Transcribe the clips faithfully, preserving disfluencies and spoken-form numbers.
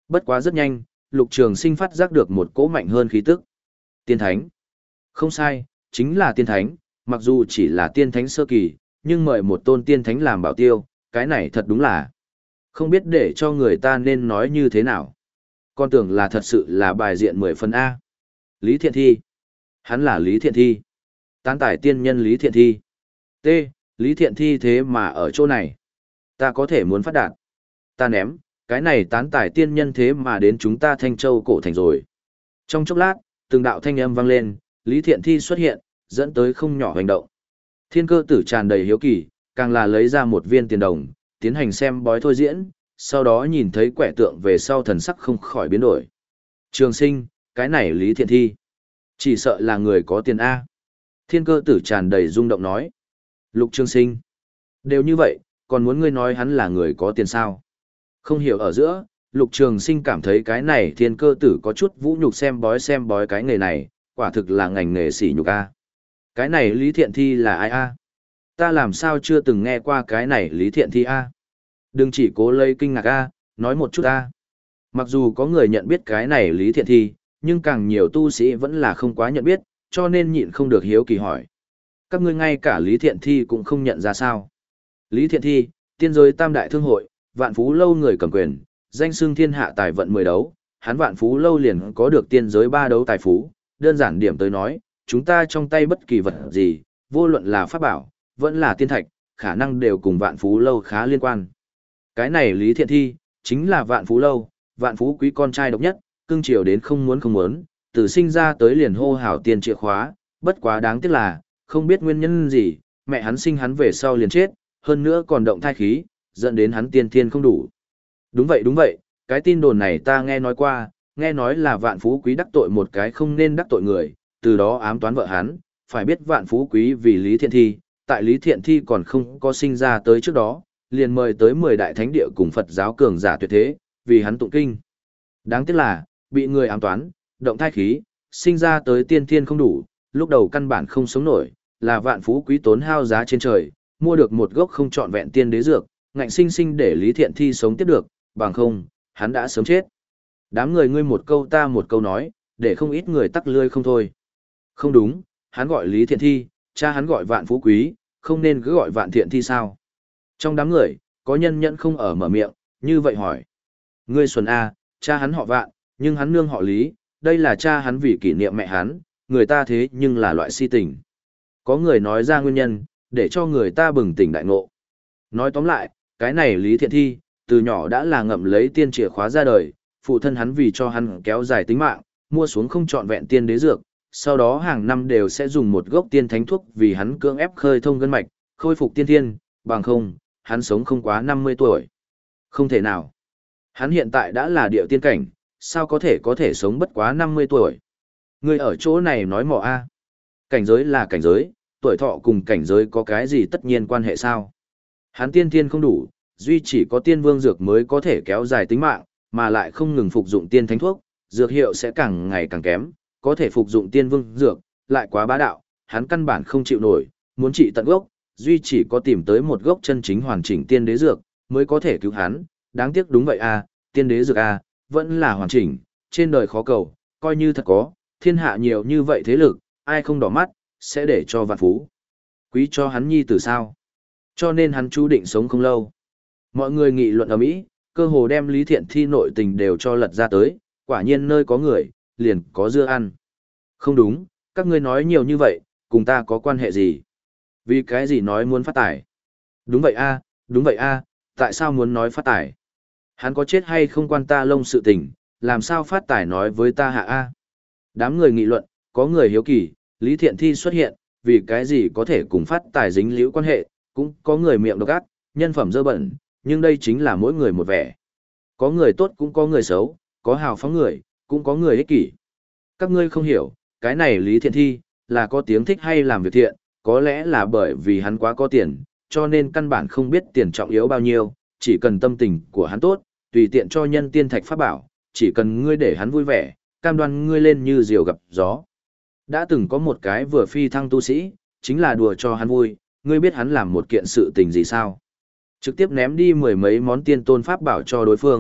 Bất quá rất nhanh, Lục Trường Sinh phát giác được một cỗ mạnh hơn khí tức. Tiên thánh. Không sai, chính là tiên thánh, mặc dù chỉ là tiên thánh sơ kỳ, nhưng mời một tôn tiên thánh làm bảo tiêu, cái này thật đúng là không biết để cho người ta nên nói như thế nào. Con tưởng là thật sự là bài diện mười phần A. Lý Thiện Thi. Hắn là Lý Thiện Thi. Tán tải tiên nhân Lý Thiện Thi. T. Lý Thiện Thi thế mà ở chỗ này. Ta có thể muốn phát đạt. Ta ném, cái này tán tải tiên nhân thế mà đến chúng ta Thanh Châu cổ thành rồi. Trong chốc lát, từng đạo thanh âm vang lên, Lý Thiện Thi xuất hiện, dẫn tới không nhỏ hành động. Thiên Cơ Tử tràn đầy hiếu kỳ, càng là lấy ra một viên tiền đồng, tiến hành xem bói thôi diễn, sau đó nhìn thấy quẻ tượng về sau thần sắc không khỏi biến đổi. Trường Sinh, cái này Lý Thiện Thi, chỉ sợ là người có tiền A. Thiên Cơ Tử tràn đầy rung động nói. Lục Trường Sinh, đều như vậy, còn muốn ngươi nói hắn là người có tiền sao? Không hiểu ở giữa, Lục Trường Sinh cảm thấy cái này Thiên Cơ Tử có chút vũ nhục xem bói xem bói cái nghề này, quả thực là ngành nghề sỉ nhục A. Cái này Lý Thiện Thi là ai A? Ta làm sao chưa từng nghe qua cái này Lý Thiện Thi A? Đừng chỉ cố lấy kinh ngạc A, nói một chút A. Mặc dù có người nhận biết cái này Lý Thiện Thi, nhưng càng nhiều tu sĩ vẫn là không quá nhận biết, cho nên nhịn không được hiếu kỳ hỏi. Các ngươi ngay cả Lý Thiện Thi cũng không nhận ra sao? Lý Thiện Thi, tiên giới tam đại thương hội, vạn phú lâu người cầm quyền, danh xưng thiên hạ tài vận mười đấu, hắn vạn phú lâu liền có được tiên giới ba đấu tài phú, đơn giản điểm tới nói, chúng ta trong tay bất kỳ vật gì, vô luận là pháp bảo, vẫn là tiên thạch, khả năng đều cùng vạn phú lâu khá liên quan. Cái này Lý Thiện Thi, chính là vạn phú lâu, vạn phú quý con trai độc nhất, cưng chiều đến không muốn không muốn, từ sinh ra tới liền hô hào tiền chìa khóa, bất quá đáng tiếc là, không biết nguyên nhân gì, mẹ hắn sinh hắn về sau liền chết, hơn nữa còn động thai khí, dẫn đến hắn tiên thiên không đủ. Đúng vậy đúng vậy, cái tin đồn này ta nghe nói qua, nghe nói là vạn phú quý đắc tội một cái không nên đắc tội người, từ đó ám toán vợ hắn, phải biết vạn phú quý vì Lý Thiện Thi, tại Lý Thiện Thi còn không có sinh ra tới trước đó, liền mời tới mười đại thánh địa cùng Phật giáo cường giả tuyệt thế, vì hắn tụng kinh. Đáng tiếc là, bị người ám toán, động thai khí, sinh ra tới tiên thiên không đủ, lúc đầu căn bản không sống nổi, là vạn phú quý tốn hao giá trên trời, mua được một gốc không trọn vẹn tiên đế dược, ngạnh sinh sinh để Lý Thiện Thi sống tiếp được, bằng không, hắn đã sớm chết. Đám người ngươi một câu ta một câu nói, để không ít người tắc lươi không thôi. Không đúng, hắn gọi Lý Thiện Thi, cha hắn gọi vạn phú quý, không nên cứ gọi vạn thiện thi sao? Trong đám người, có nhân nhẫn không ở mở miệng, như vậy hỏi. Ngươi xuân A, cha hắn họ vạn, nhưng hắn nương họ Lý, đây là cha hắn vì kỷ niệm mẹ hắn, người ta thế nhưng là loại si tình. Có người nói ra nguyên nhân, để cho người ta bừng tỉnh đại ngộ. Nói tóm lại, cái này Lý Thiện Thi, từ nhỏ đã là ngậm lấy tiên chìa khóa ra đời, phụ thân hắn vì cho hắn kéo dài tính mạng, mua xuống không trọn vẹn tiên đế dược, sau đó hàng năm đều sẽ dùng một gốc tiên thánh thuốc vì hắn cưỡng ép khơi thông gân mạch, khôi phục tiên thiên, bằng không, hắn sống không quá năm mươi tuổi. Không thể nào. Hắn hiện tại đã là địa tiên cảnh, sao có thể có thể sống bất quá năm mươi tuổi. Người ở chỗ này nói mỏ a. Cảnh giới là cảnh giới, tuổi thọ cùng cảnh giới có cái gì tất nhiên quan hệ sao? Hắn tiên thiên không đủ, duy chỉ có tiên vương dược mới có thể kéo dài tính mạng, mà lại không ngừng phục dụng tiên thánh thuốc, dược hiệu sẽ càng ngày càng kém, có thể phục dụng tiên vương dược, lại quá bá đạo, hắn căn bản không chịu nổi, muốn trị tận gốc, duy chỉ có tìm tới một gốc chân chính hoàn chỉnh tiên đế dược, mới có thể cứu hắn, đáng tiếc đúng vậy à, tiên đế dược à, vẫn là hoàn chỉnh, trên đời khó cầu, coi như thật có, thiên hạ nhiều như vậy thế lực, ai không đỏ mắt, sẽ để cho vạn phú. Quý cho hắn nhi tử sao? Cho nên hắn chú định sống không lâu. Mọi người nghị luận ầm ĩ, cơ hồ đem Lý Thiện Thi nội tình đều cho lật ra tới, quả nhiên nơi có người, liền có dưa ăn. Không đúng, các ngươi nói nhiều như vậy, cùng ta có quan hệ gì? Vì cái gì nói muốn phát tài? Đúng vậy a, đúng vậy a, tại sao muốn nói phát tài? Hắn có chết hay không quan ta lông sự tình, làm sao phát tài nói với ta hạ a? Đám người nghị luận, có người hiếu kỳ, Lý Thiện Thi xuất hiện, vì cái gì có thể cùng phát tài dính liễu quan hệ, cũng có người miệng độc ác, nhân phẩm dơ bẩn, nhưng đây chính là mỗi người một vẻ. Có người tốt cũng có người xấu, có hào phóng người, cũng có người ích kỷ. Các ngươi không hiểu, cái này Lý Thiện Thi, là có tiếng thích hay làm việc thiện, có lẽ là bởi vì hắn quá có tiền, cho nên căn bản không biết tiền trọng yếu bao nhiêu, chỉ cần tâm tình của hắn tốt, tùy tiện cho nhân tiên thạch pháp bảo, chỉ cần ngươi để hắn vui vẻ, cam đoan ngươi lên như diều gặp gió. Đã từng có một cái vừa phi thăng tu sĩ, chính là đùa cho hắn vui, ngươi biết hắn làm một kiện sự tình gì sao? Trực tiếp ném đi mười mấy món tiên tôn pháp bảo cho đối phương,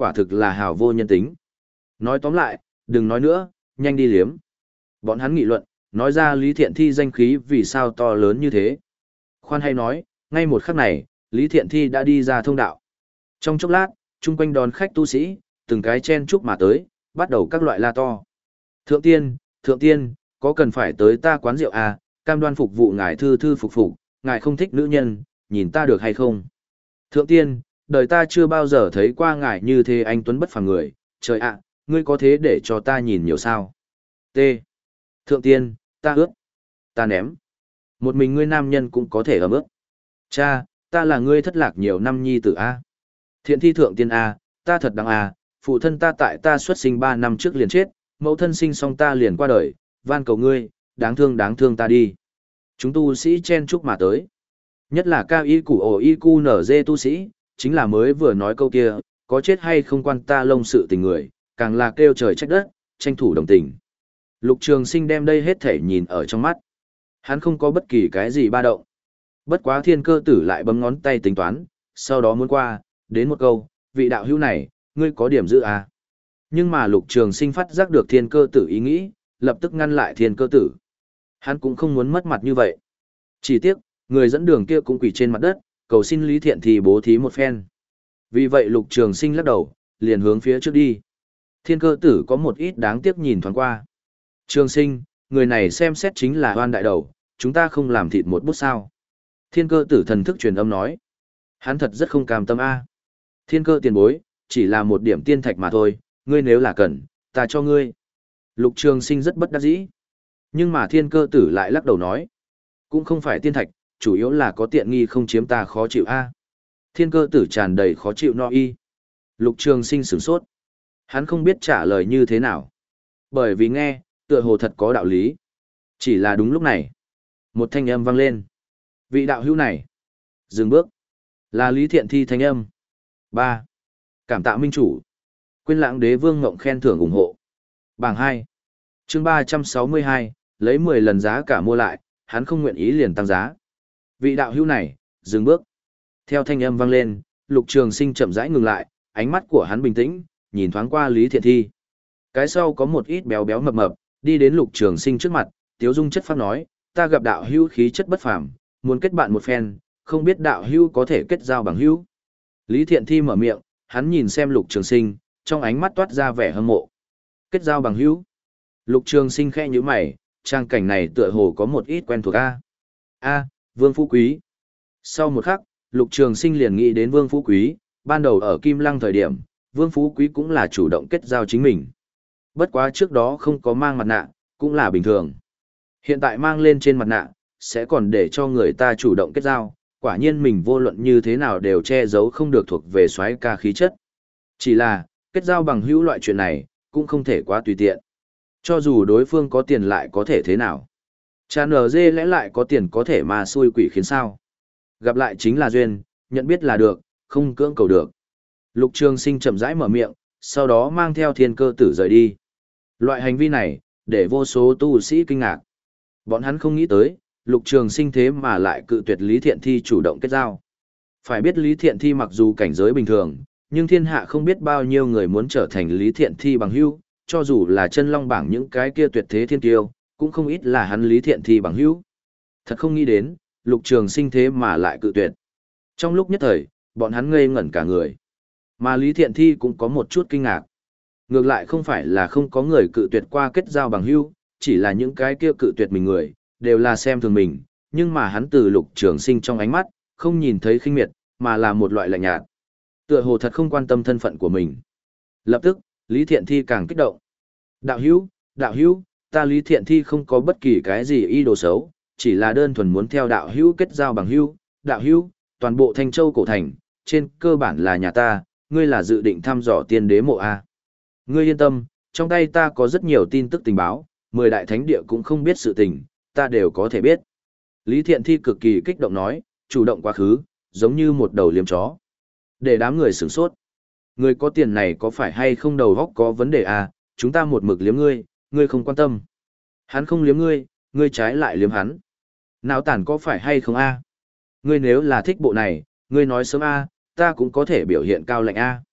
quả thực là hào vô nhân tính. Nói tóm lại, đừng nói nữa, nhanh đi liếm. Bọn hắn nghị luận, nói ra Lý Thiện Thi danh khí vì sao to lớn như thế. Khoan hay nói, ngay một khắc này, Lý Thiện Thi đã đi ra thông đạo. Trong chốc lát, chung quanh đón khách tu sĩ, từng cái chen chúc mà tới, bắt đầu các loại la to. Thượng tiên, thượng tiên, có cần phải tới ta quán rượu à, cam đoan phục vụ ngài thư thư phục phục, ngài không thích nữ nhân, nhìn ta được hay không? Thượng tiên, đời ta chưa bao giờ thấy qua ngài như thế anh tuấn bất phàm người, trời ạ, ngươi có thế để cho ta nhìn nhiều sao? T. Thượng tiên, ta ướt. Ta ném. Một mình ngươi nam nhân cũng có thể ấm ướt. Cha, ta là ngươi thất lạc nhiều năm nhi tử A. Thiện thi thượng tiên A, ta thật đáng A, phụ thân ta tại ta xuất sinh ba năm trước liền chết, mẫu thân sinh xong ta liền qua đời, van cầu ngươi, đáng thương đáng thương ta đi. Chúng tu sĩ chen chúc mà tới. Nhất là cao y củ ổ y cu nở dê tu sĩ, chính là mới vừa nói câu kia, có chết hay không quan ta lông sự tình người, càng là kêu trời trách đất, tranh thủ đồng tình. Lục Trường Sinh đem đây hết thể nhìn ở trong mắt. Hắn không có bất kỳ cái gì ba động. Bất quá Thiên Cơ Tử lại bấm ngón tay tính toán, sau đó muốn qua, đến một câu, vị đạo hữu này, ngươi có điểm giữ à? Nhưng mà Lục Trường Sinh phát giác được Thiên Cơ Tử ý nghĩ, lập tức ngăn lại Thiên Cơ Tử. Hắn cũng không muốn mất mặt như vậy. Chỉ tiếc, người dẫn đường kia cũng quỳ trên mặt đất, cầu xin Lý Thiện Thi bố thí một phen. Vì vậy Lục Trường Sinh lắc đầu, liền hướng phía trước đi. Thiên Cơ Tử có một ít đáng tiếc nhìn thoáng qua. Trường Sinh, người này xem xét chính là oan đại đầu, chúng ta không làm thịt một bút sao. Thiên Cơ Tử thần thức truyền âm nói. Hắn thật rất không cam tâm a. Thiên Cơ tiền bối, chỉ là một điểm tiên thạch mà thôi, ngươi nếu là cần, ta cho ngươi. Lục Trường Sinh rất bất đắc dĩ. Nhưng mà Thiên Cơ Tử lại lắc đầu nói. Cũng không phải tiên thạch, chủ yếu là có tiện nghi không chiếm ta khó chịu a. Thiên Cơ Tử tràn đầy khó chịu no y. Lục Trường Sinh sửng sốt. Hắn không biết trả lời như thế nào. Bởi vì nghe, tựa hồ thật có đạo lý. Chỉ là đúng lúc này. Một thanh âm vang lên. Vị đạo hữu này. Dừng bước. Là Lý Thiện Thi thanh âm. ba. Cảm tạ minh chủ. Quyên lãng đế vương ngộng khen thưởng ủng hộ. Bảng hai. Chương ba trăm sáu mươi hai, lấy mười lần giá cả mua lại, hắn không nguyện ý liền tăng giá. Vị đạo hữu này, dừng bước. Theo thanh âm vang lên, Lục Trường Sinh chậm rãi ngừng lại, ánh mắt của hắn bình tĩnh, nhìn thoáng qua Lý Thiện Thi. Cái sau có một ít béo béo mập mập, đi đến Lục Trường Sinh trước mặt, tiếu dung chất phác nói, ta gặp đạo hữu khí chất bất phàm, muốn kết bạn một phen, không biết đạo hữu có thể kết giao bằng hữu. Lý Thiện Thi mở miệng, hắn nhìn xem Lục Trường Sinh, trong ánh mắt toát ra vẻ hâm mộ. Kết giao bằng hữu. Lục Trường Sinh khẽ nhíu mày, trang cảnh này tựa hồ có một ít quen thuộc a. A, Vương Phú Quý. Sau một khắc, Lục Trường Sinh liền nghĩ đến Vương Phú Quý, ban đầu ở Kim Lăng thời điểm, Vương Phú Quý cũng là chủ động kết giao chính mình. Bất quá trước đó không có mang mặt nạ, cũng là bình thường. Hiện tại mang lên trên mặt nạ, sẽ còn để cho người ta chủ động kết giao, quả nhiên mình vô luận như thế nào đều che giấu không được thuộc về soái ca khí chất. Chỉ là, kết giao bằng hữu loại chuyện này, cũng không thể quá tùy tiện. Cho dù đối phương có tiền lại có thể thế nào. Cha nở dê lẽ lại có tiền có thể mà xui quỷ khiến sao. Gặp lại chính là duyên, nhận biết là được, không cưỡng cầu được. Lục Trường Sinh chậm rãi mở miệng, sau đó mang theo Thiên Cơ Tử rời đi. Loại hành vi này, để vô số tu sĩ kinh ngạc. Bọn hắn không nghĩ tới, Lục Trường Sinh thế mà lại cự tuyệt Lý Thiện Thi chủ động kết giao. Phải biết Lý Thiện Thi mặc dù cảnh giới bình thường, nhưng thiên hạ không biết bao nhiêu người muốn trở thành Lý Thiện Thi bằng hữu, cho dù là chân long bảng những cái kia tuyệt thế thiên kiêu, cũng không ít là hắn Lý Thiện Thi bằng hữu. Thật không nghĩ đến, Lục Trường Sinh thế mà lại cự tuyệt. Trong lúc nhất thời, bọn hắn ngây ngẩn cả người. Mà Lý Thiện Thi cũng có một chút kinh ngạc. Ngược lại không phải là không có người cự tuyệt qua kết giao bằng hữu, chỉ là những cái kia cự tuyệt mình người, đều là xem thường mình, nhưng mà hắn từ Lục Trường Sinh trong ánh mắt, không nhìn thấy khinh miệt, mà là một loại lạnh nhạt. Tựa hồ thật không quan tâm thân phận của mình. Lập tức, Lý Thiện Thi càng kích động. Đạo hữu, đạo hữu, ta Lý Thiện Thi không có bất kỳ cái gì ý đồ xấu, chỉ là đơn thuần muốn theo đạo hữu kết giao bằng hữu. Đạo hữu, toàn bộ Thanh Châu cổ thành, trên cơ bản là nhà ta, ngươi là dự định thăm dò tiên đế mộ A. Ngươi yên tâm, trong tay ta có rất nhiều tin tức tình báo, mười đại thánh địa cũng không biết sự tình, ta đều có thể biết. Lý Thiện Thi cực kỳ kích động nói, chủ động quá khứ, giống như một đầu liếm chó. Để đám người sửng sốt. Người có tiền này có phải hay không đầu góc có vấn đề à, chúng ta một mực liếm ngươi, ngươi không quan tâm. Hắn không liếm ngươi, ngươi trái lại liếm hắn. Nào tản có phải hay không a? Ngươi nếu là thích bộ này, ngươi nói sớm a, ta cũng có thể biểu hiện cao lạnh a.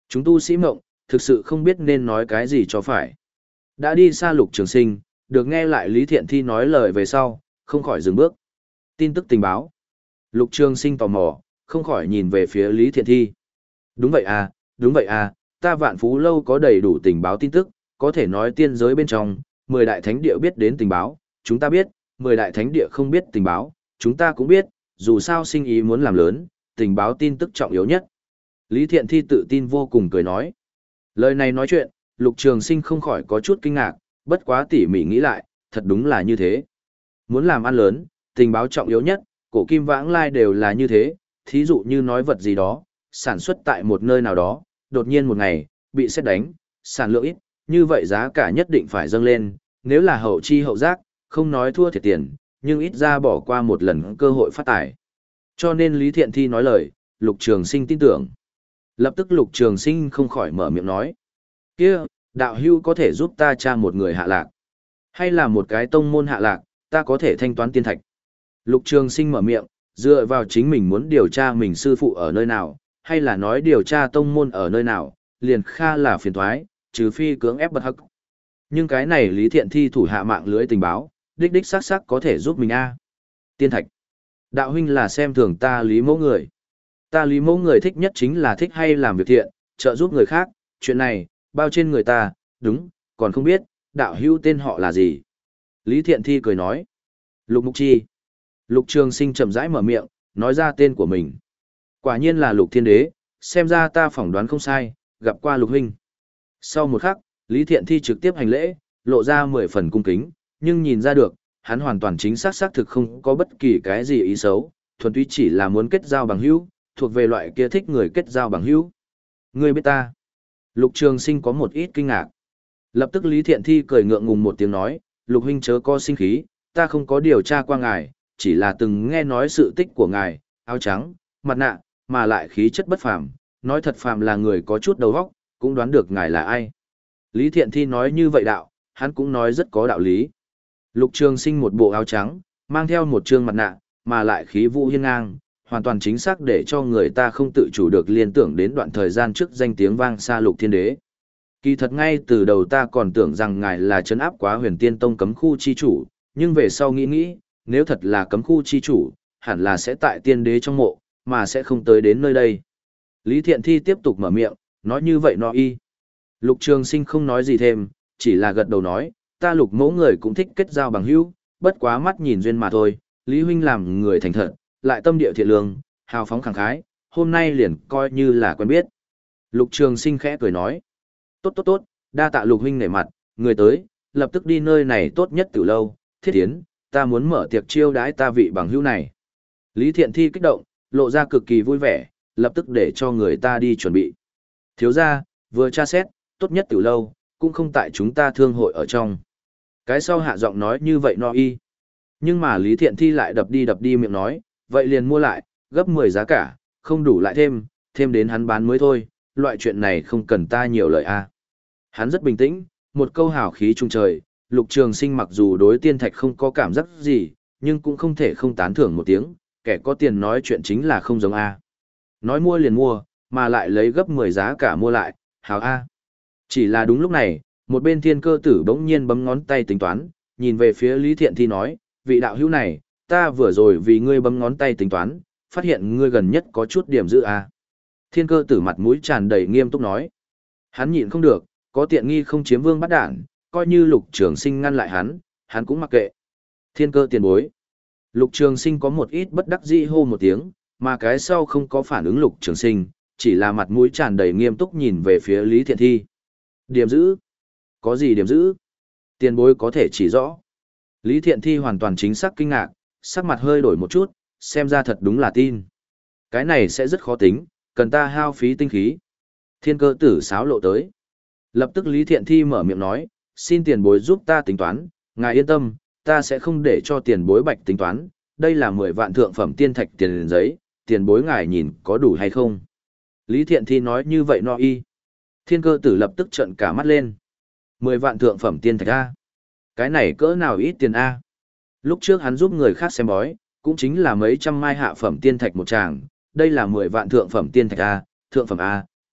Chúng tu sĩ mộng, thực sự không biết nên nói cái gì cho phải. Đã đi xa Lục Trường Sinh, được nghe lại Lý Thiện Thi nói lời về sau, không khỏi dừng bước. Tin tức tình báo. Lục Trường Sinh tò mò, không khỏi nhìn về phía Lý Thiện Thi. Đúng vậy à, đúng vậy à, ta Vạn Phú Lâu có đầy đủ tình báo tin tức, có thể nói tiên giới bên trong, mười đại thánh địa biết đến tình báo, chúng ta biết, mười đại thánh địa không biết tình báo, chúng ta cũng biết, dù sao sinh ý muốn làm lớn, tình báo tin tức trọng yếu nhất. Lý Thiện Thi tự tin vô cùng cười nói. Lời này nói chuyện, Lục Trường Sinh không khỏi có chút kinh ngạc, bất quá tỉ mỉ nghĩ lại, thật đúng là như thế. Muốn làm ăn lớn, tình báo trọng yếu nhất, cổ kim vãng lai đều là như thế, thí dụ như nói vật gì đó, sản xuất tại một nơi nào đó, đột nhiên một ngày, bị sét đánh, sản lượng ít, như vậy giá cả nhất định phải dâng lên, nếu là hậu chi hậu giác, không nói thua thiệt tiền, nhưng ít ra bỏ qua một lần cơ hội phát tài. Cho nên Lý Thiện Thi nói lời, Lục Trường Sinh tin tưởng. Lập tức Lục Trường Sinh không khỏi mở miệng nói. Kia, đạo hưu có thể giúp ta tra một người hạ lạc. Hay là một cái tông môn hạ lạc, ta có thể thanh toán tiên thạch. Lục Trường Sinh mở miệng, dựa vào chính mình muốn điều tra mình sư phụ ở nơi nào, hay là nói điều tra tông môn ở nơi nào, liền kha là phiền thoái, trừ phi cưỡng ép bất hắc. Nhưng cái này Lý Thiện Thi thủ hạ mạng lưới tình báo, đích đích xác xác có thể giúp mình a. Tiên thạch. Đạo huynh là xem thường ta Lý Mẫu người. Ta Lý Mẫu người thích nhất chính là thích hay làm việc thiện, trợ giúp người khác, chuyện này, bao trên người ta, đúng, còn không biết, đạo hữu tên họ là gì. Lý Thiện Thi cười nói. Lục Mục Chi. Lục Trường Sinh chậm rãi mở miệng, nói ra tên của mình. Quả nhiên là Lục Thiên Đế, xem ra ta phỏng đoán không sai, gặp qua Lục huynh. Sau một khắc, Lý Thiện Thi trực tiếp hành lễ, lộ ra mười phần cung kính, nhưng nhìn ra được, hắn hoàn toàn chính xác xác thực không có bất kỳ cái gì ý xấu, thuần túy chỉ là muốn kết giao bằng hữu, thuộc về loại kia thích người kết giao bằng hữu. Ngươi biết ta? Lục Trường Sinh có một ít kinh ngạc. Lập tức Lý Thiện Thi cười ngượng ngùng một tiếng nói, Lục huynh chớ có sinh khí, ta không có điều tra qua ngài, chỉ là từng nghe nói sự tích của ngài, áo trắng, mặt nạ, mà lại khí chất bất phàm, nói thật phàm là người có chút đầu óc, cũng đoán được ngài là ai. Lý Thiện Thi nói như vậy đạo, hắn cũng nói rất có đạo lý. Lục Trường Sinh một bộ áo trắng, mang theo một trương mặt nạ, mà lại khí vũ hiên ngang, hoàn toàn chính xác để cho người ta không tự chủ được liên tưởng đến đoạn thời gian trước danh tiếng vang xa Lục Thiên Đế. Kỳ thật ngay từ đầu ta còn tưởng rằng ngài là trấn áp quá Huyền Tiên Tông cấm khu chi chủ, nhưng về sau nghĩ nghĩ, nếu thật là cấm khu chi chủ, hẳn là sẽ tại Tiên Đế trong mộ, mà sẽ không tới đến nơi đây. Lý Thiện Thi tiếp tục mở miệng, nói như vậy nó y. Lục Trường Sinh không nói gì thêm, chỉ là gật đầu nói, ta Lục mẫu người cũng thích kết giao bằng hữu, bất quá mắt nhìn duyên mà thôi, Lý huynh làm người thành thật, lại tâm địa thiện lương, hào phóng khẳng khái, hôm nay liền coi như là quen biết. Lục Trường Sinh khẽ cười nói, tốt tốt tốt, đa tạ Lục huynh nể mặt, người tới, lập tức đi nơi này tốt nhất từ lâu, thiết tiến, ta muốn mở tiệc chiêu đãi ta vị bằng hữu này. Lý Thiện Thi kích động, lộ ra cực kỳ vui vẻ, lập tức để cho người ta đi chuẩn bị. Thiếu gia, vừa tra xét, tốt nhất từ lâu, cũng không tại chúng ta thương hội ở trong. Cái sau hạ giọng nói như vậy no y. Nhưng mà Lý Thiện Thi lại đập đi đập đi miệng nói, vậy liền mua lại, gấp mười giá cả, không đủ lại thêm, thêm đến hắn bán mới thôi, loại chuyện này không cần ta nhiều lời a. Hắn rất bình tĩnh, một câu hào khí trung trời, Lục Trường Sinh mặc dù đối tiên thạch không có cảm giác gì, nhưng cũng không thể không tán thưởng một tiếng, kẻ có tiền nói chuyện chính là không giống a. Nói mua liền mua, mà lại lấy gấp mười giá cả mua lại, hào a. Chỉ là đúng lúc này, một bên thiên cơ tử bỗng nhiên bấm ngón tay tính toán, nhìn về phía Lý Thiện Thi nói, vị đạo hữu này, ta vừa rồi vì ngươi bấm ngón tay tính toán, phát hiện ngươi gần nhất có chút điểm dữ a. Thiên cơ tử mặt mũi tràn đầy nghiêm túc nói. Hắn nhịn không được, có tiện nghi không chiếm vương bắt đản, coi như Lục Trường Sinh ngăn lại hắn, hắn cũng mặc kệ. Thiên cơ tiền bối. Lục Trường Sinh có một ít bất đắc dĩ hô một tiếng, mà cái sau không có phản ứng Lục Trường Sinh, chỉ là mặt mũi tràn đầy nghiêm túc nhìn về phía Lý Thiện Thi. Điểm giữ? Có gì điểm giữ? Tiền bối có thể chỉ rõ. Lý Thiện Thi hoàn toàn chính xác kinh ngạc, sắc mặt hơi đổi một chút, xem ra thật đúng là tin. Cái này sẽ rất khó tính, cần ta hao phí tinh khí. Thiên cơ tử sáo lộ tới. Lập tức Lý Thiện Thi mở miệng nói, xin tiền bối giúp ta tính toán, ngài yên tâm, ta sẽ không để cho tiền bối bạch tính toán, đây là mười vạn thượng phẩm tiên thạch tiền giấy, tiền bối ngài nhìn có đủ hay không. Lý Thiện Thi nói như vậy no y. Thiên cơ tử lập tức trợn cả mắt lên. Mười vạn thượng phẩm tiên thạch A. Cái này cỡ nào ít tiền A. Lúc trước hắn giúp người khác xem bói, cũng chính là mấy trăm mai hạ phẩm tiên thạch một tràng, đây là mười vạn thượng phẩm tiên thạch A, thượng phẩm A,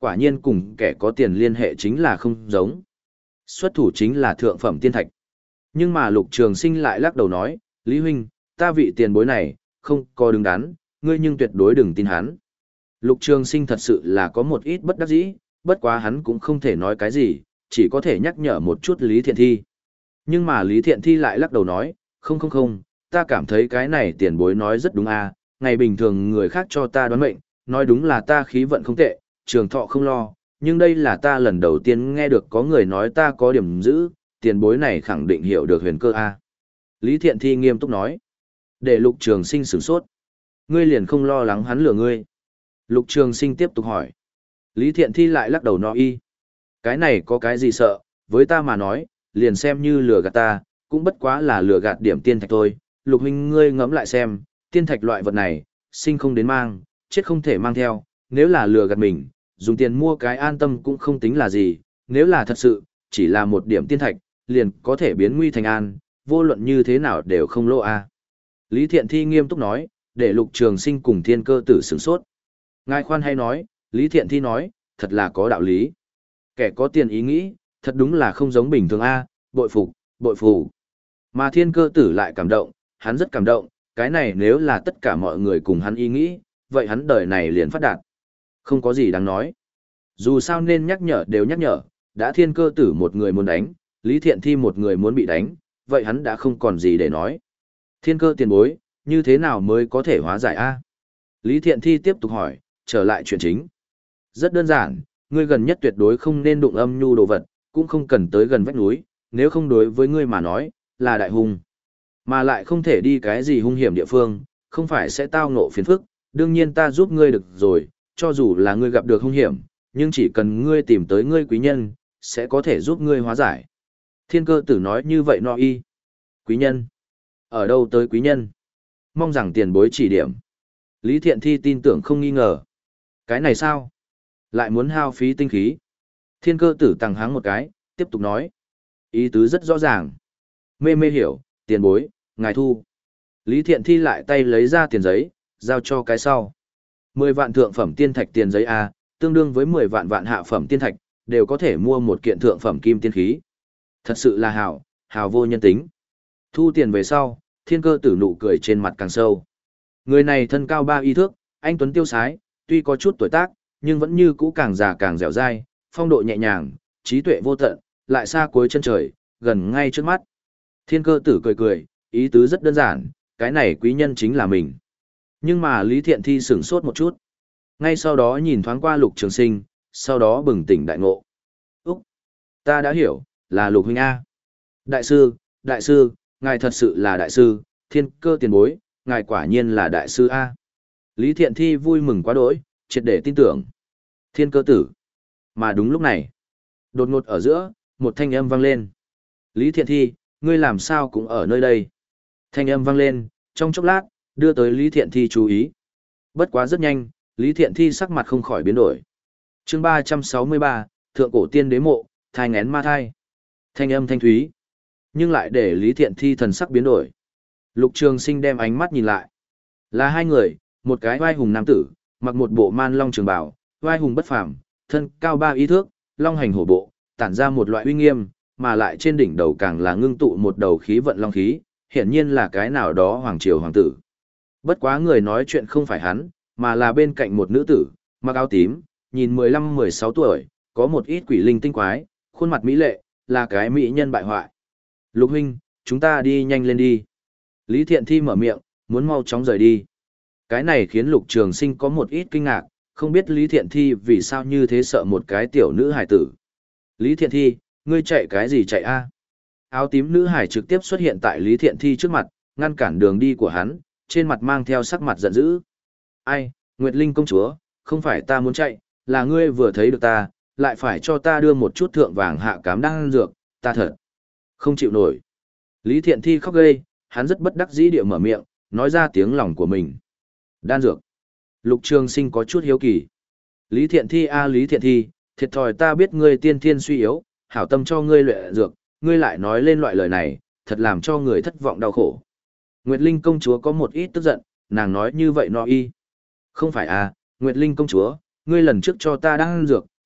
quả nhiên cùng kẻ có tiền liên hệ chính là không giống. Xuất thủ chính là thượng phẩm tiên thạch. Nhưng mà Lục Trường Sinh lại lắc đầu nói, Lý huynh, ta vị tiền bối này, không có đứng đắn, ngươi nhưng tuyệt đối đừng tin hắn. Lục Trường Sinh thật sự là có một ít bất đắc dĩ, bất quá hắn cũng không thể nói cái gì, chỉ có thể nhắc nhở một chút Lý Thiện Thi. Nhưng mà Lý Thiện Thi lại lắc đầu nói, không không không, ta cảm thấy cái này tiền bối nói rất đúng à, ngày bình thường người khác cho ta đoán mệnh, nói đúng là ta khí vận không tệ, trường thọ không lo, nhưng đây là ta lần đầu tiên nghe được có người nói ta có điểm dữ, tiền bối này khẳng định hiểu được huyền cơ a. Lý Thiện Thi nghiêm túc nói, để Lục Trường Sinh sửng sốt. Ngươi liền không lo lắng hắn lừa ngươi. Lục Trường Sinh tiếp tục hỏi. Lý Thiện Thi lại lắc đầu no y. Cái này có cái gì sợ, với ta mà nói, liền xem như lừa gạt ta, cũng bất quá là lừa gạt điểm tiên thạch thôi. Lục huynh ngươi ngẫm lại xem, tiên thạch loại vật này, sinh không đến mang, chết không thể mang theo, nếu là lừa gạt mình, dùng tiền mua cái an tâm cũng không tính là gì, nếu là thật sự, chỉ là một điểm tiên thạch, liền có thể biến nguy thành an, vô luận như thế nào đều không lỗ a. Lý Thiện Thi nghiêm túc nói, để Lục Trường Sinh cùng Thiên Cơ Tử sửng sốt. Ngài khoan hay nói, Lý Thiện Thi nói, thật là có đạo lý. Kẻ có tiền ý nghĩ, thật đúng là không giống bình thường a, bội phục, bội phục. Mà Thiên Cơ Tử lại cảm động, hắn rất cảm động, cái này nếu là tất cả mọi người cùng hắn ý nghĩ, vậy hắn đời này liền phát đạt. Không có gì đáng nói. Dù sao nên nhắc nhở đều nhắc nhở, đã Thiên Cơ Tử một người muốn đánh, Lý Thiện Thi một người muốn bị đánh, vậy hắn đã không còn gì để nói. Thiên Cơ tiền bối, như thế nào mới có thể hóa giải a? Lý Thiện Thi tiếp tục hỏi, trở lại chuyện chính. Rất đơn giản, ngươi gần nhất tuyệt đối không nên đụng âm nhu đồ vật, cũng không cần tới gần vách núi, nếu không đối với ngươi mà nói, là đại hung. Mà lại không thể đi cái gì hung hiểm địa phương, không phải sẽ tao ngộ phiền phức, đương nhiên ta giúp ngươi được rồi, cho dù là ngươi gặp được hung hiểm, nhưng chỉ cần ngươi tìm tới ngươi quý nhân, sẽ có thể giúp ngươi hóa giải. Thiên Cơ Tử nói như vậy no y. Quý nhân? Ở đâu tới quý nhân? Mong rằng tiền bối chỉ điểm. Lý Thiện Thi tin tưởng không nghi ngờ. Cái này sao? Lại muốn hao phí tinh khí. Thiên Cơ Tử tăng háng một cái, tiếp tục nói. Ý tứ rất rõ ràng. Mê mê hiểu, tiền bối, ngài thu. Lý Thiện Thi lại tay lấy ra tiền giấy, giao cho cái sau. Mười vạn thượng phẩm tiên thạch tiền giấy A, tương đương với mười vạn vạn hạ phẩm tiên thạch, đều có thể mua một kiện thượng phẩm kim tiên khí. Thật sự là hảo, hảo vô nhân tính. Thu tiền về sau, Thiên Cơ Tử nụ cười trên mặt càng sâu. Người này thân cao ba y thước, anh tuấn tiêu sái, tuy có chút tuổi tác, nhưng vẫn như cũ càng già càng dẻo dai, phong độ nhẹ nhàng, trí tuệ vô tận, lại xa cuối chân trời, gần ngay trước mắt. Thiên Cơ Tử cười cười, ý tứ rất đơn giản, cái này quý nhân chính là mình. Nhưng mà Lý Thiện Thi sửng sốt một chút. Ngay sau đó nhìn thoáng qua Lục Trường Sinh, sau đó bừng tỉnh đại ngộ. Úc! Ta đã hiểu, là Lục huynh A. Đại sư, đại sư, ngài thật sự là đại sư, Thiên Cơ tiền bối, ngài quả nhiên là đại sư A. Lý Thiện Thi vui mừng quá đỗi, triệt để tin tưởng. Thiên Cơ Tử. Mà đúng lúc này, đột ngột ở giữa, một thanh âm vang lên. Lý Thiện Thi, ngươi làm sao cũng ở nơi đây. Thanh âm vang lên, trong chốc lát, đưa tới Lý Thiện Thi chú ý. Bất quá rất nhanh, Lý Thiện Thi sắc mặt không khỏi biến đổi. Chương ba trăm sáu mươi ba, Thượng cổ tiên đế mộ, thai nghén ma thai. Thanh âm thanh thúy, nhưng lại để Lý Thiện Thi thần sắc biến đổi. Lục Trường Sinh đem ánh mắt nhìn lại. Là hai người, một cái vai hùng nam tử, mặc một bộ man long trường bào, vai hùng bất phàm, thân cao ba ý thước, long hành hổ bộ, tản ra một loại uy nghiêm, mà lại trên đỉnh đầu càng là ngưng tụ một đầu khí vận long khí, hiển nhiên là cái nào đó hoàng triều hoàng tử. Bất quá người nói chuyện không phải hắn, mà là bên cạnh một nữ tử, mặc áo tím, nhìn mười lăm mười sáu tuổi, có một ít quỷ linh tinh quái, khuôn mặt mỹ lệ, là cái mỹ nhân bại hoại. Lục huynh, chúng ta đi nhanh lên đi. Lý Thiện Thi mở miệng, muốn mau chóng rời đi. Cái này khiến Lục Trường Sinh có một ít kinh ngạc, không biết Lý Thiện Thi vì sao như thế sợ một cái tiểu nữ hải tử. Lý Thiện Thi, ngươi chạy cái gì chạy a? Áo tím nữ hải trực tiếp xuất hiện tại Lý Thiện Thi trước mặt, ngăn cản đường đi của hắn, trên mặt mang theo sắc mặt giận dữ. Ai, Nguyệt Linh công chúa, không phải ta muốn chạy, là ngươi vừa thấy được ta, lại phải cho ta đưa một chút thượng vàng hạ cám đang dược, ta thật không chịu nổi. Lý Thiện Thi khóc ghê, hắn rất bất đắc dĩ địa mở miệng, nói ra tiếng lòng của mình. Đan dược. Lục Trường Sinh có chút hiếu kỳ. Lý Thiện Thi a Lý Thiện Thi, thiệt thòi ta biết ngươi tiên thiên suy yếu, hảo tâm cho ngươi luyện dược, ngươi lại nói lên loại lời này, thật làm cho người thất vọng đau khổ. Nguyệt Linh công chúa có một ít tức giận, nàng nói như vậy no y. Không phải à, Nguyệt Linh công chúa, ngươi lần trước cho ta đan dược,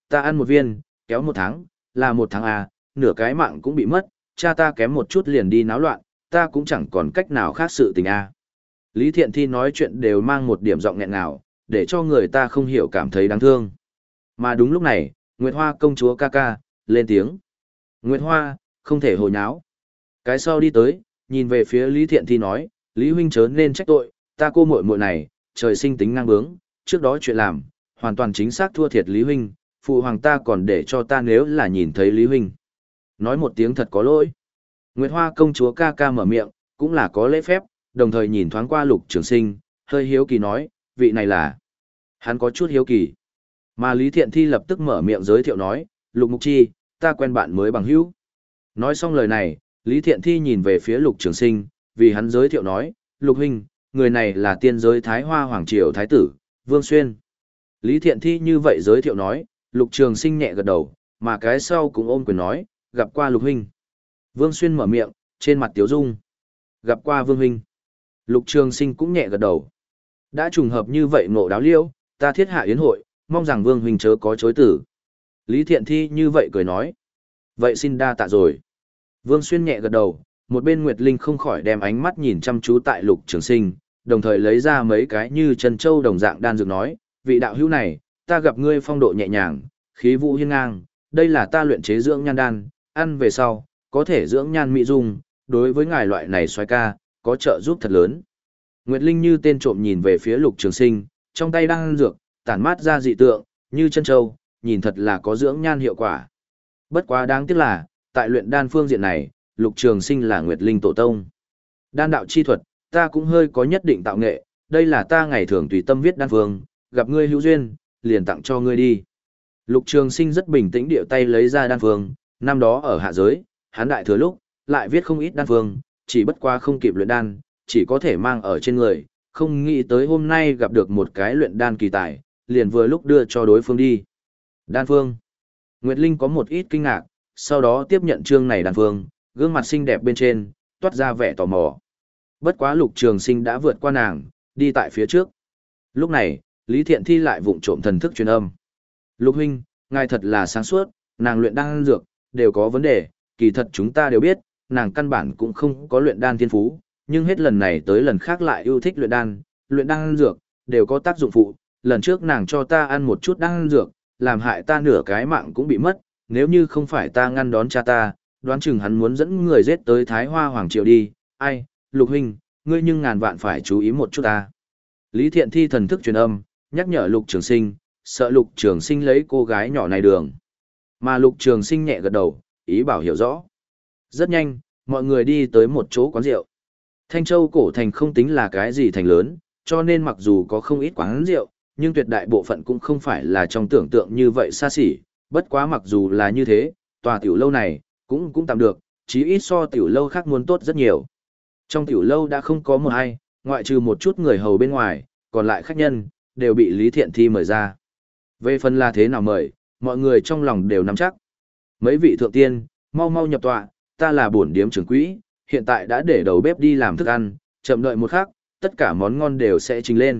ta ăn một viên, kéo một tháng, là một tháng à, nửa cái mạng cũng bị mất, cha ta kém một chút liền đi náo loạn, ta cũng chẳng còn cách nào khác sự tình à. Lý Thiện Thi nói chuyện đều mang một điểm giọng nghẹn ngào, để cho người ta không hiểu cảm thấy đáng thương. Mà đúng lúc này, Nguyệt Hoa công chúa ca ca, lên tiếng. Nguyệt Hoa, không thể hồ nháo. Cái sau đi tới, nhìn về phía Lý Thiện Thi nói, Lý huynh chớ nên trách tội, ta cô muội muội này, trời sinh tính ngang bướng, trước đó chuyện làm, hoàn toàn chính xác thua thiệt Lý huynh, phụ hoàng ta còn để cho ta nếu là nhìn thấy Lý huynh. Nói một tiếng thật có lỗi. Nguyệt Hoa công chúa ca ca mở miệng, cũng là có lễ phép, đồng thời nhìn thoáng qua Lục Trường Sinh, hơi hiếu kỳ nói, vị này là... Hắn có chút hiếu kỳ. Mà Lý Thiện Thi lập tức mở miệng giới thiệu nói, Lục Mục Chi, ta quen bạn mới bằng hữu. Nói xong lời này, Lý Thiện Thi nhìn về phía Lục Trường Sinh, vì hắn giới thiệu nói, Lục huynh, người này là tiên giới Thái Hoa Hoàng Triều Thái tử, Vương Xuyên. Lý Thiện Thi như vậy giới thiệu nói, Lục Trường Sinh nhẹ gật đầu, mà cái sau cũng ôm quyền nói, gặp qua Lục huynh. Vương Xuyên mở miệng, trên mặt tiếu dung. Gặp qua Vương huynh. Lục Trường Sinh cũng nhẹ gật đầu. Đã trùng hợp như vậy ngộ đáo liễu, ta thiết hạ yến hội, mong rằng Vương huynh chớ có chối từ. Lý Thiện Thi như vậy cười nói. Vậy xin đa tạ rồi. Vương Xuyên nhẹ gật đầu, một bên Nguyệt Linh không khỏi đem ánh mắt nhìn chăm chú tại Lục Trường Sinh, đồng thời lấy ra mấy cái như chân châu đồng dạng đan dược nói, vị đạo hữu này, ta gặp ngươi phong độ nhẹ nhàng, khí vũ hiên ngang, đây là ta luyện chế dưỡng nhan đan, ăn về sau, có thể dưỡng nhan mỹ dung, đối với ngài loại này xoái ca, có trợ giúp thật lớn. Nguyệt Linh như tên trộm nhìn về phía Lục Trường Sinh, trong tay đang ăn dược, tản mát ra dị tượng, như chân châu, nhìn thật là có dưỡng nhan hiệu quả. Bất quá đáng tiếc là, tại luyện đan phương diện này, Lục Trường Sinh là Nguyệt Linh tổ tông. Đan đạo chi thuật, ta cũng hơi có nhất định tạo nghệ, đây là ta ngày thường tùy tâm viết đan phương, gặp ngươi hữu duyên, liền tặng cho ngươi đi. Lục Trường Sinh rất bình tĩnh điệu tay lấy ra đan phương, năm đó ở hạ giới, hắn đại thừa lúc, lại viết không ít đan phương, chỉ bất quá không kịp luyện đan, chỉ có thể mang ở trên người, không nghĩ tới hôm nay gặp được một cái luyện đan kỳ tài, liền vừa lúc đưa cho đối phương đi. Đan phương. Nguyệt Linh có một ít kinh ngạc, sau đó tiếp nhận chương này đan phương, gương mặt xinh đẹp bên trên, toát ra vẻ tò mò. Bất quá Lục Trường Sinh đã vượt qua nàng, đi tại phía trước. Lúc này, Lý Thiện Thi lại vụng trộm thần thức truyền âm. Lục huynh, ngài thật là sáng suốt, nàng luyện đan dược, đều có vấn đề, kỳ thật chúng ta đều biết, nàng căn bản cũng không có luyện đan thiên phú, nhưng hết lần này tới lần khác lại yêu thích luyện đan, luyện đan dược, đều có tác dụng phụ, lần trước nàng cho ta ăn một chút đan dược, làm hại ta nửa cái mạng cũng bị mất, nếu như không phải ta ngăn đón cha ta, đoán chừng hắn muốn dẫn người giết tới Thái Hoa Hoàng Triều đi, ai, Lục huynh, ngươi nhưng ngàn vạn phải chú ý một chút ta. Lý Thiện Thi thần thức truyền âm, nhắc nhở Lục Trường Sinh, sợ Lục Trường Sinh lấy cô gái nhỏ này đường. Mà Lục Trường Sinh nhẹ gật đầu, ý bảo hiểu rõ. Rất nhanh, mọi người đi tới một chỗ quán rượu. Thanh Châu cổ thành không tính là cái gì thành lớn, cho nên mặc dù có không ít quán rượu, nhưng tuyệt đại bộ phận cũng không phải là trong tưởng tượng như vậy xa xỉ. Bất quá mặc dù là như thế, tòa tiểu lâu này, cũng cũng tạm được, chí ít so tiểu lâu khác muốn tốt rất nhiều. Trong tiểu lâu đã không có một ai, ngoại trừ một chút người hầu bên ngoài, còn lại khách nhân, đều bị Lý Thiện Thi mời ra. Về phần là thế nào mời, mọi người trong lòng đều nắm chắc. Mấy vị thượng tiên, mau mau nhập tọa, ta là bổn điếm trưởng quỹ, hiện tại đã để đầu bếp đi làm thức ăn, chậm đợi một khắc, tất cả món ngon đều sẽ trình lên.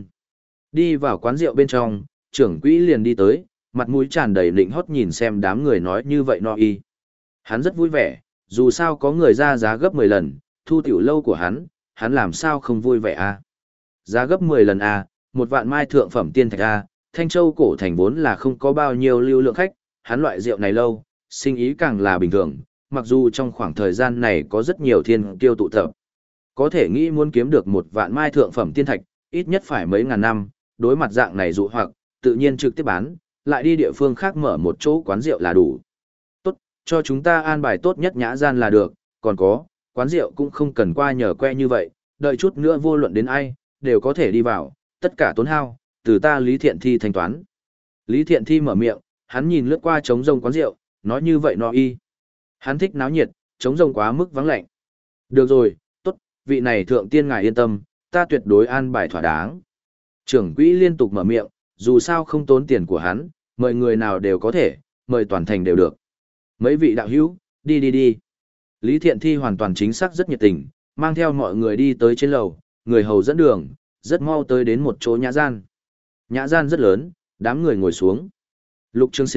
Đi vào quán rượu bên trong, trưởng quỹ liền đi tới, mặt mũi tràn đầy lịnh hót nhìn xem đám người nói như vậy no y. Hắn rất vui vẻ, dù sao có người ra giá gấp mười lần, thu tiểu lâu của hắn, hắn làm sao không vui vẻ a? Giá gấp mười lần a, một vạn mai thượng phẩm tiên thạch a, Thanh Châu cổ thành vốn là không có bao nhiêu lưu lượng khách, hắn loại rượu này lâu, sinh ý càng là bình thường, mặc dù trong khoảng thời gian này có rất nhiều thiên kiêu tụ tập. Có thể nghĩ muốn kiếm được một vạn mai thượng phẩm tiên thạch, ít nhất phải mấy ngàn năm, đối mặt dạng này dụ hoặc, tự nhiên trực tiếp bán, lại đi địa phương khác mở một chỗ quán rượu là đủ. Tốt, cho chúng ta an bài tốt nhất nhã gian là được, còn có, quán rượu cũng không cần qua nhờ que như vậy, đợi chút nữa vô luận đến ai, đều có thể đi vào, tất cả tốn hao, từ ta Lý Thiện Thi thanh toán. Lý Thiện Thi mở miệng, hắn nhìn lướt qua trống rông quán rượu, nói như vậy no y. Hắn thích náo nhiệt, trống rông quá mức vắng lạnh. Được rồi, tốt, vị này thượng tiên ngài yên tâm, ta tuyệt đối an bài thỏa đáng. Trưởng quỹ liên tục mở miệng, dù sao không tốn tiền của hắn, mời người nào đều có thể, mời toàn thành đều được. Mấy vị đạo hữu, đi đi đi. Lý Thiện Thi hoàn toàn chính xác rất nhiệt tình, mang theo mọi người đi tới trên lầu, người hầu dẫn đường, rất mau tới đến một chỗ nhã gian. Nhã gian rất lớn, đám người ngồi xuống. Lục Trường Sinh,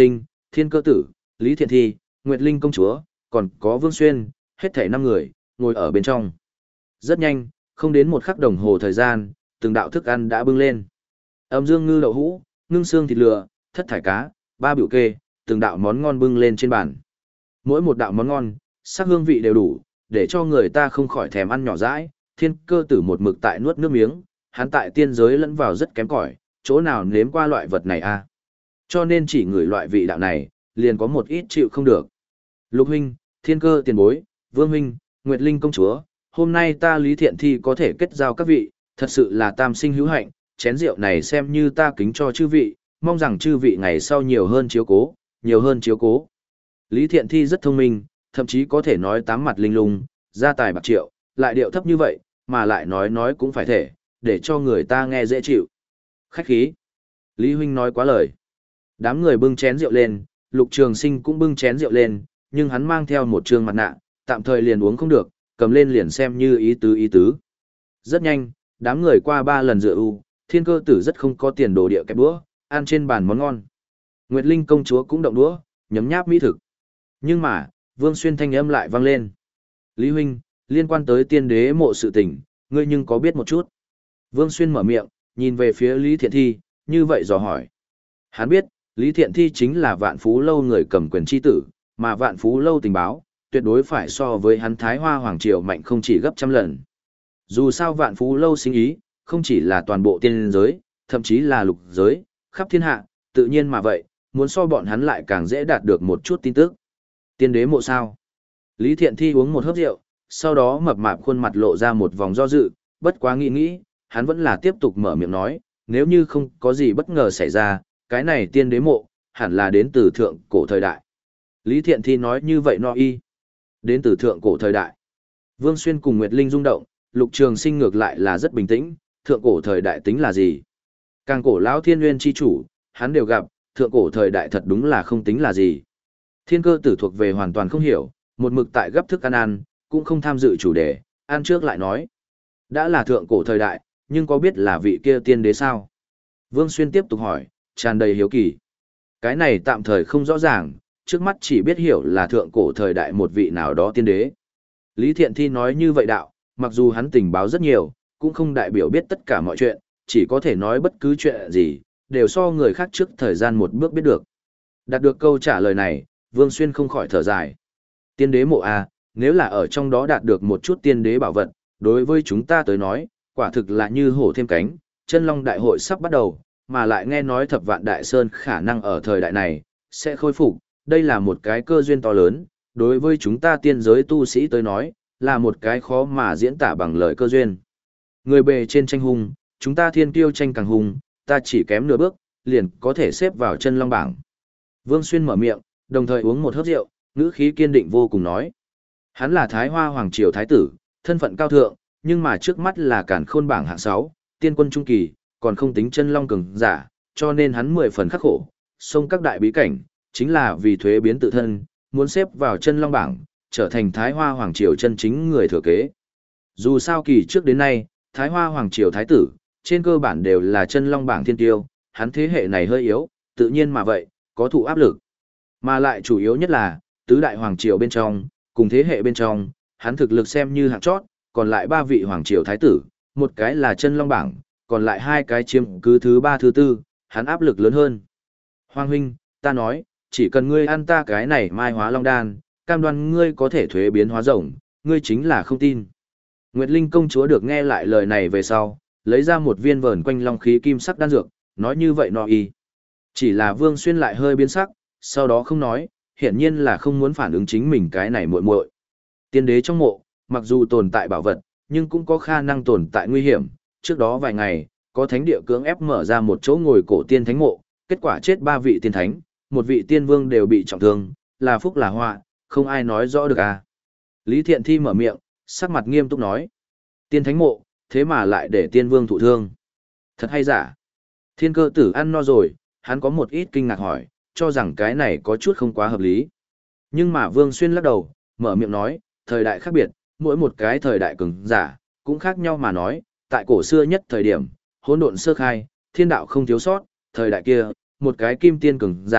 Thiên Cơ Tử, Lý Thiện Thi, Nguyệt Linh Công Chúa, còn có Vương Xuyên, hết thảy năm người, ngồi ở bên trong. Rất nhanh, không đến một khắc đồng hồ thời gian, từng đạo thức ăn đã bưng lên. Âm dương ngư đậu hũ, ngưng xương thịt lừa, thất thải cá, ba biểu kê, từng đạo món ngon bưng lên trên bàn. Mỗi một đạo món ngon, sắc hương vị đều đủ, để cho người ta không khỏi thèm ăn nhỏ dãi. Thiên Cơ Tử một mực tại nuốt nước miếng, hắn tại tiên giới lẫn vào rất kém cỏi, chỗ nào nếm qua loại vật này a? Cho nên chỉ ngửi loại vị đạo này, liền có một ít chịu không được. Lục huynh, Thiên Cơ tiền bối, Vương huynh, Nguyệt Linh công chúa, hôm nay ta Lý Thiện Thi có thể kết giao các vị, thật sự là tam sinh hữu hạnh, chén rượu này xem như ta kính cho chư vị, mong rằng chư vị ngày sau nhiều hơn chiếu cố, nhiều hơn chiếu cố. Lý Thiện Thi rất thông minh, thậm chí có thể nói tám mặt linh lung, gia tài bạc triệu, lại điệu thấp như vậy, mà lại nói nói cũng phải thể, để cho người ta nghe dễ chịu. Khách khí. Lý huynh nói quá lời. Đám người bưng chén rượu lên, Lục Trường Sinh cũng bưng chén rượu lên, nhưng hắn mang theo một trương mặt nạ, tạm thời liền uống không được, cầm lên liền xem như ý tứ ý tứ. Rất nhanh, đám người qua ba lần rượu, Thiên Cơ Tử rất không có tiền đồ địa kẹp đũa, ăn trên bàn món ngon. Nguyệt Linh công chúa cũng động đũa, nhấm nháp mỹ thực. Nhưng mà, Vương Xuyên thanh âm lại vang lên. Lý huynh, liên quan tới tiên đế mộ sự tình, ngươi nhưng có biết một chút. Vương Xuyên mở miệng, nhìn về phía Lý Thiện Thi, như vậy dò hỏi. Hắn biết, Lý Thiện Thi chính là Vạn Phú Lâu người cầm quyền chi tử, mà Vạn Phú Lâu tình báo, tuyệt đối phải so với hắn Thái Hoa Hoàng Triều mạnh không chỉ gấp trăm lần. Dù sao Vạn Phú Lâu sinh ý, không chỉ là toàn bộ tiên giới, thậm chí là lục giới, khắp thiên hạ, tự nhiên mà vậy, muốn so bọn hắn lại càng dễ đạt được một chút tin tức. Tiên đế mộ sao? Lý Thiện Thi uống một hớp rượu, sau đó mập mạp khuôn mặt lộ ra một vòng do dự, bất quá nghĩ nghĩ, hắn vẫn là tiếp tục mở miệng nói, nếu như không có gì bất ngờ xảy ra, cái này tiên đế mộ, hẳn là đến từ thượng cổ thời đại. Lý Thiện Thi nói như vậy no y. Đến từ thượng cổ thời đại. Vương Xuyên cùng Nguyệt Linh rung động, Lục Trường Sinh ngược lại là rất bình tĩnh, thượng cổ thời đại tính là gì? Càng cổ lão thiên nguyên chi chủ, hắn đều gặp, thượng cổ thời đại thật đúng là không tính là gì. Thiên Cơ Tử thuộc về hoàn toàn không hiểu, một mực tại gấp thức ăn ăn, cũng không tham dự chủ đề, ăn trước lại nói. Đã là thượng cổ thời đại, nhưng có biết là vị kia tiên đế sao? Vương Xuyên tiếp tục hỏi, tràn đầy hiếu kỳ. Cái này tạm thời không rõ ràng, trước mắt chỉ biết hiểu là thượng cổ thời đại một vị nào đó tiên đế. Lý Thiện Thi nói như vậy đạo, mặc dù hắn tình báo rất nhiều, cũng không đại biểu biết tất cả mọi chuyện, chỉ có thể nói bất cứ chuyện gì, đều so người khác trước thời gian một bước biết được. Đạt được câu trả lời này, Vương Xuyên không khỏi thở dài. Tiên đế mộ A, nếu là ở trong đó đạt được một chút tiên đế bảo vật, đối với chúng ta tới nói, quả thực là như hổ thêm cánh, chân long đại hội sắp bắt đầu, mà lại nghe nói thập vạn đại sơn khả năng ở thời đại này, sẽ khôi phục, đây là một cái cơ duyên to lớn, đối với chúng ta tiên giới tu sĩ tới nói, là một cái khó mà diễn tả bằng lời cơ duyên. Người bề trên tranh hùng, chúng ta thiên kiêu tranh càng hùng, ta chỉ kém nửa bước, liền có thể xếp vào chân long bảng. Vương Xuyên mở miệng, đồng thời uống một hớp rượu, ngữ khí kiên định vô cùng nói. Hắn là Thái Hoa Hoàng Triều Thái tử, thân phận cao thượng, nhưng mà trước mắt là càn khôn bảng hạng sáu, tiên quân trung kỳ, còn không tính chân long cường giả, cho nên hắn mười phần khắc khổ, xông các đại bí cảnh, chính là vì thuế biến tự thân, muốn xếp vào chân long bảng, trở thành Thái Hoa Hoàng Triều chân chính người thừa kế. Dù sao kỳ trước đến nay, Thái Hoa Hoàng Triều Thái tử, trên cơ bản đều là chân long bảng thiên tiêu, hắn thế hệ này hơi yếu, tự nhiên mà vậy, có thụ áp lực. Mà lại chủ yếu nhất là, tứ đại Hoàng Triều bên trong, cùng thế hệ bên trong, hắn thực lực xem như hạng chót, còn lại ba vị Hoàng Triều Thái tử, một cái là chân long bảng, còn lại hai cái chiếm cứ thứ ba thứ tư, hắn áp lực lớn hơn. Hoàng huynh, ta nói, chỉ cần ngươi ăn ta cái này mai hóa long đan, cam đoan ngươi có thể thuế biến hóa rồng, ngươi chính là không tin. Nguyệt Linh công chúa được nghe lại lời này về sau, lấy ra một viên vờn quanh long khí kim sắc đan dược, nói như vậy nọ y. Chỉ là Vương Xuyên lại hơi biến sắc, sau đó không nói, hiển nhiên là không muốn phản ứng chính mình cái này muội muội. Tiên đế trong mộ, mặc dù tồn tại bảo vật, nhưng cũng có khả năng tồn tại nguy hiểm. Trước đó vài ngày, có thánh địa cưỡng ép mở ra một chỗ ngồi cổ tiên thánh mộ, kết quả chết ba vị tiên thánh, một vị tiên vương đều bị trọng thương, là phúc là họa, không ai nói rõ được à. Lý Thiện Thi mở miệng, sắc mặt nghiêm túc nói. Tiên thánh mộ, thế mà lại để tiên vương thụ thương. Thật hay giả? Thiên Cơ Tử ăn no rồi, hắn có một ít kinh ngạc hỏi, cho rằng cái này có chút không quá hợp lý. Nhưng mà Vương Xuyên lắc đầu, mở miệng nói, thời đại khác biệt, mỗi một cái thời đại cường giả, cũng khác nhau mà nói, tại cổ xưa nhất thời điểm, hỗn độn sơ khai, thiên đạo không thiếu sót, thời đại kia, một cái kim tiên cường giả,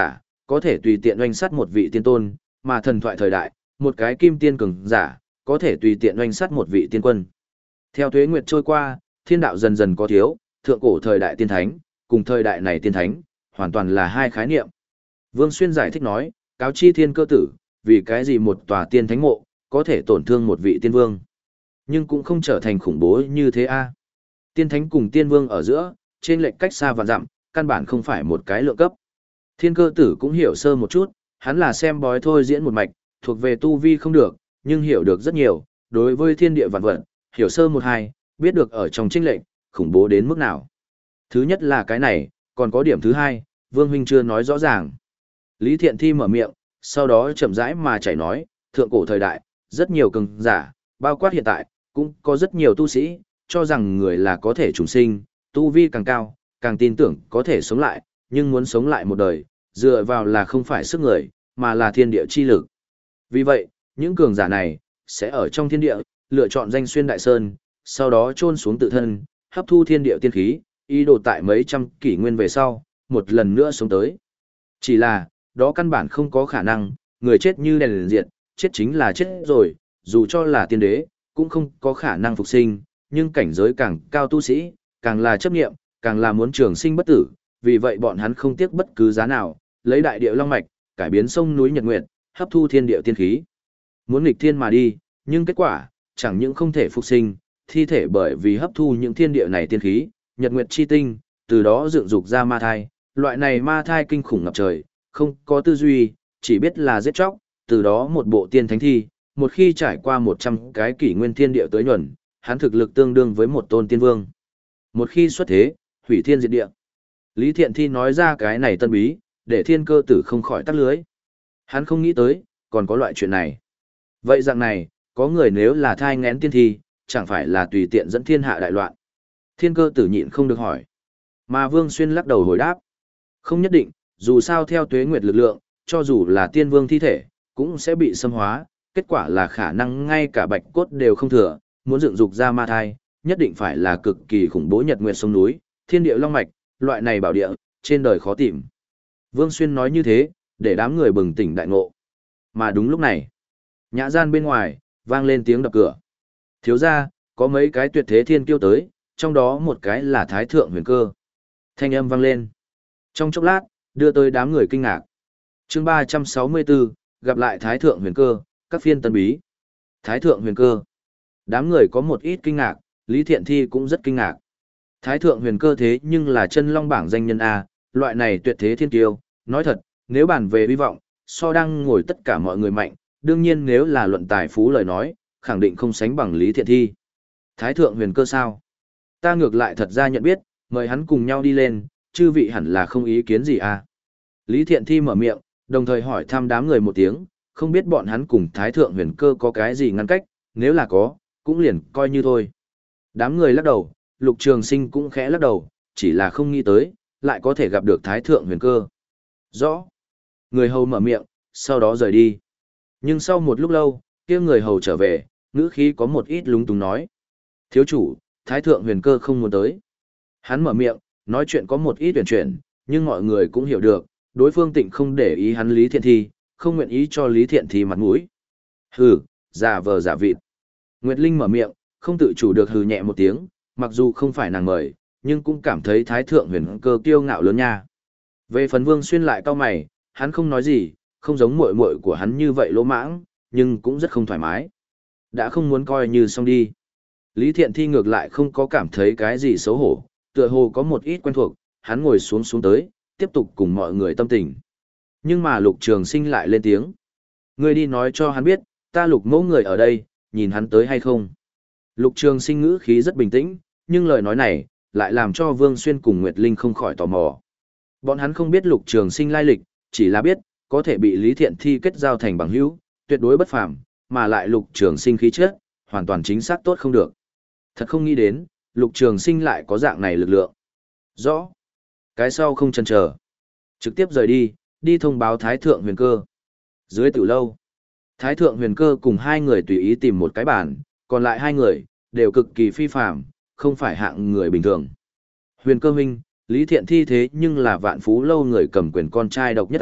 có thể tùy tiện oanh sát một vị tiên tôn, mà thần thoại thời đại, một cái kim tiên cường giả, có thể tùy tiện oanh sát một vị tiên quân. Theo tuế nguyệt trôi qua, thiên đạo dần dần có thiếu, thượng cổ thời đại tiên thánh, cùng thời đại này tiên thánh, hoàn toàn là hai khái niệm. Vương Xuyên giải thích nói, cáo chi thiên cơ tử, vì cái gì một tòa tiên thánh mộ, có thể tổn thương một vị tiên vương. Nhưng cũng không trở thành khủng bố như thế a. Tiên thánh cùng tiên vương ở giữa, trên lệch cách xa vạn dặm, căn bản không phải một cái lượng cấp. Thiên cơ tử cũng hiểu sơ một chút, hắn là xem bói thôi diễn một mạch, thuộc về tu vi không được, nhưng hiểu được rất nhiều, đối với thiên địa vạn vật, hiểu sơ một hai, biết được ở trong chênh lệch, khủng bố đến mức nào. Thứ nhất là cái này, còn có điểm thứ hai, Vương huynh chưa nói rõ ràng. Lý Thiện Thi mở miệng, sau đó chậm rãi mà chảy nói, thượng cổ thời đại, rất nhiều cường giả, bao quát hiện tại, cũng có rất nhiều tu sĩ, cho rằng người là có thể trùng sinh, tu vi càng cao, càng tin tưởng có thể sống lại, nhưng muốn sống lại một đời, dựa vào là không phải sức người, mà là thiên địa chi lực. Vì vậy, những cường giả này, sẽ ở trong thiên địa, lựa chọn danh xuyên đại sơn, sau đó chôn xuống tự thân, hấp thu thiên địa tiên khí, ý đồ tại mấy trăm kỷ nguyên về sau, một lần nữa sống tới. Chỉ là, đó căn bản không có khả năng, người chết như đèn liền diệt, chết chính là chết rồi, dù cho là tiên đế, cũng không có khả năng phục sinh, nhưng cảnh giới càng cao tu sĩ, càng là chấp nghiệm, càng là muốn trường sinh bất tử, vì vậy bọn hắn không tiếc bất cứ giá nào, lấy đại địa long mạch, cải biến sông núi nhật nguyệt, hấp thu thiên địa tiên khí. Muốn nghịch thiên mà đi, nhưng kết quả, chẳng những không thể phục sinh, thi thể bởi vì hấp thu những thiên địa này tiên khí, nhật nguyệt chi tinh, từ đó dựng dục ra ma thai, loại này ma thai kinh khủng ngập trời, không có tư duy, chỉ biết là giết chóc, từ đó một bộ tiên thánh thi, một khi trải qua một trăm cái kỷ nguyên thiên địa tới nhuần, hắn thực lực tương đương với một tôn tiên vương. Một khi xuất thế, hủy thiên diệt địa. Lý Thiện Thi nói ra cái này tân bí, để thiên cơ tử không khỏi tắt lưới. Hắn không nghĩ tới, còn có loại chuyện này. Vậy dạng này, có người nếu là thai ngén tiên thi, chẳng phải là tùy tiện dẫn thiên hạ đại loạn. Thiên cơ tử nhịn không được hỏi. Mà Vương Xuyên lắc đầu hồi đáp. Không nhất định, dù sao theo tuế nguyệt lực lượng, cho dù là tiên vương thi thể, cũng sẽ bị xâm hóa, kết quả là khả năng ngay cả bạch cốt đều không thừa, muốn dựng dục ra ma thai, nhất định phải là cực kỳ khủng bố nhật nguyệt sông núi, thiên địa long mạch, loại này bảo địa, trên đời khó tìm. Vương Xuyên nói như thế, để đám người bừng tỉnh đại ngộ. Mà đúng lúc này, nhã gian bên ngoài, vang lên tiếng đập cửa. Thiếu ra, có mấy cái tuyệt thế thiên kiêu tới, trong đó một cái là Thái Thượng Huyền Cơ. Thanh âm vang lên. Trong chốc lát, đưa tới đám người kinh ngạc. chương ba trăm sáu mươi bốn, gặp lại Thái Thượng Huyền Cơ, các phiên tân bí. Thái Thượng Huyền Cơ. Đám người có một ít kinh ngạc, Lý Thiện Thi cũng rất kinh ngạc. Thái Thượng Huyền Cơ thế nhưng là chân long bảng danh nhân A, loại này tuyệt thế thiên kiêu. Nói thật, nếu bàn về hy vọng, so đang ngồi tất cả mọi người mạnh, đương nhiên nếu là luận tài phú lời nói, khẳng định không sánh bằng Lý Thiện Thi. Thái Thượng Huyền Cơ sao? Ta ngược lại thật ra nhận biết, mời hắn cùng nhau đi lên, chư vị hẳn là không ý kiến gì à? Lý Thiện Thi mở miệng, đồng thời hỏi thăm đám người một tiếng, không biết bọn hắn cùng Thái Thượng Huyền Cơ có cái gì ngăn cách, nếu là có, cũng liền coi như thôi. Đám người lắc đầu, Lục Trường Sinh cũng khẽ lắc đầu, chỉ là không nghĩ tới, lại có thể gặp được Thái Thượng Huyền Cơ. Rõ. Người hầu mở miệng, sau đó rời đi. Nhưng sau một lúc lâu, kia người hầu trở về, ngữ khí có một ít lúng túng nói. Thiếu chủ, Thái Thượng Huyền Cơ không muốn tới. Hắn mở miệng, nói chuyện có một ít tuyển chuyển, nhưng mọi người cũng hiểu được, đối phương tịnh không để ý hắn Lý Thiện Thi, không nguyện ý cho Lý Thiện Thi mặt mũi. Hừ, giả vờ giả vịt. Nguyệt Linh mở miệng, không tự chủ được hừ nhẹ một tiếng, mặc dù không phải nàng mời, nhưng cũng cảm thấy Thái Thượng Huyền Cơ kiêu ngạo lớn nha. Về phần Vương Xuyên lại cau mày, hắn không nói gì, không giống muội muội của hắn như vậy lỗ mãng, nhưng cũng rất không thoải mái. Đã không muốn coi như xong đi. Lý Thiện Thi ngược lại không có cảm thấy cái gì xấu hổ, tựa hồ có một ít quen thuộc, hắn ngồi xuống xuống tới, tiếp tục cùng mọi người tâm tình. Nhưng mà Lục Trường Sinh lại lên tiếng. Ngươi đi nói cho hắn biết, ta Lục Mẫu người ở đây, nhìn hắn tới hay không. Lục Trường Sinh ngữ khí rất bình tĩnh, nhưng lời nói này, lại làm cho Vương Xuyên cùng Nguyệt Linh không khỏi tò mò. Bọn hắn không biết Lục Trường Sinh lai lịch, chỉ là biết, có thể bị Lý Thiện Thi kết giao thành bằng hữu, tuyệt đối bất phàm, mà lại Lục Trường Sinh khí chất, hoàn toàn chính xác tốt không được. Thật không nghĩ đến, Lục Trường Sinh lại có dạng này lực lượng. Rõ. Cái sau không chần chờ, trực tiếp rời đi, đi thông báo Thái Thượng Huyền Cơ. Dưới tử lâu, Thái Thượng Huyền Cơ cùng hai người tùy ý tìm một cái bàn, còn lại hai người, đều cực kỳ phi phàm, không phải hạng người bình thường. Huyền Cơ huynh, Lý Thiện Thi thế nhưng là vạn phú lâu người cầm quyền con trai độc nhất ta,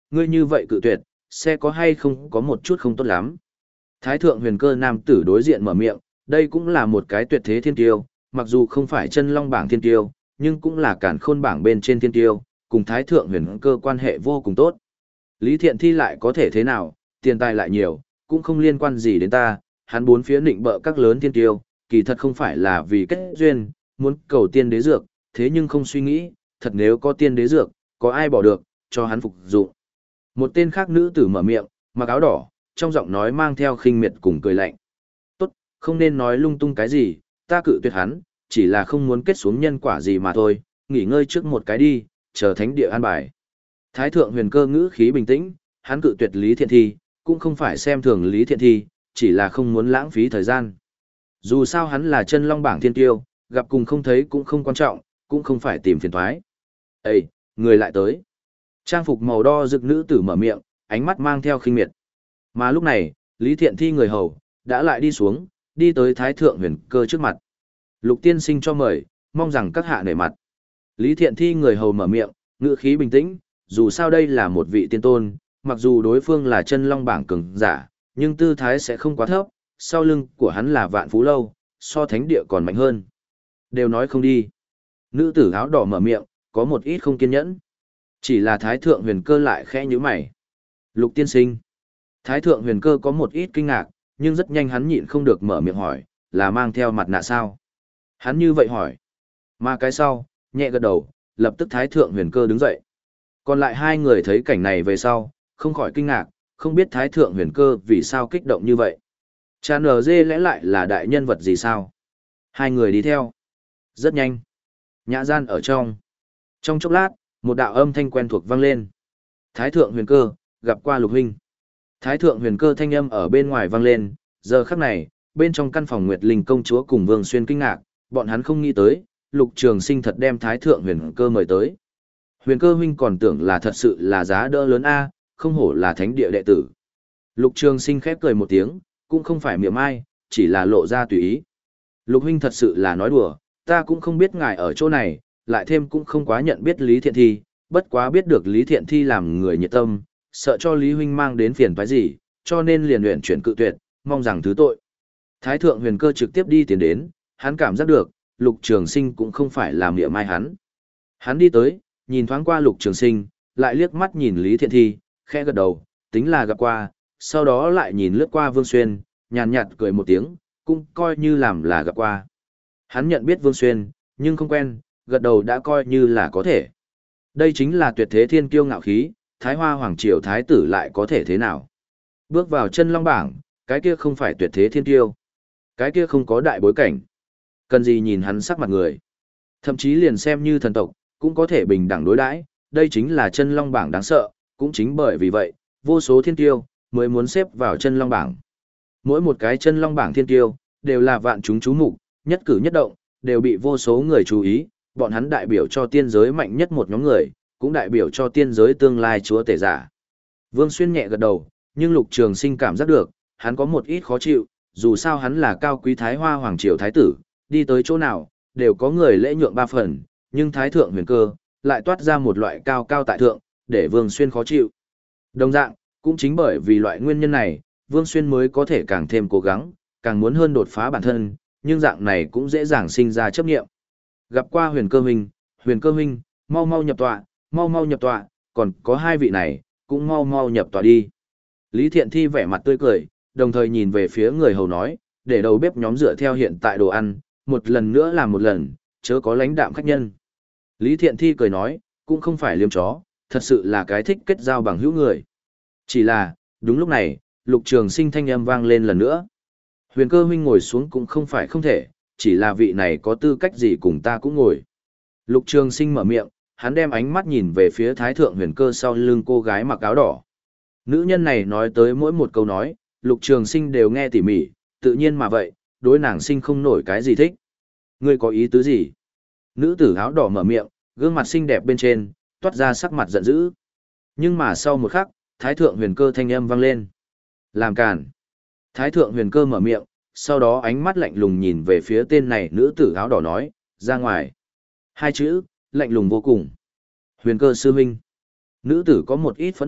ngươi như vậy cự tuyệt, sẽ có hay không có một chút không tốt lắm. Thái thượng huyền cơ nam tử đối diện mở miệng, đây cũng là một cái tuyệt thế thiên tiêu, mặc dù không phải chân long bảng thiên tiêu, nhưng cũng là cản khôn bảng bên trên thiên tiêu, cùng thái thượng huyền cơ quan hệ vô cùng tốt. Lý Thiện Thi lại có thể thế nào, tiền tài lại nhiều, cũng không liên quan gì đến ta, hắn bốn phía nịnh bợ các lớn thiên tiêu, kỳ thật không phải là vì kết duyên, muốn cầu tiên đế dược, thế nhưng không suy nghĩ, thật nếu có tiên đế dược, có ai bỏ được, cho hắn phục dụng. Một tên khác nữ tử mở miệng, mặc áo đỏ, trong giọng nói mang theo khinh miệt cùng cười lạnh. Tốt, không nên nói lung tung cái gì, ta cự tuyệt hắn, chỉ là không muốn kết xuống nhân quả gì mà thôi, nghỉ ngơi trước một cái đi, chờ thánh địa an bài. Thái thượng huyền cơ ngữ khí bình tĩnh, hắn cự tuyệt Lý Thiện Thi, cũng không phải xem thường Lý Thiện Thi, chỉ là không muốn lãng phí thời gian. Dù sao hắn là chân long bảng thiên tiêu, gặp cùng không thấy cũng không quan trọng, cũng không phải tìm phiền toái. Ê, người lại tới. Trang phục màu đo rực nữ tử mở miệng, ánh mắt mang theo khinh miệt. Mà lúc này, Lý Thiện Thi người hầu, đã lại đi xuống, đi tới Thái thượng huyền cơ trước mặt. Lục tiên sinh cho mời, mong rằng các hạ nể mặt. Lý Thiện Thi người hầu mở miệng, ngữ khí bình tĩnh, dù sao đây là một vị tiên tôn, mặc dù đối phương là chân long bảng cường giả, nhưng tư thái sẽ không quá thấp, sau lưng của hắn là vạn phú lâu, so thánh địa còn mạnh hơn. Đều nói không đi. Nữ tử áo đỏ mở miệng, có một ít không kiên nhẫn. Chỉ là Thái thượng huyền cơ lại khẽ nhíu mày. Lục tiên sinh. Thái thượng huyền cơ có một ít kinh ngạc, nhưng rất nhanh hắn nhịn không được mở miệng hỏi, là mang theo mặt nạ sao? Hắn như vậy hỏi. Mà cái sau, nhẹ gật đầu, lập tức Thái thượng huyền cơ đứng dậy. Còn lại hai người thấy cảnh này về sau, không khỏi kinh ngạc, không biết Thái thượng huyền cơ vì sao kích động như vậy. Cha nờ dê lẽ lại là đại nhân vật gì sao? Hai người đi theo. Rất nhanh. Nhã gian ở trong. Trong chốc lát, một đạo âm thanh quen thuộc vang lên. Thái thượng huyền cơ, gặp qua Lục huynh. Thái thượng huyền cơ thanh âm ở bên ngoài vang lên, giờ khắc này, bên trong căn phòng Nguyệt Linh công chúa cùng Vương Xuyên kinh ngạc, bọn hắn không nghĩ tới, Lục Trường Sinh thật đem Thái thượng huyền cơ mời tới. Huyền cơ huynh còn tưởng là thật sự là giá đỡ lớn a, không hổ là thánh địa đệ tử. Lục Trường Sinh khép cười một tiếng, cũng không phải miệng ai, chỉ là lộ ra tùy ý. Lục huynh thật sự là nói đùa, ta cũng không biết ngài ở chỗ này, lại thêm cũng không quá nhận biết Lý Thiện Thi, bất quá biết được Lý Thiện Thi làm người nhiệt tâm, sợ cho Lý huynh mang đến phiền toái gì, cho nên liền luyện chuyển cự tuyệt, mong rằng thứ tội. Thái thượng huyền cơ trực tiếp đi tiến đến, hắn cảm giác được, Lục Trường Sinh cũng không phải làm miệng mai hắn. Hắn đi tới, nhìn thoáng qua Lục Trường Sinh, lại liếc mắt nhìn Lý Thiện Thi, khẽ gật đầu, tính là gặp qua, sau đó lại nhìn lướt qua Vương Xuyên, nhàn nhạt cười một tiếng, cũng coi như làm là gặp qua. Hắn nhận biết Vương Xuyên, nhưng không quen, gật đầu đã coi như là có thể. Đây chính là tuyệt thế thiên kiêu ngạo khí, Thái Hoa Hoàng Triều Thái tử lại có thể thế nào? Bước vào chân long bảng, cái kia không phải tuyệt thế thiên kiêu. Cái kia không có đại bối cảnh. Cần gì nhìn hắn sắc mặt người. Thậm chí liền xem như thần tộc, cũng có thể bình đẳng đối đãi. Đây chính là chân long bảng đáng sợ, cũng chính bởi vì vậy, vô số thiên kiêu mới muốn xếp vào chân long bảng. Mỗi một cái chân long bảng thiên kiêu đều là vạn chúng chú mục, nhất cử nhất động đều bị vô số người chú ý, bọn hắn đại biểu cho tiên giới mạnh nhất một nhóm người, cũng đại biểu cho tiên giới tương lai chúa tể giả. Vương Xuyên nhẹ gật đầu, nhưng Lục Trường Sinh cảm giác được, hắn có một ít khó chịu, dù sao hắn là cao quý Thái Hoa Hoàng Triều Thái tử, đi tới chỗ nào, đều có người lễ nhượng ba phần, nhưng Thái Thượng huyền cơ, lại toát ra một loại cao cao tại thượng, để Vương Xuyên khó chịu. Đồng dạng, cũng chính bởi vì loại nguyên nhân này, Vương Xuyên mới có thể càng thêm cố gắng, càng muốn hơn đột phá bản thân, nhưng dạng này cũng dễ dàng sinh ra chấp nghiệm. Gặp qua huyền cơ huynh, huyền cơ huynh, mau mau nhập tọa, mau mau nhập tọa, còn có hai vị này, cũng mau mau nhập tọa đi. Lý Thiện Thi vẻ mặt tươi cười, đồng thời nhìn về phía người hầu nói, để đầu bếp nhóm dựa theo hiện tại đồ ăn, một lần nữa làm một lần, chớ có lãnh đạm khách nhân. Lý Thiện Thi cười nói, cũng không phải liếm chó, thật sự là cái thích kết giao bằng hữu người. Chỉ là, đúng lúc này, Lục Trường Sinh thanh âm vang lên lần nữa. Huyền cơ huynh ngồi xuống cũng không phải không thể, chỉ là vị này có tư cách gì cùng ta cũng ngồi. Lục Trường Sinh mở miệng, hắn đem ánh mắt nhìn về phía Thái Thượng huyền cơ sau lưng cô gái mặc áo đỏ. Nữ nhân này nói tới mỗi một câu nói, Lục Trường Sinh đều nghe tỉ mỉ, tự nhiên mà vậy, đối nàng sinh không nổi cái gì thích. Ngươi có ý tứ gì? Nữ tử áo đỏ mở miệng, gương mặt xinh đẹp bên trên, toát ra sắc mặt giận dữ. Nhưng mà sau một khắc, Thái Thượng huyền cơ thanh âm vang lên. Làm càn. Thái Thượng huyền cơ mở miệng, sau đó ánh mắt lạnh lùng nhìn về phía tên này nữ tử áo đỏ nói, ra ngoài. Hai chữ, lạnh lùng vô cùng. Huyền cơ sư huynh. Nữ tử có một ít phẫn nộ,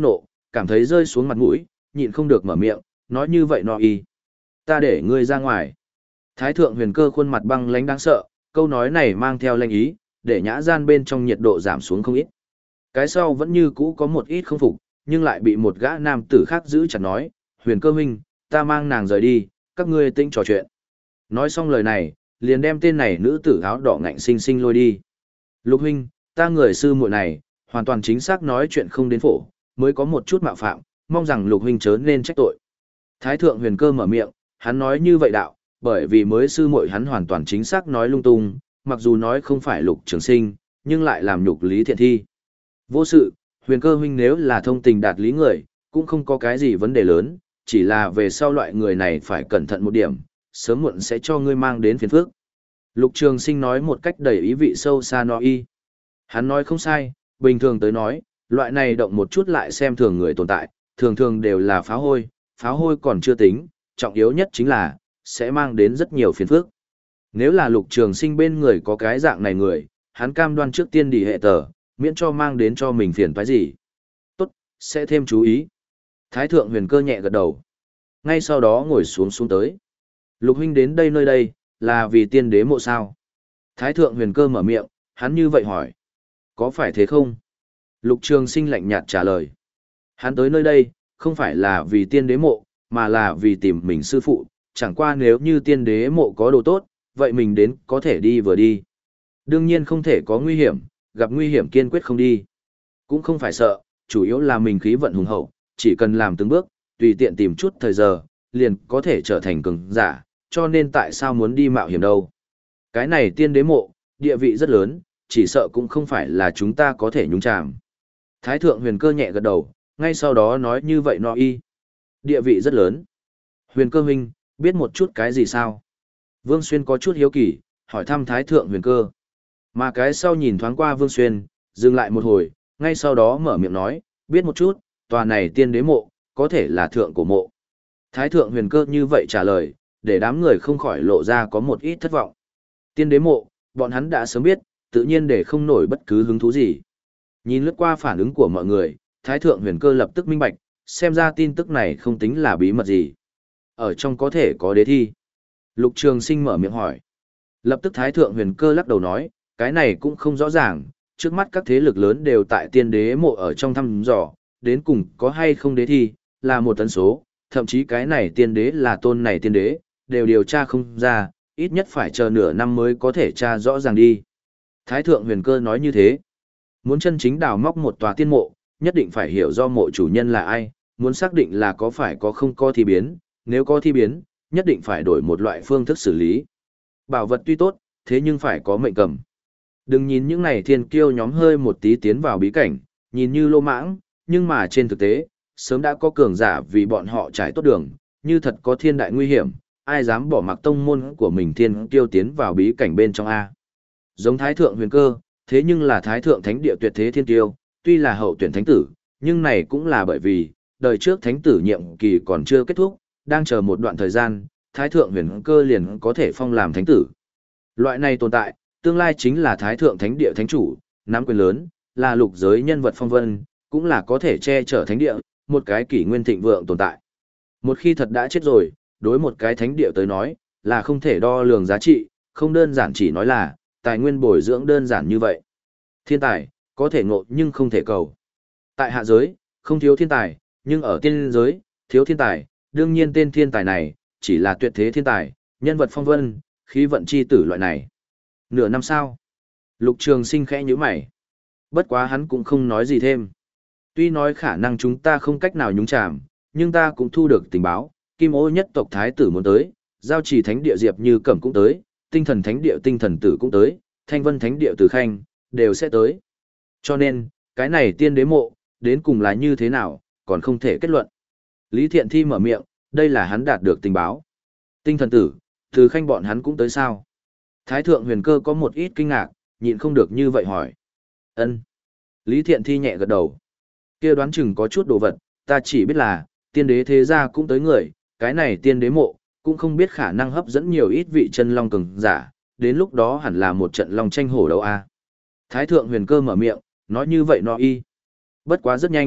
cảm thấy rơi xuống mặt mũi, nhịn không được mở miệng, nói như vậy nó y. Ta để ngươi ra ngoài. Thái thượng huyền cơ khuôn mặt băng lãnh đáng sợ, câu nói này mang theo lệnh ý, để nhã gian bên trong nhiệt độ giảm xuống không ít. Cái sau vẫn như cũ có một ít không phục, nhưng lại bị một gã nam tử khác giữ chặt nói, huyền cơ huynh, ta mang nàng rời đi, các ngươi tĩnh trò chuyện. Nói xong lời này, liền đem tên này nữ tử áo đỏ ngạnh sinh sinh lôi đi. Lục huynh, ta người sư muội này, hoàn toàn chính xác nói chuyện không đến phổ, mới có một chút mạo phạm, mong rằng lục huynh chớ nên trách tội. Thái thượng huyền cơ mở miệng, hắn nói như vậy đạo, bởi vì mới sư muội hắn hoàn toàn chính xác nói lung tung, mặc dù nói không phải lục trường sinh, nhưng lại làm nhục Lý Thiện Thi. Vô sự, huyền cơ huynh nếu là thông tình đạt lý người, cũng không có cái gì vấn đề lớn, chỉ là về sau loại người này phải cẩn thận một điểm, sớm muộn sẽ cho ngươi mang đến phiền phức. Lục trường sinh nói một cách đầy ý vị sâu xa nói y. Hắn nói không sai, bình thường tới nói, loại này động một chút lại xem thường người tồn tại, thường thường đều là pháo hôi, pháo hôi còn chưa tính, trọng yếu nhất chính là, sẽ mang đến rất nhiều phiền phức. Nếu là lục trường sinh bên người có cái dạng này người, hắn cam đoan trước tiên đi hệ tờ, miễn cho mang đến cho mình phiền toái gì. Tốt, sẽ thêm chú ý. Thái thượng huyền cơ nhẹ gật đầu. Ngay sau đó ngồi xuống xuống tới. Lục huynh đến đây nơi đây, là vì tiên đế mộ sao? Thái thượng huyền cơ mở miệng, hắn như vậy hỏi. Có phải thế không? Lục trường sinh lạnh nhạt trả lời. Hắn tới nơi đây, không phải là vì tiên đế mộ, mà là vì tìm mình sư phụ, chẳng qua nếu như tiên đế mộ có đồ tốt, vậy mình đến có thể đi vừa đi. Đương nhiên không thể có nguy hiểm, gặp nguy hiểm kiên quyết không đi. Cũng không phải sợ, chủ yếu là mình khí vận hùng hậu, chỉ cần làm từng bước, tùy tiện tìm chút thời giờ, liền có thể trở thành cường giả, cho nên tại sao muốn đi mạo hiểm đâu. Cái này tiên đế mộ, địa vị rất lớn, chỉ sợ cũng không phải là chúng ta có thể nhúng chàm. Thái thượng huyền cơ nhẹ gật đầu, ngay sau đó nói như vậy nó y. Địa vị rất lớn. Huyền cơ huynh, biết một chút cái gì sao? Vương Xuyên có chút hiếu kỳ, hỏi thăm Thái thượng huyền cơ. Mà cái sau nhìn thoáng qua Vương Xuyên, dừng lại một hồi, ngay sau đó mở miệng nói, biết một chút, tòa này tiên đế mộ, có thể là thượng cổ mộ. Thái thượng huyền cơ như vậy trả lời, để đám người không khỏi lộ ra có một ít thất vọng. Tiên đế mộ, bọn hắn đã sớm biết, tự nhiên để không nổi bất cứ hứng thú gì. Nhìn lướt qua phản ứng của mọi người, Thái thượng huyền cơ lập tức minh bạch, xem ra tin tức này không tính là bí mật gì. Ở trong có thể có đế thi. Lục Trường Sinh mở miệng hỏi. Lập tức Thái thượng huyền cơ lắc đầu nói, cái này cũng không rõ ràng, trước mắt các thế lực lớn đều tại tiên đế mộ ở trong thăm dò, đến cùng có hay không đế thi, là một tấn số, thậm chí cái này tiên đế là tôn này tiên đế, đều điều tra không ra, ít nhất phải chờ nửa năm mới có thể tra rõ ràng đi. Thái thượng huyền cơ nói như thế. Muốn chân chính đào móc một tòa tiên mộ, nhất định phải hiểu do mộ chủ nhân là ai, muốn xác định là có phải có không có thi biến, nếu có thi biến, nhất định phải đổi một loại phương thức xử lý. Bảo vật tuy tốt, thế nhưng phải có mệnh cầm. Đừng nhìn những này thiên kiêu nhóm hơi một tí tiến vào bí cảnh, nhìn như lô mãng, nhưng mà trên thực tế, sớm đã có cường giả vì bọn họ trải tốt đường, như thật có thiên đại nguy hiểm, ai dám bỏ mặc tông môn của mình thiên kiêu tiến vào bí cảnh bên trong A. Giống Thái thượng huyền cơ, thế nhưng là Thái thượng thánh địa tuyệt thế thiên kiêu, tuy là hậu tuyển thánh tử, nhưng này cũng là bởi vì, đời trước thánh tử nhiệm kỳ còn chưa kết thúc, đang chờ một đoạn thời gian, Thái thượng huyền cơ liền có thể phong làm thánh tử. Loại này tồn tại, tương lai chính là Thái thượng thánh địa thánh chủ, nắm quyền lớn, là lục giới nhân vật phong vân, cũng là có thể che chở thánh địa, một cái kỷ nguyên thịnh vượng tồn tại. Một khi thật đã chết rồi, đối một cái thánh địa tới nói, là không thể đo lường giá trị, không đơn giản chỉ nói là, tài nguyên bồi dưỡng đơn giản như vậy. Thiên tài, có thể ngộ nhưng không thể cầu. Tại hạ giới, không thiếu thiên tài, nhưng ở tiên giới, thiếu thiên tài, đương nhiên tên thiên tài này, chỉ là tuyệt thế thiên tài, nhân vật phong vân, khí vận chi tử loại này. Nửa năm sau, Lục Trường Sinh khẽ nhíu mày. Bất quá hắn cũng không nói gì thêm. Tuy nói khả năng chúng ta không cách nào nhúng chàm, nhưng ta cũng thu được tình báo, Kim Ô nhất tộc thái tử muốn tới, Giao Trì thánh địa Diệp Như Cẩm cũng tới, Tinh Thần thánh địa Tinh Thần tử cũng tới, Thanh Vân thánh địa Từ Khanh đều sẽ tới. Cho nên, cái này tiên đế mộ, đến cùng là như thế nào, còn không thể kết luận. Lý Thiện Thi mở miệng, đây là hắn đạt được tình báo. Tinh Thần tử, Từ Khanh bọn hắn cũng tới sao? Thái thượng huyền cơ có một ít kinh ngạc, nhịn không được như vậy hỏi. Ân. Lý Thiện Thi nhẹ gật đầu. Kia đoán chừng có chút đồ vật, ta chỉ biết là, tiên đế thế gia cũng tới người, cái này tiên đế mộ, cũng không biết khả năng hấp dẫn nhiều ít vị chân long cường giả, đến lúc đó hẳn là một trận long tranh hổ đấu a. Thái thượng huyền cơ mở miệng, nói như vậy nó y. Bất quá rất nhanh,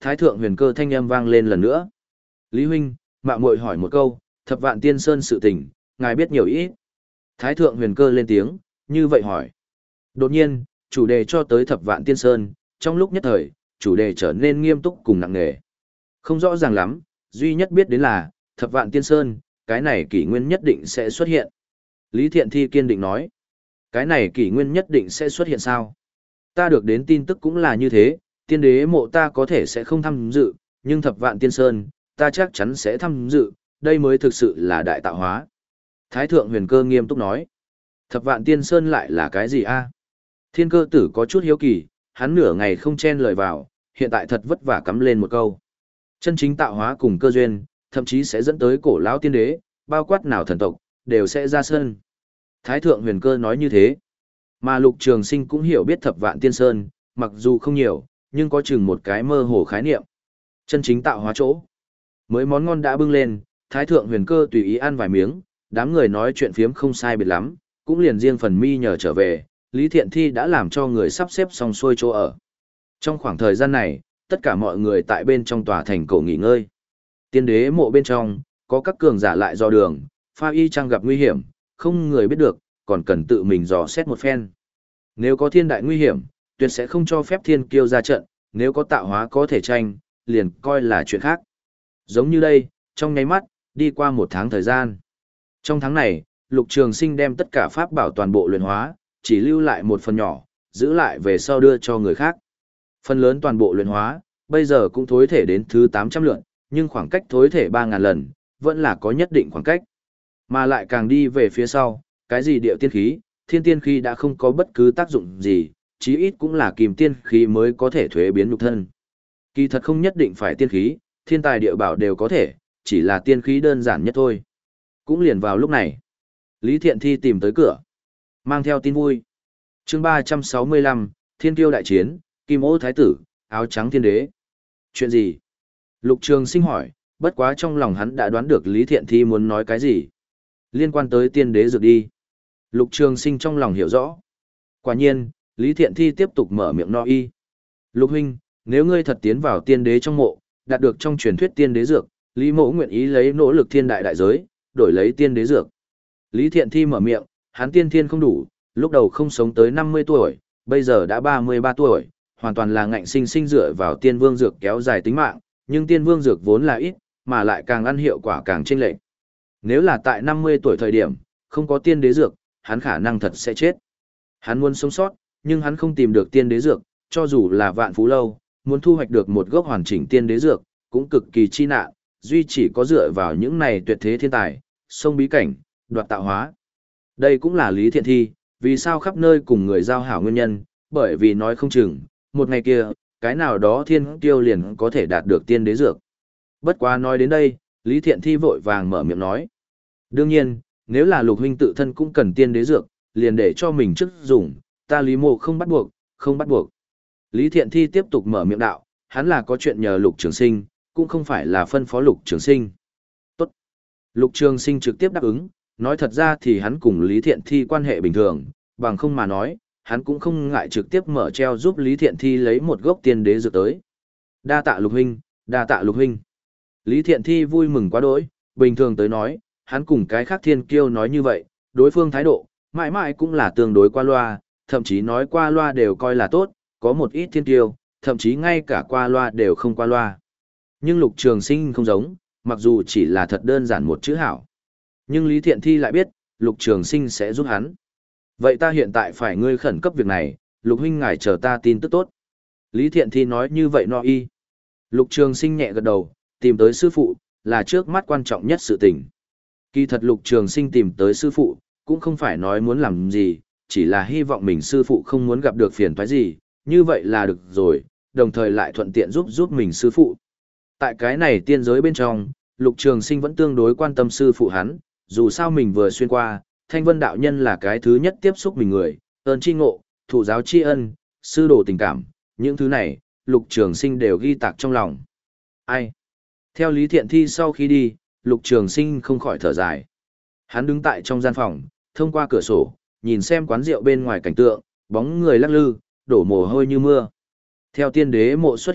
Thái thượng huyền cơ thanh âm vang lên lần nữa. Lý huynh, mạo muội hỏi một câu, thập vạn tiên sơn sự tình, ngài biết nhiều ít. Thái thượng huyền cơ lên tiếng, như vậy hỏi. Đột nhiên, chủ đề cho tới thập vạn tiên sơn, trong lúc nhất thời, chủ đề trở nên nghiêm túc cùng nặng nề. Không rõ ràng lắm, duy nhất biết đến là, thập vạn tiên sơn, cái này kỷ nguyên nhất định sẽ xuất hiện. Lý Thiện Thi kiên định nói, cái này kỷ nguyên nhất định sẽ xuất hiện sao? Ta được đến tin tức cũng là như thế, tiên đế mộ ta có thể sẽ không tham dự, nhưng thập vạn tiên sơn, ta chắc chắn sẽ tham dự, đây mới thực sự là đại tạo hóa. Thái thượng huyền cơ nghiêm túc nói, thập vạn tiên sơn lại là cái gì a? Thiên cơ tử có chút hiếu kỳ, hắn nửa ngày không chen lời vào, hiện tại thật vất vả cắm lên một câu. Chân chính tạo hóa cùng cơ duyên, thậm chí sẽ dẫn tới cổ lão tiên đế, bao quát nào thần tộc, đều sẽ ra sân. Thái thượng huyền cơ nói như thế. Mà Lục Trường Sinh cũng hiểu biết thập vạn tiên sơn, mặc dù không nhiều, nhưng có chừng một cái mơ hồ khái niệm. Chân chính tạo hóa chỗ. Mới món ngon đã bưng lên, Thái thượng huyền cơ tùy ý ăn vài miếng, đám người nói chuyện phiếm không sai biệt lắm, cũng liền riêng phần mi nhờ trở về, Lý Thiện Thi đã làm cho người sắp xếp xong xuôi chỗ ở. Trong khoảng thời gian này, tất cả mọi người tại bên trong tòa thành cổ nghỉ ngơi. Tiên đế mộ bên trong, có các cường giả lại do đường, pha y chăng gặp nguy hiểm, không người biết được, còn cần tự mình dò xét một phen. Nếu có thiên đại nguy hiểm, tuyệt sẽ không cho phép thiên kiêu ra trận, nếu có tạo hóa có thể tranh, liền coi là chuyện khác. Giống như đây, trong nháy mắt, đi qua một tháng thời gian. Trong tháng này, Lục Trường Sinh đem tất cả pháp bảo toàn bộ luyện hóa, chỉ lưu lại một phần nhỏ, giữ lại về sau đưa cho người khác. Phần lớn toàn bộ luyện hóa, bây giờ cũng thối thể đến thứ tám trăm lượn, nhưng khoảng cách thối thể ba ngàn lần, vẫn là có nhất định khoảng cách. Mà lại càng đi về phía sau, cái gì điệu tiên khí, thiên tiên khí đã không có bất cứ tác dụng gì, chí ít cũng là kìm tiên khí mới có thể thuế biến nhục thân. Kỳ thật không nhất định phải tiên khí, thiên tài địa bảo đều có thể, chỉ là tiên khí đơn giản nhất thôi. Cũng liền vào lúc này, Lý Thiện Thi tìm tới cửa, mang theo tin vui. Chương ba trăm sáu mươi lăm, Thiên Kiêu đại chiến, Kim Ô thái tử, áo trắng thiên đế. Chuyện gì? Lục Trường Sinh hỏi, bất quá trong lòng hắn đã đoán được Lý Thiện Thi muốn nói cái gì. Liên quan tới tiên đế dược đi. Lục Trường Sinh trong lòng hiểu rõ. Quả nhiên, Lý Thiện Thi tiếp tục mở miệng no y. Lục huynh, nếu ngươi thật tiến vào tiên đế trong mộ, đạt được trong truyền thuyết tiên đế dược, Lý Mộ nguyện ý lấy nỗ lực thiên đại đại giới, đổi lấy tiên đế dược. Lý Thiện Thi mở miệng, hắn tiên thiên không đủ, lúc đầu không sống tới năm mươi tuổi, bây giờ đã ba mươi ba tuổi, hoàn toàn là ngạnh sinh sinh dựa vào tiên vương dược kéo dài tính mạng, nhưng tiên vương dược vốn là ít, mà lại càng ăn hiệu quả càng chênh lệch. Nếu là tại năm mươi tuổi thời điểm, không có tiên đế dược, hắn khả năng thật sẽ chết. Hắn muốn sống sót, nhưng hắn không tìm được tiên đế dược, cho dù là vạn phú lâu, muốn thu hoạch được một gốc hoàn chỉnh tiên đế dược, cũng cực kỳ chi nạn, duy chỉ có dựa vào những này tuyệt thế thiên tài, sông bí cảnh, đoạt tạo hóa. Đây cũng là Lý Thiện Thi, vì sao khắp nơi cùng người giao hảo nguyên nhân, bởi vì nói không chừng, một ngày kia, cái nào đó thiên tiêu liền có thể đạt được tiên đế dược. Bất quá nói đến đây, Lý Thiện Thi vội vàng mở miệng nói. Đương nhiên, nếu là Lục huynh tự thân cũng cần tiên đế dược, liền để cho mình trước dùng, ta Lý Mộ không bắt buộc, không bắt buộc. Lý Thiện Thi tiếp tục mở miệng đạo, hắn là có chuyện nhờ Lục Trường Sinh, cũng không phải là phân phó Lục Trường Sinh. Tốt. Lục Trường Sinh trực tiếp đáp ứng, nói thật ra thì hắn cùng Lý Thiện Thi quan hệ bình thường, bằng không mà nói, hắn cũng không ngại trực tiếp mở treo giúp Lý Thiện Thi lấy một gốc tiên đế dược tới. Đa tạ Lục huynh, đa tạ Lục huynh. Lý Thiện Thi vui mừng quá đỗi, bình thường tới nói, hắn cùng cái khác thiên kiêu nói như vậy, đối phương thái độ, mãi mãi cũng là tương đối qua loa, thậm chí nói qua loa đều coi là tốt, có một ít thiên kiêu, thậm chí ngay cả qua loa đều không qua loa. Nhưng Lục Trường Sinh không giống, mặc dù chỉ là thật đơn giản một chữ hảo. Nhưng Lý Thiện Thi lại biết, Lục Trường Sinh sẽ giúp hắn. Vậy ta hiện tại phải ngươi khẩn cấp việc này, Lục huynh ngài chờ ta tin tức tốt. Lý Thiện Thi nói như vậy no y. Lục Trường Sinh nhẹ gật đầu, tìm tới sư phụ, là trước mắt quan trọng nhất sự tình. Kỳ thật Lục Trường Sinh tìm tới sư phụ, cũng không phải nói muốn làm gì, chỉ là hy vọng mình sư phụ không muốn gặp được phiền toái gì, như vậy là được rồi, đồng thời lại thuận tiện giúp giúp mình sư phụ. Tại cái này tiên giới bên trong, Lục Trường Sinh vẫn tương đối quan tâm sư phụ hắn, dù sao mình vừa xuyên qua, Thanh Vân đạo nhân là cái thứ nhất tiếp xúc mình người, ơn chi ngộ, thụ giáo tri ân, sư đồ tình cảm, những thứ này, Lục Trường Sinh đều ghi tạc trong lòng. Ai? Theo Lý Thiện Thi sau khi đi, Lục Trường Sinh không khỏi thở dài. Hắn đứng tại trong gian phòng, thông qua cửa sổ, nhìn xem quán rượu bên ngoài cảnh tượng, bóng người lắc lư, đổ mồ hôi như mưa. Theo tiên đế mộ xuất hiện,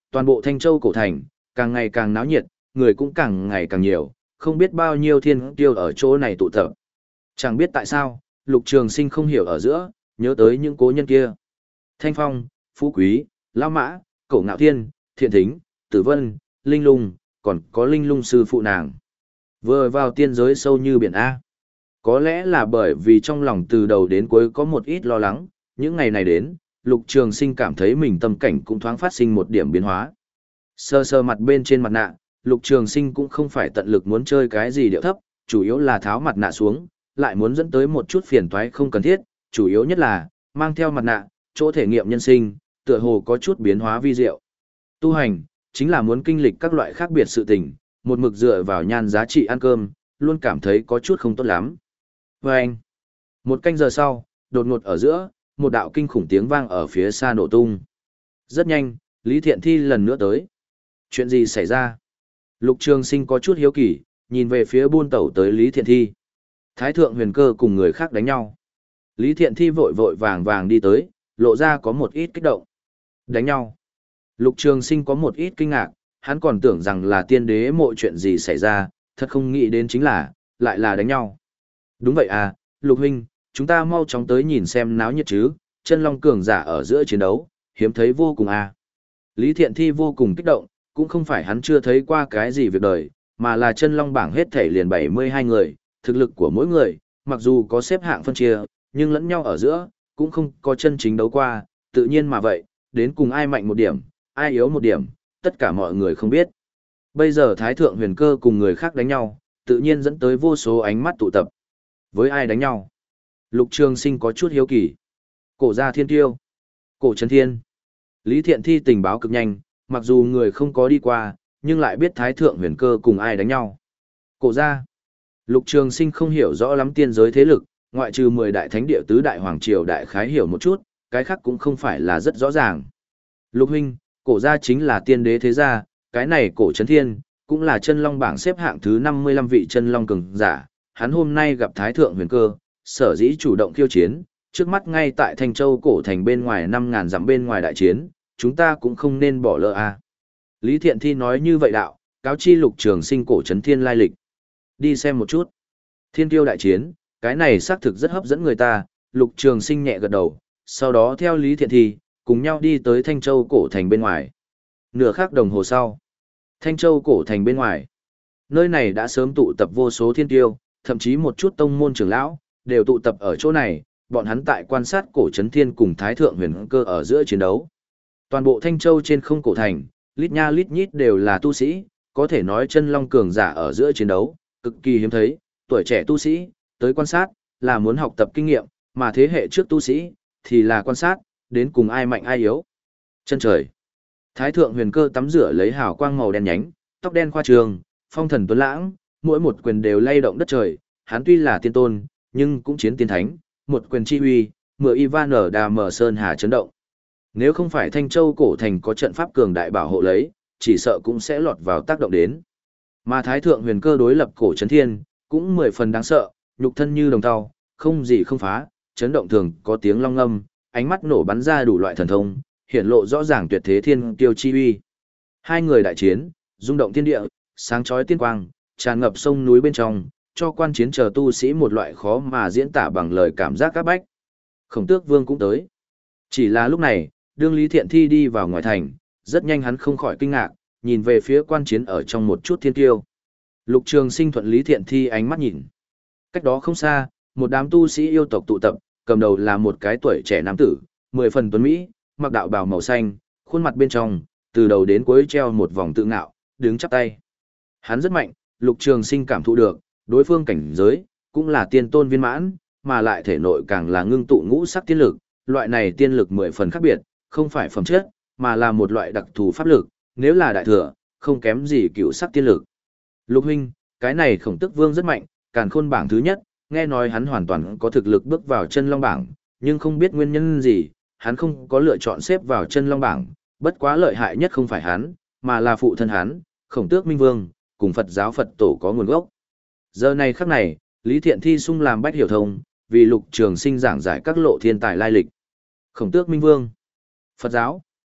Toàn bộ Thanh Châu cổ thành, càng ngày càng náo nhiệt, người cũng càng ngày càng nhiều, không biết bao nhiêu thiên kiêu ở chỗ này tụ tập. Chẳng biết tại sao, Lục Trường Sinh không hiểu ở giữa, nhớ tới những cố nhân kia. Thanh Phong, Phú Quý, Lão Mã, Cổ Ngạo Thiên, Thiện Thính, Tử Vân, Linh Lung, còn có Linh Lung sư phụ nàng. Vừa vào tiên giới sâu như biển A. Có lẽ là bởi vì trong lòng từ đầu đến cuối có một ít lo lắng, những ngày này đến, Lục Trường Sinh cảm thấy mình tâm cảnh cũng thoáng phát sinh một điểm biến hóa. Sơ sơ mặt bên trên mặt nạ, Lục Trường Sinh cũng không phải tận lực muốn chơi cái gì điệu thấp, chủ yếu là tháo mặt nạ xuống, lại muốn dẫn tới một chút phiền toái không cần thiết, chủ yếu nhất là, mang theo mặt nạ, chỗ thể nghiệm nhân sinh, tựa hồ có chút biến hóa vi diệu. Tu hành, chính là muốn kinh lịch các loại khác biệt sự tình, một mực dựa vào nhan giá trị ăn cơm, luôn cảm thấy có chút không tốt lắm. Và anh, một canh giờ sau, đột ngột ở giữa, một đạo kinh khủng tiếng vang ở phía xa nổ tung. Rất nhanh, Lý Thiện Thi lần nữa tới. Chuyện gì xảy ra? Lục Trường Sinh có chút hiếu kỳ, nhìn về phía buôn tẩu tới Lý Thiện Thi. Thái thượng huyền cơ cùng người khác đánh nhau. Lý Thiện Thi vội vội vàng vàng đi tới, lộ ra có một ít kích động. Đánh nhau. Lục Trường Sinh có một ít kinh ngạc, hắn còn tưởng rằng là tiên đế mộ chuyện gì xảy ra, thật không nghĩ đến chính là, lại là đánh nhau. Đúng vậy à, Lục huynh, chúng ta mau chóng tới nhìn xem náo nhiệt chứ, chân long cường giả ở giữa chiến đấu, hiếm thấy vô cùng à. Lý Thiện Thi vô cùng kích động, cũng không phải hắn chưa thấy qua cái gì việc đời, mà là chân long bảng hết thể liền bảy mươi hai người, thực lực của mỗi người, mặc dù có xếp hạng phân chia, nhưng lẫn nhau ở giữa, cũng không có chân chính đấu qua, tự nhiên mà vậy, đến cùng ai mạnh một điểm, ai yếu một điểm, tất cả mọi người không biết. Bây giờ Thái Thượng Huyền Cơ cùng người khác đánh nhau, tự nhiên dẫn tới vô số ánh mắt tụ tập. Với ai đánh nhau? Lục Trường Sinh có chút hiếu kỳ. Cổ gia thiên tiêu. Cổ Trấn Thiên. Lý Thiện Thi tình báo cực nhanh, mặc dù người không có đi qua, nhưng lại biết Thái Thượng Huyền Cơ cùng ai đánh nhau. Cổ gia. Lục Trường Sinh không hiểu rõ lắm tiên giới thế lực, ngoại trừ mười đại thánh địa tứ đại hoàng triều đại khái hiểu một chút, cái khác cũng không phải là rất rõ ràng. Lục huynh, cổ gia chính là tiên đế thế gia, cái này Cổ Trấn Thiên, cũng là chân long bảng xếp hạng thứ năm mươi lăm vị chân long cường giả, hắn hôm nay gặp Thái Thượng Huyền Cơ, sở dĩ chủ động khiêu chiến, trước mắt ngay tại Thanh Châu cổ thành bên ngoài năm ngàn dặm bên ngoài đại chiến, chúng ta cũng không nên bỏ lỡ a. À. Lý Thiện Thi nói như vậy đạo, cáo chi Lục Trường Sinh Cổ Trấn Thiên lai lịch. Đi xem một chút. Thiên tiêu đại chiến, cái này xác thực rất hấp dẫn người ta, Lục Trường Sinh nhẹ gật đầu, sau đó theo Lý Thiện Thi, cùng nhau đi tới Thanh Châu cổ thành bên ngoài. Nửa khắc đồng hồ sau, Thanh Châu cổ thành bên ngoài. Nơi này đã sớm tụ tập vô số thiên tiêu, thậm chí một chút tông môn trưởng lão, đều tụ tập ở chỗ này, bọn hắn tại quan sát Cổ Trấn Thiên cùng Thái Thượng Huyền Cơ ở giữa chiến đấu. Toàn bộ Thanh Châu trên không cổ thành, lít nha lít nhít đều là tu sĩ, có thể nói chân long cường giả ở giữa chiến đấu, cực kỳ hiếm thấy, tuổi trẻ tu sĩ, tới quan sát, là muốn học tập kinh nghiệm, mà thế hệ trước tu sĩ, thì là quan sát, đến cùng ai mạnh ai yếu. Chân trời. Thái Thượng Huyền Cơ tắm rửa lấy hào quang màu đen nhánh, tóc đen khoa trường, phong thần tuấn lãng, mỗi một quyền đều lay động đất trời, hắn tuy là tiên tôn, nhưng cũng chiến tiên thánh, một quyền chi uy, mưa Ivan ở Đà Mở Sơn Hà chấn động. Nếu không phải Thanh Châu cổ thành có trận pháp cường đại bảo hộ lấy, chỉ sợ cũng sẽ lọt vào tác động đến. Mà Thái Thượng Huyền Cơ đối lập Cổ Trấn Thiên, cũng mười phần đáng sợ, nhục thân như đồng tàu, không gì không phá, chấn động thường có tiếng long ngâm, ánh mắt nổ bắn ra đủ loại thần thông, hiển lộ rõ ràng tuyệt thế thiên kiêu chi uy. Hai người đại chiến, rung động thiên địa, sáng chói tiên quang, tràn ngập sông núi bên trong, cho quan chiến chờ tu sĩ một loại khó mà diễn tả bằng lời cảm giác các bách. Khổng Tước Vương cũng tới. Chỉ là lúc này, đương Lý Thiện Thi đi vào ngoài thành, rất nhanh hắn không khỏi kinh ngạc, nhìn về phía quan chiến ở trong một chút thiên tiêu. Lục Trường Sinh thuận Lý Thiện Thi ánh mắt nhìn. Cách đó không xa, một đám tu sĩ yêu tộc tụ tập, cầm đầu là một cái tuổi trẻ nam tử, mười phần tuấn mỹ, mặc đạo bào màu xanh, khuôn mặt bên trong, từ đầu đến cuối treo một vòng tự ngạo, đứng chắp tay. Hắn rất mạnh, Lục Trường Sinh cảm thụ được, đối phương cảnh giới, cũng là tiên tôn viên mãn, mà lại thể nội càng là ngưng tụ ngũ sắc tiên lực, loại này tiên lực mười phần khác biệt, không phải phẩm chất, mà là một loại đặc thù pháp lực, nếu là đại thừa, không kém gì cựu sắc tiên lực. Lục huynh, cái này Khổng Tước Vương rất mạnh, càn khôn bảng thứ nhất, nghe nói hắn hoàn toàn có thực lực bước vào chân long bảng, nhưng không biết nguyên nhân gì, hắn không có lựa chọn xếp vào chân long bảng, bất quá lợi hại nhất không phải hắn, mà là phụ thân hắn, Khổng Tước Minh Vương, cùng Phật giáo Phật tổ có nguồn gốc. Giờ này khắc này, Lý Thiện Thi sung làm bách hiểu thông, vì Lục Trường Sinh giảng giải các lộ thiên tài lai lịch. Khổng Tước Minh Vương, Phật giáo.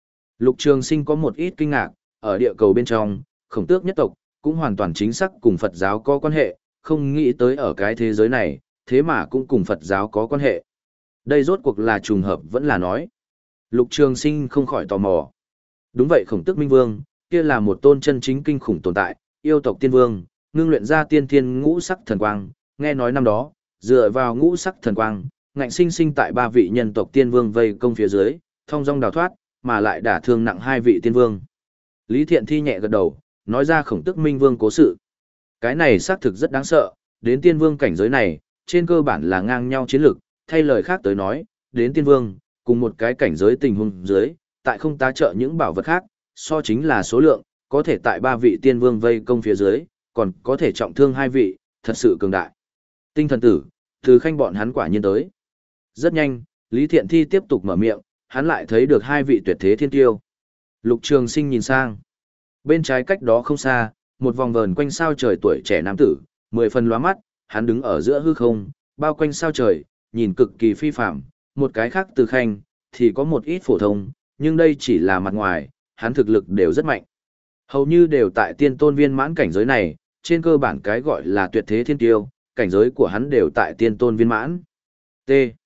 Lục Trường Sinh có một ít kinh ngạc, ở địa cầu bên trong, Khổng Tước nhất tộc cũng hoàn toàn chính xác cùng Phật giáo có quan hệ, không nghĩ tới ở cái thế giới này, thế mà cũng cùng Phật giáo có quan hệ. Đây rốt cuộc là trùng hợp vẫn là nói. Lục Trường Sinh không khỏi tò mò. Đúng vậy, Khổng Tước Minh Vương, kia là một tôn chân chính kinh khủng tồn tại, yêu tộc tiên vương, ngưng luyện ra tiên thiên ngũ sắc thần quang, nghe nói năm đó, dựa vào ngũ sắc thần quang, ngạnh sinh sinh tại ba vị nhân tộc tiên vương vây công phía dưới, thông dong đào thoát, mà lại đả thương nặng hai vị tiên vương. Lý Thiện Thi nhẹ gật đầu, nói ra Khổng Tước Minh Vương cố sự. Cái này xác thực rất đáng sợ, đến tiên vương cảnh giới này, trên cơ bản là ngang nhau chiến lược, thay lời khác tới nói, đến tiên vương, cùng một cái cảnh giới tình huống dưới, tại không tá trợ những bảo vật khác, so chính là số lượng, có thể tại ba vị tiên vương vây công phía dưới, còn có thể trọng thương hai vị, thật sự cường đại. Tinh thần tử, từ khanh bọn hắn quả nhiên tới. Rất nhanh, Lý Thiện Thi tiếp tục mở miệng, hắn lại thấy được hai vị tuyệt thế thiên tiêu. Lục Trường Sinh nhìn sang. Bên trái cách đó không xa, một vòng vờn quanh sao trời tuổi trẻ nam tử, mười phần lóa mắt, hắn đứng ở giữa hư không, bao quanh sao trời, nhìn cực kỳ phi phạm. Một cái khác từ khanh, thì có một ít phổ thông, nhưng đây chỉ là mặt ngoài, hắn thực lực đều rất mạnh. Hầu như đều tại tiên tôn viên mãn cảnh giới này, trên cơ bản cái gọi là tuyệt thế thiên tiêu, cảnh giới của hắn đều tại tiên tôn viên mãn. T.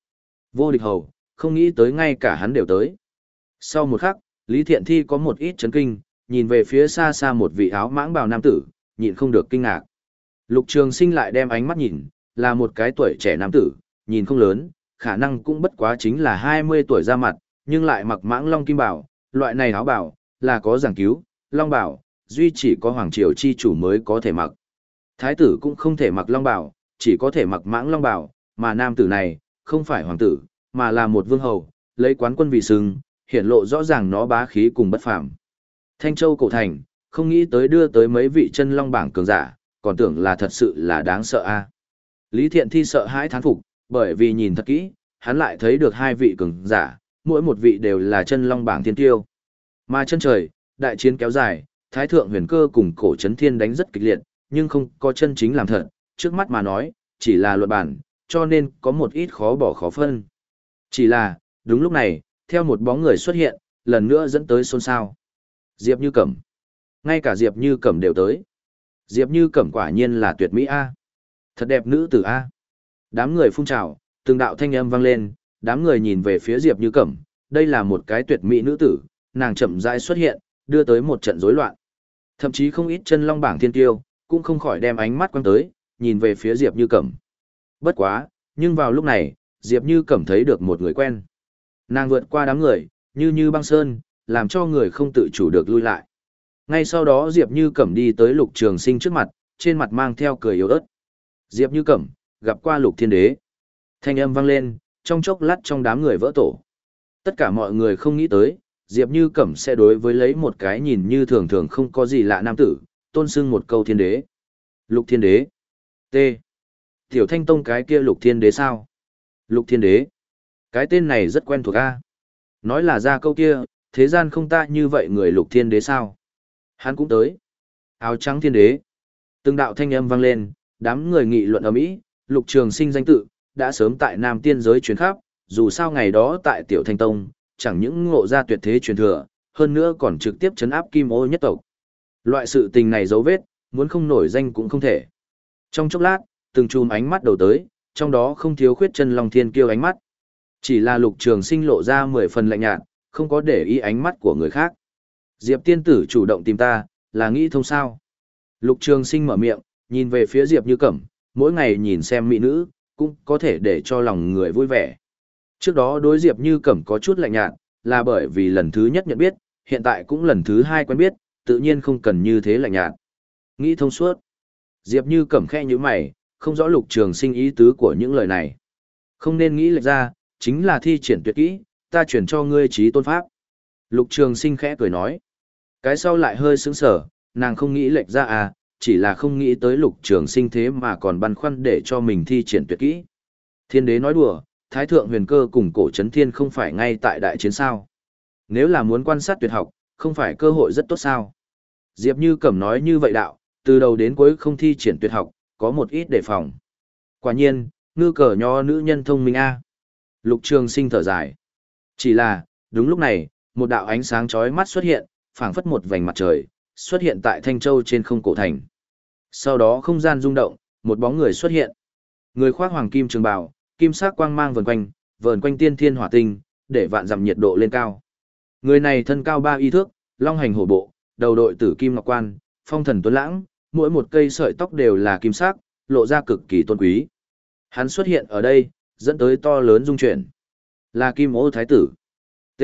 Vô địch hầu, không nghĩ tới ngay cả hắn đều tới. Sau một khắc, Lý Thiện Thi có một ít chấn kinh, nhìn về phía xa xa một vị áo mãng bào nam tử, nhịn không được kinh ngạc. Lục Trường Sinh lại đem ánh mắt nhìn, là một cái tuổi trẻ nam tử, nhìn không lớn, khả năng cũng bất quá chính là hai mươi tuổi ra mặt, nhưng lại mặc mãng long kim bào, loại này áo bào, là có giảng cứu, long bào, duy chỉ có hoàng triều chi chủ mới có thể mặc. Thái tử cũng không thể mặc long bào, chỉ có thể mặc mãng long bào, mà nam tử này, không phải hoàng tử, mà là một vương hầu, lấy quán quân vì sừng, hiển lộ rõ ràng nó bá khí cùng bất phàm. Thanh Châu cổ thành, không nghĩ tới đưa tới mấy vị chân long bảng cường giả, còn tưởng là thật sự là đáng sợ a. Lý Thiện Thi sợ hãi thán phục, bởi vì nhìn thật kỹ, hắn lại thấy được hai vị cường giả, mỗi một vị đều là chân long bảng thiên tiêu. Mà chân trời, đại chiến kéo dài, Thái thượng huyền cơ cùng cổ chấn thiên đánh rất kịch liệt, nhưng không có chân chính làm thật, trước mắt mà nói, chỉ là luận bản, cho nên có một ít khó bỏ khó phân. Chỉ là, đúng lúc này, theo một bóng người xuất hiện, lần nữa dẫn tới xôn xao. Diệp Như Cẩm. Ngay cả Diệp Như Cẩm đều tới. Diệp Như Cẩm quả nhiên là tuyệt mỹ A. Thật đẹp nữ tử A. Đám người phun trào, từng đạo thanh âm vang lên, đám người nhìn về phía Diệp Như Cẩm, đây là một cái tuyệt mỹ nữ tử, nàng chậm rãi xuất hiện, đưa tới một trận rối loạn. Thậm chí không ít chân long bảng thiên tiêu, cũng không khỏi đem ánh mắt quăng tới, nhìn về phía Diệp Như Cẩm. Bất quá, nhưng vào lúc này, Diệp Như Cẩm thấy được một người quen. Nàng vượt qua đám người, như như băng sơn, làm cho người không tự chủ được lui lại. Ngay sau đó Diệp Như Cẩm đi tới Lục Trường Sinh trước mặt, trên mặt mang theo cười yếu ớt. Diệp Như Cẩm, gặp qua Lục Thiên Đế. Thanh âm vang lên, trong chốc lát trong đám người vỡ tổ. Tất cả mọi người không nghĩ tới, Diệp Như Cẩm sẽ đối với lấy một cái nhìn như thường thường không có gì lạ nam tử, tôn xưng một câu Thiên Đế. Lục Thiên Đế. T. Tiểu Thanh Tông cái kia Lục Thiên Đế sao? Lục Thiên Đế. Cái tên này rất quen thuộc a. Nói là ra câu kia, thế gian không ta như vậy người Lục Thiên Đế sao? Hắn cũng tới. Áo trắng Thiên Đế. Từng đạo thanh âm vang lên, đám người nghị luận ầm ĩ, Lục Trường Sinh danh tự đã sớm tại Nam Tiên giới truyền khắp, dù sao ngày đó tại Tiểu Thanh Tông, chẳng những ngộ ra tuyệt thế truyền thừa, hơn nữa còn trực tiếp chấn áp Kim Ô nhất tộc. Loại sự tình này dấu vết, muốn không nổi danh cũng không thể. Trong chốc lát, từng chùm ánh mắt đầu tới, trong đó không thiếu khuyết chân long thiên kiêu ánh mắt. Chỉ là Lục Trường Sinh lộ ra mười phần lạnh nhạt, không có để ý ánh mắt của người khác. Diệp tiên tử chủ động tìm ta, là nghĩ thông sao? Lục Trường Sinh mở miệng, nhìn về phía Diệp Như Cẩm, mỗi ngày nhìn xem mỹ nữ, cũng có thể để cho lòng người vui vẻ. Trước đó đối Diệp Như Cẩm có chút lạnh nhạt, là bởi vì lần thứ nhất nhận biết, hiện tại cũng lần thứ hai quen biết, tự nhiên không cần như thế lạnh nhạt. Nghĩ thông suốt. Diệp Như Cẩm khẽ nhíu mày, không rõ Lục Trường Sinh ý tứ của những lời này. Không nên nghĩ lệch ra, chính là thi triển tuyệt kỹ, ta chuyển cho ngươi trí tôn pháp. Lục Trường Sinh khẽ cười nói. Cái sau lại hơi sững sờ, nàng không nghĩ lệch ra à, chỉ là không nghĩ tới Lục Trường Sinh thế mà còn băn khoăn để cho mình thi triển tuyệt kỹ. Thiên đế nói đùa, Thái thượng huyền cơ cùng cổ chấn thiên không phải ngay tại đại chiến sao. Nếu là muốn quan sát tuyệt học, không phải cơ hội rất tốt sao. Diệp Như Cẩm nói như vậy đạo, từ đầu đến cuối không thi triển tuyệt học, có một ít đề phòng. Quả nhiên, ngư cờ nho nữ nhân thông minh a. Lục Trường Sinh thở dài. Chỉ là, đúng lúc này, Một đạo ánh sáng chói mắt xuất hiện, phảng phất một vành mặt trời, xuất hiện tại Thanh Châu trên không cổ thành. Sau đó không gian rung động, một bóng người xuất hiện. Người khoác hoàng kim trường bào, kim sắc quang mang vần quanh, vờn quanh tiên thiên hỏa tinh, để vạn dặm nhiệt độ lên cao. Người này thân cao ba y thước, long hành hổ bộ, đầu đội tử kim ngọc quan, phong thần tuấn lãng, mỗi một cây sợi tóc đều là kim sắc, lộ ra cực kỳ tôn quý. Hắn xuất hiện ở đây, dẫn tới to lớn dung chuyển. Là Kim Ô Thái tử. T.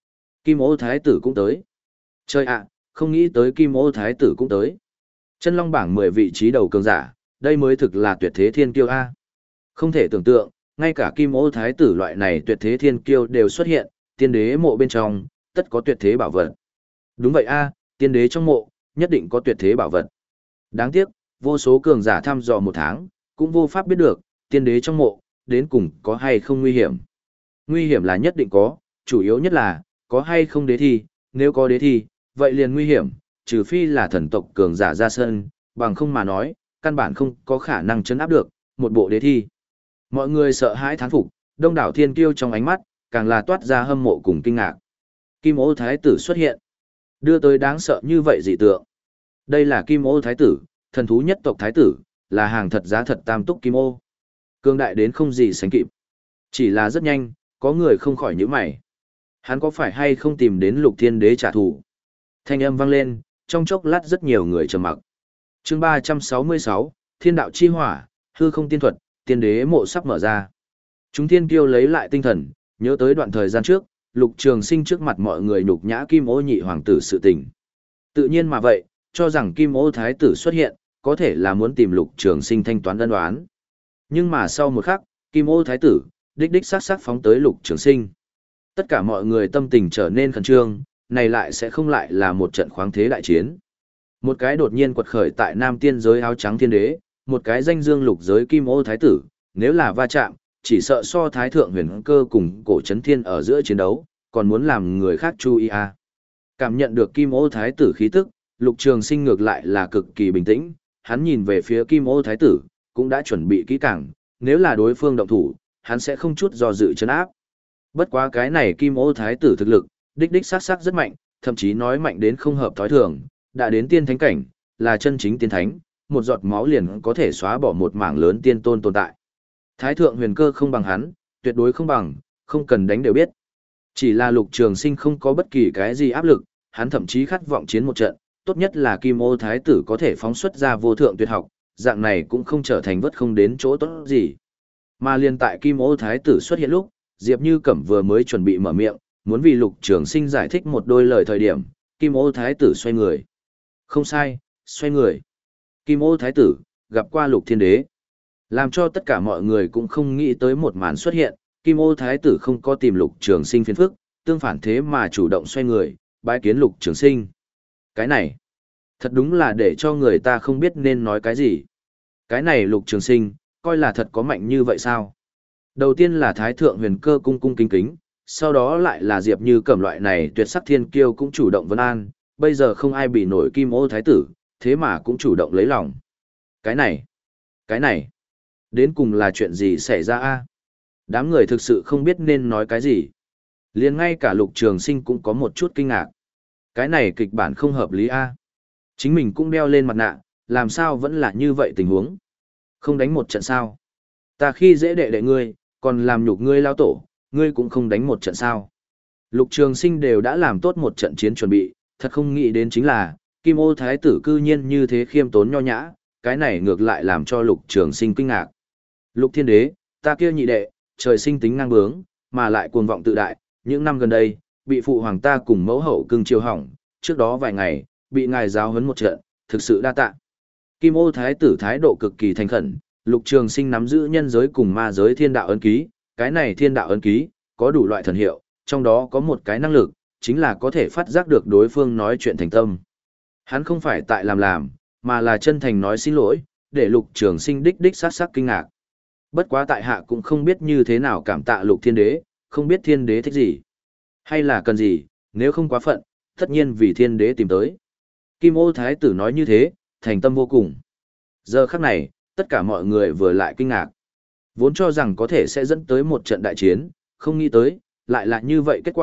Kim Ô Thái tử cũng tới. Trời ạ, không nghĩ tới Kim Ô Thái tử cũng tới. Chân long bảng mười vị trí đầu cường giả, đây mới thực là tuyệt thế thiên kiêu A. Không thể tưởng tượng, ngay cả Kim Ô Thái tử loại này tuyệt thế thiên kiêu đều xuất hiện, tiên đế mộ bên trong, tất có tuyệt thế bảo vật. Đúng vậy A, tiên đế trong mộ, nhất định có tuyệt thế bảo vật. Đáng tiếc, vô số cường giả thăm dò một tháng, cũng vô pháp biết được, tiên đế trong mộ, đến cùng có hay không nguy hiểm. Nguy hiểm là nhất định có, chủ yếu nhất là, có hay không đế thi, nếu có đế thi, vậy liền nguy hiểm, trừ phi là thần tộc cường giả ra sân, bằng không mà nói, căn bản không có khả năng chấn áp được, một bộ đế thi. Mọi người sợ hãi thán phục, đông đảo thiên kiêu trong ánh mắt, càng là toát ra hâm mộ cùng kinh ngạc. Kim Ô Thái tử xuất hiện, đưa tới đáng sợ như vậy dị tượng. Đây là Kim Ô Thái tử, thần thú nhất tộc Thái tử, là hàng thật giá thật tam túc Kim Ô. Cương đại đến không gì sánh kịp. Chỉ là rất nhanh, có người không khỏi nhíu mày. Hắn có phải hay không tìm đến Lục Thiên Đế trả thù? Thanh âm vang lên, trong chốc lát rất nhiều người trầm mặc. Chương ba trăm sáu mươi sáu, Thiên đạo chi hỏa, hư không tiên thuật, tiên đế mộ sắp mở ra. Chúng thiên kiêu lấy lại tinh thần, nhớ tới đoạn thời gian trước, Lục Trường Sinh trước mặt mọi người nhục nhã Kim Ô nhị hoàng tử sự tình. Tự nhiên mà vậy, cho rằng Kim Ô Thái tử xuất hiện, có thể là muốn tìm Lục Trường Sinh thanh toán ân oán. Nhưng mà sau một khắc, Kim Ô Thái tử, đích đích sát sát phóng tới Lục Trường Sinh. Tất cả mọi người tâm tình trở nên khẩn trương, này lại sẽ không lại là một trận khoáng thế đại chiến. Một cái đột nhiên quật khởi tại Nam Tiên giới áo trắng thiên đế, một cái danh dương lục giới Kim Ô Thái tử, nếu là va chạm, chỉ sợ so Thái thượng huyền cơ cùng cổ chấn thiên ở giữa chiến đấu, còn muốn làm người khác chú ý à. Cảm nhận được Kim Ô Thái tử khí tức, Lục Trường Sinh ngược lại là cực kỳ bình tĩnh, hắn nhìn về phía Kim Ô Thái tử, cũng đã chuẩn bị kỹ càng, nếu là đối phương động thủ, hắn sẽ không chút do dự trấn áp. Bất quá cái này Kim Ô Thái tử thực lực, đích đích sát sát rất mạnh, thậm chí nói mạnh đến không hợp thói thường, đã đến tiên thánh cảnh, là chân chính tiên thánh, một giọt máu liền có thể xóa bỏ một mảng lớn tiên tôn tồn tại. Thái thượng huyền cơ không bằng hắn, tuyệt đối không bằng, không cần đánh đều biết. Chỉ là Lục Trường Sinh không có bất kỳ cái gì áp lực, hắn thậm chí khát vọng chiến một trận, tốt nhất là Kim Ô Thái tử có thể phóng xuất ra vô thượng tuyệt học, dạng này cũng không trở thành vất không đến chỗ tốt gì. Mà liên tại Kim Ô Thái tử xuất hiện lúc, Diệp Như Cẩm vừa mới chuẩn bị mở miệng, muốn vì Lục Trường Sinh giải thích một đôi lời thời điểm, Kim Ô Thái tử xoay người. Không sai, xoay người. Kim Ô Thái tử, gặp qua Lục Thiên Đế. Làm cho tất cả mọi người cũng không nghĩ tới một màn xuất hiện, Kim Ô Thái tử không có tìm Lục Trường Sinh phiền phức, tương phản thế mà chủ động xoay người, bái kiến Lục Trường Sinh. Cái này, thật đúng là để cho người ta không biết nên nói cái gì. Cái này Lục Trường Sinh, coi là thật có mạnh như vậy sao? Đầu tiên là Thái thượng huyền cơ cung cung kính kính, sau đó lại là Diệp Như Cẩm loại này tuyệt sắc thiên kiêu cũng chủ động vấn an, bây giờ không ai bị nổi Kim Ô Thái tử, thế mà cũng chủ động lấy lòng. Cái này, cái này, đến cùng là chuyện gì xảy ra a? Đám người thực sự không biết nên nói cái gì. Liền ngay cả Lục Trường Sinh cũng có một chút kinh ngạc. Cái này kịch bản không hợp lý a. Chính mình cũng đeo lên mặt nạ, làm sao vẫn là như vậy tình huống? Không đánh một trận sao? Ta khi dễ đệ đệ ngươi, còn làm nhục ngươi lao tổ, ngươi cũng không đánh một trận sao? Lục Trường Sinh đều đã làm tốt một trận chiến chuẩn bị, thật không nghĩ đến chính là, Kim Ô Thái tử cư nhiên như thế khiêm tốn nho nhã, cái này ngược lại làm cho Lục Trường Sinh kinh ngạc. Lục Thiên Đế, ta kia nhị đệ, trời sinh tính ngang bướng, mà lại cuồng vọng tự đại, những năm gần đây, bị phụ hoàng ta cùng mẫu hậu cưng chiều hỏng, trước đó vài ngày, bị ngài giáo huấn một trận, thực sự đa tạ. Kim Ô Thái tử thái độ cực kỳ thành khẩn, Lục Trường Sinh nắm giữ nhân giới cùng ma giới thiên đạo ấn ký, cái này thiên đạo ấn ký, có đủ loại thần hiệu, trong đó có một cái năng lực, chính là có thể phát giác được đối phương nói chuyện thành tâm. Hắn không phải tại làm làm, mà là chân thành nói xin lỗi, để Lục Trường Sinh đích đích sát sắc kinh ngạc. Bất quá tại hạ cũng không biết như thế nào cảm tạ Lục Thiên Đế, không biết Thiên Đế thích gì, hay là cần gì, nếu không quá phận, tất nhiên vì Thiên Đế tìm tới. Kim Ô Thái tử nói như thế, thành tâm vô cùng. Giờ khắc này, tất cả mọi người vừa lại kinh ngạc. Vốn cho rằng có thể sẽ dẫn tới một trận đại chiến, không nghĩ tới, lại là như vậy kết quả,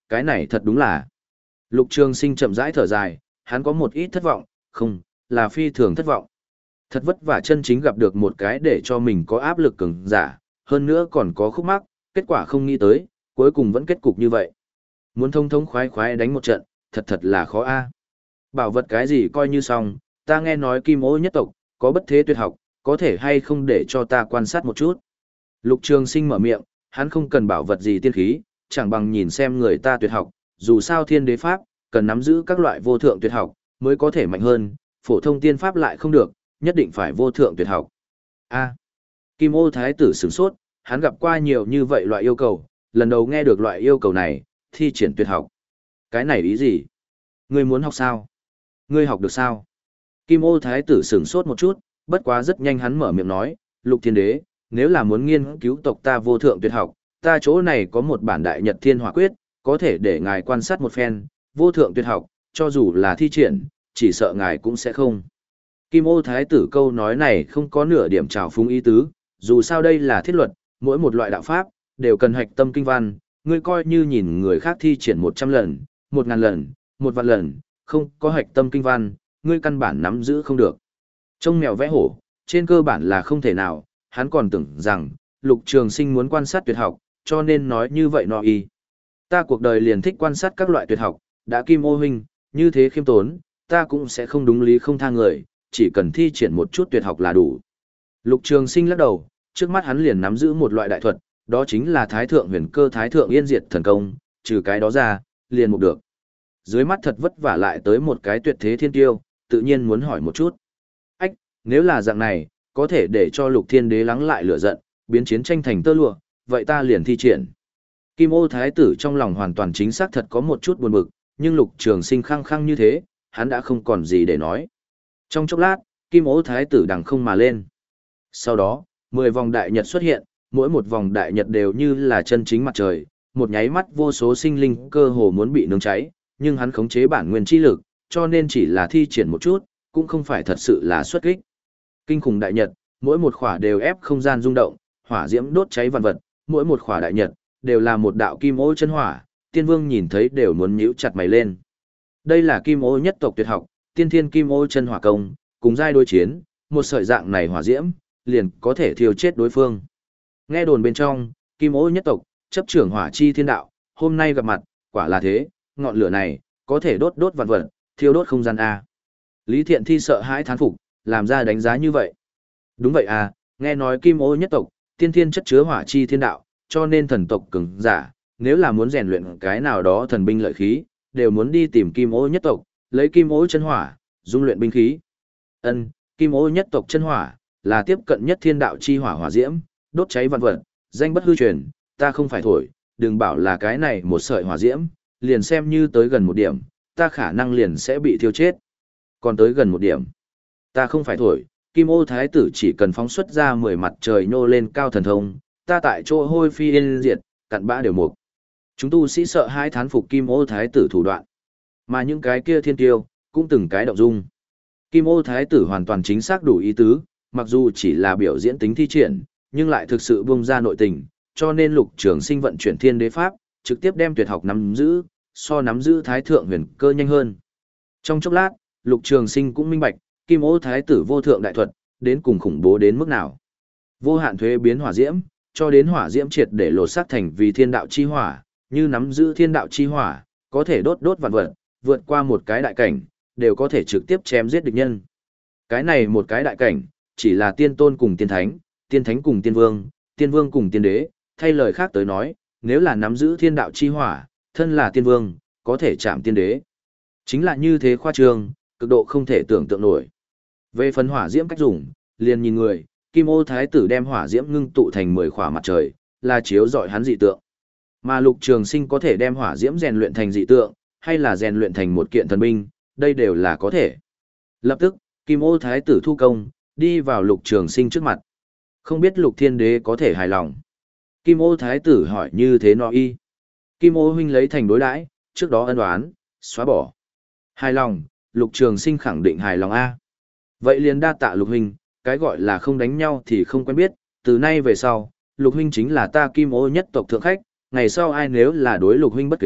cái này thật đúng là. Lục Trường Sinh chậm rãi thở dài, hắn có một ít thất vọng, không, là phi thường thất vọng. Thật vất vả chân chính gặp được một cái để cho mình có áp lực cường giả, hơn nữa còn có khúc mắc, kết quả không nghĩ tới, cuối cùng vẫn kết cục như vậy. Muốn thông thống khoái khoái đánh một trận, thật thật là khó a. Bảo vật cái gì coi như xong, ta nghe nói Kim Ô nhất tộc, có bất thế tuyệt học, có thể hay không để cho ta quan sát một chút. Lục Trường Sinh mở miệng, hắn không cần bảo vật gì tiên khí, chẳng bằng nhìn xem người ta tuyệt học, dù sao thiên đế pháp, cần nắm giữ các loại vô thượng tuyệt học, mới có thể mạnh hơn, phổ thông tiên pháp lại không được, nhất định phải vô thượng tuyệt học. A. Kim Ô Thái tử sửng sốt, hắn gặp qua nhiều như vậy loại yêu cầu, lần đầu nghe được loại yêu cầu này, thi triển tuyệt học. Cái này ý gì? Ngươi muốn học sao? Ngươi học được sao? Kim Ô Thái tử sửng sốt một chút, bất quá rất nhanh hắn mở miệng nói, Lục Thiên Đế, nếu là muốn nghiên cứu tộc ta vô thượng tuyệt học, ta chỗ này có một bản Đại Nhật Thiên Hỏa Quyết, có thể để ngài quan sát một phen, vô thượng tuyệt học, cho dù là thi triển, chỉ sợ ngài cũng sẽ không. Kim Ô Thái tử câu nói này không có nửa điểm trào phúng ý tứ, dù sao đây là thiết luật, mỗi một loại đạo pháp, đều cần hạch tâm kinh văn, ngươi coi như nhìn người khác thi triển một trăm lần, một ngàn lần, một vạn lần, không có hạch tâm kinh văn, ngươi căn bản nắm giữ không được. Trông mèo vẽ hổ, trên cơ bản là không thể nào, hắn còn tưởng rằng, Lục Trường Sinh muốn quan sát tuyệt học, cho nên nói như vậy nọ y. Ta cuộc đời liền thích quan sát các loại tuyệt học, đã Kim Ô huynh, như thế khiêm tốn, ta cũng sẽ không đúng lý không tha người, chỉ cần thi triển một chút tuyệt học là đủ. Lục Trường Sinh lắc đầu, trước mắt hắn liền nắm giữ một loại đại thuật, đó chính là Thái Thượng Huyền Cơ Thái Thượng Yên Diệt Thần Công, trừ cái đó ra, liền một được. Dưới mắt thật vất vả lại tới một cái tuyệt thế thiên tiêu, tự nhiên muốn hỏi một chút. Ách, nếu là dạng này, có thể để cho Lục Thiên Đế lắng lại lửa giận, biến chiến tranh thành tơ lụa, vậy ta liền thi triển. Kim Ô Thái tử trong lòng hoàn toàn chính xác thật có một chút buồn bực, nhưng Lục Trường Sinh khăng khăng như thế, hắn đã không còn gì để nói. Trong chốc lát, Kim Ô Thái tử đằng không mà lên. Sau đó, mười vòng đại nhật xuất hiện, mỗi một vòng đại nhật đều như là chân chính mặt trời, một nháy mắt vô số sinh linh cơ hồ muốn bị nướng cháy, nhưng hắn khống chế bản nguyên chi lực, cho nên chỉ là thi triển một chút, cũng không phải thật sự là xuất kích. Kinh khủng đại nhật, mỗi một khỏa đều ép không gian rung động, hỏa diễm đốt cháy vạn vật, mỗi một khỏa đại nhật đều là một đạo kim ô chân hỏa, Tiên Vương nhìn thấy đều muốn nhíu chặt mày lên. Đây là kim ô nhất tộc tuyệt học, Tiên Thiên Kim Ô Chân Hỏa Công, cùng giai đối chiến, một sợi dạng này hỏa diễm, liền có thể thiêu chết đối phương. Nghe đồn bên trong, Kim Ô nhất tộc, chấp trưởng hỏa chi thiên đạo, hôm nay gặp mặt, quả là thế, ngọn lửa này, có thể đốt đốt vạn vật, thiêu đốt không gian A. Lý Thiện Thi sợ hãi thán phục, làm ra đánh giá như vậy. Đúng vậy à, nghe nói Kim Ô nhất tộc, tiên thiên chất chứa hỏa chi thiên đạo, cho nên thần tộc cường giả, nếu là muốn rèn luyện cái nào đó thần binh lợi khí, đều muốn đi tìm Kim Ô nhất tộc, lấy Kim Ô chân hỏa, dung luyện binh khí. Ân, Kim Ô nhất tộc chân hỏa, là tiếp cận nhất thiên đạo chi hỏa hỏa diễm, đốt cháy vạn vật, danh bất hư truyền, ta không phải thổi, đừng bảo là cái này một sợi hỏa diễm, liền xem như tới gần một điểm, ta khả năng liền sẽ bị thiêu chết. Còn tới gần một điểm, ta không phải thổi, Kim Ô Thái tử chỉ cần phóng xuất ra mười mặt trời nhô lên cao thần thông, ta tại chỗ hôi phi yên diệt, cặn bã đều mục. Chúng tu sĩ sợ hãi thán phục Kim Ô Thái tử thủ đoạn. Mà những cái kia thiên tiêu, cũng từng cái động dung. Kim Ô Thái tử hoàn toàn chính xác đủ ý tứ, mặc dù chỉ là biểu diễn tính thi triển, nhưng lại thực sự bung ra nội tình, cho nên Lục Trường Sinh vận chuyển Thiên Đế Pháp, trực tiếp đem tuyệt học nắm giữ, so nắm giữ Thái Thượng Huyền Cơ nhanh hơn. Trong chốc lát, Lục Trường Sinh cũng minh bạch, Kim Ô Thái tử vô thượng đại thuật, đến cùng khủng bố đến mức nào. Vô hạn thuế biến hỏa diễm, cho đến hỏa diễm triệt để lột xác thành vì thiên đạo chi hỏa, như nắm giữ thiên đạo chi hỏa, có thể đốt đốt vạn vật, vượt qua một cái đại cảnh, đều có thể trực tiếp chém giết địch nhân. Cái này một cái đại cảnh, chỉ là tiên tôn cùng tiên thánh, tiên thánh cùng tiên vương, tiên vương cùng tiên đế, thay lời khác tới nói, nếu là nắm giữ thiên đạo chi hỏa, thân là tiên vương, có thể chạm tiên đế. Chính là như thế khoa trương, cực độ không thể tưởng tượng nổi. Về phần hỏa diễm cách dùng, liền nhìn người, Kim Ô Thái tử đem hỏa diễm ngưng tụ thành mười khỏa mặt trời, là chiếu rọi hắn dị tượng. Mà Lục Trường Sinh có thể đem hỏa diễm rèn luyện thành dị tượng, hay là rèn luyện thành một kiện thần binh, đây đều là có thể. Lập tức, Kim Ô Thái tử thu công, đi vào Lục Trường Sinh trước mặt. Không biết Lục Thiên Đế có thể hài lòng. Kim Ô Thái tử hỏi như thế nọ y. Kim Ô huynh lấy thành đối đãi, trước đó ân oán, xóa bỏ. Hài lòng, Lục Trường Sinh khẳng định hài lòng A. Vậy liền đa tạ Lục huynh, cái gọi là không đánh nhau thì không quen biết, từ nay về sau, Lục huynh chính là ta Kim Ô nhất tộc thượng khách, ngày sau ai nếu là đối Lục huynh bất kính,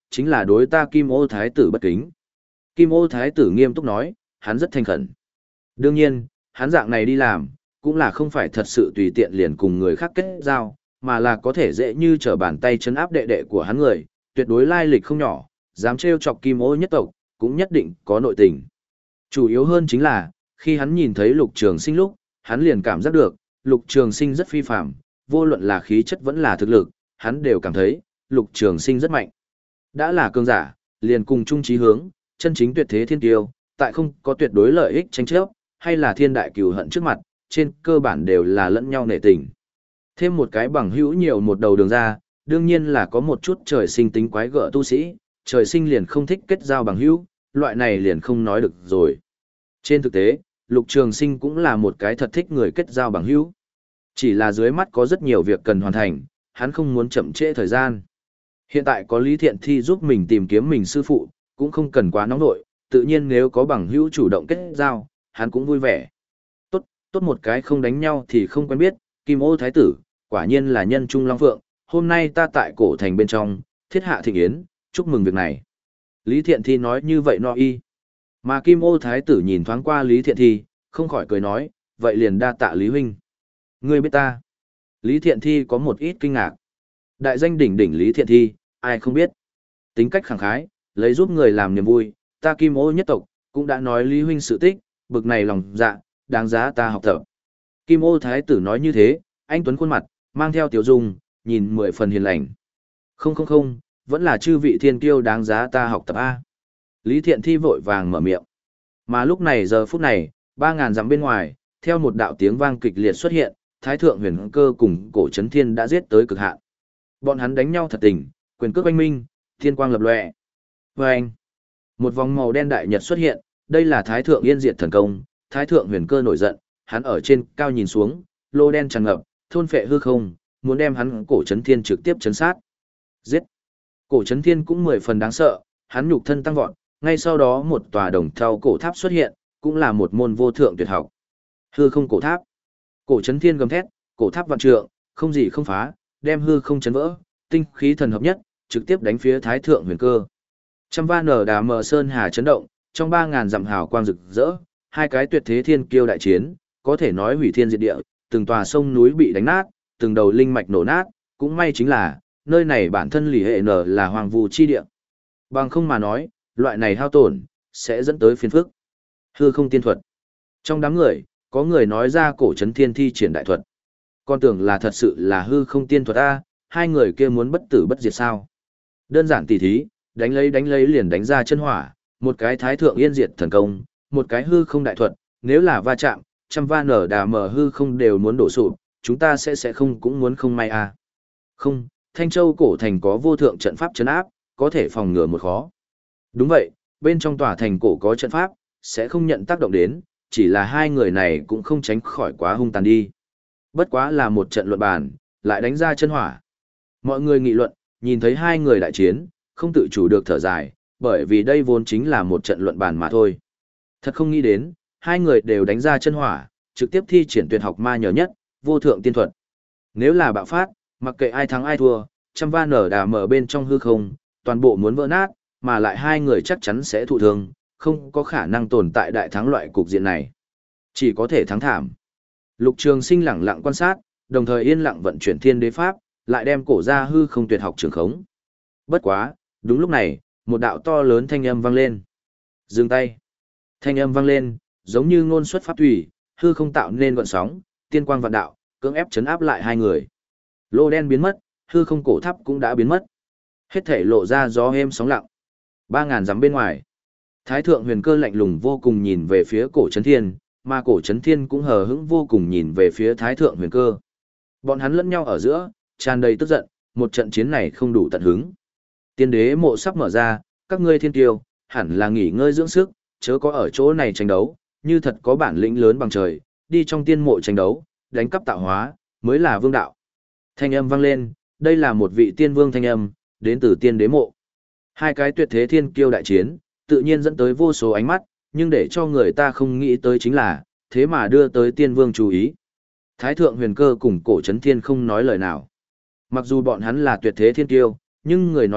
chính là đối ta Kim Ô Thái tử bất kính. Kim Ô Thái tử nghiêm túc nói, hắn rất thành khẩn. Đương nhiên, hắn dạng này đi làm, cũng là không phải thật sự tùy tiện liền cùng người khác kết giao, mà là có thể dễ như trở bàn tay chấn áp đệ đệ của hắn người, tuyệt đối lai lịch không nhỏ, dám trêu chọc Kim Ô nhất tộc, cũng nhất định có nội tình. Chủ yếu hơn chính là, khi hắn nhìn thấy Lục Trường Sinh lúc, hắn liền cảm giác được, Lục Trường Sinh rất phi phàm, vô luận là khí chất vẫn là thực lực, hắn đều cảm thấy, Lục Trường Sinh rất mạnh. Đã là cường giả, liền cùng chung chí hướng, chân chính tuyệt thế thiên tiêu, tại không có tuyệt đối lợi ích tranh chấp, hay là thiên đại cừu hận trước mặt, trên cơ bản đều là lẫn nhau nể tình. Thêm một cái bằng hữu nhiều một đầu đường ra, đương nhiên là có một chút trời sinh tính quái gở tu sĩ, trời sinh liền không thích kết giao bằng hữu, loại này liền không nói được rồi. Trên thực tế, Lục Trường Sinh cũng là một cái thật thích người kết giao bằng hữu. Chỉ là dưới mắt có rất nhiều việc cần hoàn thành, hắn không muốn chậm trễ thời gian. Hiện tại có Lý Thiện Thi giúp mình tìm kiếm mình sư phụ, cũng không cần quá nóng nội, tự nhiên nếu có bằng hữu chủ động kết giao, hắn cũng vui vẻ. Tốt, tốt một cái không đánh nhau thì không quen biết, Kim Ô Thái tử, quả nhiên là nhân trung long phượng, hôm nay ta tại cổ thành bên trong, thiết hạ thịnh yến, chúc mừng việc này. Lý Thiện Thi nói như vậy no y. Mà Kim Ô Thái tử nhìn thoáng qua Lý Thiện Thi, không khỏi cười nói, vậy liền đa tạ Lý huynh. Ngươi biết ta. Lý Thiện Thi có một ít kinh ngạc. Đại danh đỉnh đỉnh Lý Thiện Thi, ai không biết. Tính cách khẳng khái, lấy giúp người làm niềm vui, ta Kim Ô nhất tộc, cũng đã nói Lý huynh sự tích, bực này lòng dạ, đáng giá ta học tập. Kim Ô Thái tử nói như thế, anh tuấn khuôn mặt, mang theo tiểu dung, nhìn mười phần hiền lành. Không không không, vẫn là chư vị thiên kiêu đáng giá ta học tập A. Lý Thiện Thi vội vàng mở miệng. Mà lúc này giờ phút này, ba ngàn dặm bên ngoài, theo một đạo tiếng vang kịch liệt xuất hiện, Thái thượng huyền cơ cùng cổ chấn thiên đã giết tới cực hạn. Bọn hắn đánh nhau thật tình, quyền cước oanh minh, thiên quang lập lòe. Vâng! Một vòng màu đen đại nhật xuất hiện, đây là Thái thượng yên diệt thần công, Thái thượng huyền cơ nổi giận, hắn ở trên cao nhìn xuống, lô đen tràn ngập, thôn phệ hư không, muốn đem hắn cổ chấn thiên trực tiếp chấn sát. Giết! Cổ chấn thiên cũng mười phần đáng sợ, hắn nhục thân tăng vọt, ngay sau đó một tòa đồng thau cổ tháp xuất hiện, cũng là một môn vô thượng tuyệt học. Hư không cổ tháp. Cổ chấn thiên gầm thét, cổ tháp vạn trượng, không gì không phá, đem hư không chấn vỡ, tinh khí thần hợp nhất, trực tiếp đánh phía Thái thượng huyền cơ. Trăm va nở đà mờ sơn hà chấn động, trong ba ngàn dặm hào quang rực rỡ, hai cái tuyệt thế thiên kiêu đại chiến, có thể nói hủy thiên diệt địa, từng tòa sông núi bị đánh nát, từng đầu linh mạch nổ nát, cũng may chính là, nơi này bản thân lì hệ nở là hoàng vu chi địa. Bằng không mà nói, loại này hao tổn, sẽ dẫn tới phiền phức. Hư không tiên thuật. Trong đám người, có người nói ra cổ chấn thiên thi triển đại thuật. Con tưởng là thật sự là hư không tiên thuật A, hai người kia muốn bất tử bất diệt sao. Đơn giản tỉ thí, đánh lấy đánh lấy liền đánh ra chân hỏa, một cái thái thượng yên diệt thần công, một cái hư không đại thuật, nếu là va chạm, trăm va nở đà mờ hư không đều muốn đổ sụp, chúng ta sẽ sẽ không cũng muốn không may A. Không, Thanh Châu cổ thành có vô thượng trận pháp trấn áp, có thể phòng ngừa một khó. Đúng vậy, bên trong tòa thành cổ có trận pháp, sẽ không nhận tác động đến, chỉ là hai người này cũng không tránh khỏi quá hung tàn đi. Bất quá là một trận luận bàn, lại đánh ra chân hỏa. Mọi người nghị luận, nhìn thấy hai người đại chiến, không tự chủ được thở dài, bởi vì đây vốn chính là một trận luận bàn mà thôi. Thật không nghĩ đến, hai người đều đánh ra chân hỏa, trực tiếp thi triển tuyệt học ma nhờ nhất, vô thượng tiên thuật. Nếu là bạo phát, mặc kệ ai thắng ai thua, trăm va nở đà mở bên trong hư không, toàn bộ muốn vỡ nát, mà lại hai người chắc chắn sẽ thụ thương, không có khả năng tồn tại đại thắng loại cục diện này. Chỉ có thể thắng thảm. Lục Trường Sinh lẳng lặng quan sát, đồng thời yên lặng vận chuyển thiên đế pháp, lại đem cổ ra hư không tuyệt học trường khống. Bất quá, đúng lúc này, một đạo to lớn thanh âm vang lên. Dừng tay. Thanh âm vang lên, giống như ngôn xuất pháp thủy, hư không tạo nên gợn sóng, tiên quang vạn đạo, cưỡng ép chấn áp lại hai người. Lô đen biến mất, hư không cổ tháp cũng đã biến mất. Hết thể lộ ra gió êm sóng lặng. Ba ngàn dặm bên ngoài. Thái thượng huyền cơ lạnh lùng vô cùng nhìn về phía cổ chấn thiên, mà cổ chấn thiên cũng hờ hững vô cùng nhìn về phía thái thượng huyền cơ. Bọn hắn lẫn nhau ở giữa, tràn đầy tức giận, một trận chiến này không đủ tận hứng. Tiên đế mộ sắp mở ra, các ngươi thiên tiêu, hẳn là nghỉ ngơi dưỡng sức, chớ có ở chỗ này tranh đấu, như thật có bản lĩnh lớn bằng trời, đi trong tiên mộ tranh đấu, đánh cắp tạo hóa, mới là vương đạo. Thanh âm vang lên, đây là một vị tiên vương thanh âm, đến từ tiên đế mộ. Hai cái tuyệt thế thiên kiêu đại chiến, tự nhiên dẫn tới vô số ánh mắt, nhưng để cho người ta không nghĩ tới chính là, thế mà đưa tới tiên vương chú ý. Thái thượng huyền cơ cùng cổ chấn thiên không nói lời nào. Mặc dù bọn hắn là tuyệt thế thiên kiêu, nhưng người nói chuyện,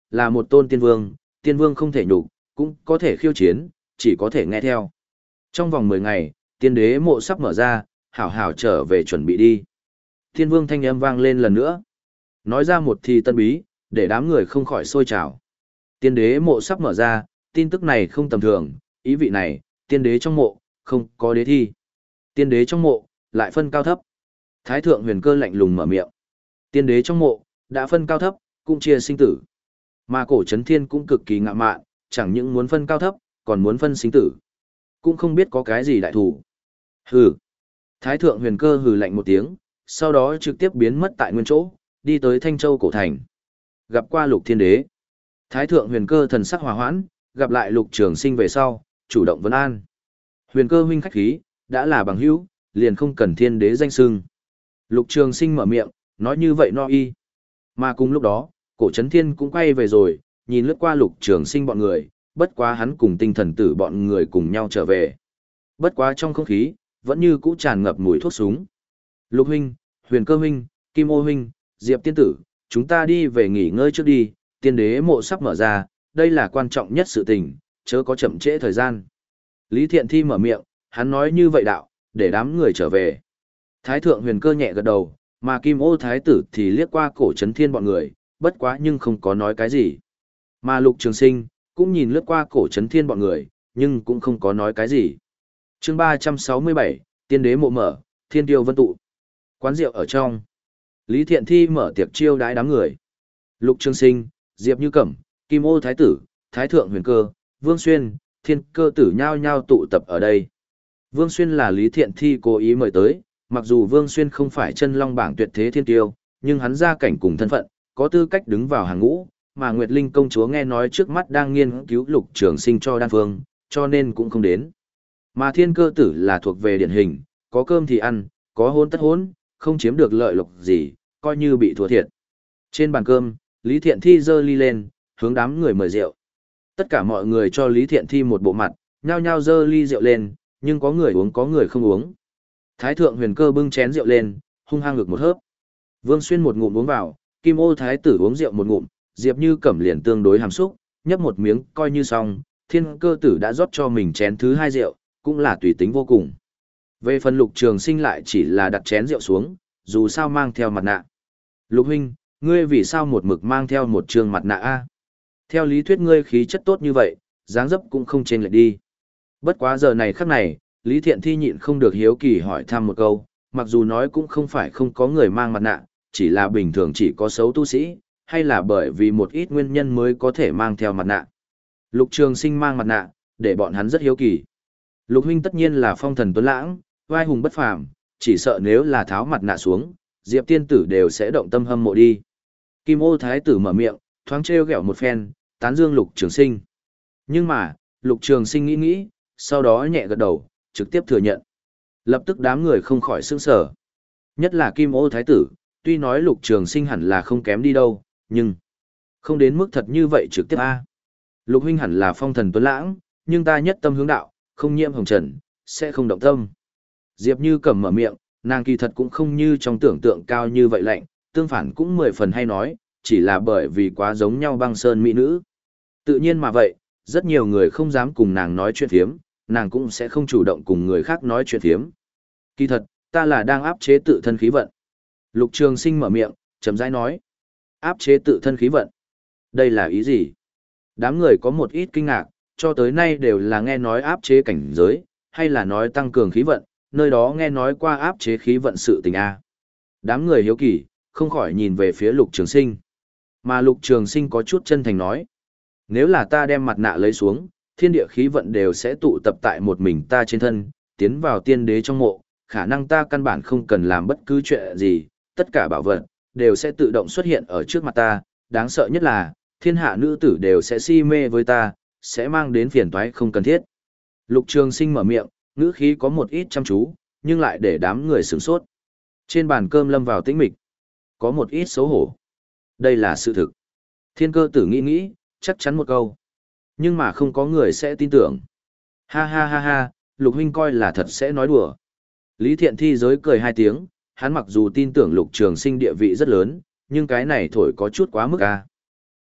là một tôn tiên vương, tiên vương không thể nhục, cũng có thể khiêu chiến, chỉ có thể nghe theo. Trong vòng mười ngày, tiên đế mộ sắp mở ra, hảo hảo trở về chuẩn bị đi. Tiên vương thanh âm vang lên lần nữa. Nói ra một thì tân bí, để đám người không khỏi sôi trào. Tiên đế mộ sắp mở ra, tin tức này không tầm thường, ý vị này, tiên đế trong mộ, không có đế thi. Tiên đế trong mộ, lại phân cao thấp. Thái thượng huyền cơ lạnh lùng mở miệng. Tiên đế trong mộ, đã phân cao thấp, cũng chia sinh tử. Mà cổ chấn thiên cũng cực kỳ ngạ mạn, chẳng những muốn phân cao thấp, còn muốn phân sinh tử. Cũng không biết có cái gì đại thủ. Hừ. Thái thượng huyền cơ hừ lạnh một tiếng, sau đó trực tiếp biến mất tại nguyên chỗ, đi tới Thanh Châu cổ thành. Gặp qua Lục Thiên Đế. Thái thượng huyền cơ thần sắc hòa hoãn, gặp lại Lục Trường Sinh về sau, chủ động vấn an. Huyền cơ huynh khách khí, đã là bằng hữu, liền không cần Thiên Đế danh xưng. Lục Trường Sinh mở miệng, nói như vậy no y. Mà cùng lúc đó, cổ chấn thiên cũng quay về rồi, nhìn lướt qua Lục Trường Sinh bọn người, bất quá hắn cùng tinh thần tử bọn người cùng nhau trở về. Bất quá trong không khí, vẫn như cũ tràn ngập mùi thuốc súng. Lục huynh, Huyền cơ huynh, Kim Ô huynh, Diệp tiên tử, chúng ta đi về nghỉ ngơi trước đi, tiên đế mộ sắp mở ra, đây là quan trọng nhất sự tình, chớ có chậm trễ thời gian. Lý Thiện Thi mở miệng, hắn nói như vậy đạo, để đám người trở về. Thái thượng huyền cơ nhẹ gật đầu, mà Kim Ô thái tử thì liếc qua cổ chấn thiên bọn người, bất quá nhưng không có nói cái gì. Mà Lục Trường Sinh, cũng nhìn lướt qua cổ chấn thiên bọn người, nhưng cũng không có nói cái gì. Chương ba trăm sáu mươi bảy, tiên đế mộ mở, thiên tiêu vân tụ. Quán rượu ở trong. Lý Thiện Thi mở tiệc chiêu đãi đám người. Lục Trường Sinh, Diệp Như Cẩm, Kim Ô thái tử, Thái thượng huyền cơ, Vương Xuyên, Thiên cơ tử nhao nhao tụ tập ở đây. Vương Xuyên là Lý Thiện Thi cố ý mời tới, mặc dù Vương Xuyên không phải chân long bảng tuyệt thế thiên tiêu, nhưng hắn gia cảnh cùng thân phận, có tư cách đứng vào hàng ngũ, mà Nguyệt Linh công chúa nghe nói trước mắt đang nghiên cứu Lục Trường Sinh cho đan phương, cho nên cũng không đến. Mà Thiên cơ tử là thuộc về điển hình, có cơm thì ăn, có hôn tất hôn, không chiếm được lợi lộc gì, coi như bị thua thiệt. Trên bàn cơm, Lý Thiện Thi giơ ly lên, hướng đám người mời rượu. Tất cả mọi người cho Lý Thiện Thi một bộ mặt, nhao nhao giơ ly rượu lên, nhưng có người uống có người không uống. Thái thượng huyền cơ bưng chén rượu lên, hung hăng ngực một hớp. Vương Xuyên một ngụm uống vào, Kim Ô thái tử uống rượu một ngụm, Diệp Như Cẩm liền tương đối hàm xúc, nhấp một miếng coi như xong, Thiên cơ tử đã rót cho mình chén thứ hai rượu, cũng là tùy tính vô cùng. Về phần Lục Trường Sinh lại chỉ là đặt chén rượu xuống, dù sao mang theo mặt nạ. Lục huynh, ngươi vì sao một mực mang theo một trường mặt nạ a? Theo lý thuyết ngươi khí chất tốt như vậy, dáng dấp cũng không chênh lệch đi. Bất quá giờ này khắc này, Lý Thiện Thi nhịn không được hiếu kỳ hỏi thăm một câu, mặc dù nói cũng không phải không có người mang mặt nạ, chỉ là bình thường chỉ có xấu tu sĩ, hay là bởi vì một ít nguyên nhân mới có thể mang theo mặt nạ. Lục Trường Sinh mang mặt nạ, để bọn hắn rất hiếu kỳ. Lục huynh tất nhiên là phong thần tuấn lãng, vai hùng bất phàm, chỉ sợ nếu là tháo mặt nạ xuống, Diệp tiên tử đều sẽ động tâm hâm mộ đi. Kim Ô thái tử mở miệng, thoáng trêu ghẹo một phen, tán dương Lục Trường Sinh. Nhưng mà, Lục Trường Sinh nghĩ nghĩ, sau đó nhẹ gật đầu, trực tiếp thừa nhận. Lập tức đám người không khỏi sửng sở. Nhất là Kim Ô thái tử, tuy nói Lục Trường Sinh hẳn là không kém đi đâu, nhưng không đến mức thật như vậy trực tiếp a. Lục huynh hẳn là phong thần tuấn lãng, nhưng ta nhất tâm hướng đạo, không nhiễm hồng trần, sẽ không động tâm. Diệp Như Cẩm mở miệng, nàng kỳ thật cũng không như trong tưởng tượng cao như vậy lạnh, tương phản cũng mười phần hay nói, chỉ là bởi vì quá giống nhau băng sơn mỹ nữ. Tự nhiên mà vậy, rất nhiều người không dám cùng nàng nói chuyện phiếm, nàng cũng sẽ không chủ động cùng người khác nói chuyện phiếm. Kỳ thật, ta là đang áp chế tự thân khí vận. Lục Trường Sinh mở miệng, chậm rãi nói. Áp chế tự thân khí vận. Đây là ý gì? Đám người có một ít kinh ngạc, cho tới nay đều là nghe nói áp chế cảnh giới, hay là nói tăng cường khí vận, nơi đó nghe nói qua áp chế khí vận sự tình A. Đám người hiếu kỳ, không khỏi nhìn về phía Lục Trường Sinh. Mà Lục Trường Sinh có chút chân thành nói. Nếu là ta đem mặt nạ lấy xuống, thiên địa khí vận đều sẽ tụ tập tại một mình ta trên thân, tiến vào tiên đế trong mộ, khả năng ta căn bản không cần làm bất cứ chuyện gì, tất cả bảo vật đều sẽ tự động xuất hiện ở trước mặt ta, đáng sợ nhất là, thiên hạ nữ tử đều sẽ si mê với ta, sẽ mang đến phiền toái không cần thiết. Lục Trường Sinh mở miệng, ngữ khí có một ít chăm chú, nhưng lại để đám người sửng sốt. Trên bàn cơm lâm vào tĩnh mịch, có một ít xấu hổ. Đây là sự thực. Thiên cơ tử nghĩ nghĩ, chắc chắn một câu. Nhưng mà không có người sẽ tin tưởng. Ha ha ha ha, Lục huynh coi là thật sẽ nói đùa. Lý Thiện Thi giới cười hai tiếng, hắn mặc dù tin tưởng Lục Trường Sinh địa vị rất lớn, nhưng cái này thổi có chút quá mức a.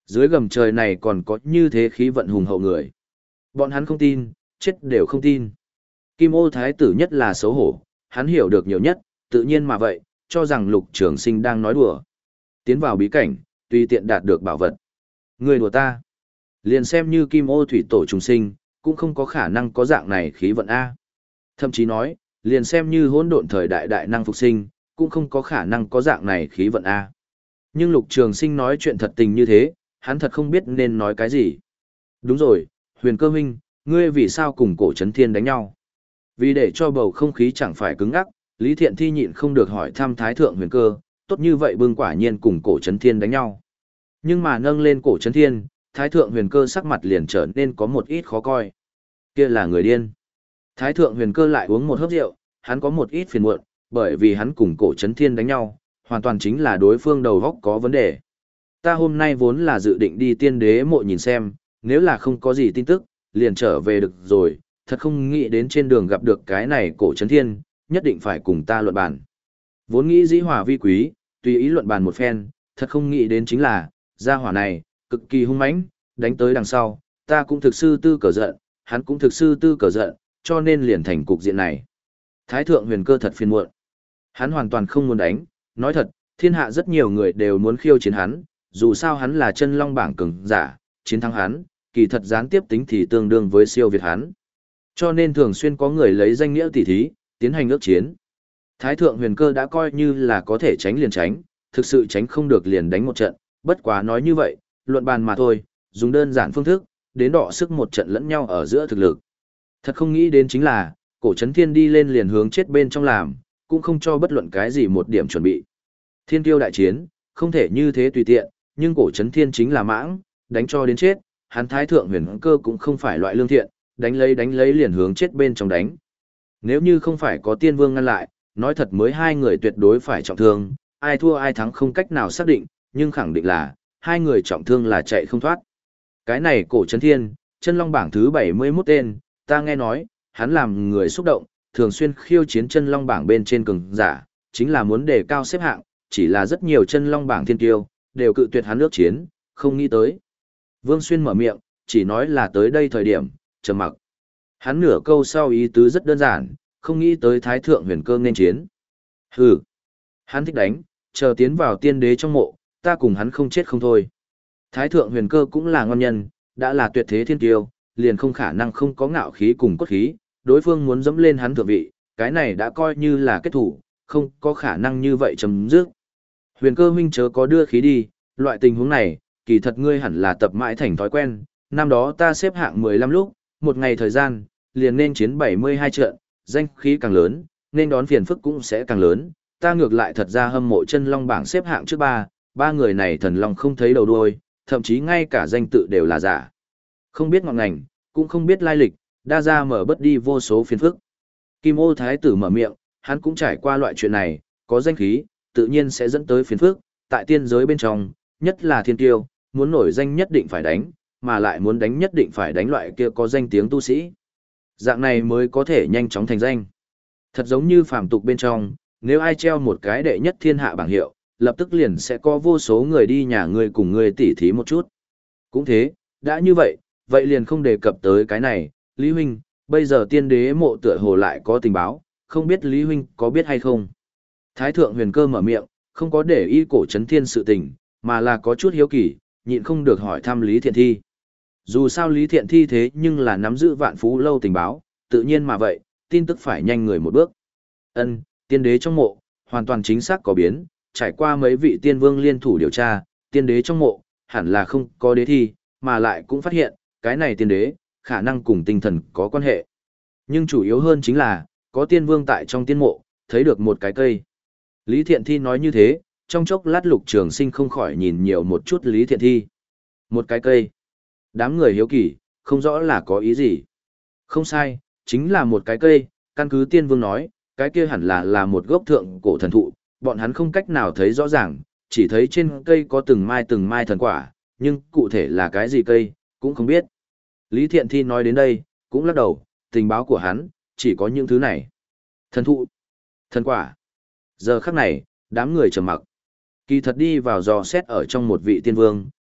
Dưới gầm trời này còn có như thế khí vận hùng hậu người. Bọn hắn không tin, chết đều không tin. Kim Ô Thái tử nhất là xấu hổ, hắn hiểu được nhiều nhất, tự nhiên mà vậy, cho rằng Lục Trường Sinh đang nói đùa. Tiến vào bí cảnh, tùy tiện đạt được bảo vật. Người đùa ta. Liền xem như Kim Ô Thủy Tổ trùng sinh, cũng không có khả năng có dạng này khí vận A. Thậm chí nói, liền xem như hỗn độn thời đại đại năng phục sinh, cũng không có khả năng có dạng này khí vận A. Nhưng Lục Trường Sinh nói chuyện thật tình như thế, hắn thật không biết nên nói cái gì. Đúng rồi, Huyền Cơ huynh, ngươi vì sao cùng Cổ Chấn Thiên đánh nhau? Vì để cho bầu không khí chẳng phải cứng ngắc, Lý Thiện Thi nhịn không được hỏi thăm Thái Thượng Huyền Cơ, tốt như vậy bưng quả nhiên cùng Cổ Chấn Thiên đánh nhau. Nhưng mà nâng lên Cổ Chấn Thiên, Thái Thượng Huyền Cơ sắc mặt liền trở nên có một ít khó coi. Kia là người điên. Thái Thượng Huyền Cơ lại uống một hớp rượu, hắn có một ít phiền muộn, bởi vì hắn cùng Cổ Chấn Thiên đánh nhau, hoàn toàn chính là đối phương đầu óc có vấn đề. Ta hôm nay vốn là dự định đi Tiên Đế mộ nhìn xem, nếu là không có gì tin tức, liền trở về được rồi, thật không nghĩ đến trên đường gặp được cái này Cổ Chấn Thiên, nhất định phải cùng ta luận bàn. Vốn nghĩ dĩ hòa vi quý, tùy ý luận bàn một phen, thật không nghĩ đến chính là, gia hỏa này, cực kỳ hung mãnh, đánh tới đằng sau, ta cũng thực sư tư cờ giận, hắn cũng thực sư tư cờ giận, cho nên liền thành cục diện này. Thái Thượng Huyền Cơ thật phiền muộn. Hắn hoàn toàn không muốn đánh, nói thật, thiên hạ rất nhiều người đều muốn khiêu chiến hắn, dù sao hắn là chân long bảng cường giả, chiến thắng hắn, kỳ thật gián tiếp tính thì tương đương với siêu việt hắn. Cho nên thường xuyên có người lấy danh nghĩa tỷ thí, tiến hành ước chiến. Thái Thượng Huyền Cơ đã coi như là có thể tránh liền tránh, thực sự tránh không được liền đánh một trận, bất quá nói như vậy, luận bàn mà thôi, dùng đơn giản phương thức, đến đọ sức một trận lẫn nhau ở giữa thực lực. Thật không nghĩ đến chính là, Cổ Chấn Thiên đi lên liền hướng chết bên trong làm, cũng không cho bất luận cái gì một điểm chuẩn bị. Thiên kiêu đại chiến, không thể như thế tùy tiện, nhưng Cổ Chấn Thiên chính là mãng, đánh cho đến chết, hắn Thái Thượng Huyền Cơ cũng không phải loại lương thiện, đánh lấy đánh lấy liền hướng chết bên trong đánh. Nếu như không phải có Tiên Vương ngăn lại, nói thật mới hai người tuyệt đối phải trọng thương, ai thua ai thắng không cách nào xác định, nhưng khẳng định là, hai người trọng thương là chạy không thoát. Cái này Cổ Chấn Thiên, chân long bảng thứ bảy mươi mốt tên, ta nghe nói, hắn làm người xúc động, thường xuyên khiêu chiến chân long bảng bên trên cường giả, chính là muốn đề cao xếp hạng, chỉ là rất nhiều chân long bảng thiên kiêu, đều cự tuyệt hắn ước chiến, không nghĩ tới. Vương Xuyên mở miệng, chỉ nói là tới đây thời điểm, trầm mặc. Hắn nửa câu sau ý tứ rất đơn giản, không nghĩ tới Thái Thượng Huyền Cơ nên chiến. Hừ, hắn thích đánh, chờ tiến vào tiên đế trong mộ, ta cùng hắn không chết không thôi. Thái Thượng Huyền Cơ cũng là ngon nhân, đã là tuyệt thế thiên kiêu, liền không khả năng không có ngạo khí cùng cốt khí, đối phương muốn dẫm lên hắn thượng vị, cái này đã coi như là kết thủ, không có khả năng như vậy chấm dứt. Huyền Cơ huynh chớ có đưa khí đi, loại tình huống này, kỳ thật ngươi hẳn là tập mãi thành thói quen, năm đó ta xếp hạng mười lăm lúc, một ngày thời gian, liền nên chiến bảy mươi hai trận, danh khí càng lớn, nên đón phiền phức cũng sẽ càng lớn, ta ngược lại thật ra hâm mộ chân long bảng xếp hạng trước ba, ba người này thần long không thấy đầu đuôi, thậm chí ngay cả danh tự đều là giả. Không biết ngọn ngành, cũng không biết lai lịch, đa ra mở bất đi vô số phiền phức. Kim Ô Thái tử mở miệng, hắn cũng trải qua loại chuyện này, có danh khí, tự nhiên sẽ dẫn tới phiền phức, tại tiên giới bên trong, nhất là thiên tiêu, muốn nổi danh nhất định phải đánh, mà lại muốn đánh nhất định phải đánh loại kia có danh tiếng tu sĩ. Dạng này mới có thể nhanh chóng thành danh. Thật giống như phàm tục bên trong, nếu ai treo một cái đệ nhất thiên hạ bảng hiệu, lập tức liền sẽ có vô số người đi nhà ngươi cùng ngươi tỉ thí một chút. Cũng thế, đã như vậy, vậy liền không đề cập tới cái này, Lý Huynh, bây giờ tiên đế mộ tựa hồ lại có tình báo, không biết Lý Huynh có biết hay không. Thái Thượng Huyền Cơ mở miệng, không có để ý Cổ Chấn Thiên sự tình, mà là có chút hiếu kỳ, nhịn không được hỏi thăm Lý Thiện Thi. Dù sao Lý Thiện Thi thế nhưng là nắm giữ vạn phú lâu tình báo, tự nhiên mà vậy, tin tức phải nhanh người một bước. Ân, tiên đế trong mộ, hoàn toàn chính xác có biến, trải qua mấy vị tiên vương liên thủ điều tra, tiên đế trong mộ, hẳn là không có đế thi, mà lại cũng phát hiện, cái này tiên đế, khả năng cùng tinh thần có quan hệ. Nhưng chủ yếu hơn chính là, có tiên vương tại trong tiên mộ, thấy được một cái cây. Lý Thiện Thi nói như thế, trong chốc lát Lục Trường Sinh không khỏi nhìn nhiều một chút Lý Thiện Thi. Một cái cây. Đám người hiếu kỳ, không rõ là có ý gì. Không sai, chính là một cái cây, căn cứ tiên vương nói, cái kia hẳn là là một gốc thượng cổ thần thụ, bọn hắn không cách nào thấy rõ ràng, chỉ thấy trên cây có từng mai từng mai thần quả, nhưng cụ thể là cái gì cây, cũng không biết. Lý Thiện Thi nói đến đây, cũng lắc đầu, tình báo của hắn, chỉ có những thứ này. Thần thụ, thần quả. Giờ khắc này, đám người trầm mặc. Kỳ thật đi vào dò xét ở trong một vị tiên vương,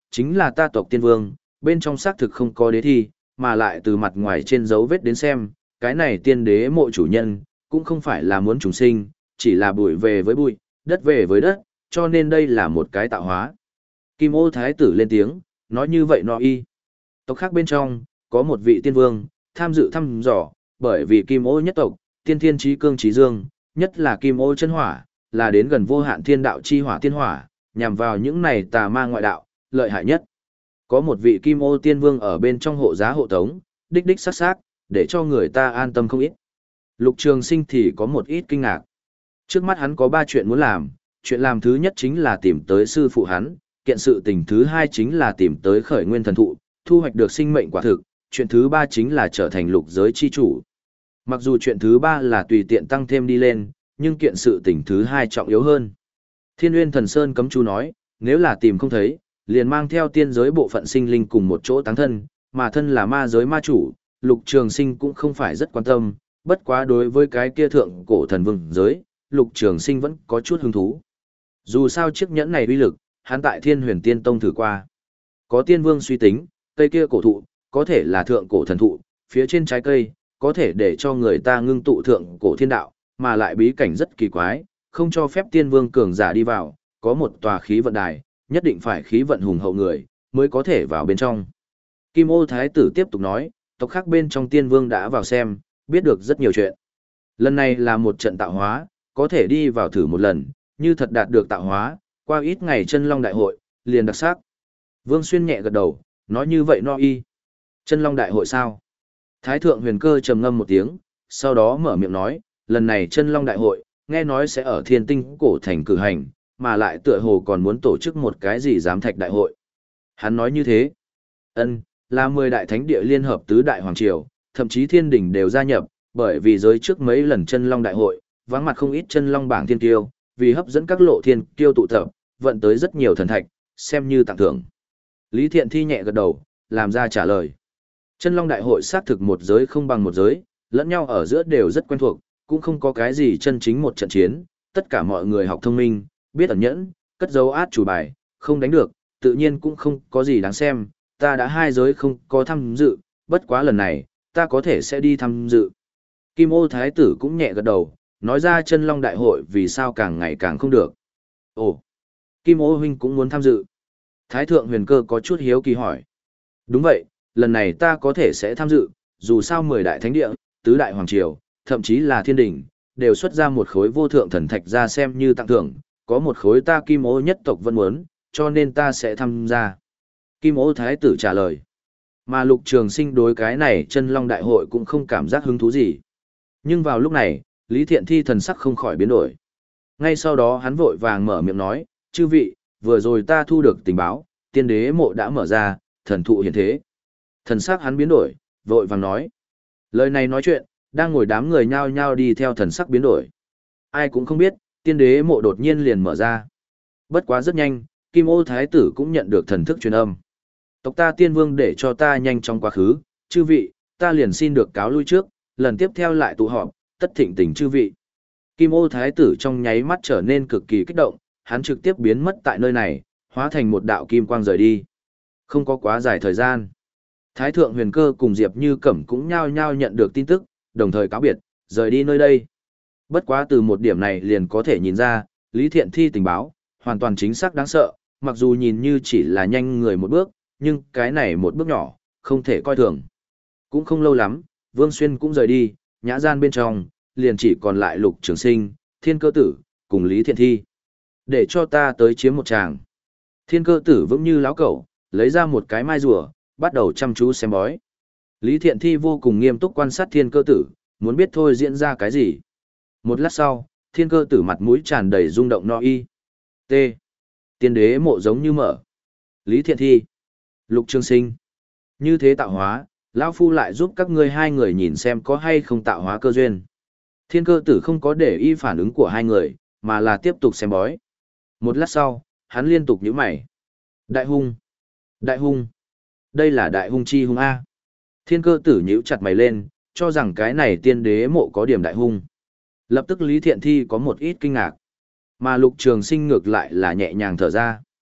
chính là ta tộc tiên vương, bên trong xác thực không có đế thi, mà lại từ mặt ngoài trên dấu vết đến xem, cái này tiên đế mộ chủ nhân, cũng không phải là muốn trùng sinh, chỉ là bụi về với bụi, đất về với đất, cho nên đây là một cái tạo hóa. Kim Ô Thái tử lên tiếng, nói như vậy nó y. Tộc khác bên trong, có một vị tiên vương, tham dự thăm dò, bởi vì Kim Ô nhất tộc, tiên thiên trí cương trí dương, nhất là Kim Ô chân hỏa, là đến gần vô hạn thiên đạo chi hỏa tiên hỏa, nhằm vào những này tà ma ngoại đạo, lợi hại nhất. Có một vị Kim Ô tiên vương ở bên trong hộ giá hộ tống, đích đích sắc sắc, để cho người ta an tâm không ít. Lục Trường Sinh thì có một ít kinh ngạc. Trước mắt hắn có ba chuyện muốn làm, chuyện làm thứ nhất chính là tìm tới sư phụ hắn, kiện sự tình thứ hai chính là tìm tới khởi nguyên thần thụ, thu hoạch được sinh mệnh quả thực, chuyện thứ ba chính là trở thành lục giới chi chủ. Mặc dù chuyện thứ ba là tùy tiện tăng thêm đi lên, nhưng kiện sự tình thứ hai trọng yếu hơn. Thiên Uyên Thần Sơn cấm chú nói, nếu là tìm không thấy, liền mang theo tiên giới bộ phận sinh linh cùng một chỗ táng thân, mà thân là ma giới ma chủ, Lục Trường Sinh cũng không phải rất quan tâm, bất quá đối với cái kia thượng cổ thần vương giới, Lục Trường Sinh vẫn có chút hứng thú. Dù sao chiếc nhẫn này uy lực, hắn tại Thiên Huyền Tiên Tông thử qua. Có tiên vương suy tính, cây kia cổ thụ, có thể là thượng cổ thần thụ, phía trên trái cây, có thể để cho người ta ngưng tụ thượng cổ thiên đạo, mà lại bí cảnh rất kỳ quái, không cho phép tiên vương cường giả đi vào, có một tòa khí vận đài, nhất định phải khí vận hùng hậu người, mới có thể vào bên trong. Kim Ô Thái tử tiếp tục nói, tộc khác bên trong tiên vương đã vào xem, biết được rất nhiều chuyện. Lần này là một trận tạo hóa, có thể đi vào thử một lần, như thật đạt được tạo hóa, qua ít ngày chân long đại hội, liền đặc sắc. Vương Xuyên nhẹ gật đầu, nói như vậy no y. Chân long đại hội sao? Thái thượng huyền cơ trầm ngâm một tiếng, sau đó mở miệng nói, lần này chân long đại hội, nghe nói sẽ ở thiên tinh cổ thành cử hành, mà lại tựa hồ còn muốn tổ chức một cái gì giám thạch đại hội. Hắn nói như thế. Ân, là mười đại thánh địa liên hợp tứ đại hoàng triều, thậm chí thiên đỉnh đều gia nhập, bởi vì giới trước mấy lần chân long đại hội, vắng mặt không ít chân long bảng thiên kiêu, vì hấp dẫn các lộ thiên kiêu tụ tập, vận tới rất nhiều thần thạch, xem như tặng thưởng. Lý Thiện Thi nhẹ gật đầu, làm ra trả lời. Chân long đại hội xác thực một giới không bằng một giới, lẫn nhau ở giữa đều rất quen thuộc, cũng không có cái gì chân chính một trận chiến, tất cả mọi người học thông minh, biết ẩn nhẫn, cất dấu át chủ bài, không đánh được, tự nhiên cũng không có gì đáng xem, ta đã hai giới không có tham dự, bất quá lần này, ta có thể sẽ đi tham dự. Kim Ô Thái tử cũng nhẹ gật đầu, nói ra chân long đại hội vì sao càng ngày càng không được. Ồ, Kim Ô huynh cũng muốn tham dự. Thái thượng huyền cơ có chút hiếu kỳ hỏi. Đúng vậy, lần này ta có thể sẽ tham dự, dù sao mười đại thánh địa, tứ đại hoàng triều, thậm chí là thiên đỉnh, đều xuất ra một khối vô thượng thần thạch ra xem như tặng thưởng, có một khối ta Kim Ô nhất tộc vẫn muốn, cho nên ta sẽ tham gia. Kim Ô Thái tử trả lời. Mà Lục Trường Sinh đối cái này chân long đại hội cũng không cảm giác hứng thú gì. Nhưng vào lúc này, Lý Thiện Thi thần sắc không khỏi biến đổi. Ngay sau đó hắn vội vàng mở miệng nói, chư vị, vừa rồi ta thu được tình báo, tiên đế mộ đã mở ra, thần thụ hiện thế. Thần sắc hắn biến đổi, vội vàng nói. Lời này nói chuyện, đang ngồi đám người nhao nhao đi theo thần sắc biến đổi. Ai cũng không biết, tiên đế mộ đột nhiên liền mở ra. Bất quá rất nhanh, Kim Ô Thái tử cũng nhận được thần thức truyền âm. Tộc ta tiên vương để cho ta nhanh trong quá khứ, chư vị, ta liền xin được cáo lui trước, lần tiếp theo lại tụ họp, tất thịnh tình chư vị. Kim Ô Thái tử trong nháy mắt trở nên cực kỳ kích động, hắn trực tiếp biến mất tại nơi này, hóa thành một đạo kim quang rời đi. Không có quá dài thời gian. Thái thượng huyền cơ cùng Diệp Như Cẩm cũng nhao nhao nhận được tin tức, đồng thời cáo biệt, rời đi nơi đây. Bất quá từ một điểm này liền có thể nhìn ra, Lý Thiện Thi tình báo, hoàn toàn chính xác đáng sợ, mặc dù nhìn như chỉ là nhanh người một bước, nhưng cái này một bước nhỏ, không thể coi thường. Cũng không lâu lắm, Vương Xuyên cũng rời đi, nhã gian bên trong, liền chỉ còn lại Lục Trường Sinh, Thiên Cơ Tử, cùng Lý Thiện Thi. Để cho ta tới chiếm một tràng. Thiên Cơ Tử vững như láo cẩu, lấy ra một cái mai rùa, bắt đầu chăm chú xem bói. Lý Thiện Thi vô cùng nghiêm túc quan sát Thiên Cơ Tử, muốn biết thôi diễn ra cái gì. Một lát sau, Thiên Cơ Tử mặt mũi tràn đầy rung động no y. T. Tiên đế mộ giống như mở. Lý Thiện Thi. Lục Trường Sinh. Như thế tạo hóa, lão phu lại giúp các ngươi hai người nhìn xem có hay không tạo hóa cơ duyên. Thiên Cơ Tử không có để ý phản ứng của hai người, mà là tiếp tục xem bói. Một lát sau, hắn liên tục nhíu mày. Đại hung. Đại hung. Đây là đại hung chi hung A. Thiên Cơ Tử nhíu chặt mày lên, cho rằng cái này tiên đế mộ có điểm đại hung. Lập tức Lý Thiện Thi có một ít kinh ngạc. Mà Lục Trường Sinh ngược lại là nhẹ nhàng thở ra.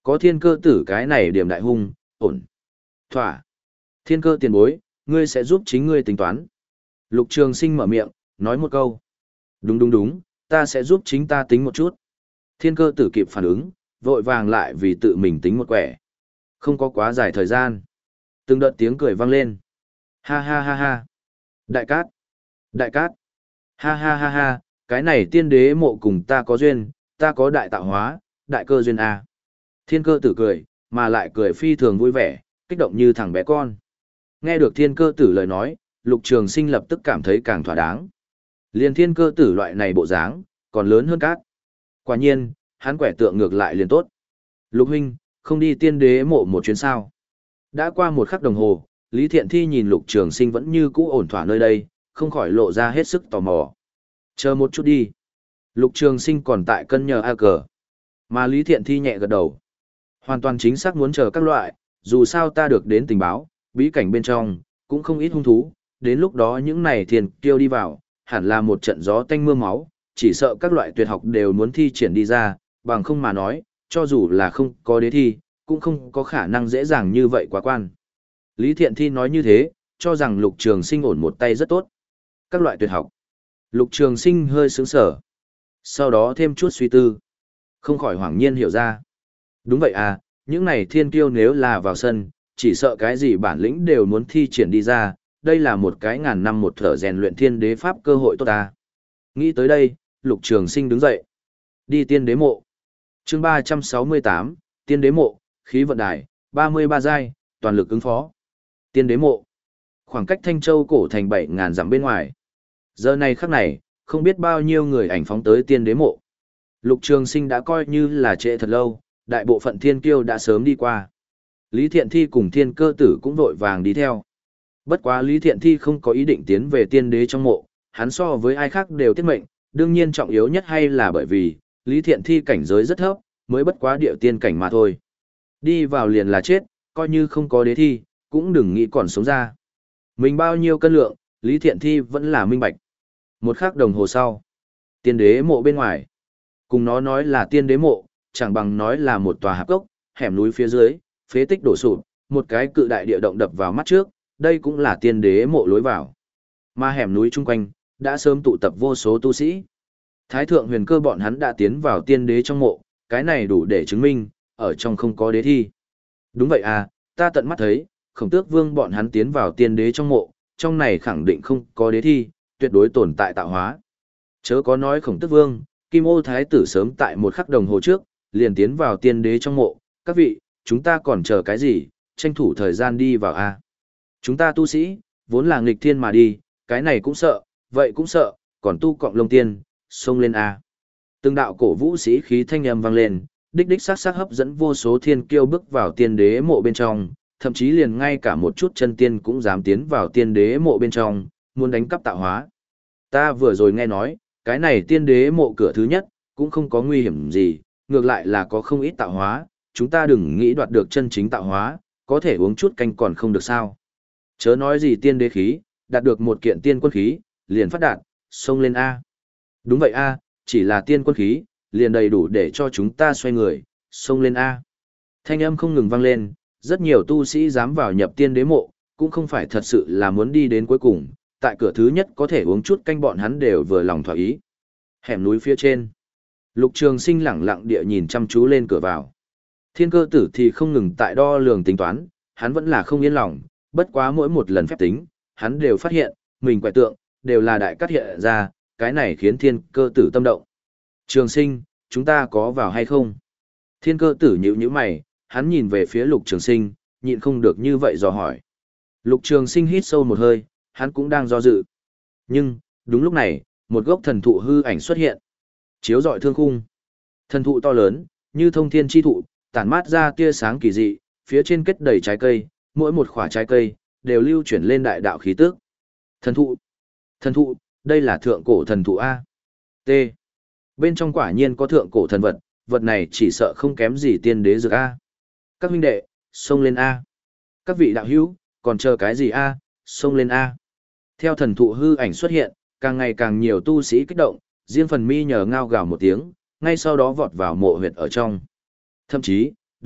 Có thiên cơ tử cái này điểm đại hung, ổn. Thỏa. Thiên cơ tiền bối, ngươi sẽ giúp chính ngươi tính toán. Lục Trường Sinh mở miệng, nói một câu. Đúng đúng đúng, ta sẽ giúp chính ta tính một chút. Thiên cơ tử kịp phản ứng, vội vàng lại vì tự mình tính một quẻ. Không có quá dài thời gian. Từng đợt tiếng cười vang lên. Ha ha ha ha. Đại cát. Đại cát. Ha ha ha ha, cái này tiên đế mộ cùng ta có duyên, ta có đại tạo hóa, đại cơ duyên A. Thiên cơ tử cười, mà lại cười phi thường vui vẻ, kích động như thằng bé con. Nghe được thiên cơ tử lời nói, Lục Trường Sinh lập tức cảm thấy càng thỏa đáng. Liền thiên cơ tử loại này bộ dáng, còn lớn hơn cát. Quả nhiên, hắn quẻ tượng ngược lại liền tốt. Lục huynh, không đi tiên đế mộ một chuyến sao. Đã qua một khắc đồng hồ, Lý Thiện Thi nhìn Lục Trường Sinh vẫn như cũ ổn thỏa nơi đây, không khỏi lộ ra hết sức tò mò. Chờ một chút đi. Lục Trường Sinh còn tại cân nhờ A cờ. Mà Lý Thiện Thi nhẹ gật đầu. Hoàn toàn chính xác muốn chờ các loại, dù sao ta được đến tình báo, bí cảnh bên trong, cũng không ít hung thú, đến lúc đó những này thiền kiêu đi vào, hẳn là một trận gió tanh mưa máu, chỉ sợ các loại tuyệt học đều muốn thi triển đi ra, bằng không mà nói, cho dù là không có đế thi, cũng không có khả năng dễ dàng như vậy quá quan. Lý Thiện Thi nói như thế, cho rằng Lục Trường Sinh ổn một tay rất tốt. Các loại tuyệt học. Lục Trường Sinh hơi sướng sở. Sau đó thêm chút suy tư. Không khỏi hoảng nhiên hiểu ra. Đúng vậy à, những này thiên kiêu nếu là vào sân, chỉ sợ cái gì bản lĩnh đều muốn thi triển đi ra, đây là một cái ngàn năm một thở rèn luyện thiên đế pháp cơ hội tốt ta. Nghĩ tới đây, Lục Trường Sinh đứng dậy. Đi tiên đế mộ. Chương ba trăm sáu mươi tám, tiên đế mộ, khí vận đài, ba mươi ba giai, toàn lực ứng phó. Tiên đế mộ. Khoảng cách Thanh Châu cổ thành bảy ngàn dặm bên ngoài. Giờ này khắc này, không biết bao nhiêu người ảnh phóng tới tiên đế mộ. Lục Trường Sinh đã coi như là trễ thật lâu, đại bộ phận thiên kiêu đã sớm đi qua. Lý Thiện Thi cùng thiên cơ tử cũng vội vàng đi theo. Bất quá Lý Thiện Thi không có ý định tiến về tiên đế trong mộ, hắn so với ai khác đều tiết mệnh, đương nhiên trọng yếu nhất hay là bởi vì, Lý Thiện Thi cảnh giới rất thấp, mới bất quá địa tiên cảnh mà thôi. Đi vào liền là chết, coi như không có đế thi, cũng đừng nghĩ còn sống ra. Mình bao nhiêu cân lượng, Lý Thiện Thi vẫn là minh bạch. Một khắc đồng hồ sau, tiên đế mộ bên ngoài. Cùng nó nói là tiên đế mộ, chẳng bằng nói là một tòa hạp cốc, hẻm núi phía dưới, phế tích đổ sụp, một cái cự đại địa động đập vào mắt trước, đây cũng là tiên đế mộ lối vào. Mà hẻm núi chung quanh, đã sớm tụ tập vô số tu sĩ. Thái thượng huyền cơ bọn hắn đã tiến vào tiên đế trong mộ, cái này đủ để chứng minh, ở trong không có đế thi. Đúng vậy à, ta tận mắt thấy, Khổng Tước Vương bọn hắn tiến vào tiên đế trong mộ, trong này khẳng định không có đế thi, tuyệt đối tồn tại tạo hóa. Chớ có nói Khổng Tước Vương, Kim Ô Thái tử sớm tại một khắc đồng hồ trước, liền tiến vào tiên đế trong mộ, các vị, chúng ta còn chờ cái gì, tranh thủ thời gian đi vào a. Chúng ta tu sĩ, vốn là nghịch thiên mà đi, cái này cũng sợ, vậy cũng sợ, còn tu cọng lông tiên, xông lên a. Từng đạo cổ vũ sĩ khí thanh âm vang lên, đích đích sắc sắc hấp dẫn vô số thiên kiêu bước vào tiên đế mộ bên trong, thậm chí liền ngay cả một chút chân tiên cũng dám tiến vào tiên đế mộ bên trong, muốn đánh cắp tạo hóa. Ta vừa rồi nghe nói, cái này tiên đế mộ cửa thứ nhất, cũng không có nguy hiểm gì, ngược lại là có không ít tạo hóa, chúng ta đừng nghĩ đoạt được chân chính tạo hóa, có thể uống chút canh còn không được sao. Chớ nói gì tiên đế khí, đạt được một kiện tiên quân khí, liền phát đạt, xông lên A. Đúng vậy A, chỉ là tiên quân khí, liền đầy đủ để cho chúng ta xoay người, xông lên A. Thanh âm không ngừng vang lên, rất nhiều tu sĩ dám vào nhập tiên đế mộ, cũng không phải thật sự là muốn đi đến cuối cùng, tại cửa thứ nhất có thể uống chút canh bọn hắn đều vừa lòng thỏa ý. Hẻm núi phía trên, Lục Trường Sinh lẳng lặng địa nhìn chăm chú lên cửa vào. Thiên cơ tử thì không ngừng tại đo lường tính toán, hắn vẫn là không yên lòng, bất quá mỗi một lần phép tính, hắn đều phát hiện, mình quẻ tượng, đều là đại cắt hiện ra, cái này khiến thiên cơ tử tâm động. Trường Sinh, chúng ta có vào hay không? Thiên cơ tử nhíu nhíu mày, hắn nhìn về phía Lục Trường Sinh, nhịn không được như vậy dò hỏi. Lục Trường Sinh hít sâu một hơi, hắn cũng đang do dự. Nhưng, đúng lúc này, một gốc thần thụ hư ảnh xuất hiện. Chiếu rọi thương khung. Thần thụ to lớn, như thông thiên chi thụ, tản mát ra tia sáng kỳ dị, phía trên kết đầy trái cây, mỗi một quả trái cây, đều lưu chuyển lên đại đạo khí tức. Thần thụ. Thần thụ, đây là thượng cổ thần thụ A. T. Bên trong quả nhiên có thượng cổ thần vật, vật này chỉ sợ không kém gì tiên đế dược A. Các huynh đệ, xông lên A. Các vị đạo hữu, còn chờ cái gì A, xông lên A. Theo thần thụ hư ảnh xuất hiện, càng ngày càng nhiều tu sĩ kích động, riêng phần mi nhờ ngao gào một tiếng, ngay sau đó vọt vào mộ huyệt ở trong. Thậm chí,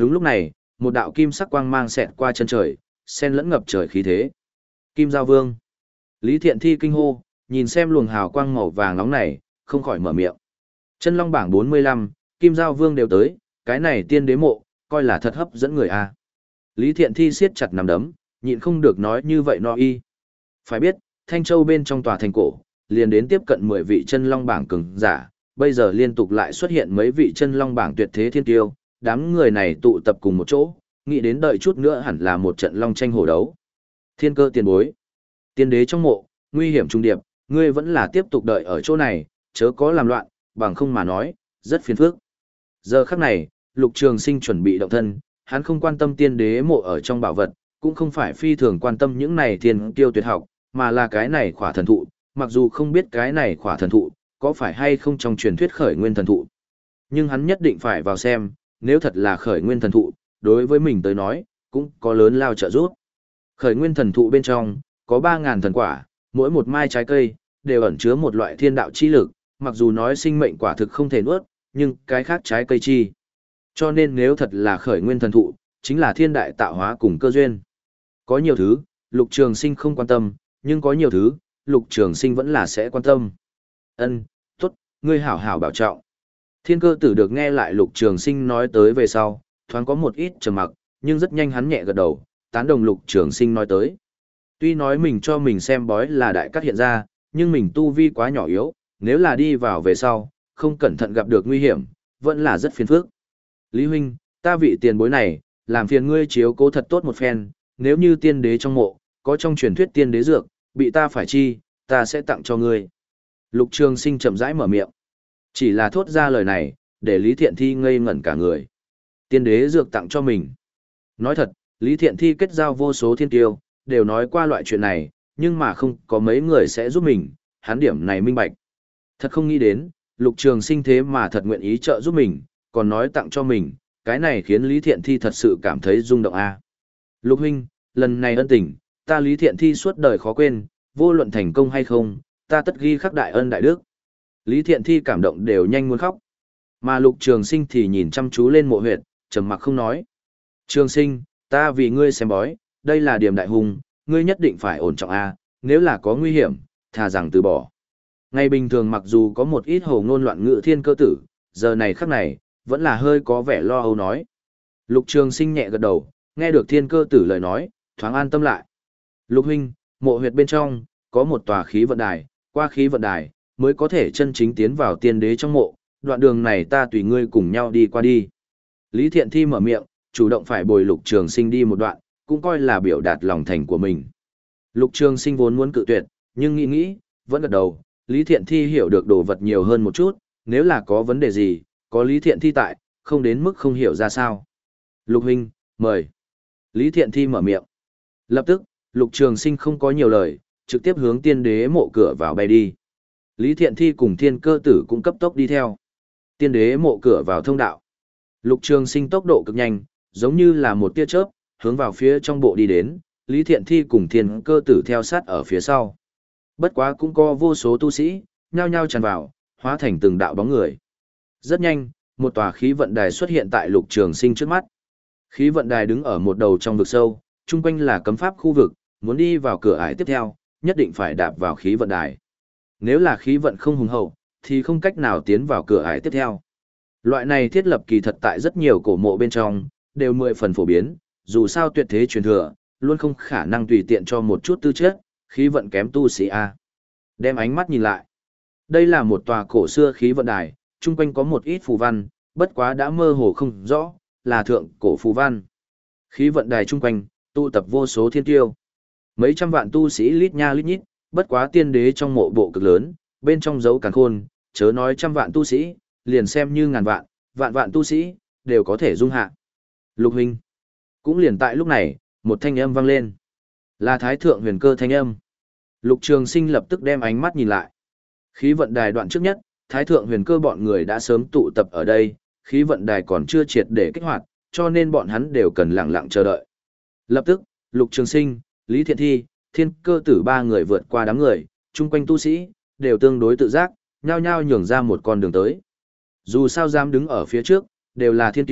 Đúng lúc này, một đạo kim sắc quang mang xẹt qua chân trời, sen lẫn ngập trời khí thế. Kim Giao Vương. Lý Thiện Thi kinh hô, nhìn xem luồng hào quang màu vàng nóng này, không khỏi mở miệng. Chân Long bảng bốn mươi lăm, Kim Giao Vương đều tới, cái này tiên đế mộ, coi là thật hấp dẫn người a. Lý Thiện Thi siết chặt nắm đấm, nhịn không được nói như vậy no y. Phải biết, Thanh Châu bên trong tòa thành cổ, liền đến tiếp cận mười vị chân long bảng cường giả, bây giờ liên tục lại xuất hiện mấy vị chân long bảng tuyệt thế thiên tiêu, đám người này tụ tập cùng một chỗ, nghĩ đến đợi chút nữa hẳn là một trận long tranh hổ đấu. Thiên Cơ tiền bối, tiên đế trong mộ, nguy hiểm trung điệp, ngươi vẫn là tiếp tục đợi ở chỗ này, chớ có làm loạn, bằng không mà nói, rất phiền phức. Giờ khắc này, Lục Trường Sinh chuẩn bị động thân, hắn không quan tâm tiên đế mộ ở trong bảo vật, cũng không phải phi thường quan tâm những này thiên kiêu tuyệt học, mà là cái này khỏa thần thụ, mặc dù không biết cái này khỏa thần thụ, có phải hay không trong truyền thuyết khởi nguyên thần thụ. Nhưng hắn nhất định phải vào xem, nếu thật là khởi nguyên thần thụ, đối với mình tới nói, cũng có lớn lao trợ giúp. Khởi nguyên thần thụ bên trong, có ba ngàn thần quả, mỗi một mai trái cây, đều ẩn chứa một loại thiên đạo chi lực, mặc dù nói sinh mệnh quả thực không thể nuốt, nhưng cái khác trái cây chi. Cho nên nếu thật là khởi nguyên thần thụ, chính là thiên đại tạo hóa cùng cơ duyên. Có nhiều thứ, Lục Trường Sinh không quan tâm, nhưng có nhiều thứ, Lục Trường Sinh vẫn là sẽ quan tâm. Ân, tốt, ngươi hảo hảo bảo trọng. Thiên Cơ Tử được nghe lại Lục Trường Sinh nói tới về sau, thoáng có một ít trầm mặc, nhưng rất nhanh hắn nhẹ gật đầu, tán đồng Lục Trường Sinh nói tới. Tuy nói mình cho mình xem bói là đại cát hiện ra, nhưng mình tu vi quá nhỏ yếu, nếu là đi vào về sau, không cẩn thận gặp được nguy hiểm, vẫn là rất phiền phức. Lý huynh, ta vị tiền bối này, làm phiền ngươi chiếu cố thật tốt một phen, nếu như tiên đế trong mộ, có trong truyền thuyết tiên đế dược, bị ta phải chi, ta sẽ tặng cho ngươi. Lục Trường Sinh chậm rãi mở miệng. Chỉ là thốt ra lời này, để Lý Thiện Thi ngây ngẩn cả người. Tiên đế dược tặng cho mình. Nói thật, Lý Thiện Thi kết giao vô số thiên tiêu, đều nói qua loại chuyện này, nhưng mà không có mấy người sẽ giúp mình, hắn điểm này minh bạch. Thật không nghĩ đến, Lục Trường Sinh thế mà thật nguyện ý trợ giúp mình, còn nói tặng cho mình, cái này khiến Lý Thiện Thi thật sự cảm thấy rung động a. Lục huynh, lần này ân tình, ta Lý Thiện Thi suốt đời khó quên, vô luận thành công hay không, ta tất ghi khắc đại ân đại đức. Lý Thiện Thi cảm động đều nhanh muốn khóc. Mà Lục Trường Sinh thì nhìn chăm chú lên mộ huyệt, trầm mặc không nói. Trường Sinh, ta vì ngươi xem bói, đây là điểm đại hùng, ngươi nhất định phải ổn trọng a, nếu là có nguy hiểm, thà rằng từ bỏ. Ngày bình thường mặc dù có một ít hồ ngôn loạn ngữ Thiên Cơ Tử, giờ này khắc này, vẫn là hơi có vẻ lo âu nói. Lục Trường Sinh nhẹ gật đầu, nghe được Thiên Cơ Tử lời nói, thoáng an tâm lại. Lục huynh, mộ huyệt bên trong, có một tòa khí vận đài, qua khí vận đài, mới có thể chân chính tiến vào tiên đế trong mộ, đoạn đường này ta tùy ngươi cùng nhau đi qua đi. Lý Thiện Thi mở miệng, chủ động phải bồi Lục Trường Sinh đi một đoạn, cũng coi là biểu đạt lòng thành của mình. Lục Trường Sinh vốn muốn cự tuyệt, nhưng nghĩ nghĩ, vẫn gật đầu, Lý Thiện Thi hiểu được đồ vật nhiều hơn một chút, nếu là có vấn đề gì, có Lý Thiện Thi tại, không đến mức không hiểu ra sao. Lục huynh, mời. Lý Thiện Thi mở miệng. Lập tức, Lục Trường Sinh không có nhiều lời, trực tiếp hướng tiên đế mộ cửa vào bay đi. Lý Thiện Thi cùng Thiên Cơ Tử cũng cấp tốc đi theo. Tiên đế mộ cửa vào thông đạo. Lục Trường Sinh tốc độ cực nhanh, giống như là một tia chớp, hướng vào phía trong bộ đi đến, Lý Thiện Thi cùng Thiên Cơ Tử theo sát ở phía sau. Bất quá cũng có vô số tu sĩ, nhao nhao tràn vào, hóa thành từng đạo bóng người. Rất nhanh, một tòa khí vận đài xuất hiện tại Lục Trường Sinh trước mắt. Khí vận đài đứng ở một đầu trong vực sâu, chung quanh là cấm pháp khu vực, muốn đi vào cửa ải tiếp theo, nhất định phải đạp vào khí vận đài. Nếu là khí vận không hùng hậu, thì không cách nào tiến vào cửa ải tiếp theo. Loại này thiết lập kỳ thật tại rất nhiều cổ mộ bên trong, đều mười phần phổ biến, dù sao tuyệt thế truyền thừa, luôn không khả năng tùy tiện cho một chút tư chất, khí vận kém tu sĩ A. Đem ánh mắt nhìn lại. Đây là một tòa cổ xưa khí vận đài, chung quanh có một ít phù văn, bất quá đã mơ hồ không rõ, là thượng cổ phù văn. Khí vận đài chung quanh, tụ tập vô số thiên tiêu. Mấy trăm vạn tu sĩ lít nha lít nhít, bất quá tiên đế trong mộ bộ cực lớn, bên trong dấu càn khôn, chớ nói trăm vạn tu sĩ, liền xem như ngàn vạn, vạn vạn tu sĩ, đều có thể dung hạ. Lục huynh. Cũng liền tại lúc này, một thanh âm vang lên. Là Thái Thượng Huyền Cơ thanh âm. Lục Trường Sinh lập tức đem ánh mắt nhìn lại. Khí vận đài đoạn trước nhất, Thái Thượng Huyền Cơ bọn người đã sớm tụ tập ở đây, khí vận đài còn chưa triệt để kích hoạt, cho nên bọn hắn đều cần lặng lặng chờ đợi. Lập tức, Lục Trường Sinh, Lý Thiện Thi, Thiên Cơ Tử ba người vượt qua đám người, chung quanh tu sĩ, đều tương đối tự giác, nhao nhao nhường ra một con đường tới. Dù sao dám đứng ở phía trước, đều là thiên tiêu,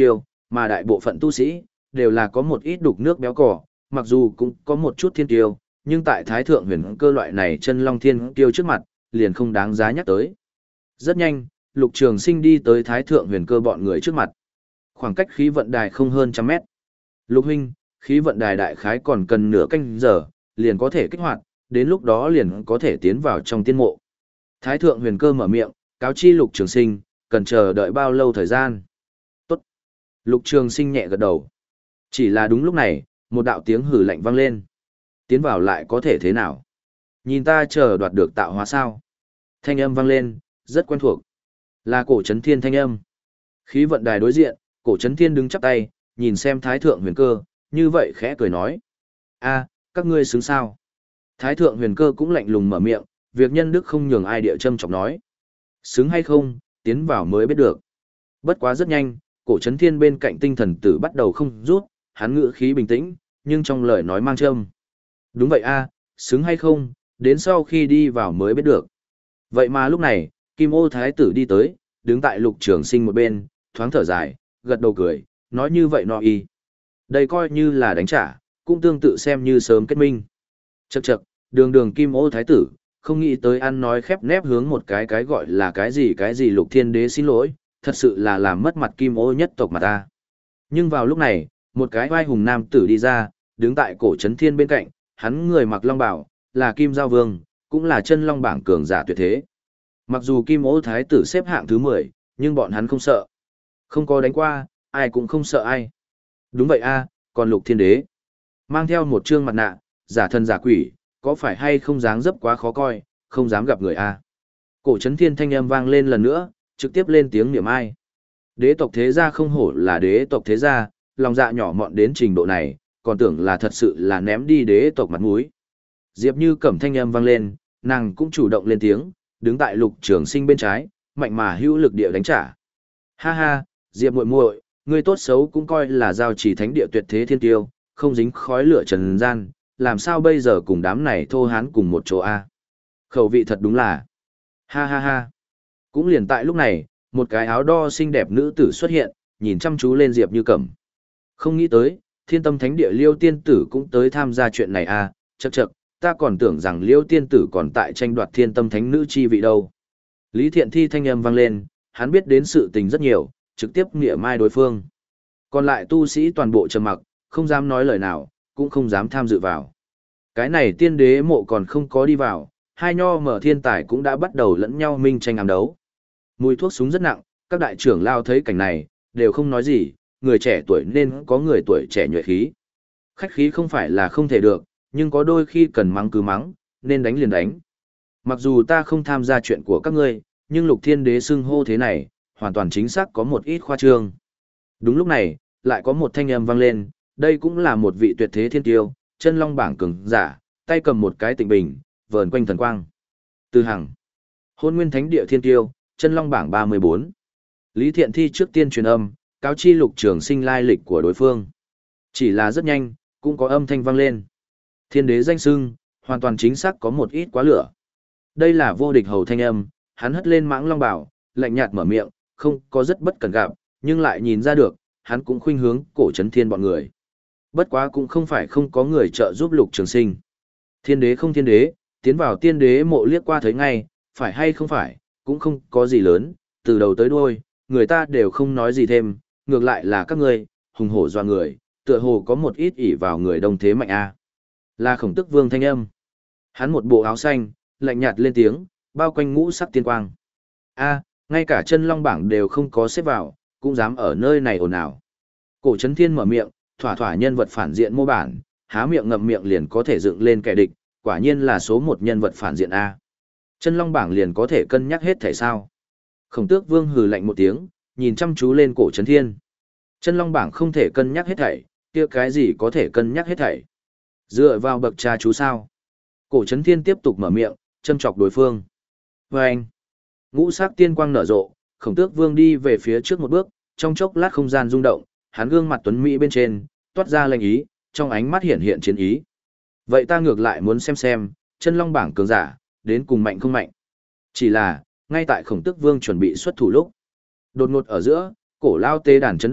mà đại bộ phận tu sĩ, đều là có một ít đục nước béo cỏ, mặc dù cũng có một chút thiên tiêu, nhưng tại thái thượng huyền cơ loại này chân long thiên tiêu trước mặt, liền không đáng giá nhắc tới. Rất nhanh, Lục Trường Sinh đi tới thái thượng huyền cơ bọn người trước mặt. Khoảng cách khí vận đài không hơn trăm mét. Lục huynh, khí vận đài đại khái còn cần nửa canh giờ, liền có thể kích hoạt, đến lúc đó liền có thể tiến vào trong tiên mộ. Thái thượng huyền cơ mở miệng, cáo chi Lục Trường Sinh, cần chờ đợi bao lâu thời gian. Tốt. Lục Trường Sinh nhẹ gật đầu. Chỉ là đúng lúc này, một đạo tiếng hử lạnh vang lên. Tiến vào lại có thể thế nào? Nhìn ta chờ đoạt được tạo hóa sao? Thanh âm vang lên, rất quen thuộc. Là cổ chấn thiên thanh âm. Khí vận đài đối diện, cổ chấn thiên đứng chắp tay, nhìn xem thái thượng huyền cơ, như vậy khẽ cười nói. A, các ngươi xứng sao? Thái thượng huyền cơ cũng lạnh lùng mở miệng, việc nhân đức không nhường ai địa châm chọc nói. Xứng hay không, tiến vào mới biết được. Bất quá rất nhanh, cổ chấn thiên bên cạnh tinh thần tử bắt đầu không rút, hắn ngữ khí bình tĩnh, nhưng trong lời nói mang châm. Đúng vậy a, xứng hay không, đến sau khi đi vào mới biết được. Vậy mà lúc này, Kim Ô Thái tử đi tới, đứng tại Lục Trường Sinh một bên, thoáng thở dài, gật đầu cười, nói như vậy nọ y. Đây coi như là đánh trả, cũng tương tự xem như sớm kết minh. Chậc chậc, đường đường Kim Ô Thái tử, không nghĩ tới ăn nói khép nép hướng một cái cái gọi là cái gì cái gì Lục Thiên Đế xin lỗi, thật sự là làm mất mặt Kim Ô nhất tộc mà ta. Nhưng vào lúc này, một cái oai hùng nam tử đi ra, đứng tại cổ trấn thiên bên cạnh, hắn người mặc long bào, là Kim Giao Vương, cũng là chân long bảng cường giả tuyệt thế. Mặc dù Kim Ô Thái tử xếp hạng thứ mười, nhưng bọn hắn không sợ. Không có đánh qua, ai cũng không sợ ai. Đúng vậy a, còn Lục Thiên Đế. Mang theo một trương mặt nạ, giả thân giả quỷ, có phải hay không dáng dấp quá khó coi, không dám gặp người a. Cổ trấn thiên thanh âm vang lên lần nữa, trực tiếp lên tiếng niệm ai. Đế tộc thế gia không hổ là đế tộc thế gia, lòng dạ nhỏ mọn đến trình độ này, còn tưởng là thật sự là ném đi đế tộc mặt mũi. Diệp Như Cẩm thanh âm vang lên, nàng cũng chủ động lên tiếng, đứng tại Lục Trường Sinh bên trái, mạnh mà hữu lực địa đánh trả. Ha ha, Diệp muội muội, ngươi tốt xấu cũng coi là giao chỉ thánh địa tuyệt thế thiên tiêu, không dính khói lửa trần gian, làm sao bây giờ cùng đám này thô hán cùng một chỗ a? Khẩu vị thật đúng là. Ha ha ha. Cũng liền tại lúc này, một cái áo đo xinh đẹp nữ tử xuất hiện, nhìn chăm chú lên Diệp Như Cẩm. Không nghĩ tới, Thiên Tâm Thánh Địa Liêu tiên tử cũng tới tham gia chuyện này a, chậc chậc, ta còn tưởng rằng Liêu tiên tử còn tại tranh đoạt Thiên Tâm Thánh nữ chi vị đâu. Lý Thiện Thi thanh âm vang lên, hắn biết đến sự tình rất nhiều, trực tiếp nghĩa mai đối phương. Còn lại tu sĩ toàn bộ trầm mặc, không dám nói lời nào, cũng không dám tham dự vào. Cái này tiên đế mộ còn không có đi vào, hai nho mở thiên tài cũng đã bắt đầu lẫn nhau minh tranh ám đấu. Mùi thuốc súng rất nặng, các đại trưởng lao thấy cảnh này, đều không nói gì, người trẻ tuổi nên có người tuổi trẻ nhuệ khí. Khách khí không phải là không thể được, nhưng có đôi khi cần mắng cứ mắng, nên đánh liền đánh. Mặc dù ta không tham gia chuyện của các ngươi, nhưng Lục Thiên Đế xưng hô thế này, hoàn toàn chính xác có một ít khoa trương. Đúng lúc này, lại có một thanh âm vang lên, đây cũng là một vị tuyệt thế thiên tiêu, chân long bảng cường giả, tay cầm một cái tịnh bình, vờn quanh thần quang. Từ Hằng, Hôn Nguyên Thánh Địa thiên tiêu, chân long bảng ba mươi bốn. Lý Thiện Thi trước tiên truyền âm, cáo chi Lục Trường Sinh lai lịch của đối phương. Chỉ là rất nhanh, cũng có âm thanh vang lên. Thiên đế danh xưng, hoàn toàn chính xác có một ít quá lửa. Đây là vô địch hầu thanh âm, hắn hất lên mãng long bảo, lạnh nhạt mở miệng, không có rất bất cần gặp, nhưng lại nhìn ra được, hắn cũng khuynh hướng cổ trấn thiên bọn người. Bất quá cũng không phải không có người trợ giúp Lục Trường Sinh. Thiên đế không thiên đế, tiến vào tiên đế mộ liếc qua thấy ngay, phải hay không phải, cũng không có gì lớn, từ đầu tới đuôi, người ta đều không nói gì thêm, ngược lại là các ngươi, hùng hổ doa người, tựa hồ có một ít ỷ vào người đông thế mạnh a. Là Khổng Tức Vương thanh âm. Hắn một bộ áo xanh, lạnh nhạt lên tiếng, bao quanh ngũ sắc tiên quang. A, ngay cả chân long bảng đều không có xếp vào, cũng dám ở nơi này ồn ào. Cổ Trấn Thiên mở miệng, thỏa thỏa nhân vật phản diện mô bản, há miệng ngậm miệng liền có thể dựng lên kẻ địch, quả nhiên là số một nhân vật phản diện a. Chân long bảng liền có thể cân nhắc hết thảy sao? Khổng Tước Vương hừ lạnh một tiếng, nhìn chăm chú lên Cổ Trấn Thiên. Chân long bảng không thể cân nhắc hết thảy, kia cái gì có thể cân nhắc hết thảy? Dựa vào bậc cha chú sao? Cổ Trấn Thiên tiếp tục mở miệng, châm chọc đối phương. Và anh, ngũ sắc tiên quang nở rộ, Khổng Tước Vương đi về phía trước một bước, trong chốc lát không gian rung động, hắn gương mặt tuấn mỹ bên trên, toát ra lệnh ý, trong ánh mắt hiện hiện chiến ý. Vậy ta ngược lại muốn xem xem, chân long bảng cường giả, đến cùng mạnh không mạnh. Chỉ là, ngay tại Khổng Tước Vương chuẩn bị xuất thủ lúc, đột ngột ở giữa, cổ lao tế đàn chấn động,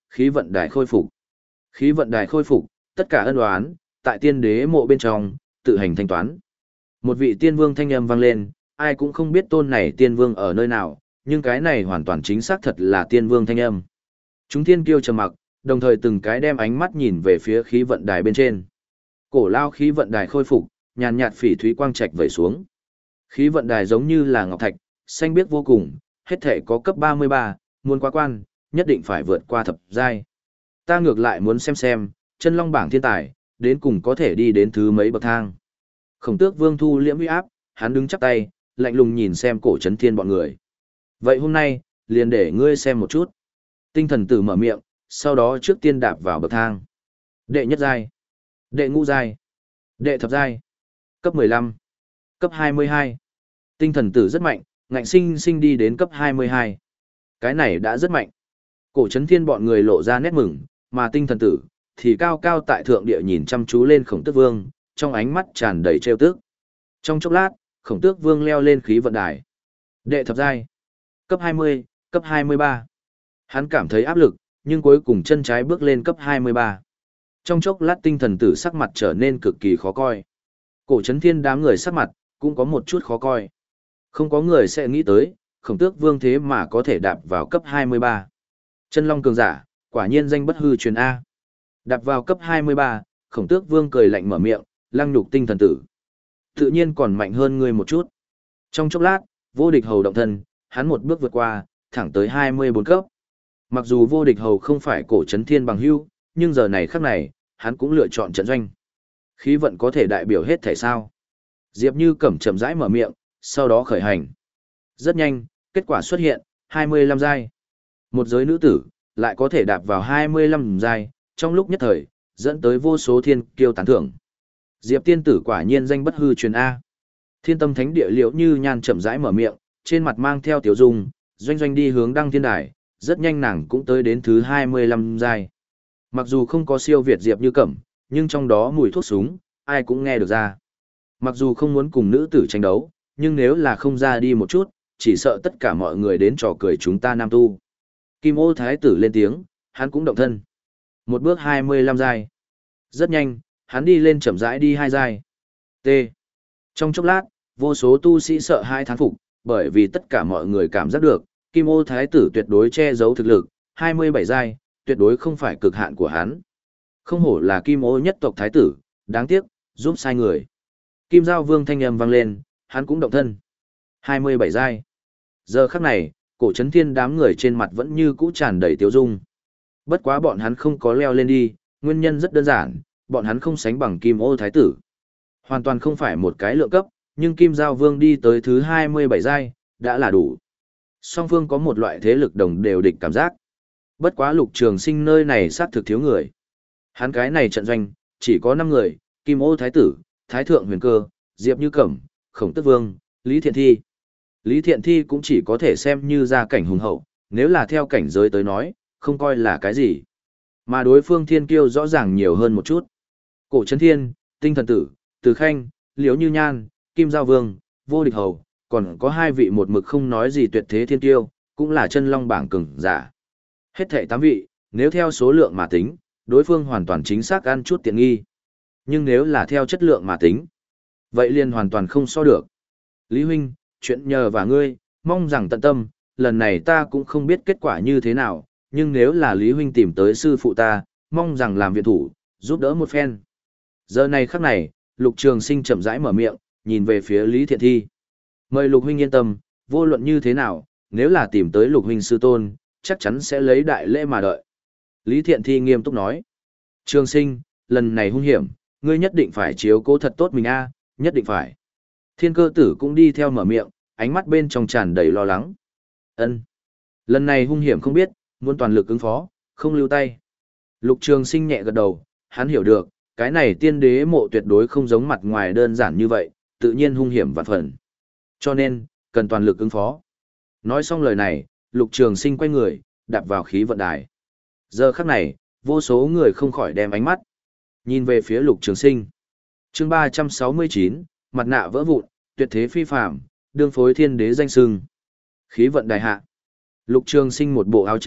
khí vận đài khôi phục. Khí vận đài khôi phục, tất cả ân oán, tại tiên đế mộ bên trong, tự hành thanh toán. Một vị tiên vương thanh âm vang lên, ai cũng không biết tôn này tiên vương ở nơi nào, nhưng cái này hoàn toàn chính xác thật là tiên vương thanh âm. Chúng tiên kiêu trầm mặc, đồng thời từng cái đem ánh mắt nhìn về phía khí vận đài bên trên. Cổ lao khí vận đài khôi phục, nhàn nhạt phỉ thúy quang trạch vẩy xuống. Khí vận đài giống như là ngọc thạch, xanh biếc vô cùng, hết thể có cấp ba mươi ba, muốn qua quan, nhất định phải vượt qua thập giai. Ta ngược lại muốn xem xem, chân long bảng thiên tài, đến cùng có thể đi đến thứ mấy bậc thang. Khổng tước vương thu liễm uy áp, hắn đứng chắp tay, lạnh lùng nhìn xem cổ chấn thiên bọn người. Vậy hôm nay, liền để ngươi xem một chút. Tinh thần tử mở miệng, sau đó trước tiên đạp vào bậc thang. Đệ nhất giai, đệ ngũ giai, đệ thập giai, cấp mười lăm, cấp hai mươi hai. Tinh thần tử rất mạnh, ngạnh sinh sinh đi đến cấp hai mươi hai. Cái này đã rất mạnh. Cổ chấn thiên bọn người lộ ra nét mừng, mà tinh thần tử thì cao cao tại thượng địa nhìn chăm chú lên khổng tước vương, trong ánh mắt tràn đầy trêu tức. Trong chốc lát, khổng tước vương leo lên khí vận đài. Đệ thập giai, cấp hai mươi, cấp hai mươi ba. Hắn cảm thấy áp lực, nhưng cuối cùng chân trái bước lên cấp hai mươi ba. Trong chốc lát tinh thần tử sắc mặt trở nên cực kỳ khó coi. Cổ chấn thiên đám người sắc mặt, cũng có một chút khó coi. Không có người sẽ nghĩ tới, khổng tước vương thế mà có thể đạp vào cấp hai mươi ba. Chân long cường giả, quả nhiên danh bất hư truyền A. Đạp vào cấp hai mươi ba, khổng tước vương cười lạnh mở miệng, lăng nhục tinh thần tử. Tự nhiên còn mạnh hơn ngươi một chút. Trong chốc lát, vô địch hầu động thân, hắn một bước vượt qua, thẳng tới hai mươi bốn cấp. Mặc dù vô địch hầu không phải cổ chấn thiên bằng hữu, nhưng giờ này khắc này, hắn cũng lựa chọn trận doanh. Khí vận có thể đại biểu hết thể sao. Diệp Như Cẩm chậm rãi mở miệng, sau đó khởi hành. Rất nhanh, kết quả xuất hiện, hai mươi lăm giai. Một giới nữ tử, lại có thể đạp vào hai mươi lăm giai, trong lúc nhất thời, dẫn tới vô số thiên kiêu tán thưởng. Diệp tiên tử quả nhiên danh bất hư truyền A. Thiên tâm thánh địa Liễu Như Nhan chậm rãi mở miệng, trên mặt mang theo tiểu dung, doanh doanh đi hướng đăng thiên đài, rất nhanh nàng cũng tới đến thứ hai mươi lăm giai. Mặc dù không có siêu việt Diệp Như Cẩm, nhưng trong đó mùi thuốc súng, ai cũng nghe được ra. Mặc dù không muốn cùng nữ tử tranh đấu, nhưng nếu là không ra đi một chút, chỉ sợ tất cả mọi người đến trò cười chúng ta nam tu. Kim Ô Thái tử lên tiếng, hắn cũng động thân. Một bước hai mươi lăm giai. Rất nhanh, hắn đi lên chậm rãi đi hai giai. T. Trong chốc lát, vô số tu sĩ sợ hai thán phục, bởi vì tất cả mọi người cảm giác được, Kim Ô Thái tử tuyệt đối che giấu thực lực, hai mươi bảy giai, tuyệt đối không phải cực hạn của hắn. Không hổ là Kim Ô nhất tộc Thái tử, đáng tiếc, giúp sai người. Kim Giao Vương thanh âm vang lên, hắn cũng động thân. hai mươi bảy giai. Giờ khắc này, cổ chấn thiên đám người trên mặt vẫn như cũ tràn đầy tiêu dung. Bất quá bọn hắn không có leo lên đi, nguyên nhân rất đơn giản, bọn hắn không sánh bằng Kim Ô Thái tử. Hoàn toàn không phải một cái lượng cấp, nhưng Kim Giao Vương đi tới thứ hai mươi bảy giai, đã là đủ. Song phương có một loại thế lực đồng đều địch cảm giác. Bất quá Lục Trường Sinh nơi này xác thực thiếu người. Hắn cái này trận doanh, chỉ có năm người, Kim Ô Thái tử, Thái Thượng Huyền Cơ, Diệp Như Cẩm, Khổng Tước Vương, Lý Thiện Thi. Lý Thiện Thi cũng chỉ có thể xem như gia cảnh hùng hậu, nếu là theo cảnh giới tới nói, không coi là cái gì. Mà đối phương thiên kiêu rõ ràng nhiều hơn một chút. Cổ Trấn Thiên, Tinh Thần Tử, Từ Khanh, Liễu Như Nhan, Kim Giao Vương, Vô Địch Hầu, còn có hai vị một mực không nói gì tuyệt thế thiên kiêu, cũng là chân long bảng cường giả. Hết thảy tám vị, nếu theo số lượng mà tính, đối phương hoàn toàn chính xác ăn chút tiện nghi. Nhưng nếu là theo chất lượng mà tính, vậy liền hoàn toàn không so được. Lý huynh, chuyện nhờ và ngươi, mong rằng tận tâm, lần này ta cũng không biết kết quả như thế nào, nhưng nếu là Lý huynh tìm tới sư phụ ta, mong rằng làm viện thủ, giúp đỡ một phen. Giờ này khắc này, Lục Trường Sinh chậm rãi mở miệng, nhìn về phía Lý Thiện Thi. Mời Lục huynh yên tâm, vô luận như thế nào, nếu là tìm tới Lục huynh sư tôn, chắc chắn sẽ lấy đại lễ mà đợi. Lý Thiện Thi nghiêm túc nói. Trường Sinh, lần này hung hiểm, ngươi nhất định phải chiếu cố thật tốt mình a, nhất định phải. Thiên Cơ Tử cũng đi theo mở miệng, ánh mắt bên trong tràn đầy lo lắng. Ân, lần này hung hiểm không biết, muốn toàn lực ứng phó, không lưu tay. Lục Trường Sinh nhẹ gật đầu, hắn hiểu được, cái này tiên đế mộ tuyệt đối không giống mặt ngoài đơn giản như vậy, tự nhiên hung hiểm vạn phần. Cho nên, cần toàn lực ứng phó. Nói xong lời này, Lục Trường Sinh quay người, đạp vào khí vận đài. Giờ khắc này, vô số người không khỏi đem ánh mắt nhìn về phía Lục Trường Sinh. Chương ba trăm sáu mươi chín, mặt nạ vỡ vụn, tuyệt thế phi phàm, đương phối thiên đế danh xưng. Khí vận đài hạ. Lục Trường Sinh một bộ áo trắng,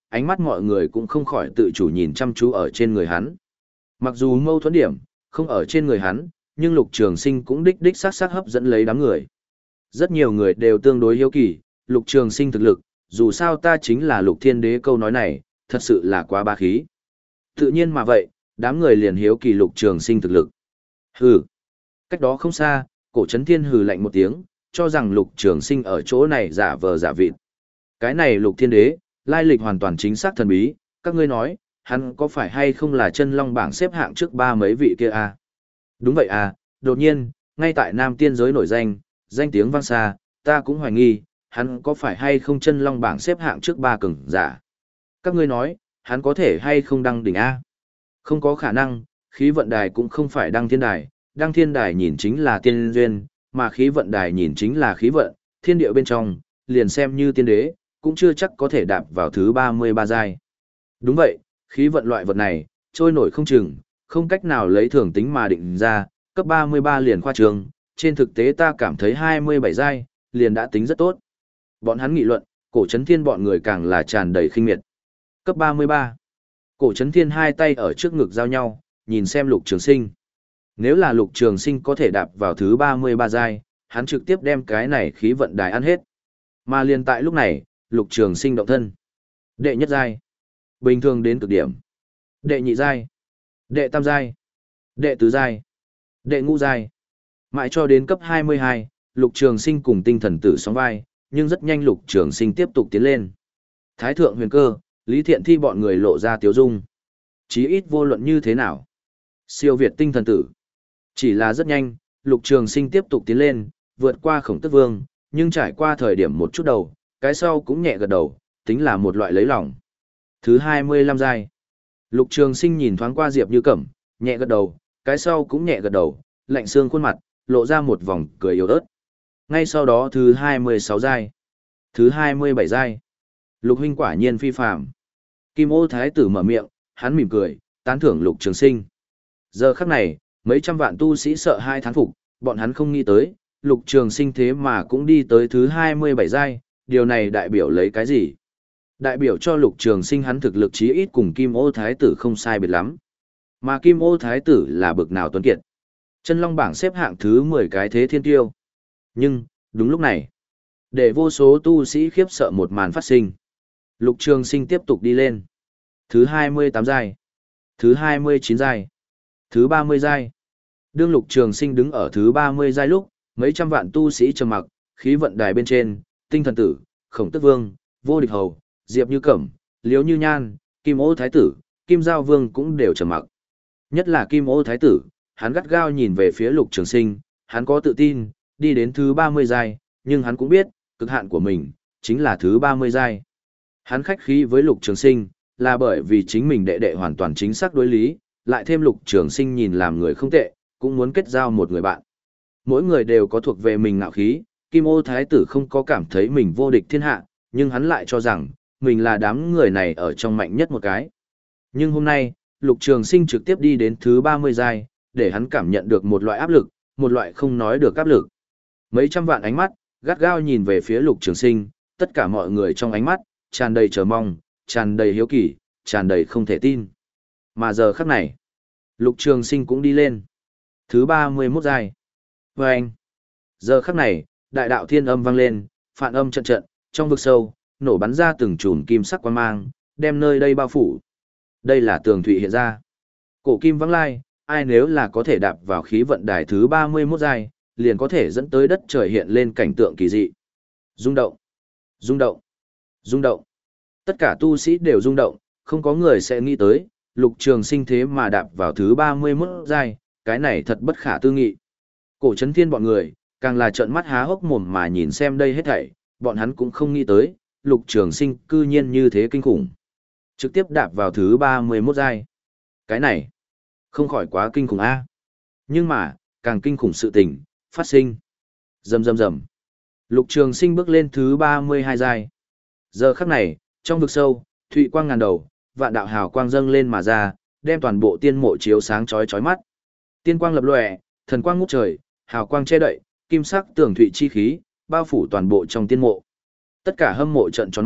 ánh mắt mọi người cũng không khỏi tự chủ nhìn chăm chú ở trên người hắn. Mặc dù mâu thuẫn điểm, không ở trên người hắn, nhưng Lục Trường Sinh cũng đích đích sát sát hấp dẫn lấy đám người. Rất nhiều người đều tương đối hiếu kỳ, Lục Trường Sinh thực lực, dù sao ta chính là Lục Thiên Đế câu nói này, thật sự là quá bá khí. Tự nhiên mà vậy, đám người liền hiếu kỳ Lục Trường Sinh thực lực. Hừ. Cách đó không xa, Cổ Chấn Thiên hừ lạnh một tiếng, cho rằng Lục Trường Sinh ở chỗ này giả vờ giả vịt. Cái này Lục Thiên Đế, lai lịch hoàn toàn chính xác thần bí, các ngươi nói, hắn có phải hay không là chân long bảng xếp hạng trước ba mấy vị kia à? Đúng vậy à, đột nhiên, ngay tại Nam Tiên giới nổi danh, danh tiếng vang xa, ta cũng hoài nghi, hắn có phải hay không chân long bảng xếp hạng trước ba cường giả. Các ngươi nói, hắn có thể hay không đăng đỉnh A? Không có khả năng, khí vận đài cũng không phải đăng thiên đài, đăng thiên đài nhìn chính là tiên duyên, mà khí vận đài nhìn chính là khí vận, thiên địa bên trong, liền xem như tiên đế, cũng chưa chắc có thể đạp vào thứ ba mươi ba giai. Đúng vậy, khí vận loại vật này, trôi nổi không chừng, không cách nào lấy thường tính mà định ra, cấp ba mươi ba liền khoa trường, trên thực tế ta cảm thấy hai mươi bảy giai, liền đã tính rất tốt. Bọn hắn nghị luận, Cổ Chấn Thiên bọn người càng là tràn đầy khinh miệt. Cấp ba mươi ba. Cổ Chấn Thiên hai tay ở trước ngực giao nhau, nhìn xem Lục Trường Sinh. Nếu là Lục Trường Sinh có thể đạp vào thứ ba mươi ba giai, hắn trực tiếp đem cái này khí vận đài ăn hết. Mà liền tại lúc này, Lục Trường Sinh động thân. Đệ nhất giai, bình thường đến cực điểm. Đệ nhị giai, đệ tam giai, đệ tứ giai, đệ ngũ giai. Mãi cho đến cấp hai mươi hai, Lục Trường Sinh cùng Tinh Thần Tử sóng vai, nhưng rất nhanh Lục Trường Sinh tiếp tục tiến lên. Thái thượng huyền cơ, Lý Thiện Thi bọn người lộ ra tiếu dung. Chí ít vô luận như thế nào. Siêu việt Tinh Thần Tử. Chỉ là rất nhanh, Lục Trường Sinh tiếp tục tiến lên, vượt qua Khổng Tước Vương, nhưng trải qua thời điểm một chút đầu, cái sau cũng nhẹ gật đầu, tính là một loại lấy lòng. Thứ hai mươi lăm giai. Lục Trường Sinh nhìn thoáng qua Diệp Như Cẩm, nhẹ gật đầu, cái sau cũng nhẹ gật đầu, lạnh xương khuôn mặt, lộ ra một vòng cười yếu ớt. Ngay sau đó thứ hai mươi sáu giai, thứ hai mươi bảy giai. Lục huynh quả nhiên phi phàm. Kim Ô Thái tử mở miệng, hắn mỉm cười, tán thưởng Lục Trường Sinh. Giờ khắc này, mấy trăm vạn tu sĩ sợ hai thán phục, bọn hắn không nghĩ tới, Lục Trường Sinh thế mà cũng đi tới thứ hai mươi bảy giai, điều này đại biểu lấy cái gì? Đại biểu cho Lục Trường Sinh hắn thực lực chí ít cùng Kim Ô Thái tử không sai biệt lắm. Mà Kim Ô Thái tử là bực nào tuấn kiệt? Chân Long bảng xếp hạng thứ mười cái thế thiên tiêu. Nhưng, đúng lúc này, để vô số tu sĩ khiếp sợ một màn phát sinh. Lục Trường Sinh tiếp tục đi lên. Thứ hai mươi tám giai, thứ hai mươi chín giai, thứ ba mươi giai. Đương Lục Trường Sinh đứng ở thứ ba mươi giai lúc, mấy trăm vạn tu sĩ trầm mặc, khí vận đài bên trên, Tinh Thần Tử, Khổng Tước Vương, Vô Địch Hầu, Diệp Như Cẩm, Liếu Như Nhan, Kim Ô Thái tử, Kim Giao Vương cũng đều trầm mặc. Nhất là Kim Ô Thái tử, hắn gắt gao nhìn về phía Lục Trường Sinh, hắn có tự tin, đi đến thứ ba mươi giai, nhưng hắn cũng biết, cực hạn của mình, chính là thứ ba mươi giai. Hắn khách khí với Lục Trường Sinh, là bởi vì chính mình đệ đệ hoàn toàn chính xác đối lý, lại thêm Lục Trường Sinh nhìn làm người không tệ, cũng muốn kết giao một người bạn. Mỗi người đều có thuộc về mình ngạo khí, Kim Ô Thái tử không có cảm thấy mình vô địch thiên hạ, nhưng hắn lại cho rằng, mình là đám người này ở trong mạnh nhất một cái. Nhưng hôm nay, Lục Trường Sinh trực tiếp đi đến thứ ba mươi giai, để hắn cảm nhận được một loại áp lực, một loại không nói được áp lực. Mấy trăm vạn ánh mắt, gắt gao nhìn về phía Lục Trường Sinh, tất cả mọi người trong ánh mắt, tràn đầy chờ mong, tràn đầy hiếu kỳ, tràn đầy không thể tin. Mà giờ khắc này, Lục Trường Sinh cũng đi lên. Thứ ba mươi mốt giai. Và anh, giờ khắc này, đại đạo thiên âm vang lên, phản âm trận trận, trong vực sâu, nổ bắn ra từng chùm kim sắc quang mang, đem nơi đây bao phủ. Đây là tường thụy hiện ra. Cổ kim vắng lai, ai nếu là có thể đạp vào khí vận đài thứ ba mươi mốt giai, liền có thể dẫn tới đất trời hiện lên cảnh tượng kỳ dị. Rung động, rung động, rung động. Tất cả tu sĩ đều rung động, không có người sẽ nghĩ tới, Lục Trường Sinh thế mà đạp vào thứ ba mươi mốt giai, cái này thật bất khả tư nghị. Cổ Chấn Thiên bọn người, càng là trợn mắt há hốc mồm mà nhìn xem đây hết thảy, bọn hắn cũng không nghĩ tới, Lục Trường Sinh cư nhiên như thế kinh khủng. Trực tiếp đạp vào thứ ba mươi mốt giai. Cái này, không khỏi quá kinh khủng a. Nhưng mà, càng kinh khủng sự tình, phát sinh. Rầm rầm rầm. Lục Trường Sinh bước lên thứ ba mươi hai giai. Giờ khắc này, trong vực sâu, thụy quang ngàn đầu, vạn đạo hào quang dâng lên mà ra, đem toàn bộ tiên mộ chiếu sáng chói chói mắt. Tiên quang lập lòe, thần quang ngút trời, hào quang che đậy, kim sắc tường thụy chi khí, bao phủ toàn bộ trong tiên mộ. Tất cả hâm mộ trợn tròn mắt,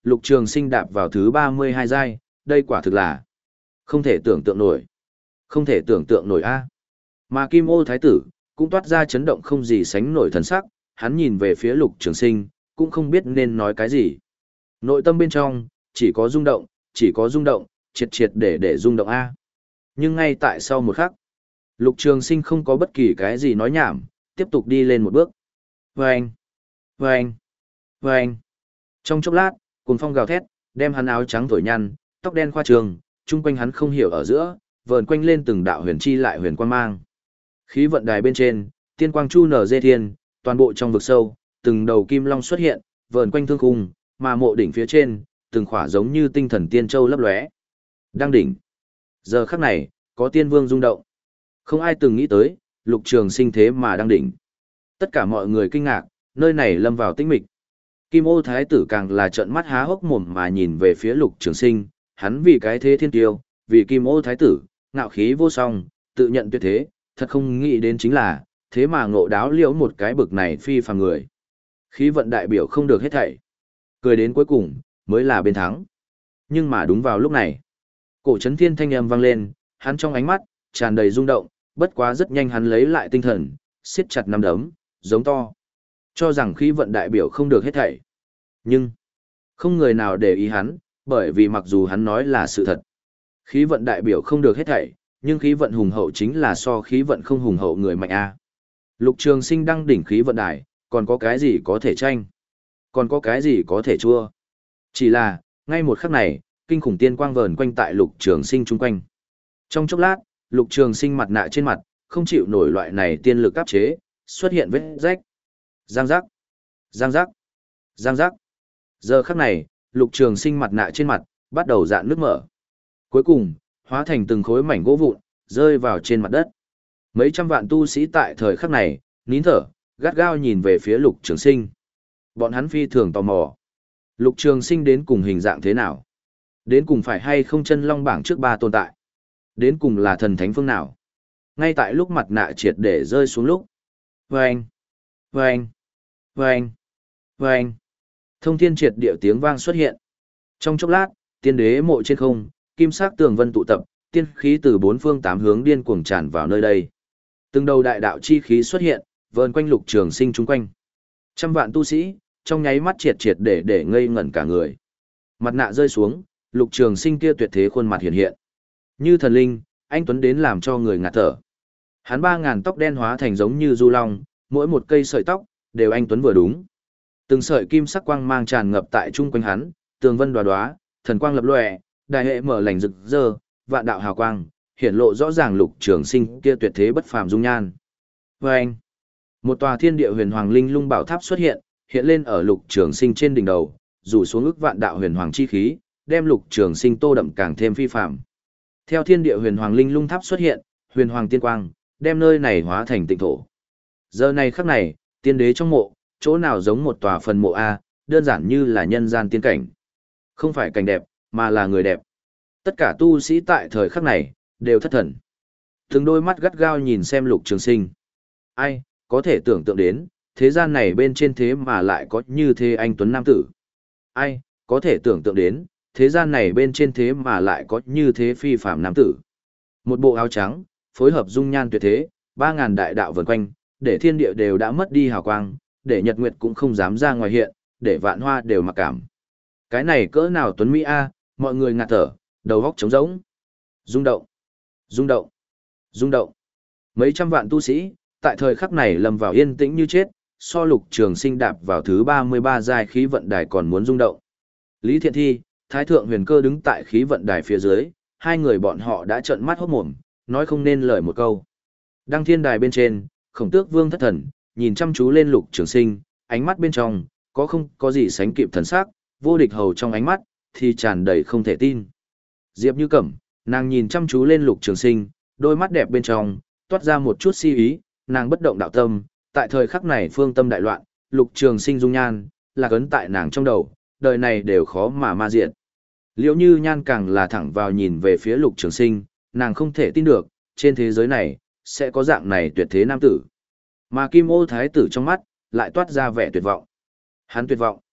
Lục Trường Sinh đạp vào thứ ba mươi hai giai, đây quả thực là không thể tưởng tượng nổi. Không thể tưởng tượng nổi a. Mà Kim Ô Thái tử cũng toát ra chấn động không gì sánh nổi thần sắc, hắn nhìn về phía Lục Trường Sinh, cũng không biết nên nói cái gì. Nội tâm bên trong, chỉ có rung động, chỉ có rung động, triệt triệt để để rung động a. Nhưng ngay tại sau một khắc, Lục Trường Sinh không có bất kỳ cái gì nói nhảm, tiếp tục đi lên một bước. Vâng! Vâng! Vâng! Trong chốc lát, cuồng phong gào thét, đem hắn áo trắng thổi nhăn, tóc đen khoa trường, chung quanh hắn không hiểu ở giữa, vờn quanh lên từng đạo huyền chi lại huyền quang mang. Khí vận đài bên trên, tiên quang chu nở dê thiên, toàn bộ trong vực sâu, từng đầu kim long xuất hiện, vờn quanh thương khung, mà mộ đỉnh phía trên, từng khỏa giống như tinh thần tiên châu lấp lóe. Đăng đỉnh. Giờ khắc này, có tiên vương rung động. Không ai từng nghĩ tới, Lục Trường Sinh thế mà đăng đỉnh. Tất cả mọi người kinh ngạc, nơi này lâm vào tĩnh mịch. Kim Ô Thái tử càng là trợn mắt há hốc mồm mà nhìn về phía Lục Trường Sinh, hắn vì cái thế thiên tiêu, vì Kim Ô Thái tử, ngạo khí vô song, tự nhận tuyệt thế, thật không nghĩ đến chính là, thế mà ngộ đáo liễu một cái bực này phi phàm người. Khí vận đại biểu không được hết thảy. Cười đến cuối cùng, mới là bên thắng. Nhưng mà đúng vào lúc này, cổ chấn thiên thanh âm vang lên, hắn trong ánh mắt, tràn đầy rung động, bất quá rất nhanh hắn lấy lại tinh thần, siết chặt nắm đấm, giống to. Cho rằng khí vận đại biểu không được hết thảy. Nhưng, không người nào để ý hắn, bởi vì mặc dù hắn nói là sự thật. Khí vận đại biểu không được hết thảy, nhưng khí vận hùng hậu chính là so khí vận không hùng hậu người mạnh a. Lục Trường Sinh đăng đỉnh khí vận đài, còn có cái gì có thể tranh? Còn có cái gì có thể chua? Chỉ là, ngay một khắc này, kinh khủng tiên quang vờn quanh tại Lục Trường Sinh chung quanh. Trong chốc lát, Lục Trường Sinh mặt nạ trên mặt, không chịu nổi loại này tiên lực áp chế, xuất hiện vết rách. Giang giác, giang giác, giang giác. Giờ khắc này, Lục Trường Sinh mặt nạ trên mặt, bắt đầu rạn nước mở. Cuối cùng, hóa thành từng khối mảnh gỗ vụn, rơi vào trên mặt đất. Mấy trăm vạn tu sĩ tại thời khắc này, nín thở, gắt gao nhìn về phía Lục Trường Sinh. Bọn hắn phi thường tò mò. Lục Trường Sinh đến cùng hình dạng thế nào? Đến cùng phải hay không chân long bảng trước ba tồn tại? Đến cùng là thần thánh phương nào? Ngay tại lúc mặt nạ triệt để rơi xuống lúc. Vâng! Vâng! Vâng! Vâng! Thông thiên triệt địa tiếng vang xuất hiện. Trong chốc lát, tiên đế mộ trên không, kim sắc tường vân tụ tập, tiên khí từ bốn phương tám hướng điên cuồng tràn vào nơi đây. Từng đầu đại đạo chi khí xuất hiện, vờn quanh Lục Trường Sinh chung quanh. Trăm vạn tu sĩ, trong nháy mắt triệt triệt để để ngây ngẩn cả người. Mặt nạ rơi xuống, Lục Trường Sinh kia tuyệt thế khuôn mặt hiện hiện. Như thần linh, anh tuấn đến làm cho người ngạt thở. Hắn ba ngàn tóc đen hóa thành giống như du long, mỗi một cây sợi tóc đều anh tuấn vừa đúng. Từng sợi kim sắc quang mang tràn ngập tại chung quanh hắn, tường vân đóa đóa, thần quang lập lòe, đại hệ mở lành rực rỡ, vạn đạo hào quang, hiển lộ rõ ràng Lục Trường Sinh kia tuyệt thế bất phàm dung nhan. Vâng! Một tòa thiên địa huyền hoàng linh lung bảo tháp xuất hiện, hiện lên ở Lục Trường Sinh trên đỉnh đầu, rủ xuống ức vạn đạo huyền hoàng chi khí, đem Lục Trường Sinh tô đậm càng thêm phi phàm. Theo thiên địa huyền hoàng linh lung tháp xuất hiện, huyền hoàng tiên quang, đem nơi này hóa thành tịnh thổ. Giờ này khắc này, tiên đế trong mộ, chỗ nào giống một tòa phần mộ a, đơn giản như là nhân gian tiên cảnh. Không phải cảnh đẹp, mà là người đẹp. Tất cả tu sĩ tại thời khắc này, đều thất thần. Từng đôi mắt gắt gao nhìn xem Lục Trường Sinh. Ai, có thể tưởng tượng đến, thế gian này bên trên thế mà lại có như thế anh tuấn nam tử. Ai, có thể tưởng tượng đến, thế gian này bên trên thế mà lại có như thế phi phàm nam tử. Một bộ áo trắng, phối hợp dung nhan tuyệt thế, ba ngàn đại đạo vần quanh, để thiên địa đều đã mất đi hào quang, để nhật nguyệt cũng không dám ra ngoài hiện, để vạn hoa đều mặc cảm. Cái này cỡ nào tuấn mỹ a, mọi người ngạt thở, đầu óc trống rỗng. Rung động, rung động, rung động. Mấy trăm vạn tu sĩ, tại thời khắc này lâm vào yên tĩnh như chết, so Lục Trường Sinh đạp vào thứ ba mươi ba giai khí vận đài còn muốn rung động. Lý Thiện Thi, Thái Thượng Huyền Cơ đứng tại khí vận đài phía dưới, hai người bọn họ đã trợn mắt hốt mồm, nói không nên lời một câu. Đăng thiên đài bên trên, Khổng Tước Vương thất thần, nhìn chăm chú lên Lục Trường Sinh, ánh mắt bên trong, có không có gì sánh kịp thần sắc, vô địch hầu trong ánh mắt, thì tràn đầy không thể tin. Diệp Như Cẩm, nàng nhìn chăm chú lên Lục Trường Sinh, đôi mắt đẹp bên trong, toát ra một chút si ý, nàng bất động đạo tâm, tại thời khắc này phương tâm đại loạn, Lục Trường Sinh dung nhan, là cấn tại nàng trong đầu, đời này đều khó mà ma diện. Liễu Như Nhan càng là thẳng vào nhìn về phía Lục Trường Sinh, nàng không thể tin được, trên thế giới này, sẽ có dạng này tuyệt thế nam tử. Mà Kim Ô Thái tử trong mắt, lại toát ra vẻ tuyệt vọng. Hắn tuyệt vọng.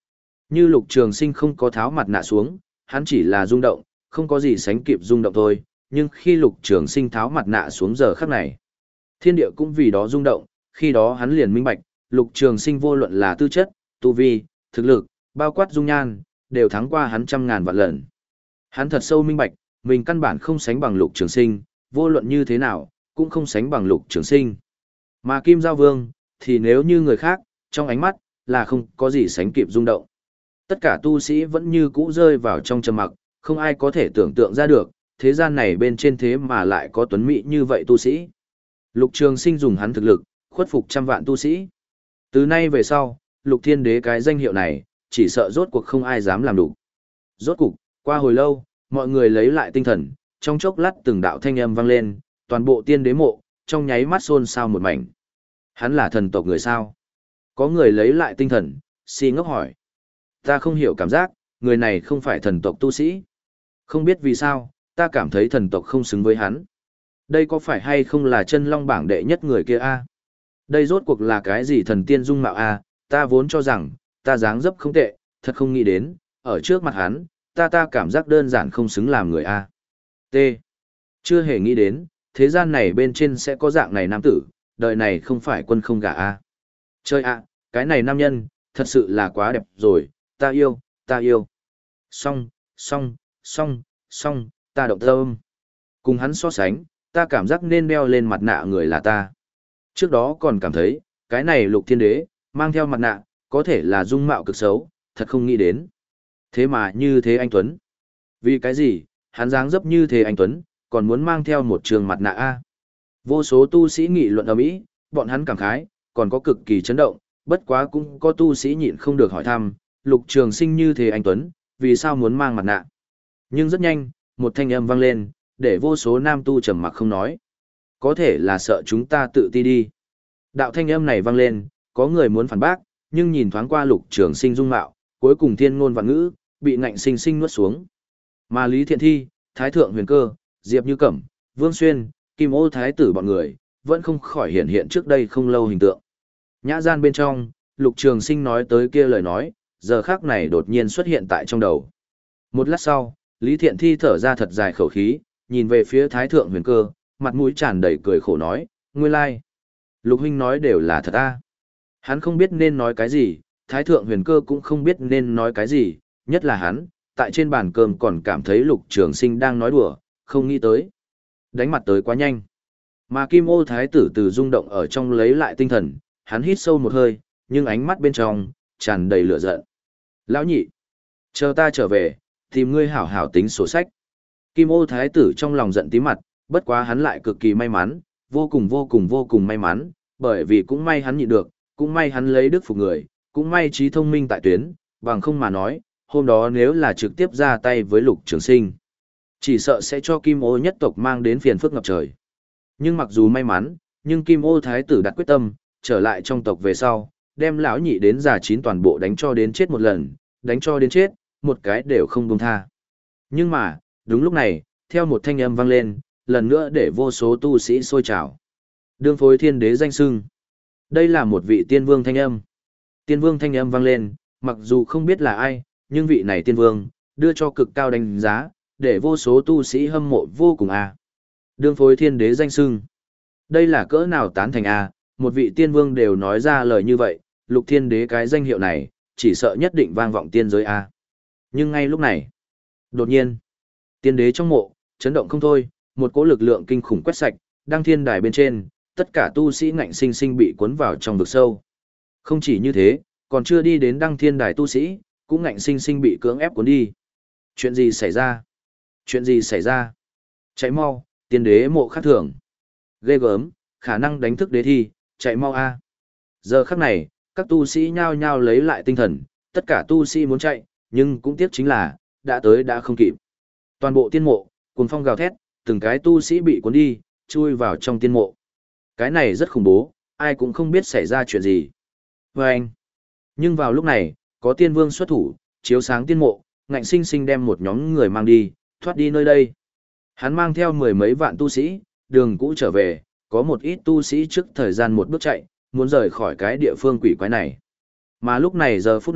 Như Lục Trường Sinh không có tháo mặt nạ xuống, hắn chỉ là rung động, không có gì sánh kịp rung động thôi, nhưng khi Lục Trường Sinh tháo mặt nạ xuống giờ khắc này, thiên địa cũng vì đó rung động, khi đó hắn liền minh bạch, Lục Trường Sinh vô luận là tư chất, tu vi, thực lực, bao quát dung nhan, đều thắng qua hắn trăm ngàn vạn lần. Hắn thật sâu minh bạch, mình căn bản không sánh bằng Lục Trường Sinh, vô luận như thế nào, cũng không sánh bằng Lục Trường Sinh. Mà Kim Giao Vương, thì nếu như người khác, trong ánh mắt, là không có gì sánh kịp rung động. Tất cả tu sĩ vẫn như cũ rơi vào trong trầm mặc, không ai có thể tưởng tượng ra được, thế gian này bên trên thế mà lại có tuấn mỹ như vậy tu sĩ. Lục Trường Sinh dùng hắn thực lực, khuất phục trăm vạn tu sĩ. Từ nay về sau, Lục Thiên Đế cái danh hiệu này, chỉ sợ rốt cuộc không ai dám làm đủ. Rốt cuộc, qua hồi lâu, mọi người lấy lại tinh thần, trong chốc lát từng đạo thanh âm vang lên, toàn bộ tiên đế mộ, trong nháy mắt xôn xao một mảnh. Hắn là thần tộc người sao? Có người lấy lại tinh thần, si ngốc hỏi. Ta không hiểu cảm giác, người này không phải thần tộc tu sĩ. Không biết vì sao, ta cảm thấy thần tộc không xứng với hắn. Đây có phải hay không là chân long bảng đệ nhất người kia a? Đây rốt cuộc là cái gì thần tiên dung mạo a? Ta vốn cho rằng, ta dáng dấp không tệ, thật không nghĩ đến, ở trước mặt hắn, ta ta cảm giác đơn giản không xứng làm người a. T. Chưa hề nghĩ đến, thế gian này bên trên sẽ có dạng này nam tử, đời này không phải quân không gả a. Chơi ạ, cái này nam nhân, thật sự là quá đẹp rồi, ta yêu, ta yêu. Song, song, song, song, ta động tâm. Cùng hắn so sánh, ta cảm giác nên đeo lên mặt nạ người là ta. Trước đó còn cảm thấy, cái này Lục Thiên Đế, mang theo mặt nạ, có thể là dung mạo cực xấu, thật không nghĩ đến. Thế mà như thế anh Tuấn. Vì cái gì, hắn dáng dấp như thế anh Tuấn, còn muốn mang theo một trường mặt nạ A. Vô số tu sĩ nghị luận ầm ĩ, bọn hắn cảm khái, còn có cực kỳ chấn động, bất quá cũng có tu sĩ nhịn không được hỏi thăm, Lục Trường Sinh như thế anh Tuấn, vì sao muốn mang mặt nạ. Nhưng rất nhanh, một thanh âm vang lên, để vô số nam tu trầm mặc không nói. Có thể là sợ chúng ta tự ti đi. Đạo thanh âm này vang lên, có người muốn phản bác, nhưng nhìn thoáng qua Lục Trường Sinh dung mạo, cuối cùng thiên ngôn vạn ngữ, bị ngạnh sinh sinh nuốt xuống. Mà Lý Thiện Thi, Thái Thượng Huyền Cơ, Diệp Như Cẩm, Vương Xuyên, Kim Ô Thái tử bọn người, vẫn không khỏi hiện hiện trước đây không lâu hình tượng. Nhã gian bên trong, Lục Trường Sinh nói tới kia lời nói, giờ khắc này đột nhiên xuất hiện tại trong đầu. Một lát sau, Lý Thiện Thi thở ra thật dài khẩu khí, nhìn về phía Thái Thượng Huyền Cơ, mặt mũi tràn đầy cười khổ nói, nguyên lai, Lục huynh nói đều là thật a. Hắn không biết nên nói cái gì, Thái Thượng Huyền Cơ cũng không biết nên nói cái gì, nhất là hắn, tại trên bàn cơm còn cảm thấy Lục Trường Sinh đang nói đùa, không nghĩ tới. Đánh mặt tới quá nhanh. Mà Kim Ô Thái tử từ rung động ở trong lấy lại tinh thần, hắn hít sâu một hơi, nhưng ánh mắt bên trong, tràn đầy lửa giận. Lão nhị, chờ ta trở về, tìm ngươi hảo hảo tính sổ sách. Kim Ô Thái tử trong lòng giận tí mặt, bất quá hắn lại cực kỳ may mắn, vô cùng vô cùng vô cùng may mắn, bởi vì cũng may hắn nhịn được, cũng may hắn lấy đức phục người, cũng may trí thông minh tại tuyến, bằng không mà nói, hôm đó nếu là trực tiếp ra tay với Lục Trường Sinh, chỉ sợ sẽ cho Kim Ô nhất tộc mang đến phiền phức ngập trời. Nhưng mặc dù may mắn, nhưng Kim Ô Thái tử đặt quyết tâm, trở lại trong tộc về sau, đem lão nhị đến già chín toàn bộ đánh cho đến chết một lần, đánh cho đến chết, một cái đều không buông tha. Nhưng mà, đúng lúc này, theo một thanh âm vang lên, lần nữa để vô số tu sĩ sôi trào. Đương phối thiên đế danh xưng. Đây là một vị tiên vương thanh âm. Tiên vương thanh âm vang lên, mặc dù không biết là ai, nhưng vị này tiên vương, đưa cho cực cao đánh giá, để vô số tu sĩ hâm mộ vô cùng a. À. Đương phối thiên đế danh xưng. Đây là cỡ nào tán thành a, à, một vị tiên vương đều nói ra lời như vậy, Lục Thiên Đế cái danh hiệu này, chỉ sợ nhất định vang vọng tiên giới a. À. Nhưng ngay lúc này, đột nhiên, tiên đế trong mộ, chấn động không thôi, một cỗ lực lượng kinh khủng quét sạch, đăng thiên đài bên trên, tất cả tu sĩ ngạnh sinh sinh bị cuốn vào trong vực sâu. Không chỉ như thế, còn chưa đi đến đăng thiên đài tu sĩ, cũng ngạnh sinh sinh bị cưỡng ép cuốn đi. Chuyện gì xảy ra? Chuyện gì xảy ra? Chạy mau, tiên đế mộ khác thường. Ghê gớm, khả năng đánh thức đế thi, chạy mau a. Giờ khắc này, các tu sĩ nhao nhao lấy lại tinh thần, tất cả tu sĩ muốn chạy, nhưng cũng tiếc chính là, đã tới đã không kịp. Toàn bộ tiên mộ, cuồng phong gào thét, từng cái tu sĩ bị cuốn đi, chui vào trong tiên mộ. Cái này rất khủng bố, ai cũng không biết xảy ra chuyện gì. Và anh. Nhưng vào lúc này, có tiên vương xuất thủ, chiếu sáng tiên mộ, ngạnh sinh sinh đem một nhóm người mang đi, thoát đi nơi đây. Hắn mang theo mười mấy vạn tu sĩ, đường cũ trở về, có một ít tu sĩ trước thời gian một bước chạy, muốn rời khỏi cái địa phương quỷ quái này. Mà lúc này giờ phút này,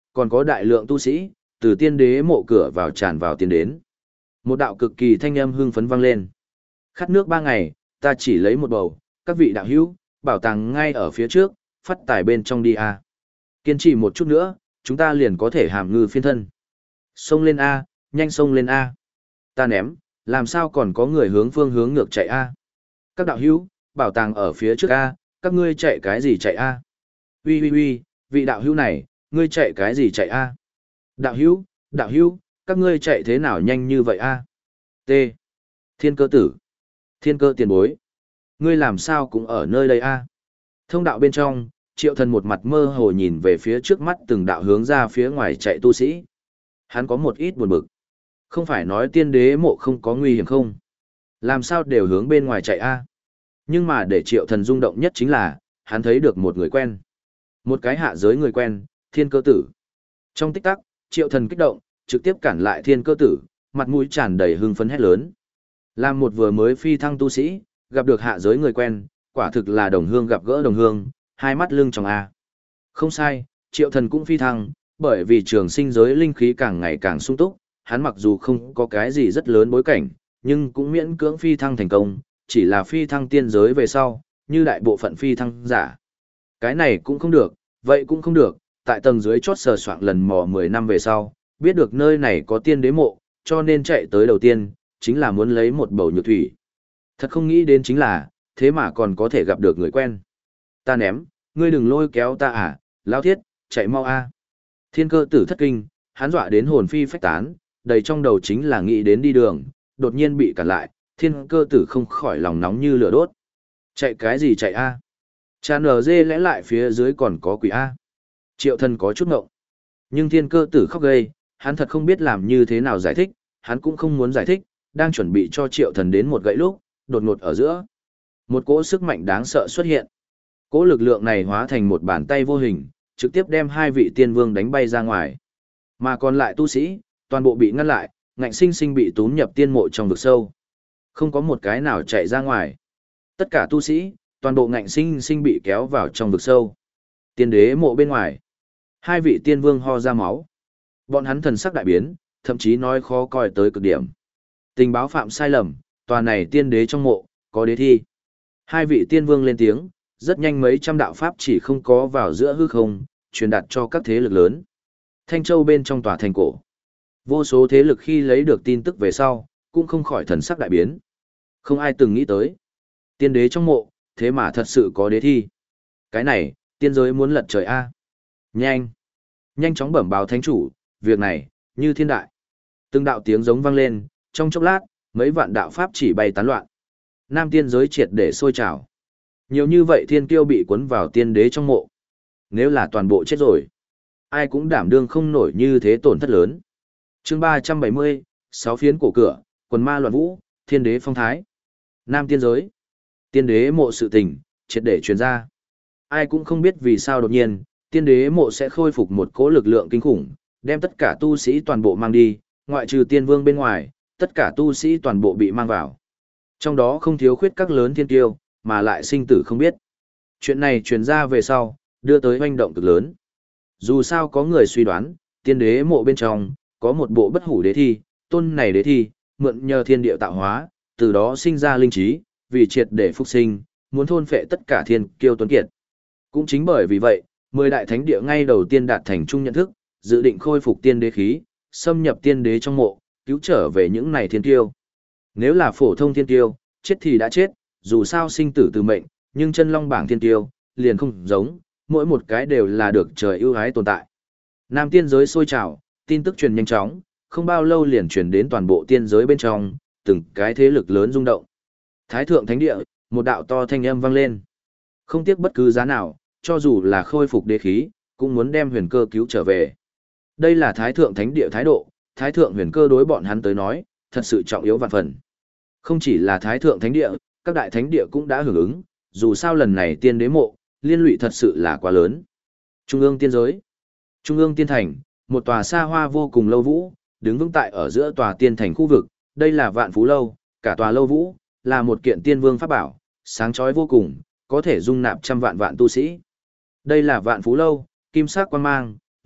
còn có đại lượng tu sĩ, từ tiên đế mộ cửa vào tràn vào tiến đến. Một đạo cực kỳ thanh âm hưng phấn vang lên. Khát nước ba ngày, ta chỉ lấy một bầu, các vị đạo hữu, bảo tàng ngay ở phía trước, phát tải bên trong đi a. Kiên trì một chút nữa, chúng ta liền có thể hàm ngư phiên thân. Xông lên a, nhanh xông lên a. Ta ném, làm sao còn có người hướng phương hướng ngược chạy a? Các đạo hữu, bảo tàng ở phía trước a, các ngươi chạy cái gì chạy a? Uy uy uy, vị đạo hữu này, ngươi chạy cái gì chạy a? Đạo hữu, đạo hữu, các ngươi chạy thế nào nhanh như vậy a? T. Thiên cơ tử. Thiên cơ tiền bối. Ngươi làm sao cũng ở nơi đây a? Thông đạo bên trong, Triệu Thần một mặt mơ hồ nhìn về phía trước mắt từng đạo hướng ra phía ngoài chạy tu sĩ. Hắn có một ít buồn bực. Không phải nói tiên đế mộ không có nguy hiểm không? Làm sao đều hướng bên ngoài chạy a? Nhưng mà để Triệu Thần rung động nhất chính là, hắn thấy được một người quen. Một cái hạ giới người quen, Thiên Cơ Tử. Trong tích tắc, Triệu Thần kích động, trực tiếp cản lại Thiên Cơ Tử, mặt mũi tràn đầy hưng phấn hét lớn. Làm một vừa mới phi thăng tu sĩ, gặp được hạ giới người quen, quả thực là đồng hương gặp gỡ đồng hương, hai mắt lưng tròng a. Không sai, Triệu Thần cũng phi thăng, bởi vì trường sinh giới linh khí càng ngày càng sung túc, hắn mặc dù không có cái gì rất lớn bối cảnh, nhưng cũng miễn cưỡng phi thăng thành công, chỉ là phi thăng tiên giới về sau, như đại bộ phận phi thăng giả. Cái này cũng không được, vậy cũng không được, tại tầng dưới chót sờ soạng lần mò mười năm về sau, biết được nơi này có tiên đế mộ, cho nên chạy tới đầu tiên, chính là muốn lấy một bầu nhược thủy. Thật không nghĩ đến chính là, thế mà còn có thể gặp được người quen. Ta ném, ngươi đừng lôi kéo ta à, lão thiết, chạy mau a. Thiên Cơ Tử thất kinh, hắn dọa đến hồn phi phách tán, đầy trong đầu chính là nghĩ đến đi đường, đột nhiên bị cản lại, Thiên Cơ Tử không khỏi lòng nóng như lửa đốt. Chạy cái gì chạy a? Cha nở dê lẽ lại phía dưới còn có quỷ a. Triệu Thần có chút ngộng. Nhưng Thiên Cơ Tử khóc gây, hắn thật không biết làm như thế nào giải thích, hắn cũng không muốn giải thích, đang chuẩn bị cho Triệu Thần đến một gậy lúc, đột ngột ở giữa. Một cỗ sức mạnh đáng sợ xuất hiện. Cỗ lực lượng này hóa thành một bàn tay vô hình, trực tiếp đem hai vị tiên vương đánh bay ra ngoài. Mà còn lại tu sĩ, toàn bộ bị ngăn lại, ngạnh sinh sinh bị tún nhập tiên mộ trong vực sâu. Không có một cái nào chạy ra ngoài. Tất cả tu sĩ, toàn bộ ngạnh sinh sinh bị kéo vào trong vực sâu. Tiên đế mộ bên ngoài. Hai vị tiên vương ho ra máu. Bọn hắn thần sắc đại biến, thậm chí nói khó coi tới cực điểm. Tình báo phạm sai lầm, tòa này tiên đế trong mộ, có đế thi. Hai vị tiên vương lên tiếng, rất nhanh mấy trăm đạo pháp chỉ không có vào giữa hư không, truyền đạt cho các thế lực lớn. Thanh Châu bên trong tòa thành cổ. Vô số thế lực khi lấy được tin tức về sau, cũng không khỏi thần sắc đại biến. Không ai từng nghĩ tới. Tiên đế trong mộ, thế mà thật sự có đế thi. Cái này, tiên giới muốn lật trời a. Nhanh! Nhanh chóng bẩm báo thánh chủ, việc này, như thiên đại. Từng đạo tiếng giống vang lên, trong chốc lát, mấy vạn đạo pháp chỉ bay tán loạn. Nam tiên giới triệt để sôi trào. Nhiều như vậy thiên kiêu bị cuốn vào tiên đế trong mộ. Nếu là toàn bộ chết rồi, ai cũng đảm đương không nổi như thế tổn thất lớn. Chương ba trăm bảy mươi, sáu phiến cổ cửa, quần ma loạn vũ, thiên đế phong thái. Nam tiên giới. Tiên đế mộ sự tình, triệt để truyền ra. Ai cũng không biết vì sao đột nhiên, tiên đế mộ sẽ khôi phục một cỗ lực lượng kinh khủng, đem tất cả tu sĩ toàn bộ mang đi, ngoại trừ tiên vương bên ngoài, tất cả tu sĩ toàn bộ bị mang vào. Trong đó không thiếu khuyết các lớn thiên tiêu, mà lại sinh tử không biết. Chuyện này truyền ra về sau, đưa tới hoành động cực lớn. Dù sao có người suy đoán, tiên đế mộ bên trong, có một bộ bất hủ đế thi, tôn này đế thi, mượn nhờ thiên địa tạo hóa, từ đó sinh ra linh trí, vì triệt để phục sinh, muốn thôn phệ tất cả thiên kiêu tuấn kiệt. Cũng chính bởi vì vậy, mười đại thánh địa ngay đầu tiên đạt thành chung nhận thức, dự định khôi phục tiên đế khí, xâm nhập tiên đế trong mộ, cứu trở về những này thiên kiêu. Nếu là phổ thông thiên kiêu, chết thì đã chết, dù sao sinh tử từ mệnh, nhưng chân long bảng thiên kiêu, liền không giống, mỗi một cái đều là được trời ưu ái tồn tại. Nam tiên giới sôi trào, tin tức truyền nhanh chóng, không bao lâu liền truyền đến toàn bộ tiên giới bên trong, từng cái thế lực lớn rung động. Thái thượng thánh địa, một đạo to thanh âm vang lên. Không tiếc bất cứ giá nào, cho dù là khôi phục đế khí, cũng muốn đem huyền cơ cứu trở về. Đây là thái thượng thánh địa thái độ, thái thượng huyền cơ đối bọn hắn tới nói, thật sự trọng yếu vạn phần. Không chỉ là thái thượng thánh địa, các đại thánh địa cũng đã hưởng ứng, dù sao lần này tiên đế mộ, liên lụy thật sự là quá lớn. Trung ương tiên giới, Trung ương tiên thành, một tòa xa hoa vô cùng lâu vũ, đứng vững tại ở giữa tòa tiên thành khu vực, đây là vạn phú lâu, cả tòa lâu vũ, là một kiện tiên vương pháp bảo, sáng chói vô cùng, có thể dung nạp trăm vạn vạn tu sĩ. Đây là vạn phú lâu, kim sắc quan mang,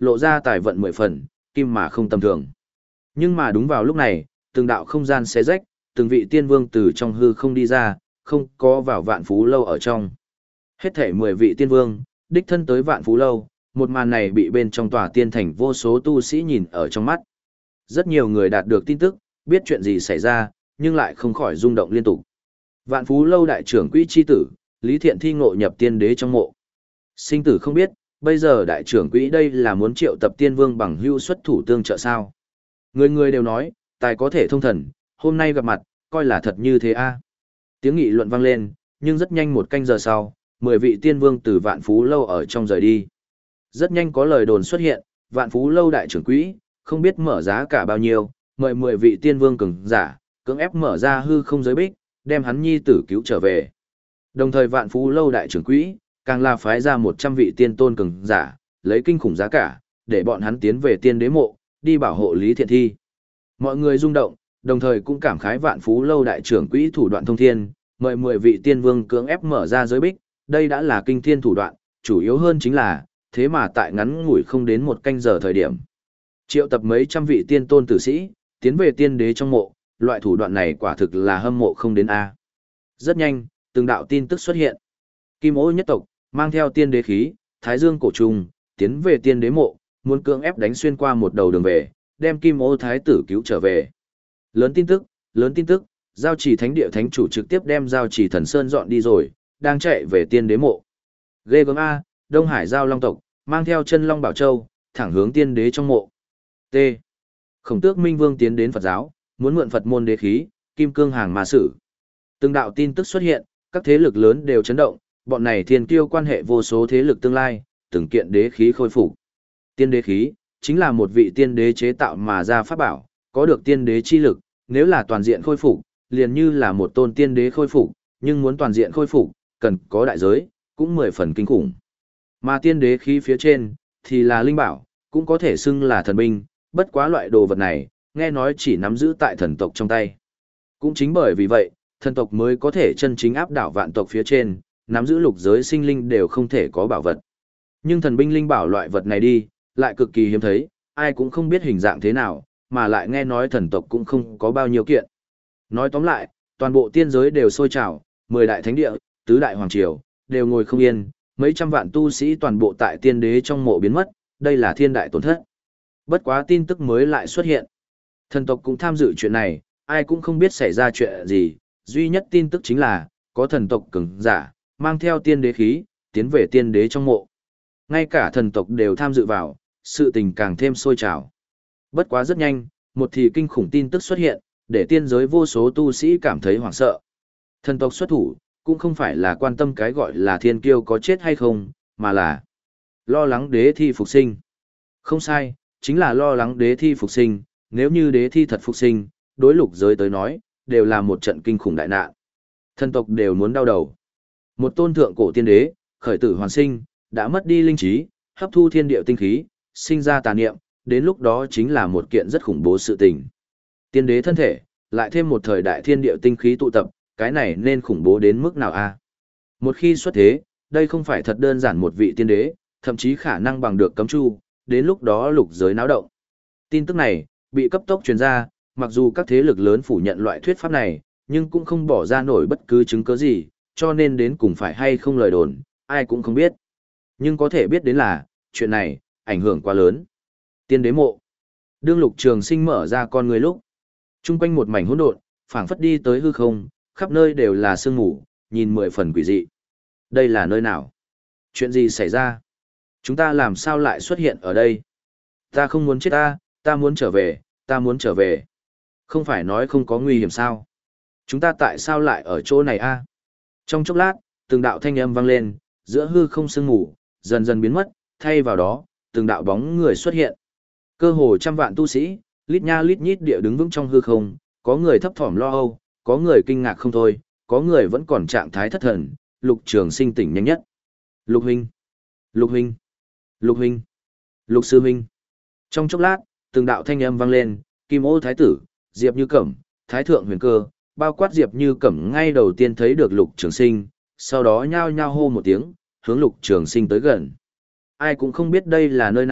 lộ ra tài vận mười phần, kim mà không tầm thường. Nhưng mà đúng vào lúc này, từng đạo không gian xé rách, từng vị tiên vương từ trong hư không đi ra, không có vào vạn phú lâu ở trong. Hết thể mười vị tiên vương, đích thân tới vạn phú lâu, một màn này bị bên trong tòa tiên thành vô số tu sĩ nhìn ở trong mắt. Rất nhiều người đạt được tin tức, biết chuyện gì xảy ra, nhưng lại không khỏi rung động liên tục. Vạn phú lâu đại trưởng quỹ chi tử, Lý Thiện Thi ngộ nhập tiên đế trong mộ. Sinh tử không biết, bây giờ đại trưởng quỹ đây là muốn triệu tập tiên vương bằng hưu xuất thủ tương trợ sao. Người người đều nói, tài có thể thông thần, hôm nay gặp mặt, coi là thật như thế a. Tiếng nghị luận vang lên, nhưng rất nhanh một canh giờ sau, mười vị tiên vương từ vạn phú lâu ở trong rời đi. Rất nhanh có lời đồn xuất hiện, vạn phú lâu đại trưởng quỹ, không biết mở giá cả bao nhiêu, mời mười vị tiên vương cường giả, cưỡng ép mở ra hư không giới bích, đem hắn nhi tử cứu trở về. Đồng thời vạn phú lâu đại trưởng quỹ, càng là phái ra một trăm vị tiên tôn cường giả, lấy kinh khủng giá cả, để bọn hắn tiến về tiên đế mộ, đi bảo hộ Lý Thiện Thi. Mọi người rung động, đồng thời cũng cảm khái vạn phú lâu đại trưởng quỹ thủ đoạn thông thiên, mời mười vị tiên vương cưỡng ép mở ra giới bích, đây đã là kinh thiên thủ đoạn, chủ yếu hơn chính là, thế mà tại ngắn ngủi không đến một canh giờ thời điểm. Triệu tập mấy trăm vị tiên tôn tử sĩ, tiến về tiên đế trong mộ, loại thủ đoạn này quả thực là hâm mộ không đến A. Rất nhanh, từng đạo tin tức xuất hiện. Kim Ô nhất tộc, mang theo tiên đế khí, Thái Dương cổ trùng, tiến về tiên đế mộ, muốn cưỡng ép đánh xuyên qua một đầu đường về, đem Kim Ô thái tử cứu trở về. Lớn tin tức, lớn tin tức, Giao Chỉ Thánh Địa thánh chủ trực tiếp đem Giao Chỉ Thần Sơn dọn đi rồi, đang chạy về tiên đế mộ. Ghê gớm A, Đông Hải Giao Long tộc, mang theo chân Long Bảo Châu, thẳng hướng tiên đế trong mộ. T. Khổng Tước Minh Vương tiến đến Phật giáo, muốn mượn Phật môn đế khí, kim cương hàng ma sử. Từng đạo tin tức xuất hiện, các thế lực lớn đều chấn động, bọn này thiên kiêu quan hệ vô số thế lực tương lai, từng kiện đế khí khôi phục. Tiên đế khí, chính là một vị tiên đế chế tạo mà ra pháp bảo, có được tiên đế chi lực, nếu là toàn diện khôi phục, liền như là một tôn tiên đế khôi phục, nhưng muốn toàn diện khôi phục, cần có đại giới, cũng mười phần kinh khủng. Mà tiên đế khí phía trên, thì là linh bảo, cũng có thể xưng là thần binh, bất quá loại đồ vật này, nghe nói chỉ nắm giữ tại thần tộc trong tay. Cũng chính bởi vì vậy, thần tộc mới có thể chân chính áp đảo vạn tộc phía trên, nắm giữ lục giới sinh linh đều không thể có bảo vật. Nhưng thần binh linh bảo loại vật này đi, lại cực kỳ hiếm thấy, ai cũng không biết hình dạng thế nào, mà lại nghe nói thần tộc cũng không có bao nhiêu kiện. Nói tóm lại, toàn bộ tiên giới đều sôi trào, mười đại thánh địa, tứ đại hoàng triều, đều ngồi không yên, mấy trăm vạn tu sĩ toàn bộ tại tiên đế trong mộ biến mất, đây là thiên đại tổn thất. Bất quá tin tức mới lại xuất hiện. Thần tộc cũng tham dự chuyện này, ai cũng không biết xảy ra chuyện gì, duy nhất tin tức chính là, có thần tộc cường giả, mang theo tiên đế khí, tiến về tiên đế trong mộ. Ngay cả thần tộc đều tham dự vào, sự tình càng thêm sôi trào. Bất quá rất nhanh, một thì kinh khủng tin tức xuất hiện, để tiên giới vô số tu sĩ cảm thấy hoảng sợ. Thần tộc xuất thủ, cũng không phải là quan tâm cái gọi là thiên kiêu có chết hay không, mà là lo lắng đế thi phục sinh. Không sai, chính là lo lắng đế thi phục sinh, nếu như đế thi thật phục sinh, đối lục giới tới nói, đều là một trận kinh khủng đại nạn. Thần tộc đều muốn đau đầu. Một tôn thượng cổ tiên đế, khởi tử hoàn sinh, đã mất đi linh trí, hấp thu thiên địa tinh khí, sinh ra tà niệm, đến lúc đó chính là một kiện rất khủng bố sự tình. Tiên đế thân thể, lại thêm một thời đại thiên địa tinh khí tụ tập, cái này nên khủng bố đến mức nào a? Một khi xuất thế, đây không phải thật đơn giản một vị tiên đế, thậm chí khả năng bằng được cấm chu, đến lúc đó lục giới náo động. Tin tức này, bị cấp tốc truyền ra, mặc dù các thế lực lớn phủ nhận loại thuyết pháp này, nhưng cũng không bỏ ra nổi bất cứ chứng cứ gì, cho nên đến cùng phải hay không lời đồn, ai cũng không biết. Nhưng có thể biết đến là, chuyện này, ảnh hưởng quá lớn. Tiên đế mộ. Đương Lục Trường Sinh mở ra con người lúc, chung quanh một mảnh hỗn độn, phảng phất đi tới hư không, khắp nơi đều là sương mù, nhìn mười phần quỷ dị. Đây là nơi nào? Chuyện gì xảy ra? Chúng ta làm sao lại xuất hiện ở đây? Ta không muốn chết ta, ta muốn trở về, ta muốn trở về. Không phải nói không có nguy hiểm sao? Chúng ta tại sao lại ở chỗ này a? Trong chốc lát, từng đạo thanh âm vang lên, giữa hư không sương mù, dần dần biến mất, thay vào đó, từng đạo bóng người xuất hiện. Cơ hồ trăm vạn tu sĩ, lít nha lít nhít địa đứng vững trong hư không, có người thấp thỏm lo âu, có người kinh ngạc không thôi, có người vẫn còn trạng thái thất thần, Lục Trường Sinh tỉnh nhanh nhất. Lục huynh, Lục huynh, Lục huynh, Lục sư huynh. Trong chốc lát, từng đạo thanh âm vang lên, Kim Ô thái tử, Diệp Như Cẩm, Thái thượng Huyền Cơ, bao quát Diệp Như Cẩm ngay đầu tiên thấy được Lục Trường Sinh, sau đó nhao nhao hô một tiếng, hướng Lục Trường Sinh tới gần. Ai cũng không biết đây là nơi nào,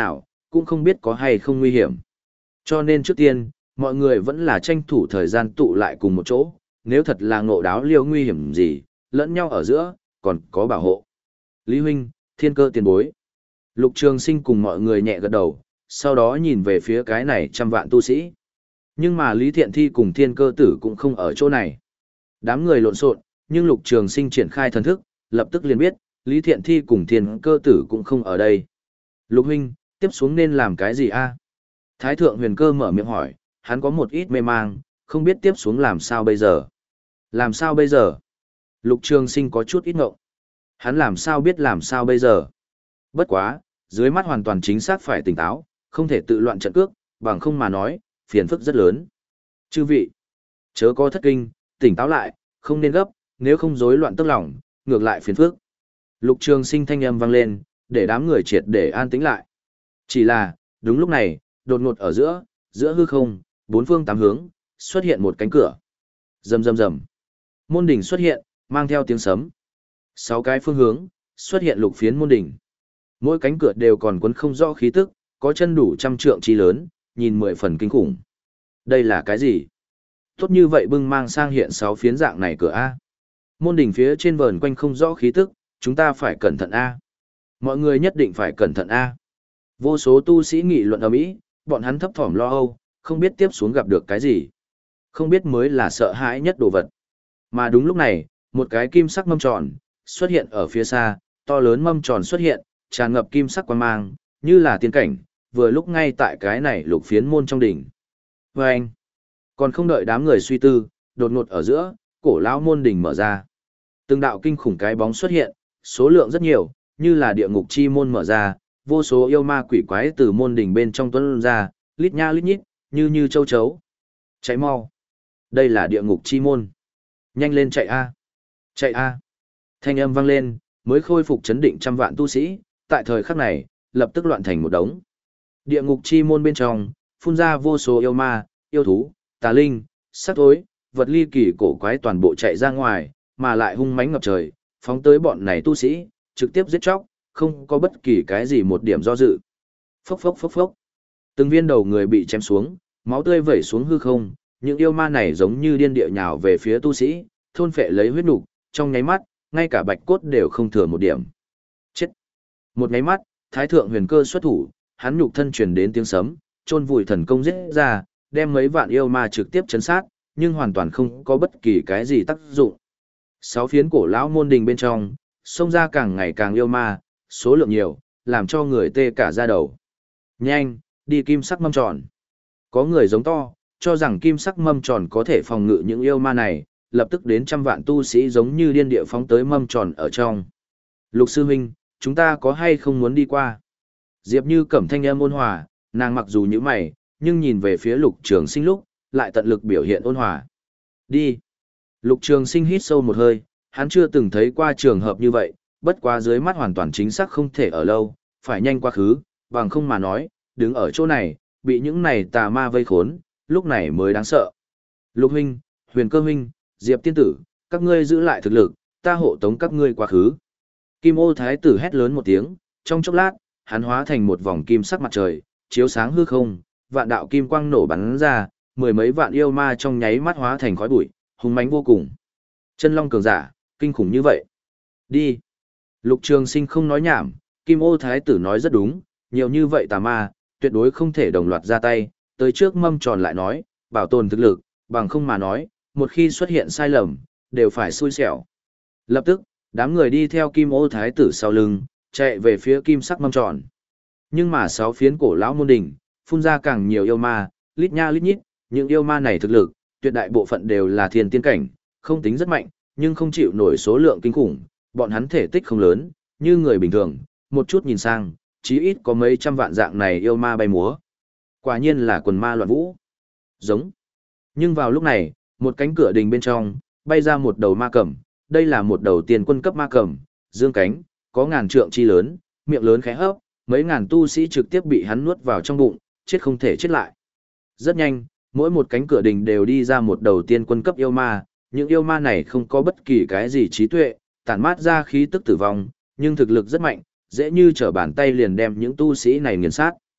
cũng không biết có hay không nguy hiểm. Cho nên trước tiên, mọi người vẫn là tranh thủ thời gian tụ lại cùng một chỗ, nếu thật là ngộ đáo liêu nguy hiểm gì, lẫn nhau ở giữa, còn có bảo hộ. Lý huynh, thiên cơ tiền bối. Lục Trường Sinh cùng mọi người nhẹ gật đầu, sau đó nhìn về phía cái này trăm vạn tu sĩ. Nhưng mà Lý Thiện Thi cùng thiên cơ tử cũng không ở chỗ này. Đám người lộn xộn, nhưng Lục Trường Sinh triển khai thần thức, lập tức liền biết, Lý Thiện Thi cùng thiên cơ tử cũng không ở đây. Lục huynh, tiếp xuống nên làm cái gì a? Thái thượng huyền cơ mở miệng hỏi, hắn có một ít mê mang, không biết tiếp xuống làm sao bây giờ. Làm sao bây giờ? Lục Trường Sinh có chút ít ngộng. Hắn làm sao biết làm sao bây giờ? Bất quá, dưới mắt hoàn toàn chính xác phải tỉnh táo, không thể tự loạn trận cước, bằng không mà nói, phiền phức rất lớn. Chư vị, chớ có thất kinh, tỉnh táo lại, không nên gấp, nếu không rối loạn tức lòng, ngược lại phiền phức. Lục Trường Sinh thanh âm vang lên, để đám người triệt để an tĩnh lại. Chỉ là, đúng lúc này, đột ngột ở giữa, giữa hư không, bốn phương tám hướng, xuất hiện một cánh cửa. Rầm rầm rầm. Môn đỉnh xuất hiện, mang theo tiếng sấm. Sáu cái phương hướng, xuất hiện lục phiến môn đỉnh. Mỗi cánh cửa đều còn cuốn không rõ khí tức, có chân đủ trăm trượng chi lớn, nhìn mười phần kinh khủng. Đây là cái gì? Tốt như vậy bưng mang sang hiện sáu phiến dạng này cửa A. Môn đỉnh phía trên vờn quanh không rõ khí tức, chúng ta phải cẩn thận A. Mọi người nhất định phải cẩn thận A. Vô số tu sĩ nghị luận ầm ĩ, bọn hắn thấp thỏm lo âu, không biết tiếp xuống gặp được cái gì. Không biết mới là sợ hãi nhất đồ vật. Mà đúng lúc này, một cái kim sắc mâm tròn xuất hiện ở phía xa, to lớn mâm tròn xuất hiện, tràn ngập kim sắc quang mang, như là tiên cảnh, vừa lúc ngay tại cái này lục phiến môn trong đỉnh. Và anh, còn không đợi đám người suy tư, đột ngột ở giữa, cổ lão môn đỉnh mở ra. Từng đạo kinh khủng cái bóng xuất hiện, số lượng rất nhiều, như là địa ngục chi môn mở ra, vô số yêu ma quỷ quái từ môn đỉnh bên trong tuôn ra, lít nha lít nhít, như như châu chấu. Cháy mau. Đây là địa ngục chi môn. Nhanh lên chạy a. Chạy a. Thanh âm vang lên, mới khôi phục chấn định trăm vạn tu sĩ, tại thời khắc này, lập tức loạn thành một đống. Địa ngục chi môn bên trong, phun ra vô số yêu ma, yêu thú, tà linh, sắc thối, vật ly kỳ cổ quái toàn bộ chạy ra ngoài, mà lại hung mãnh ngập trời, phóng tới bọn này tu sĩ, trực tiếp giết chóc, không có bất kỳ cái gì một điểm do dự. Phốc phốc phốc phốc. Từng viên đầu người bị chém xuống, máu tươi vẩy xuống hư không, những yêu ma này giống như điên địa nhào về phía tu sĩ, thôn phệ lấy huyết nục, trong nháy mắt, ngay cả bạch cốt đều không thừa một điểm. Chết. Một nháy mắt, Thái thượng huyền cơ xuất thủ, hắn nhục thân truyền đến tiếng sấm, chôn vùi thần công giết ra, đem mấy vạn yêu ma trực tiếp chấn sát, nhưng hoàn toàn không có bất kỳ cái gì tác dụng. Sáu phiến cổ lão môn đình bên trong, xông ra càng ngày càng yêu ma, số lượng nhiều, làm cho người tê cả da đầu. Nhanh, đi kim sắc mâm tròn. Có người giống to, cho rằng kim sắc mâm tròn có thể phòng ngự những yêu ma này, lập tức đến trăm vạn tu sĩ giống như điên địa phóng tới mâm tròn ở trong. Lục sư huynh, chúng ta có hay không muốn đi qua? Diệp Như cẩm thanh âm ôn hòa, nàng mặc dù như mày, nhưng nhìn về phía Lục Trường Sinh lúc, lại tận lực biểu hiện ôn hòa. Đi. Lục Trường Sinh hít sâu một hơi, hắn chưa từng thấy qua trường hợp như vậy, bất quá dưới mắt hoàn toàn chính xác không thể ở lâu, phải nhanh quá khứ, bằng không mà nói, đứng ở chỗ này, bị những này tà ma vây khốn, lúc này mới đáng sợ. Lục huynh, Huyền Cơ huynh, Diệp tiên tử, các ngươi giữ lại thực lực, ta hộ tống các ngươi quá khứ. Kim Ô Thái tử hét lớn một tiếng, trong chốc lát, hắn hóa thành một vòng kim sắc mặt trời, chiếu sáng hư không, vạn đạo kim quang nổ bắn ra, mười mấy vạn yêu ma trong nháy mắt hóa thành khói bụi, hung mãnh vô cùng. Chân long cường giả, kinh khủng như vậy. Đi. Lục Trường Sinh không nói nhảm, Kim Ô Thái tử nói rất đúng, nhiều như vậy tà ma, tuyệt đối không thể đồng loạt ra tay, tới trước mâm tròn lại nói, bảo tồn thực lực, bằng không mà nói, một khi xuất hiện sai lầm, đều phải xui xẻo. Lập tức, đám người đi theo Kim Ô Thái tử sau lưng, chạy về phía kim sắc mâm tròn. Nhưng mà sáu phiến cổ lão môn đỉnh, phun ra càng nhiều yêu ma, lít nha lít nhít, những yêu ma này thực lực, tuyệt đại bộ phận đều là thiên tiên cảnh, không tính rất mạnh, nhưng không chịu nổi số lượng kinh khủng, bọn hắn thể tích không lớn, như người bình thường, một chút nhìn sang, chí ít có mấy trăm vạn dạng này yêu ma bay múa. Quả nhiên là quần ma loạn vũ. Giống. Nhưng vào lúc này, một cánh cửa đình bên trong, bay ra một đầu ma cầm, đây là một đầu tiền quân cấp ma cầm, dương cánh, có ngàn trượng chi lớn, miệng lớn khẽ hấp, mấy ngàn tu sĩ trực tiếp bị hắn nuốt vào trong bụng, chết không thể chết lại. Rất nhanh, mỗi một cánh cửa đình đều đi ra một đầu tiên quân cấp yêu ma, những yêu ma này không có bất kỳ cái gì trí tuệ, tản mát ra khí tức tử vong, nhưng thực lực rất mạnh, dễ như trở bàn tay liền đem những tu sĩ này nghiền sát.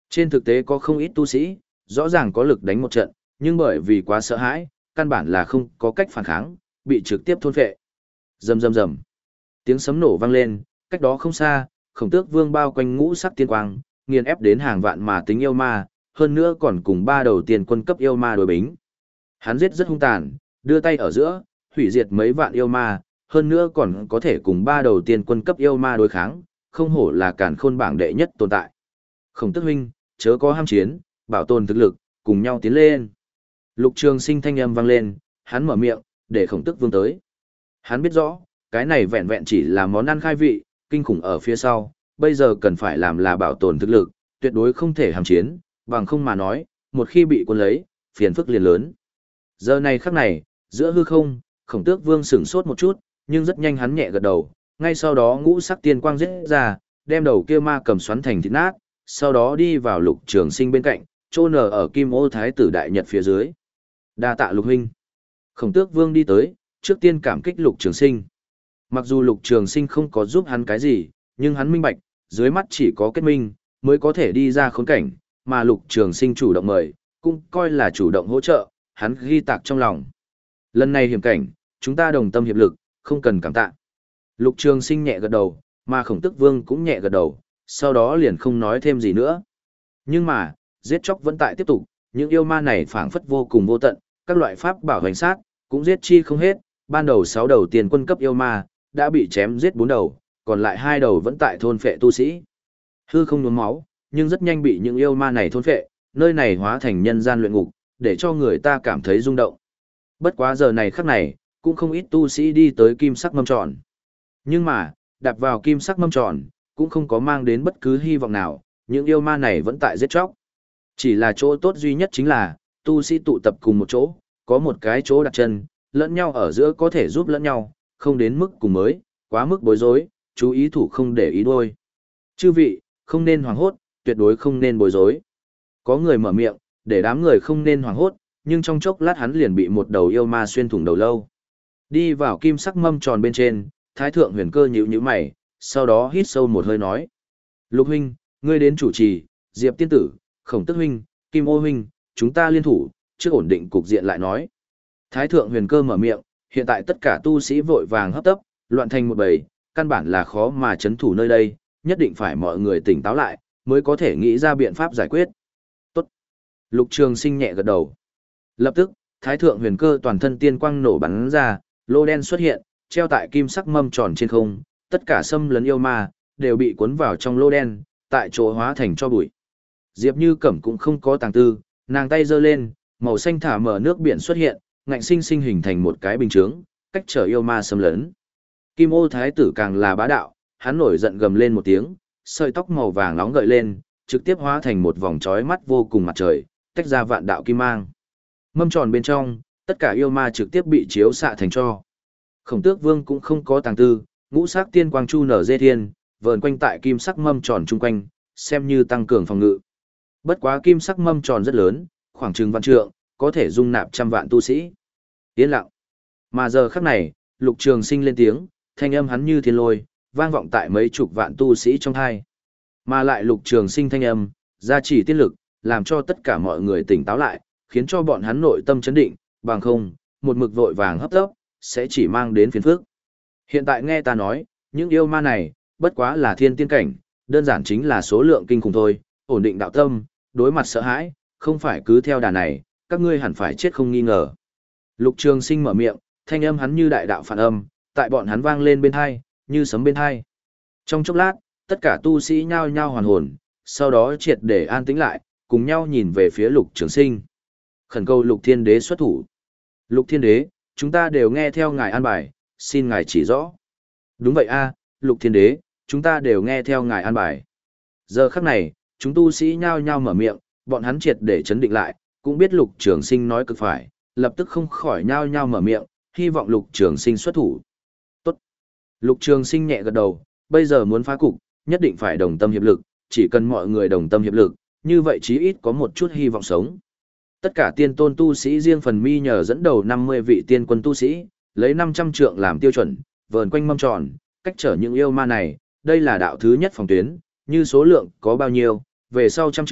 Trên thực tế có không ít tu sĩ, rõ ràng có lực đánh một trận, nhưng bởi vì quá sợ hãi, căn bản là không có cách phản kháng, bị trực tiếp thôn phệ. Rầm rầm rầm. Tiếng sấm nổ vang lên, cách đó không xa, Khổng Tước Vương bao quanh ngũ sắc tiên quang, nghiền ép đến hàng vạn mà tính yêu ma, hơn nữa còn cùng ba đầu tiên quân cấp yêu ma đối bính. Hắn giết rất hung tàn, đưa tay ở giữa, hủy diệt mấy vạn yêu ma, hơn nữa còn có thể cùng ba đầu tiên quân cấp yêu ma đối kháng, không hổ là càn khôn bảng đệ nhất tồn tại. Khổng Tước huynh, chớ có ham chiến, bảo tồn thực lực, cùng nhau tiến lên. Lục Trường Sinh thanh âm vang lên, hắn mở miệng, để Khổng Tước Vương tới. Hắn biết rõ, cái này vẹn vẹn chỉ là món ăn khai vị, kinh khủng ở phía sau, bây giờ cần phải làm là bảo tồn thực lực, tuyệt đối không thể ham chiến, bằng không mà nói, một khi bị quân lấy, phiền phức liền lớn. Giờ này khắc này, giữa hư không, Khổng Tước Vương sửng sốt một chút, nhưng rất nhanh hắn nhẹ gật đầu, ngay sau đó ngũ sắc tiên quang giết ra, đem đầu kia ma cầm xoắn thành thịt nát, sau đó đi vào Lục Trường Sinh bên cạnh, chôn nở ở Kim Ô Thái tử đại nhật phía dưới. Đa tạ Lục huynh. Khổng Tước Vương đi tới, trước tiên cảm kích Lục Trường Sinh. Mặc dù Lục Trường Sinh không có giúp hắn cái gì, nhưng hắn minh bạch, dưới mắt chỉ có kết minh, mới có thể đi ra khốn cảnh, mà Lục Trường Sinh chủ động mời, cũng coi là chủ động hỗ trợ, hắn ghi tạc trong lòng. Lần này hiểm cảnh, chúng ta đồng tâm hiệp lực, không cần cảm tạ. Lục Trường Sinh nhẹ gật đầu, mà Khổng Tước Vương cũng nhẹ gật đầu, sau đó liền không nói thêm gì nữa. Nhưng mà, giết chóc vẫn tại tiếp tục, những yêu ma này phảng phất vô cùng vô tận, các loại pháp bảo hành sát, cũng giết chi không hết, ban đầu sáu đầu tiền quân cấp yêu ma, đã bị chém giết bốn đầu, còn lại hai đầu vẫn tại thôn phệ tu sĩ. Hư không nhuốm máu, nhưng rất nhanh bị những yêu ma này thôn phệ, nơi này hóa thành nhân gian luyện ngục, để cho người ta cảm thấy rung động. Bất quá giờ này khắc này, cũng không ít tu sĩ đi tới kim sắc mâm tròn. Nhưng mà, đạp vào kim sắc mâm tròn, cũng không có mang đến bất cứ hy vọng nào, những yêu ma này vẫn tại giết chóc. Chỉ là chỗ tốt duy nhất chính là, tu sĩ tụ tập cùng một chỗ, có một cái chỗ đặt chân, lẫn nhau ở giữa có thể giúp lẫn nhau, không đến mức cùng mới, quá mức bối rối, chú ý thủ không để ý đôi. Chư vị, không nên hoảng hốt, tuyệt đối không nên bối rối. Có người mở miệng, để đám người không nên hoảng hốt, nhưng trong chốc lát hắn liền bị một đầu yêu ma xuyên thủng đầu lâu. Đi vào kim sắc mâm tròn bên trên, Thái thượng huyền cơ nhíu nhíu mày, sau đó hít sâu một hơi nói: "Lục huynh, ngươi đến chủ trì, Diệp tiên tử, Khổng Tước huynh, Kim Ô huynh, chúng ta liên thủ, trước ổn định cục diện lại nói." Thái thượng huyền cơ mở miệng, hiện tại tất cả tu sĩ vội vàng hấp tấp, loạn thành một bầy, căn bản là khó mà chấn thủ nơi đây, nhất định phải mọi người tỉnh táo lại, mới có thể nghĩ ra biện pháp giải quyết. Tốt. Lục Trường Sinh nhẹ gật đầu. Lập tức, Thái thượng huyền cơ toàn thân tiên quang nổ bắn ra, lô đen xuất hiện, treo tại kim sắc mâm tròn trên không, tất cả xâm lấn yêu ma đều bị cuốn vào trong lô đen, tại chỗ hóa thành cho bụi. Diệp Như Cẩm cũng không có tàng tư, nàng tay giơ lên, màu xanh thả mở nước biển xuất hiện, ngạnh sinh sinh hình thành một cái bình chướng, cách trở yêu ma xâm lấn. Kim Ô Thái tử càng là bá đạo, hắn nổi giận gầm lên một tiếng, sợi tóc màu vàng nóng gợi lên, trực tiếp hóa thành một vòng chói mắt vô cùng mặt trời, tách ra vạn đạo kim mang. Mâm tròn bên trong, tất cả yêu ma trực tiếp bị chiếu xạ thành tro. Khổng Tước Vương cũng không có tàng tư, ngũ sắc tiên quang chu nở dê thiên, vờn quanh tại kim sắc mâm tròn chung quanh, xem như tăng cường phòng ngự. Bất quá kim sắc mâm tròn rất lớn, khoảng chừng vạn trượng, có thể dung nạp trăm vạn tu sĩ. Yên lặng. Mà giờ khắc này, Lục Trường Sinh lên tiếng, thanh âm hắn như thiên lôi, vang vọng tại mấy chục vạn tu sĩ trong hai. Mà lại Lục Trường Sinh thanh âm, gia trì tiên lực, làm cho tất cả mọi người tỉnh táo lại, khiến cho bọn hắn nội tâm chấn định, bằng không, một mực vội vàng hấp tấp, sẽ chỉ mang đến phiền phức. Hiện tại nghe ta nói, những yêu ma này, bất quá là thiên tiên cảnh, đơn giản chính là số lượng kinh khủng thôi, ổn định đạo tâm, đối mặt sợ hãi, không phải cứ theo đà này, các ngươi hẳn phải chết không nghi ngờ. Lục Trường Sinh mở miệng, thanh âm hắn như đại đạo phản âm, tại bọn hắn vang lên bên tai, như sấm bên tai. Trong chốc lát, tất cả tu sĩ nhao nhao hoàn hồn, sau đó triệt để an tĩnh lại, cùng nhau nhìn về phía Lục Trường Sinh. Khẩn cầu Lục Thiên Đế xuất thủ. Lục Thiên Đế, chúng ta đều nghe theo ngài an bài, xin ngài chỉ rõ. Đúng vậy a, Lục Thiên Đế, chúng ta đều nghe theo ngài an bài. Giờ khắc này, chúng tu sĩ nhao nhao mở miệng, bọn hắn triệt để chấn định lại, cũng biết Lục Trường Sinh nói cực phải, lập tức không khỏi nhao nhao mở miệng, hy vọng Lục Trường Sinh xuất thủ. Tốt. Lục Trường Sinh nhẹ gật đầu, bây giờ muốn phá cục, nhất định phải đồng tâm hiệp lực, chỉ cần mọi người đồng tâm hiệp lực, như vậy chí ít có một chút hy vọng sống. Tất cả tiên tôn tu sĩ riêng phần mi nhờ dẫn đầu năm mươi vị tiên quân tu sĩ, lấy năm trăm trượng làm tiêu chuẩn, vờn quanh mâm tròn, cách trở những yêu ma này, đây là đạo thứ nhất phòng tuyến, như số lượng có bao nhiêu, về sau trăm trượng,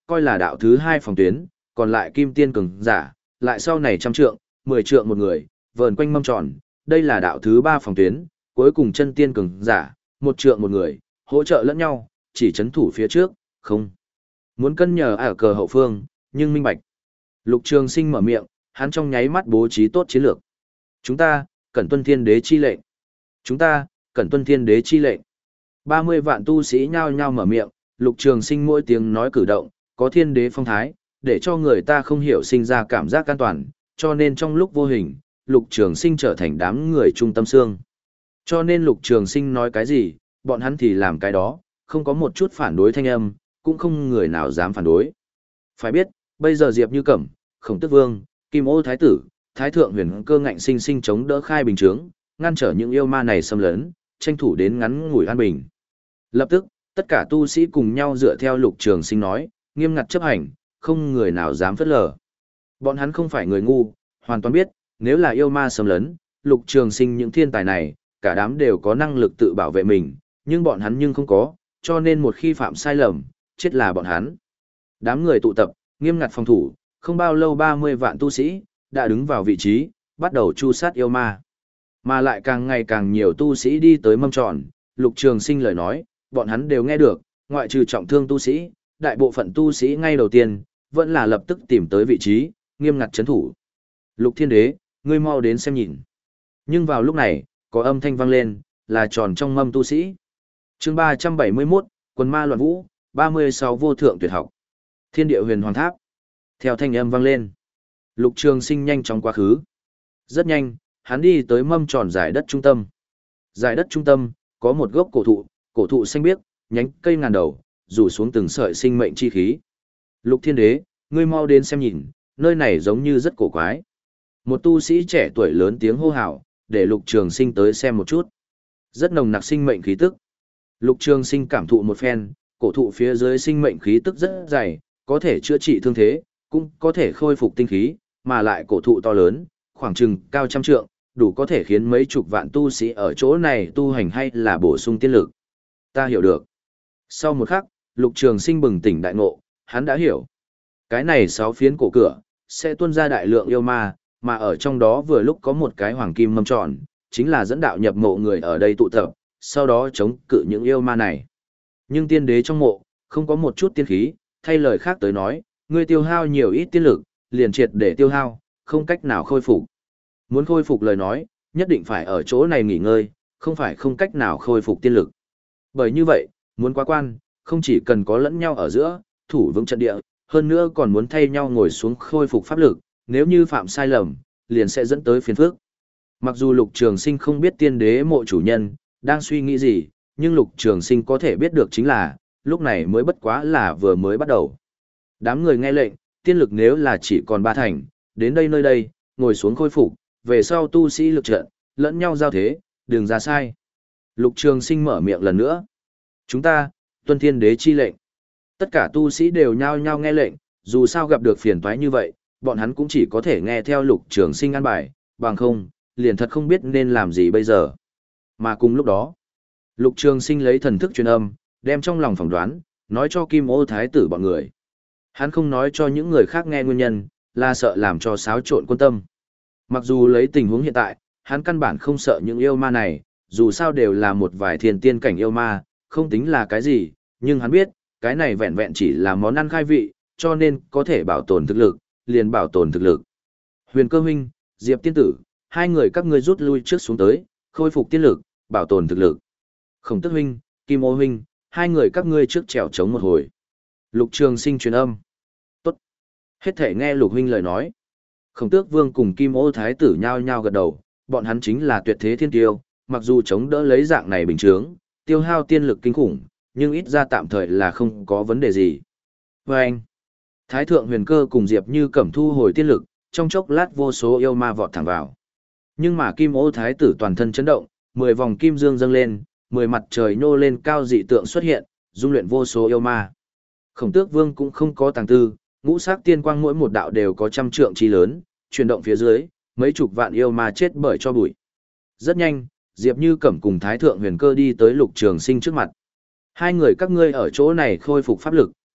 coi là đạo thứ hai phòng tuyến, còn lại kim tiên cường giả, lại sau này trăm trượng, mười trượng một người, vờn quanh mâm tròn, đây là đạo thứ ba phòng tuyến, cuối cùng chân tiên cường giả, một trượng một người, hỗ trợ lẫn nhau, chỉ chấn thủ phía trước, không. Muốn cân nhờ ở cờ hậu phương, nhưng minh bạch. Lục Trường Sinh mở miệng, hắn trong nháy mắt bố trí tốt chiến lược. Chúng ta, cần tuân thiên đế chi lệnh. Chúng ta, cần tuân thiên đế chi lệnh. ba mươi vạn tu sĩ nhao nhao mở miệng, Lục Trường Sinh mỗi tiếng nói cử động, có thiên đế phong thái, để cho người ta không hiểu sinh ra cảm giác an toàn, cho nên trong lúc vô hình, Lục Trường Sinh trở thành đám người trung tâm xương. Cho nên Lục Trường Sinh nói cái gì, bọn hắn thì làm cái đó, không có một chút phản đối thanh âm, cũng không người nào dám phản đối. Phải biết, bây giờ Diệp Như Cẩm, Khổng Tước Vương, Kim Ô Thái Tử, Thái Thượng Huyền Cơ ngạnh sinh sinh chống đỡ khai bình trướng, ngăn trở những yêu ma này xâm lấn, tranh thủ đến ngắn ngủi an bình. Lập tức, tất cả tu sĩ cùng nhau dựa theo Lục Trường Sinh nói, nghiêm ngặt chấp hành, không người nào dám phớt lờ. Bọn hắn không phải người ngu, hoàn toàn biết, nếu là yêu ma xâm lấn, Lục Trường Sinh những thiên tài này, cả đám đều có năng lực tự bảo vệ mình, nhưng bọn hắn nhưng không có, cho nên một khi phạm sai lầm, chết là bọn hắn. Đám người tụ tập, nghiêm ngặt phòng thủ, không bao lâu ba mươi vạn tu sĩ, đã đứng vào vị trí, bắt đầu chu sát yêu ma. Mà lại càng ngày càng nhiều tu sĩ đi tới mâm tròn, Lục Trường Sinh lời nói, bọn hắn đều nghe được, ngoại trừ trọng thương tu sĩ, đại bộ phận tu sĩ ngay đầu tiên, vẫn là lập tức tìm tới vị trí, nghiêm ngặt chấn thủ. Lục Thiên Đế, ngươi mau đến xem nhìn. Nhưng vào lúc này, có âm thanh vang lên, là tròn trong mâm tu sĩ. Chương ba trăm bảy mươi mốt, Quần Ma Loạn Vũ, ba mươi sáu vô thượng tuyệt học. Thiên địa huyền hoàng tháp. Theo thanh âm vang lên, Lục Trường Sinh nhanh chóng quá khứ. Rất nhanh, hắn đi tới mâm tròn giải đất trung tâm. Giải đất trung tâm, có một gốc cổ thụ, cổ thụ xanh biếc, nhánh cây ngàn đầu, rủ xuống từng sợi sinh mệnh chi khí. Lục Thiên Đế, ngươi mau đến xem nhìn, nơi này giống như rất cổ quái. Một tu sĩ trẻ tuổi lớn tiếng hô hào, để Lục Trường Sinh tới xem một chút. Rất nồng nặc sinh mệnh khí tức. Lục Trường Sinh cảm thụ một phen, cổ thụ phía dưới sinh mệnh khí tức rất dày, có thể chữa trị thương thế, cũng có thể khôi phục tinh khí, mà lại cổ thụ to lớn, khoảng chừng cao trăm trượng, đủ có thể khiến mấy chục vạn tu sĩ ở chỗ này tu hành hay là bổ sung tiên lực. Ta hiểu được. Sau một khắc, Lục Trường Sinh bừng tỉnh đại ngộ, hắn đã hiểu. Cái này sáu phiến cổ cửa, sẽ tuôn ra đại lượng yêu ma, mà ở trong đó vừa lúc có một cái hoàng kim mâm tròn, chính là dẫn đạo nhập mộ người ở đây tụ tập, sau đó chống cự những yêu ma này. Nhưng tiên đế trong mộ, không có một chút tiên khí, thay lời khác tới nói, ngươi tiêu hao nhiều ít tiên lực, liền triệt để tiêu hao, không cách nào khôi phục. Muốn khôi phục lời nói, nhất định phải ở chỗ này nghỉ ngơi, không phải không cách nào khôi phục tiên lực. Bởi như vậy, muốn quá quan, không chỉ cần có lẫn nhau ở giữa, thủ vững trận địa, hơn nữa còn muốn thay nhau ngồi xuống khôi phục pháp lực, nếu như phạm sai lầm, liền sẽ dẫn tới phiền phức. Mặc dù Lục Trường Sinh không biết tiên đế mộ chủ nhân đang suy nghĩ gì, nhưng Lục Trường Sinh có thể biết được chính là, lúc này mới bất quá là vừa mới bắt đầu. Đám người nghe lệnh, tiên lực nếu là chỉ còn ba thành, đến đây nơi đây, ngồi xuống khôi phục, về sau tu sĩ lực trận, lẫn nhau giao thế, đừng ra sai. Lục Trường Sinh mở miệng lần nữa. Chúng ta, tuân thiên đế chi lệnh. Tất cả tu sĩ đều nhao nhao nghe lệnh, dù sao gặp được phiền toái như vậy, bọn hắn cũng chỉ có thể nghe theo Lục Trường Sinh an bài, bằng không, liền thật không biết nên làm gì bây giờ. Mà cùng lúc đó, Lục Trường Sinh lấy thần thức truyền âm, đem trong lòng phỏng đoán, nói cho Kim Ô Thái tử bọn người. Hắn không nói cho những người khác nghe nguyên nhân, là sợ làm cho xáo trộn quân tâm. Mặc dù lấy tình huống hiện tại, hắn căn bản không sợ những yêu ma này, dù sao đều là một vài thiên tiên cảnh yêu ma, không tính là cái gì, nhưng hắn biết, cái này vẹn vẹn chỉ là món ăn khai vị, cho nên có thể bảo tồn thực lực, liền bảo tồn thực lực. Huyền Cơ huynh, Diệp tiên tử, hai người các ngươi rút lui trước xuống tới, khôi phục tiên lực, bảo tồn thực lực. Khổng Tước huynh, Kim Ô huynh, hai người các ngươi trước trèo chống một hồi. Lục Trường Sinh truyền âm. Tốt. Hết thể nghe Lục huynh lời nói. Khổng Tước Vương cùng Kim Ô Thái tử nhao nhao gật đầu, bọn hắn chính là tuyệt thế thiên tiêu, mặc dù chống đỡ lấy dạng này bình thường, tiêu hao tiên lực kinh khủng, nhưng ít ra tạm thời là không có vấn đề gì. Và anh, Thái Thượng Huyền Cơ cùng Diệp Như Cẩm thu hồi tiên lực, trong chốc lát vô số yêu ma vọt thẳng vào. Nhưng mà Kim Ô Thái tử toàn thân chấn động, mười vòng kim dương dâng lên, mười mặt trời nhô lên cao dị tượng xuất hiện, dung luyện vô số yêu ma. Khổng Tước Vương cũng không có tàng tư, ngũ sắc tiên quang mỗi một đạo đều có trăm trượng chi lớn, chuyển động phía dưới, mấy chục vạn yêu ma chết bởi cho bụi. Rất nhanh, Diệp Như Cẩm cùng Thái Thượng Huyền Cơ đi tới Lục Trường Sinh trước mặt. Hai người các ngươi ở chỗ này khôi phục pháp lực,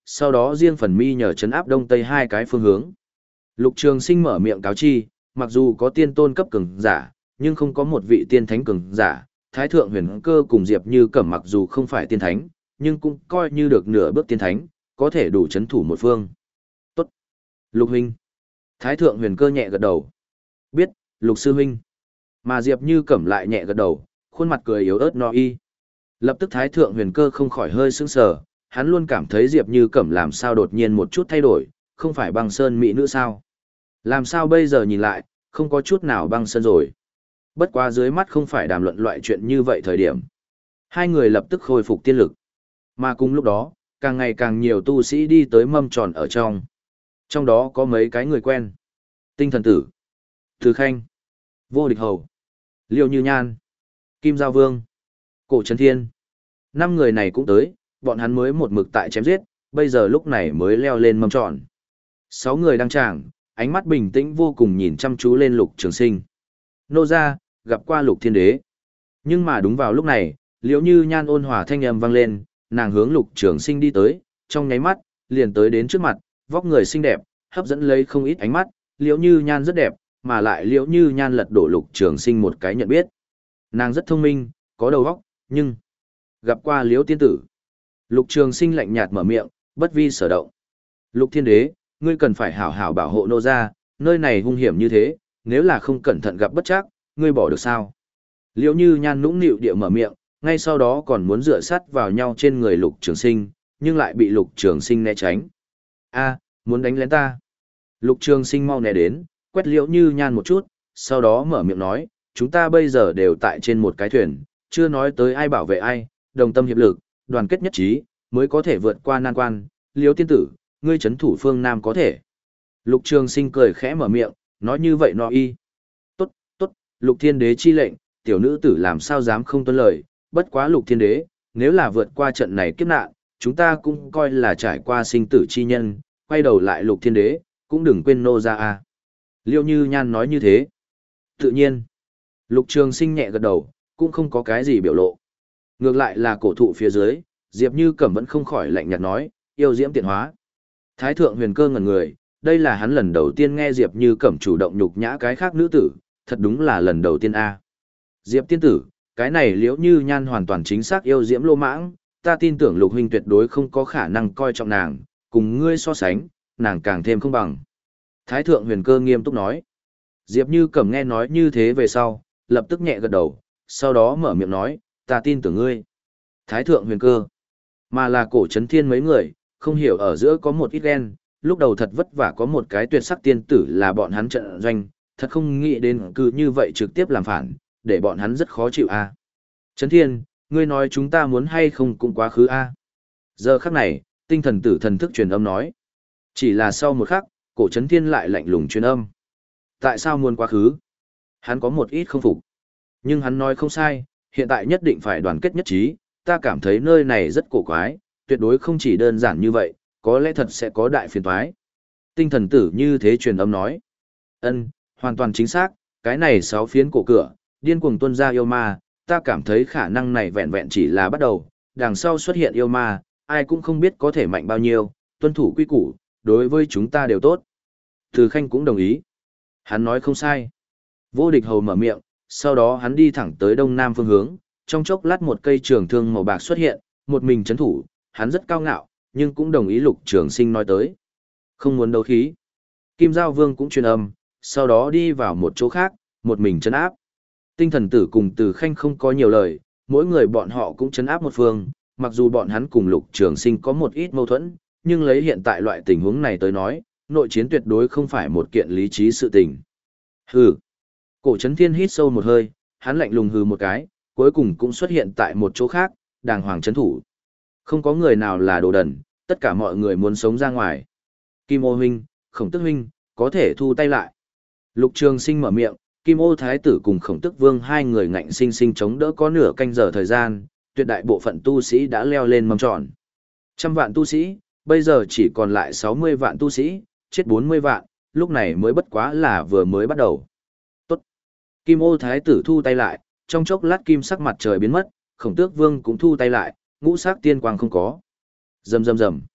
sau đó riêng phần mi nhờ chấn áp đông tây hai cái phương hướng. Lục Trường Sinh mở miệng cáo chi, mặc dù có tiên tôn cấp cường giả, nhưng không có một vị tiên thánh cường giả, Thái thượng huyền cơ cùng Diệp Như Cẩm mặc dù không phải tiên thánh, nhưng cũng coi như được nửa bước tiên thánh, có thể đủ chấn thủ một phương. Tốt. Lục huynh. Thái thượng huyền cơ nhẹ gật đầu. Biết, Lục sư huynh. Mà Diệp Như Cẩm lại nhẹ gật đầu, khuôn mặt cười yếu ớt no y. Lập tức Thái thượng huyền cơ không khỏi hơi sững sờ, hắn luôn cảm thấy Diệp Như Cẩm làm sao đột nhiên một chút thay đổi, không phải băng sơn mỹ nữ sao? Làm sao bây giờ nhìn lại, không có chút nào băng sơn rồi. Bất quá dưới mắt không phải đàm luận loại chuyện như vậy thời điểm. Hai người lập tức khôi phục tiên lực. Mà cùng lúc đó, càng ngày càng nhiều tu sĩ đi tới mâm tròn ở trong. Trong đó có mấy cái người quen. Tinh thần tử, Từ Khanh, Vô Địch Hầu, Liêu Như Nhan, Kim Giao Vương, Cổ Trấn Thiên. Năm người này cũng tới, bọn hắn mới một mực tại chém giết, bây giờ lúc này mới leo lên mâm tròn. Sáu người đang tràng, ánh mắt bình tĩnh vô cùng nhìn chăm chú lên Lục Trường Sinh. Nô ra, gặp qua Lục Thiên Đế. Nhưng mà đúng vào lúc này, Liễu Như Nhan ôn hòa thanh âm vang lên, nàng hướng Lục Trường Sinh đi tới, trong nháy mắt, liền tới đến trước mặt, vóc người xinh đẹp, hấp dẫn lấy không ít ánh mắt, Liễu Như Nhan rất đẹp, mà lại Liễu Như Nhan lật đổ Lục Trường Sinh một cái nhận biết. Nàng rất thông minh, có đầu óc, nhưng gặp qua Liễu tiên tử. Lục Trường Sinh lạnh nhạt mở miệng, bất vi sở động. Lục Thiên Đế, ngươi cần phải hảo hảo bảo hộ nô gia, nơi này hung hiểm như thế, nếu là không cẩn thận gặp bất trắc, ngươi bỏ được sao? Liễu Như Nhan nũng nịu địa mở miệng, ngay sau đó còn muốn dựa sát vào nhau trên người Lục Trường Sinh, nhưng lại bị Lục Trường Sinh né tránh. A, muốn đánh lén ta. Lục Trường Sinh mau né đến, quét Liễu Như Nhan một chút, sau đó mở miệng nói, chúng ta bây giờ đều tại trên một cái thuyền, chưa nói tới ai bảo vệ ai, đồng tâm hiệp lực, đoàn kết nhất trí, mới có thể vượt qua nan quan. Liễu tiên tử, ngươi trấn thủ phương Nam có thể. Lục Trường Sinh cười khẽ mở miệng, nói như vậy nó y. Tốt, tốt, Lục Thiên Đế chi lệnh, tiểu nữ tử làm sao dám không tuân lời, bất quá Lục Thiên Đế, nếu là vượt qua trận này kiếp nạn, chúng ta cũng coi là trải qua sinh tử chi nhân, quay đầu lại Lục Thiên Đế, cũng đừng quên nô ra a. Liêu Như Nhan nói như thế. Tự nhiên, Lục Trường Sinh nhẹ gật đầu, cũng không có cái gì biểu lộ. Ngược lại là cổ thụ phía dưới, Diệp Như Cẩm vẫn không khỏi lạnh nhạt nói, yêu diễm tiện hóa. Thái thượng huyền cơ ngẩn người, đây là hắn lần đầu tiên nghe Diệp Như Cẩm chủ động nhục nhã cái khác nữ tử, thật đúng là lần đầu tiên a. Diệp tiên tử, cái này Liễu Như Nhan hoàn toàn chính xác yêu diễm lô mãng, ta tin tưởng Lục huynh tuyệt đối không có khả năng coi trọng nàng, cùng ngươi so sánh, nàng càng thêm không bằng. Thái thượng huyền cơ nghiêm túc nói. Diệp Như Cẩm nghe nói như thế về sau, lập tức nhẹ gật đầu, sau đó mở miệng nói, ta tin tưởng ngươi. Thái thượng huyền cơ, mà là Cổ Trấn Thiên mấy người, không hiểu ở giữa có một ít ghen, lúc đầu thật vất vả có một cái tuyệt sắc tiên tử là bọn hắn trận doanh, thật không nghĩ đến cứ như vậy trực tiếp làm phản, để bọn hắn rất khó chịu a. Trấn Thiên, ngươi nói chúng ta muốn hay không cũng quá khứ a. Giờ khắc này, tinh thần tử thần thức truyền âm nói. Chỉ là sau một khắc, Cổ Trấn Thiên lại lạnh lùng truyền âm. Tại sao muốn quá khứ? Hắn có một ít không phục. Nhưng hắn nói không sai, hiện tại nhất định phải đoàn kết nhất trí, ta cảm thấy nơi này rất cổ quái, tuyệt đối không chỉ đơn giản như vậy, có lẽ thật sẽ có đại phiền toái. Tinh thần tử như thế truyền âm nói. Ân, hoàn toàn chính xác, cái này sáu phiến cổ cửa, điên cuồng tuôn ra yêu ma, ta cảm thấy khả năng này vẹn vẹn chỉ là bắt đầu, đằng sau xuất hiện yêu ma, ai cũng không biết có thể mạnh bao nhiêu, tuân thủ quy củ, đối với chúng ta đều tốt. Từ Khanh cũng đồng ý. Hắn nói không sai. Vô Địch Hầu mở miệng, sau đó hắn đi thẳng tới đông nam phương hướng, trong chốc lát một cây trường thương màu bạc xuất hiện, một mình chấn thủ, hắn rất cao ngạo, nhưng cũng đồng ý Lục Trường Sinh nói tới. Không muốn đấu khí. Kim Giao Vương cũng truyền âm, sau đó đi vào một chỗ khác, một mình trấn áp. Tinh thần tử cùng Từ Khanh không có nhiều lời, mỗi người bọn họ cũng trấn áp một phương, mặc dù bọn hắn cùng Lục Trường Sinh có một ít mâu thuẫn, nhưng lấy hiện tại loại tình huống này tới nói, nội chiến tuyệt đối không phải một kiện lý trí sự tình. Hừ. Cổ Trấn Thiên hít sâu một hơi, hắn lạnh lùng hừ một cái, cuối cùng cũng xuất hiện tại một chỗ khác, đàng hoàng trấn thủ. Không có người nào là đồ đần, tất cả mọi người muốn sống ra ngoài. Kim Ô huynh, Khổng Tức huynh, có thể thu tay lại. Lục Trường Sinh mở miệng, Kim Ô Thái tử cùng Khổng Tức Vương hai người ngạnh sinh sinh chống đỡ có nửa canh giờ thời gian, tuyệt đại bộ phận tu sĩ đã leo lên mâm tròn. Trăm vạn tu sĩ, bây giờ chỉ còn lại sáu mươi vạn tu sĩ, chết bốn mươi vạn, lúc này mới bất quá là vừa mới bắt đầu. Tốt. Kim Ô Thái tử thu tay lại, trong chốc lát kim sắc mặt trời biến mất, Khổng Tước Vương cũng thu tay lại, ngũ sắc tiên quang không có. Rầm rầm rầm.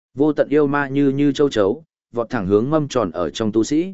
Vô tận yêu ma như như châu chấu, vọt thẳng hướng mâm tròn ở trong tu sĩ.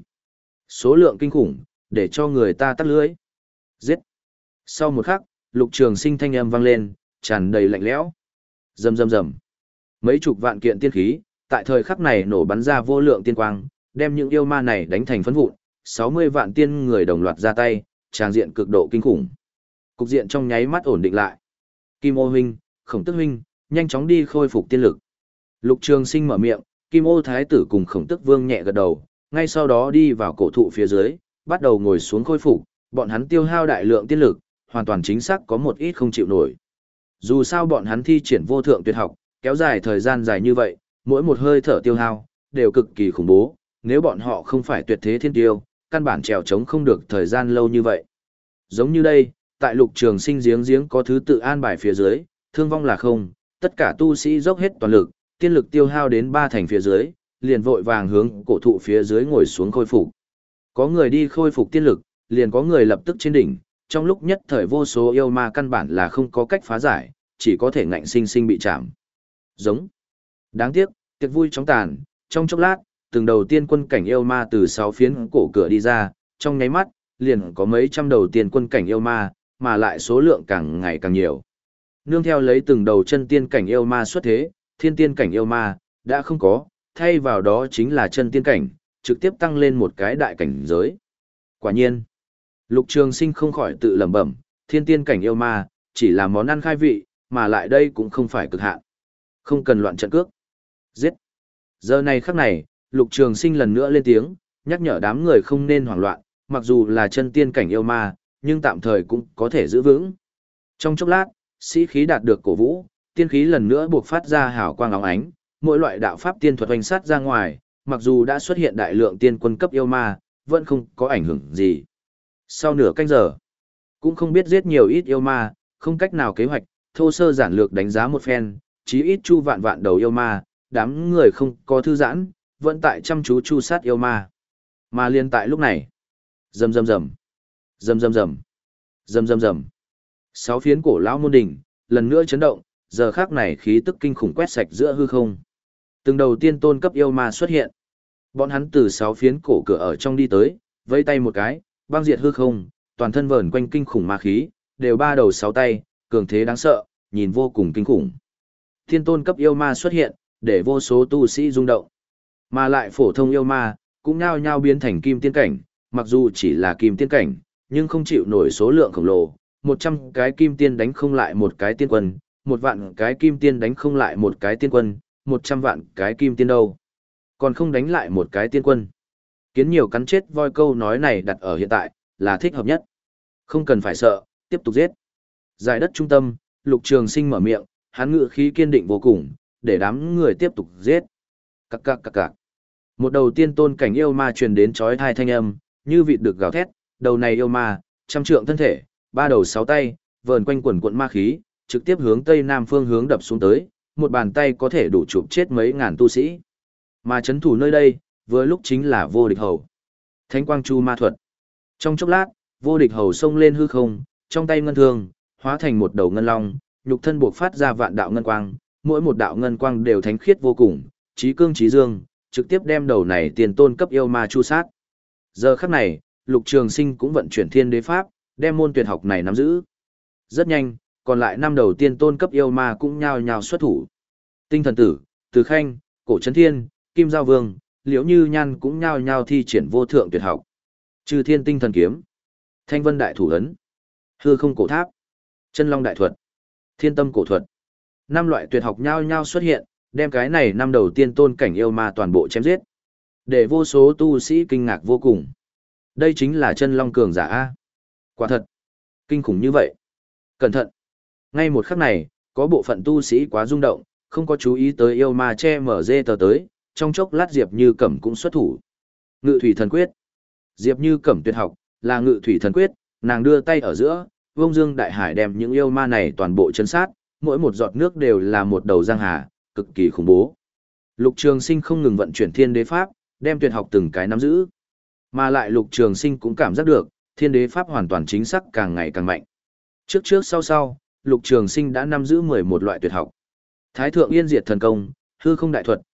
Số lượng kinh khủng, để cho người ta tắt lưới. Giết. Sau một khắc, Lục Trường Sinh thanh âm vang lên, tràn đầy lạnh lẽo. Rầm rầm rầm. Mấy chục vạn kiện tiên khí, tại thời khắc này nổ bắn ra vô lượng tiên quang, đem những yêu ma này đánh thành phấn vụn, sáu mươi vạn tiên người đồng loạt ra tay, tràng diện cực độ kinh khủng. Cục diện trong nháy mắt ổn định lại. Kim Ô huynh, Khổng Tước huynh, nhanh chóng đi khôi phục tiên lực. Lục Trường Sinh mở miệng, Kim Ô thái tử cùng Khổng Tước vương nhẹ gật đầu, ngay sau đó đi vào cổ thụ phía dưới, bắt đầu ngồi xuống khôi phục, bọn hắn tiêu hao đại lượng tiên lực, hoàn toàn chính xác có một ít không chịu nổi. Dù sao bọn hắn thi triển vô thượng tuyệt học, kéo dài thời gian dài như vậy, mỗi một hơi thở tiêu hao đều cực kỳ khủng bố, nếu bọn họ không phải tuyệt thế thiên tiêu, căn bản trèo trống không được thời gian lâu như vậy. Giống như đây, tại Lục Trường Sinh giếng giếng có thứ tự an bài phía dưới, thương vong là không, tất cả tu sĩ dốc hết toàn lực, tiên lực tiêu hao đến ba thành phía dưới, liền vội vàng hướng cổ thụ phía dưới ngồi xuống khôi phục. Có người đi khôi phục tiên lực, liền có người lập tức trên đỉnh, trong lúc nhất thời vô số yêu ma căn bản là không có cách phá giải, chỉ có thể ngạnh sinh sinh bị chạm. Giống. Đáng tiếc, tiệc vui chóng tàn, trong chốc lát, từng đầu tiên quân cảnh yêu ma từ sáu phiến cổ cửa đi ra, trong nháy mắt, liền có mấy trăm đầu tiên quân cảnh yêu ma, mà lại số lượng càng ngày càng nhiều. Nương theo lấy từng đầu chân tiên cảnh yêu ma xuất thế, thiên tiên cảnh yêu ma, đã không có, thay vào đó chính là chân tiên cảnh, trực tiếp tăng lên một cái đại cảnh giới. Quả nhiên, Lục Trường Sinh không khỏi tự lẩm bẩm, thiên tiên cảnh yêu ma, chỉ là món ăn khai vị, mà lại đây cũng không phải cực hạn. Không cần loạn trận cước. Giết. Giờ này khắc này, Lục Trường Sinh lần nữa lên tiếng, nhắc nhở đám người không nên hoảng loạn, mặc dù là chân tiên cảnh yêu ma, nhưng tạm thời cũng có thể giữ vững. Trong chốc lát, sĩ khí đạt được cổ vũ, tiên khí lần nữa buộc phát ra hào quang óng ánh, mỗi loại đạo pháp tiên thuật oanh sát ra ngoài, mặc dù đã xuất hiện đại lượng tiên quân cấp yêu ma, vẫn không có ảnh hưởng gì. Sau nửa canh giờ, cũng không biết giết nhiều ít yêu ma, không cách nào kế hoạch, thô sơ giản lược đánh giá một phen, chí ít chu vạn vạn đầu yêu ma, đám người không có thư giãn, vẫn tại chăm chú chu sát yêu ma. Mà liên tại lúc này, rầm rầm rầm, rầm rầm rầm, rầm rầm rầm, sáu phiến cổ lão môn đỉnh lần nữa chấn động, giờ khắc này khí tức kinh khủng quét sạch giữa hư không. Từng đầu tiên tôn cấp yêu ma xuất hiện. Bọn hắn từ sáu phiến cổ cửa ở trong đi tới, vẫy tay một cái, băng diệt hư không, toàn thân vờn quanh kinh khủng ma khí, đều ba đầu sáu tay, cường thế đáng sợ, nhìn vô cùng kinh khủng. Thiên tôn cấp yêu ma xuất hiện, để vô số tu sĩ rung động. Mà lại phổ thông yêu ma, cũng nhao nhao biến thành kim tiên cảnh, mặc dù chỉ là kim tiên cảnh, nhưng không chịu nổi số lượng khổng lồ, một trăm cái kim tiên đánh không lại một cái tiên quân, một vạn cái kim tiên đánh không lại một cái tiên quân, một trăm vạn cái kim tiên đâu. Còn không đánh lại một cái tiên quân. Kiến nhiều cắn chết voi câu nói này đặt ở hiện tại, là thích hợp nhất. Không cần phải sợ, tiếp tục giết. Giải đất trung tâm, Lục Trường Sinh mở miệng, hắn ngự khí kiên định vô cùng, để đám người tiếp tục giết. Cặc cặc cặc cặc. Một đầu tiên tôn cảnh yêu ma truyền đến chói tai thanh âm, như vịt được gào thét, đầu này yêu ma, trăm trượng thân thể, ba đầu sáu tay, vờn quanh quần quần ma khí, trực tiếp hướng tây nam phương hướng đập xuống tới, một bàn tay có thể đủ chụp chết mấy ngàn tu sĩ. Mà chấn thủ nơi đây, vừa lúc chính là Vô Địch Hầu. Thánh Quang Chu Ma Thuật. Trong chốc lát, Vô Địch Hầu xông lên hư không, trong tay ngân thương, hóa thành một đầu ngân long, nhục thân buộc phát ra vạn đạo ngân quang, mỗi một đạo ngân quang đều thánh khiết vô cùng, chí cương chí dương, trực tiếp đem đầu này tiền tôn cấp yêu ma chu sát. Giờ khắc này, Lục Trường Sinh cũng vận chuyển Thiên Đế Pháp, đem môn tuyệt học này nắm giữ. Rất nhanh, còn lại năm đầu tiên tôn cấp yêu ma cũng nhao nhao xuất thủ. Tinh Thần Tử, Từ Khanh, Cổ Trấn Thiên, Kim Giao Vương, Liễu Như Nhan cũng nhao nhao thi triển vô thượng tuyệt học. Trừ Thiên Tinh Thần Kiếm, Thanh Vân Đại Thủ Ấn, Hư Không Cổ Tháp, Chân Long Đại Thuật, Thiên Tâm Cổ Thuật. Năm loại tuyệt học nhao nhao xuất hiện, đem cái này năm đầu tiên tôn cảnh yêu ma toàn bộ chém giết. Để vô số tu sĩ kinh ngạc vô cùng. Đây chính là Chân Long cường giả a. Quả thật, kinh khủng như vậy. Cẩn thận. Ngay một khắc này, có bộ phận tu sĩ quá rung động, không có chú ý tới yêu ma che mở dê tờ tới, trong chốc lát Diệp Như Cẩm cũng xuất thủ. Ngự Thủy Thần Quyết. Diệp Như Cẩm tuyệt học là Ngự Thủy Thần Quyết, nàng đưa tay ở giữa, Vông Dương Đại Hải đem những yêu ma này toàn bộ chấn sát, mỗi một giọt nước đều là một đầu giang hà, cực kỳ khủng bố. Lục Trường Sinh không ngừng vận chuyển Thiên Đế Pháp, đem tuyệt học từng cái nắm giữ. Mà lại Lục Trường Sinh cũng cảm giác được, Thiên Đế Pháp hoàn toàn chính xác càng ngày càng mạnh. Trước trước sau sau, Lục Trường Sinh đã nắm giữ mười một loại tuyệt học. Thái Thượng Yên Diệt Thần Công, Hư Không Đại Thuật,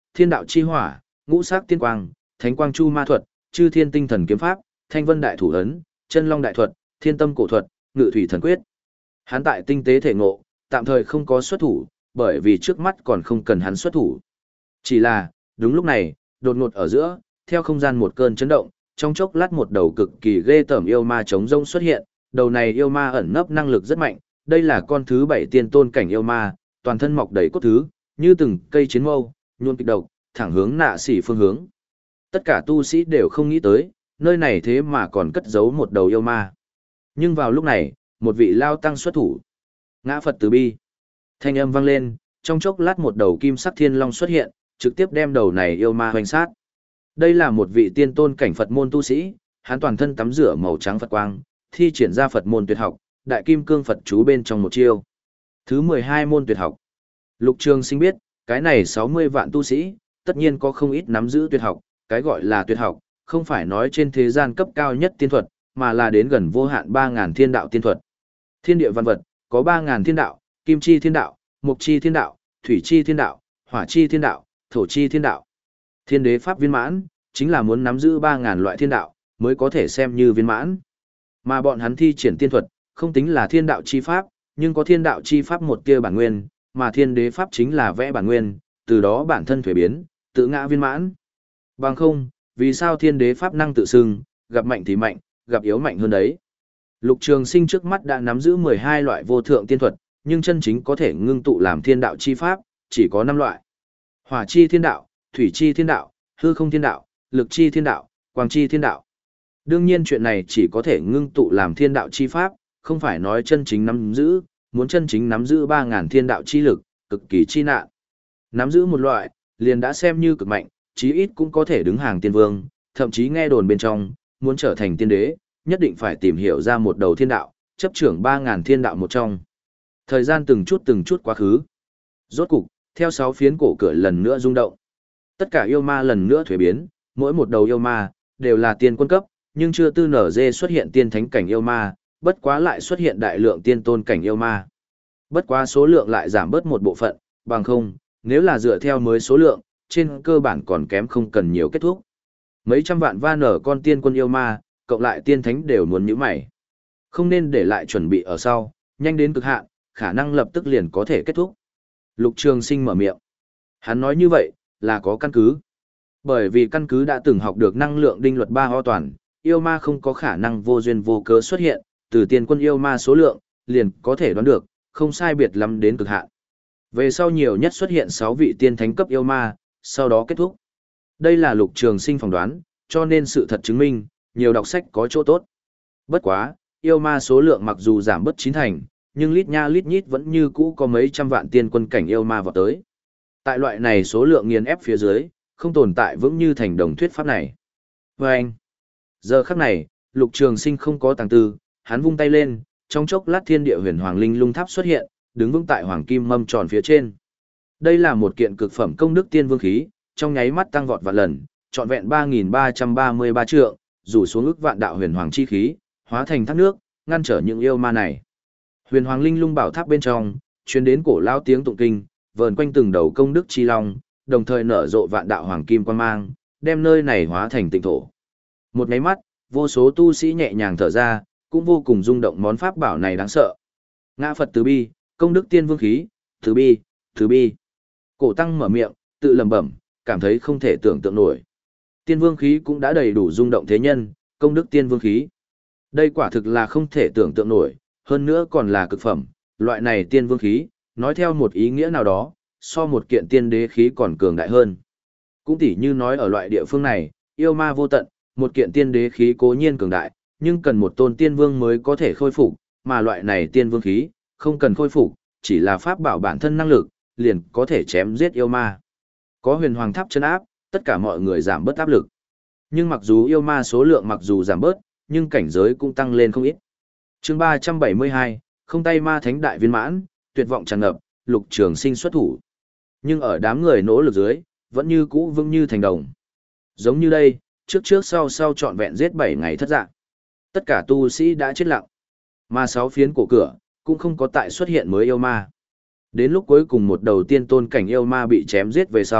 thiên đạo chi hỏa, ngũ sắc tiên quang, thánh quang chu ma thuật, chư thiên tinh thần kiếm pháp, thanh vân đại thủ ấn, chân long đại thuật, thiên tâm cổ thuật, ngự thủy thần quyết. Hắn tại tinh tế thể ngộ, tạm thời không có xuất thủ, bởi vì trước mắt còn không cần hắn xuất thủ. Chỉ là, đúng lúc này, đột ngột ở giữa, theo không gian một cơn chấn động, trong chốc lát một đầu cực kỳ ghê tởm yêu ma chống rông xuất hiện, đầu này yêu ma ẩn nấp năng lực rất mạnh, đây là con thứ bảy tiên tôn cảnh yêu ma, toàn thân mọc đầy cốt thứ, như từng cây chiến mâu, nhuôn kịch độc, thẳng hướng nạ xỉ phương hướng. Tất cả tu sĩ đều không nghĩ tới, nơi này thế mà còn cất giấu một đầu yêu ma. Nhưng vào lúc này, một vị lao tăng xuất thủ. Ngã Phật từ bi. Thanh âm vang lên, trong chốc lát một đầu kim sắc thiên long xuất hiện, trực tiếp đem đầu này yêu ma hoành sát. Đây là một vị tiên tôn cảnh Phật môn tu sĩ, hắn toàn thân tắm rửa màu trắng Phật quang, thi triển ra Phật môn tuyệt học, Đại Kim Cương Phật chú bên trong một chiêu. Thứ mười hai môn tuyệt học. Lục Trường Sinh biết, cái này sáu mươi vạn tu sĩ, tất nhiên có không ít nắm giữ tuyệt học, cái gọi là tuyệt học, không phải nói trên thế gian cấp cao nhất tiên thuật, mà là đến gần vô hạn ba ngàn thiên đạo tiên thuật. Thiên địa văn vật, có ba ngàn thiên đạo, kim chi thiên đạo, mục chi thiên đạo, thủy chi thiên đạo, hỏa chi thiên đạo, thổ chi thiên đạo. Thiên đế pháp viên mãn, chính là muốn nắm giữ ba ngàn loại thiên đạo, mới có thể xem như viên mãn. Mà bọn hắn thi triển tiên thuật, không tính là thiên đạo chi pháp, nhưng có thiên đạo chi pháp một tia bản nguyên, mà thiên đế pháp chính là vẽ bản nguyên, từ đó bản thân thuế biến, tự ngã viên mãn. Bằng không, vì sao thiên đế pháp năng tự xưng, gặp mạnh thì mạnh, gặp yếu mạnh hơn đấy. Lục Trường Sinh trước mắt đã nắm giữ mười hai loại vô thượng tiên thuật, nhưng chân chính có thể ngưng tụ làm thiên đạo chi pháp, chỉ có năm loại. Hỏa chi thiên đạo, thủy chi thiên đạo, hư không thiên đạo, lực chi thiên đạo, quang chi thiên đạo. Đương nhiên chuyện này chỉ có thể ngưng tụ làm thiên đạo chi pháp, không phải nói chân chính nắm giữ, muốn chân chính nắm giữ ba ngàn thiên đạo chi lực, cực kỳ chi nạn. Nắm giữ một loại, liền đã xem như cực mạnh, chí ít cũng có thể đứng hàng tiên vương, thậm chí nghe đồn bên trong, muốn trở thành tiên đế, nhất định phải tìm hiểu ra một đầu thiên đạo, chấp trưởng ba ngàn thiên đạo một trong. Thời gian từng chút từng chút quá khứ. Rốt cục, theo sáu phiến cổ cửa lần nữa rung động. Tất cả yêu ma lần nữa thuế biến, mỗi một đầu yêu ma, đều là tiên quân cấp, nhưng chưa tư nở dê xuất hiện tiên thánh cảnh yêu ma, bất quá lại xuất hiện đại lượng tiên tôn cảnh yêu ma. Bất quá số lượng lại giảm bớt một bộ phận, bằng không, nếu là dựa theo mới số lượng, trên cơ bản còn kém không cần nhiều kết thúc. Mấy trăm vạn va nở con tiên quân yêu ma, cộng lại tiên thánh đều muốn nhíu mày. Không nên để lại chuẩn bị ở sau, nhanh đến cực hạn, khả năng lập tức liền có thể kết thúc. Lục Trường Sinh mở miệng. Hắn nói như vậy, là có căn cứ. Bởi vì căn cứ đã từng học được năng lượng đinh luật ba ho toàn, yêu ma không có khả năng vô duyên vô cớ xuất hiện, từ tiên quân yêu ma số lượng, liền có thể đoán được, không sai biệt lắm đến cực hạn. Về sau nhiều nhất xuất hiện sáu vị tiên thánh cấp yêu ma, sau đó kết thúc. Đây là Lục Trường Sinh phỏng đoán, cho nên sự thật chứng minh, nhiều đọc sách có chỗ tốt. Bất quá, yêu ma số lượng mặc dù giảm bớt chín thành, nhưng lít nha lít nhít vẫn như cũ có mấy trăm vạn tiên quân cảnh yêu ma vào tới. Tại loại này số lượng nghiền ép phía dưới, không tồn tại vững như thành đồng thuyết pháp này. Và anh, giờ khắc này, Lục Trường Sinh không có tàng tư, hắn vung tay lên, trong chốc lát thiên địa huyền hoàng linh lung tháp xuất hiện, đứng vững tại hoàng kim mâm tròn phía trên. Đây là một kiện cực phẩm công đức tiên vương khí, trong nháy mắt tăng vọt vạn lần, trọn vẹn ba nghìn ba trăm ba mươi ba trượng, rủ xuống ức vạn đạo huyền hoàng chi khí, hóa thành thác nước, ngăn trở những yêu ma này. Huyền hoàng linh lung bảo tháp bên trong, truyền đến cổ lao tiếng tụng kinh, vờn quanh từng đầu công đức chi long, đồng thời nở rộ vạn đạo hoàng kim quang mang, đem nơi này hóa thành tịnh thổ. Một cái mắt, vô số tu sĩ nhẹ nhàng thở ra, cũng vô cùng rung động món pháp bảo này đáng sợ. Ngã Phật từ bi, công đức tiên vương khí, từ bi, từ bi. Cổ tăng mở miệng, tự lẩm bẩm, cảm thấy không thể tưởng tượng nổi. Tiên vương khí cũng đã đầy đủ rung động thế nhân, công đức tiên vương khí. Đây quả thực là không thể tưởng tượng nổi, hơn nữa còn là cực phẩm, loại này tiên vương khí, nói theo một ý nghĩa nào đó, so một kiện tiên đế khí còn cường đại hơn. Cũng tỉ như nói ở loại địa phương này, yêu ma vô tận, một kiện tiên đế khí cố nhiên cường đại, nhưng cần một tôn tiên vương mới có thể khôi phục, mà loại này tiên vương khí, không cần khôi phục, chỉ là pháp bảo bản thân năng lực, liền có thể chém giết yêu ma. Có huyền hoàng tháp chân áp, tất cả mọi người giảm bớt áp lực. Nhưng mặc dù yêu ma số lượng mặc dù giảm bớt, nhưng cảnh giới cũng tăng lên không ít. Chương ba trăm bảy mươi hai, không tay ma thánh đại viên mãn, tuyệt vọng tràn ngập, Lục Trường Sinh xuất thủ. Nhưng ở đám người nỗ lực dưới, vẫn như cũ vững như thành đồng. Giống như đây, trước trước sau sau trọn vẹn giết bảy ngày thất dạng. Tất cả tu sĩ đã chết lặng. Mà sáu phiến cổ cửa, cũng không có tại xuất hiện mới yêu ma. Đến lúc cuối cùng một đầu tiên tôn cảnh yêu ma bị chém giết về sau,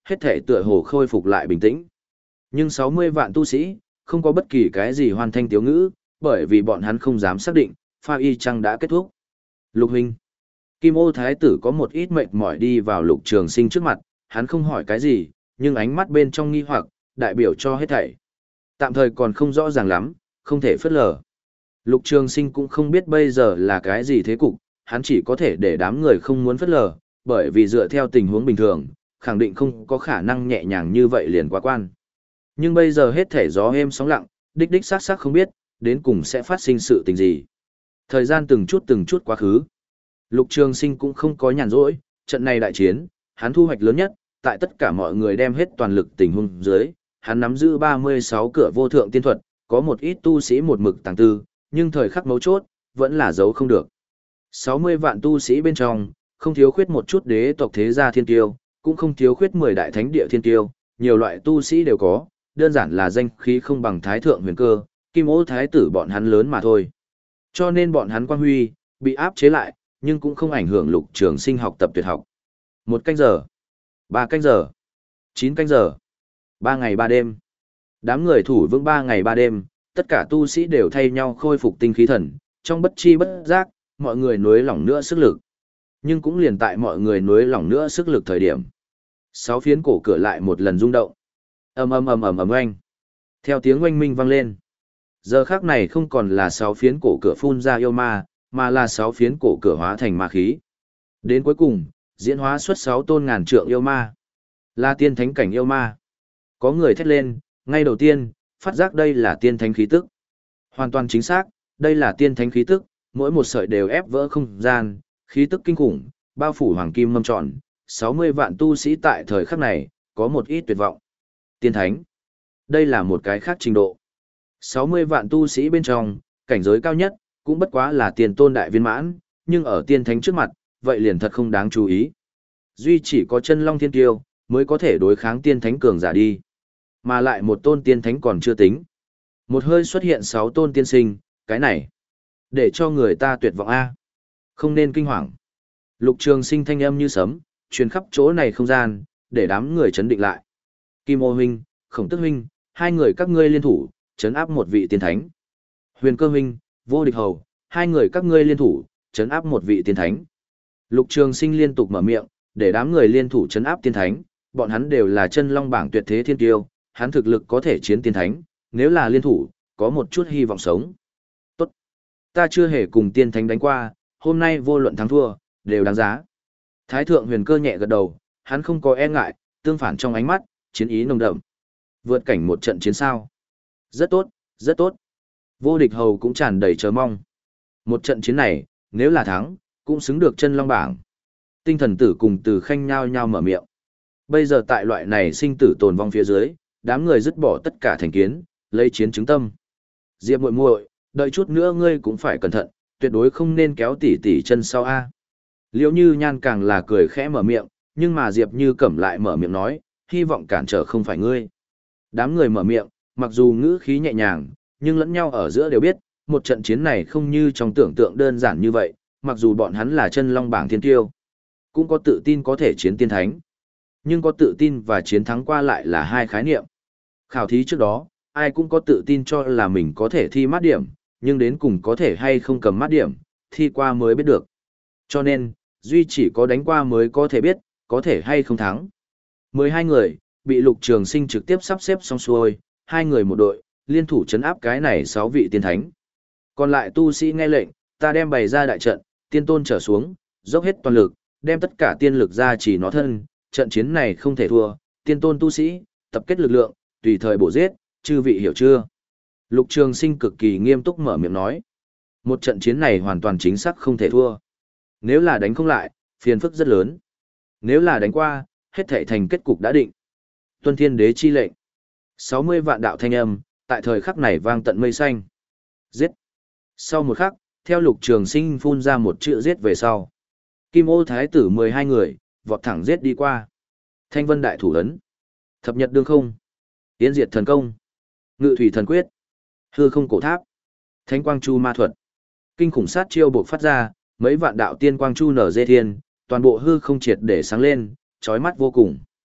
hết thể tựa hồ khôi phục lại bình tĩnh. Nhưng sáu mươi vạn tu sĩ, không có bất kỳ cái gì hoàn thanh tiếu ngữ, bởi vì bọn hắn không dám xác định, pha y chăng đã kết thúc. Lục huynh. Kim Ô Thái tử có một ít mệt mỏi đi vào Lục Trường Sinh trước mặt, hắn không hỏi cái gì, nhưng ánh mắt bên trong nghi hoặc, đại biểu cho hết thảy. Tạm thời còn không rõ ràng lắm, không thể phớt lờ. Lục Trường Sinh cũng không biết bây giờ là cái gì thế cục, hắn chỉ có thể để đám người không muốn phớt lờ, bởi vì dựa theo tình huống bình thường, khẳng định không có khả năng nhẹ nhàng như vậy liền qua quan. Nhưng bây giờ hết thể gió êm sóng lặng, đích đích xác xác không biết, đến cùng sẽ phát sinh sự tình gì. Thời gian từng chút từng chút quá khứ. Lục Trường Sinh cũng không có nhàn rỗi, trận này đại chiến, hắn thu hoạch lớn nhất, tại tất cả mọi người đem hết toàn lực tình huống dưới, hắn nắm giữ ba mươi sáu cửa vô thượng tiên thuật, có một ít tu sĩ một mực tàng tư, nhưng thời khắc mấu chốt, vẫn là giấu không được. sáu mươi vạn tu sĩ bên trong, không thiếu khuyết một chút đế tộc thế gia thiên tiêu, cũng không thiếu khuyết mười đại thánh địa thiên tiêu, nhiều loại tu sĩ đều có, đơn giản là danh khí không bằng thái thượng huyền cơ, Kim Ô Thái tử bọn hắn lớn mà thôi. Cho nên bọn hắn quang huy, bị áp chế lại, nhưng cũng không ảnh hưởng Lục Trường Sinh học tập tuyệt học. Một canh giờ, ba canh giờ, chín canh giờ, ba ngày ba đêm. Đám người thủ vững ba ngày ba đêm, tất cả tu sĩ đều thay nhau khôi phục tinh khí thần, trong bất chi bất giác, mọi người nuối lỏng nữa sức lực. Nhưng cũng liền tại mọi người nuối lỏng nữa sức lực thời điểm. Sáu phiến cổ cửa lại một lần rung động. Ầm ầm ầm ầm ầm oanh. Theo tiếng oanh minh vang lên. Giờ khắc này không còn là sáu phiến cổ cửa phun ra yêu ma, mà là sáu phiến cổ cửa hóa thành ma khí. Đến cuối cùng, diễn hóa xuất sáu tôn ngàn trượng yêu ma. Là tiên thánh cảnh yêu ma. Có người thét lên, ngay đầu tiên, phát giác đây là tiên thánh khí tức. Hoàn toàn chính xác, đây là tiên thánh khí tức, mỗi một sợi đều ép vỡ không gian, khí tức kinh khủng, bao phủ hoàng kim mâm tròn, sáu mươi vạn tu sĩ tại thời khắc này, có một ít tuyệt vọng. Tiên thánh. Đây là một cái khác trình độ. sáu mươi vạn tu sĩ bên trong, cảnh giới cao nhất, cũng bất quá là tiền tôn đại viên mãn, nhưng ở tiên thánh trước mặt, vậy liền thật không đáng chú ý. Duy chỉ có chân long thiên kiêu, mới có thể đối kháng tiên thánh cường giả đi. Mà lại một tôn tiên thánh còn chưa tính. Một hơi xuất hiện sáu tôn tiên sinh, cái này. Để cho người ta tuyệt vọng A. Không nên kinh hoàng. Lục Trường Sinh thanh âm như sấm, truyền khắp chỗ này không gian, để đám người chấn định lại. Kim Ô huynh, Khổng Tức huynh, hai người các ngươi liên thủ, chấn áp một vị tiên thánh. Huyền Cơ huynh, Vô Địch hầu, hai người các ngươi liên thủ, chấn áp một vị tiên thánh. Lục Trường Sinh liên tục mở miệng, để đám người liên thủ chấn áp tiên thánh, bọn hắn đều là chân long bảng tuyệt thế thiên kiêu, hắn thực lực có thể chiến tiên thánh, nếu là liên thủ, có một chút hy vọng sống. Tốt. Ta chưa hề cùng tiên thánh đánh qua, hôm nay vô luận thắng thua, đều đáng giá. Thái thượng Huyền Cơ nhẹ gật đầu, hắn không có e ngại, tương phản trong ánh mắt, chiến ý nồng đậm. Vượt cảnh một trận chiến sao. Rất tốt, rất tốt. Vô Địch hầu cũng tràn đầy chờ mong. Một trận chiến này, nếu là thắng, cũng xứng được chân long bảng. Tinh Thần Tử cùng Từ Khanh nhao nhao mở miệng. Bây giờ tại loại này sinh tử tồn vong phía dưới, đám người dứt bỏ tất cả thành kiến, lấy chiến chứng tâm. Diệp muội muội, đợi chút nữa ngươi cũng phải cẩn thận, tuyệt đối không nên kéo tỉ tỉ chân sau a. Liễu Như Nhan càng là cười khẽ mở miệng, nhưng mà Diệp Như Cẩm lại mở miệng nói, hy vọng cản trở không phải ngươi. Đám người mở miệng, mặc dù ngữ khí nhẹ nhàng, nhưng lẫn nhau ở giữa đều biết, một trận chiến này không như trong tưởng tượng đơn giản như vậy, mặc dù bọn hắn là chân long bảng thiên tiêu, cũng có tự tin có thể chiến tiên thánh. Nhưng có tự tin và chiến thắng qua lại là hai khái niệm. Khảo thí trước đó, ai cũng có tự tin cho là mình có thể thi mát điểm, nhưng đến cùng có thể hay không cầm mát điểm, thi qua mới biết được. Cho nên, duy chỉ có đánh qua mới có thể biết, có thể hay không thắng. mười hai người, bị Lục Trường Sinh trực tiếp sắp xếp xong xuôi, hai người một đội, liên thủ chấn áp cái này sáu vị tiên thánh. Còn lại tu sĩ nghe lệnh, ta đem bày ra đại trận, tiên tôn trở xuống, dốc hết toàn lực, đem tất cả tiên lực ra chỉ nó thân, trận chiến này không thể thua, tiên tôn tu sĩ, tập kết lực lượng, tùy thời bổ giết, chư vị hiểu chưa? Lục Trường Sinh cực kỳ nghiêm túc mở miệng nói. Một trận chiến này hoàn toàn chính xác không thể thua. Nếu là đánh không lại, phiền phức rất lớn. Nếu là đánh qua, hết thảy thành kết cục đã định. Tuân Thiên Đế chi lệnh. sáu mươi vạn đạo thanh âm, tại thời khắc này vang tận mây xanh. Giết. Sau một khắc, theo Lục Trường Sinh phun ra một chữ giết về sau. Kim Ô Thái tử mười hai người, vọt thẳng giết đi qua. Thanh Vân Đại Thủ Ấn. Thập Nhật Đương Không. Tiến Diệt Thần Công. Ngự Thủy Thần Quyết. Hư Không Cổ Tháp. Thánh Quang Chu Ma Thuật. Kinh khủng sát chiêu buộc phát ra, mấy vạn đạo tiên quang chu nở dê thiên, toàn bộ hư không triệt để sáng lên, chói mắt vô cùng.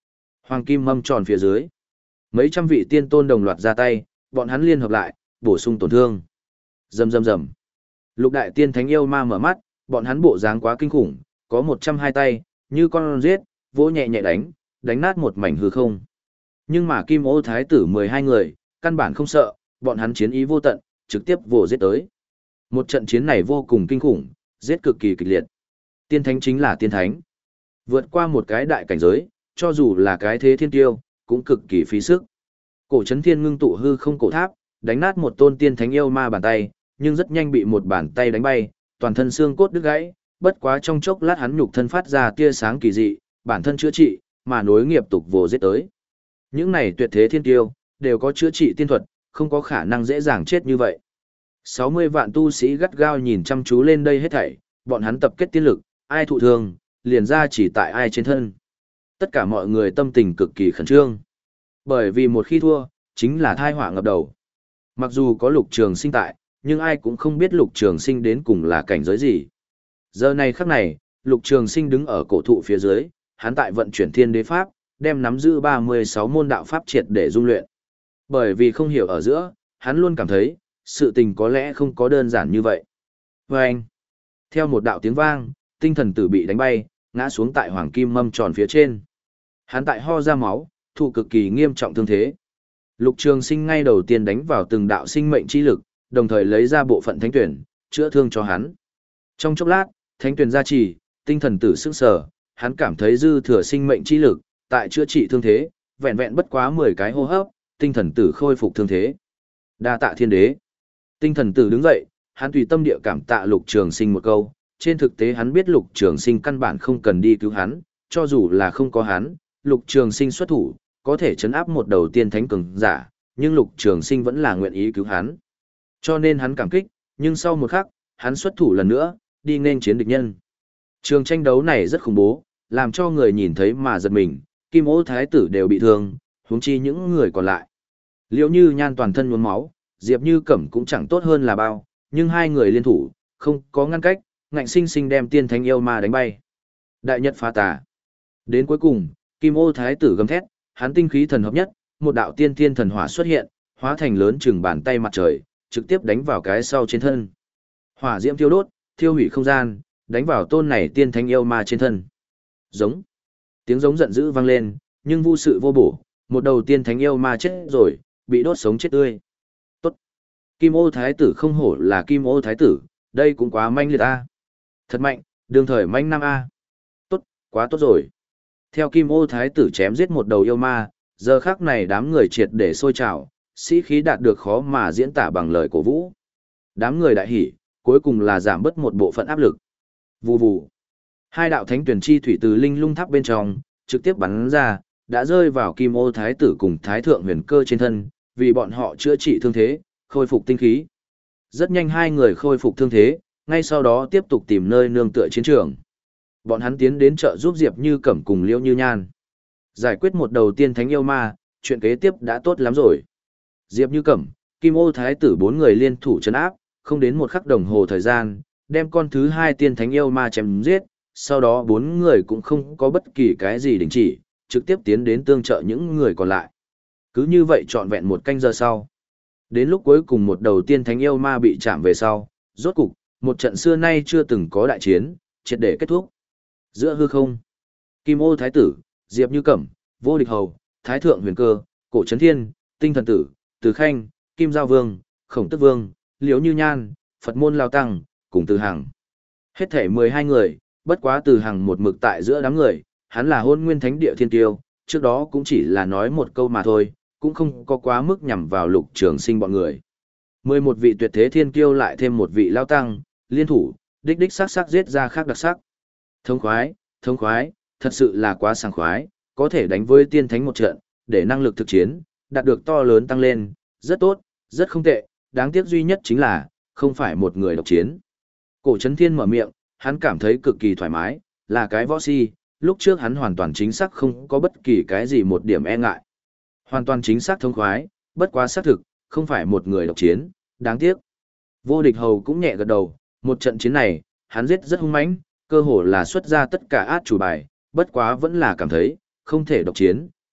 Hoàng kim mâm tròn phía dưới. Mấy trăm vị tiên tôn đồng loạt ra tay, bọn hắn liên hợp lại, bổ sung tổn thương. Rầm rầm rầm. Lục đại tiên thánh yêu ma mở mắt, bọn hắn bộ dáng quá kinh khủng, có một trăm hai tay, như con giết, vỗ nhẹ nhẹ đánh, đánh nát một mảnh hư không. Nhưng mà Kim Ô Thái tử mười hai người, căn bản không sợ, bọn hắn chiến ý vô tận, trực tiếp vồ giết tới. Một trận chiến này vô cùng kinh khủng, giết cực kỳ kịch liệt. Tiên thánh chính là tiên thánh. Vượt qua một cái đại cảnh giới, cho dù là cái thế thiên tiêu, cũng cực kỳ phí sức. Cổ Chấn Thiên ngưng tụ hư không cổ tháp, đánh nát một tôn tiên thánh yêu ma bàn tay, nhưng rất nhanh bị một bàn tay đánh bay, toàn thân xương cốt đứt gãy, bất quá trong chốc lát hắn nhục thân phát ra tia sáng kỳ dị, bản thân chữa trị, mà nối nghiệp tục vồ giết tới. Những này tuyệt thế thiên tiêu, đều có chữa trị tiên thuật, không có khả năng dễ dàng chết như vậy. sáu mươi vạn tu sĩ gắt gao nhìn chăm chú lên đây hết thảy, bọn hắn tập kết tiên lực, ai thụ thương, liền ra chỉ tại ai trên thân. Tất cả mọi người tâm tình cực kỳ khẩn trương. Bởi vì một khi thua, chính là thai họa ngập đầu. Mặc dù có Lục Trường Sinh tại, nhưng ai cũng không biết Lục Trường Sinh đến cùng là cảnh giới gì. Giờ này khắc này, Lục Trường Sinh đứng ở cổ thụ phía dưới, hắn tại vận chuyển Thiên Đế Pháp, đem nắm giữ ba mươi sáu môn đạo pháp triệt để dung luyện. Bởi vì không hiểu ở giữa, hắn luôn cảm thấy, sự tình có lẽ không có đơn giản như vậy. Và anh, theo một đạo tiếng vang, tinh thần tử bị đánh bay, ngã xuống tại hoàng kim mâm tròn phía trên. Hắn tại ho ra máu, thụ cực kỳ nghiêm trọng thương thế. Lục Trường Sinh ngay đầu tiên đánh vào từng đạo sinh mệnh chi lực, đồng thời lấy ra bộ phận thánh tuyển, chữa thương cho hắn. Trong chốc lát, thánh tuyển gia trì, tinh thần tử sững sờ, hắn cảm thấy dư thừa sinh mệnh chi lực, tại chữa trị thương thế, vẹn vẹn bất quá mười cái hô hấp, tinh thần tử khôi phục thương thế. Đa tạ thiên đế. Tinh thần tử đứng dậy, hắn tùy tâm địa cảm tạ Lục Trường Sinh một câu, trên thực tế hắn biết Lục Trường Sinh căn bản không cần đi cứu hắn, cho dù là không có hắn, Lục Trường Sinh xuất thủ, có thể chấn áp một đầu tiên thánh cường giả, nhưng Lục Trường Sinh vẫn là nguyện ý cứu hắn. Cho nên hắn cảm kích, nhưng sau một khắc, hắn xuất thủ lần nữa, đi nên chiến địch nhân. Trường tranh đấu này rất khủng bố, làm cho người nhìn thấy mà giật mình, Kim Ô Thái tử đều bị thương, huống chi những người còn lại. Liễu Như Nhan toàn thân nhuốm máu, Diệp Như Cẩm cũng chẳng tốt hơn là bao, nhưng hai người liên thủ, không có ngăn cách, ngạnh sinh sinh đem tiên thánh yêu ma đánh bay. Đại nhật phá tà. Đến cuối cùng, Kim Ô Thái tử gầm thét, hắn tinh khí thần hợp nhất, một đạo tiên thiên thần hỏa xuất hiện, hóa thành lớn chừng bàn tay mặt trời, trực tiếp đánh vào cái sau trên thân. Hỏa diễm thiêu đốt, thiêu hủy không gian, đánh vào tôn này tiên thánh yêu ma trên thân. Giống. Tiếng giống giận dữ vang lên, nhưng vô sự vô bổ, một đầu tiên thánh yêu ma chết rồi, bị đốt sống chết tươi. Tốt. Kim Ô Thái tử không hổ là Kim Ô Thái tử, đây cũng quá manh liệt a. Thật mạnh, đương thời manh năm a. Tốt, quá tốt rồi. Theo Kim Ô Thái tử chém giết một đầu yêu ma, giờ khắc này đám người triệt để sôi trào, sĩ khí đạt được khó mà diễn tả bằng lời cổ vũ. Đám người đại hỉ, cuối cùng là giảm bớt một bộ phận áp lực. Vù vù. Hai đạo thánh tuyển chi thủy từ linh lung tháp bên trong, trực tiếp bắn ra, đã rơi vào Kim Ô Thái tử cùng Thái thượng huyền cơ trên thân, vì bọn họ chữa trị thương thế, khôi phục tinh khí. Rất nhanh hai người khôi phục thương thế, ngay sau đó tiếp tục tìm nơi nương tựa chiến trường. Bọn hắn tiến đến trợ giúp Diệp Như Cẩm cùng Liễu Như Nhan. Giải quyết một đầu tiên thánh yêu ma, chuyện kế tiếp đã tốt lắm rồi. Diệp Như Cẩm, Kim Ô Thái tử bốn người liên thủ trấn áp, không đến một khắc đồng hồ thời gian, đem con thứ hai tiên thánh yêu ma chém giết, sau đó bốn người cũng không có bất kỳ cái gì đình chỉ, trực tiếp tiến đến tương trợ những người còn lại. Cứ như vậy trọn vẹn một canh giờ sau. Đến lúc cuối cùng một đầu tiên thánh yêu ma bị chạm về sau, rốt cục, một trận xưa nay chưa từng có đại chiến, triệt để kết thúc. Giữa hư không, Kim Ô Thái tử, Diệp Như Cẩm, Vô Địch Hầu, Thái Thượng Huyền Cơ, Cổ Trấn Thiên, Tinh Thần Tử, Từ Khanh, Kim Giao Vương, Khổng Tức Vương, Liễu Như Nhan, Phật Môn Lao Tăng, cùng Từ Hằng. Hết thể mười hai người, bất quá Từ Hằng một mực tại giữa đám người, hắn là Hôn Nguyên Thánh Địa Thiên Tiêu, trước đó cũng chỉ là nói một câu mà thôi, cũng không có quá mức nhằm vào Lục Trường Sinh bọn người. Mười một vị tuyệt thế thiên kiêu lại thêm một vị lao tăng, liên thủ, đích đích sắc sắc giết ra khác đặc sắc. Thống khoái, thống khoái, thật sự là quá sảng khoái, có thể đánh với tiên thánh một trận, để năng lực thực chiến, đạt được to lớn tăng lên, rất tốt, rất không tệ, đáng tiếc duy nhất chính là, không phải một người độc chiến. Cổ Trấn Thiên mở miệng, hắn cảm thấy cực kỳ thoải mái, là cái võ si, lúc trước hắn hoàn toàn chính xác không có bất kỳ cái gì một điểm e ngại. Hoàn toàn chính xác thống khoái, bất quá xác thực, không phải một người độc chiến, đáng tiếc. Vô Địch Hầu cũng nhẹ gật đầu, một trận chiến này, hắn giết rất hung mãnh, cơ hồ là xuất ra tất cả át chủ bài, bất quá vẫn là cảm thấy, không thể độc chiến,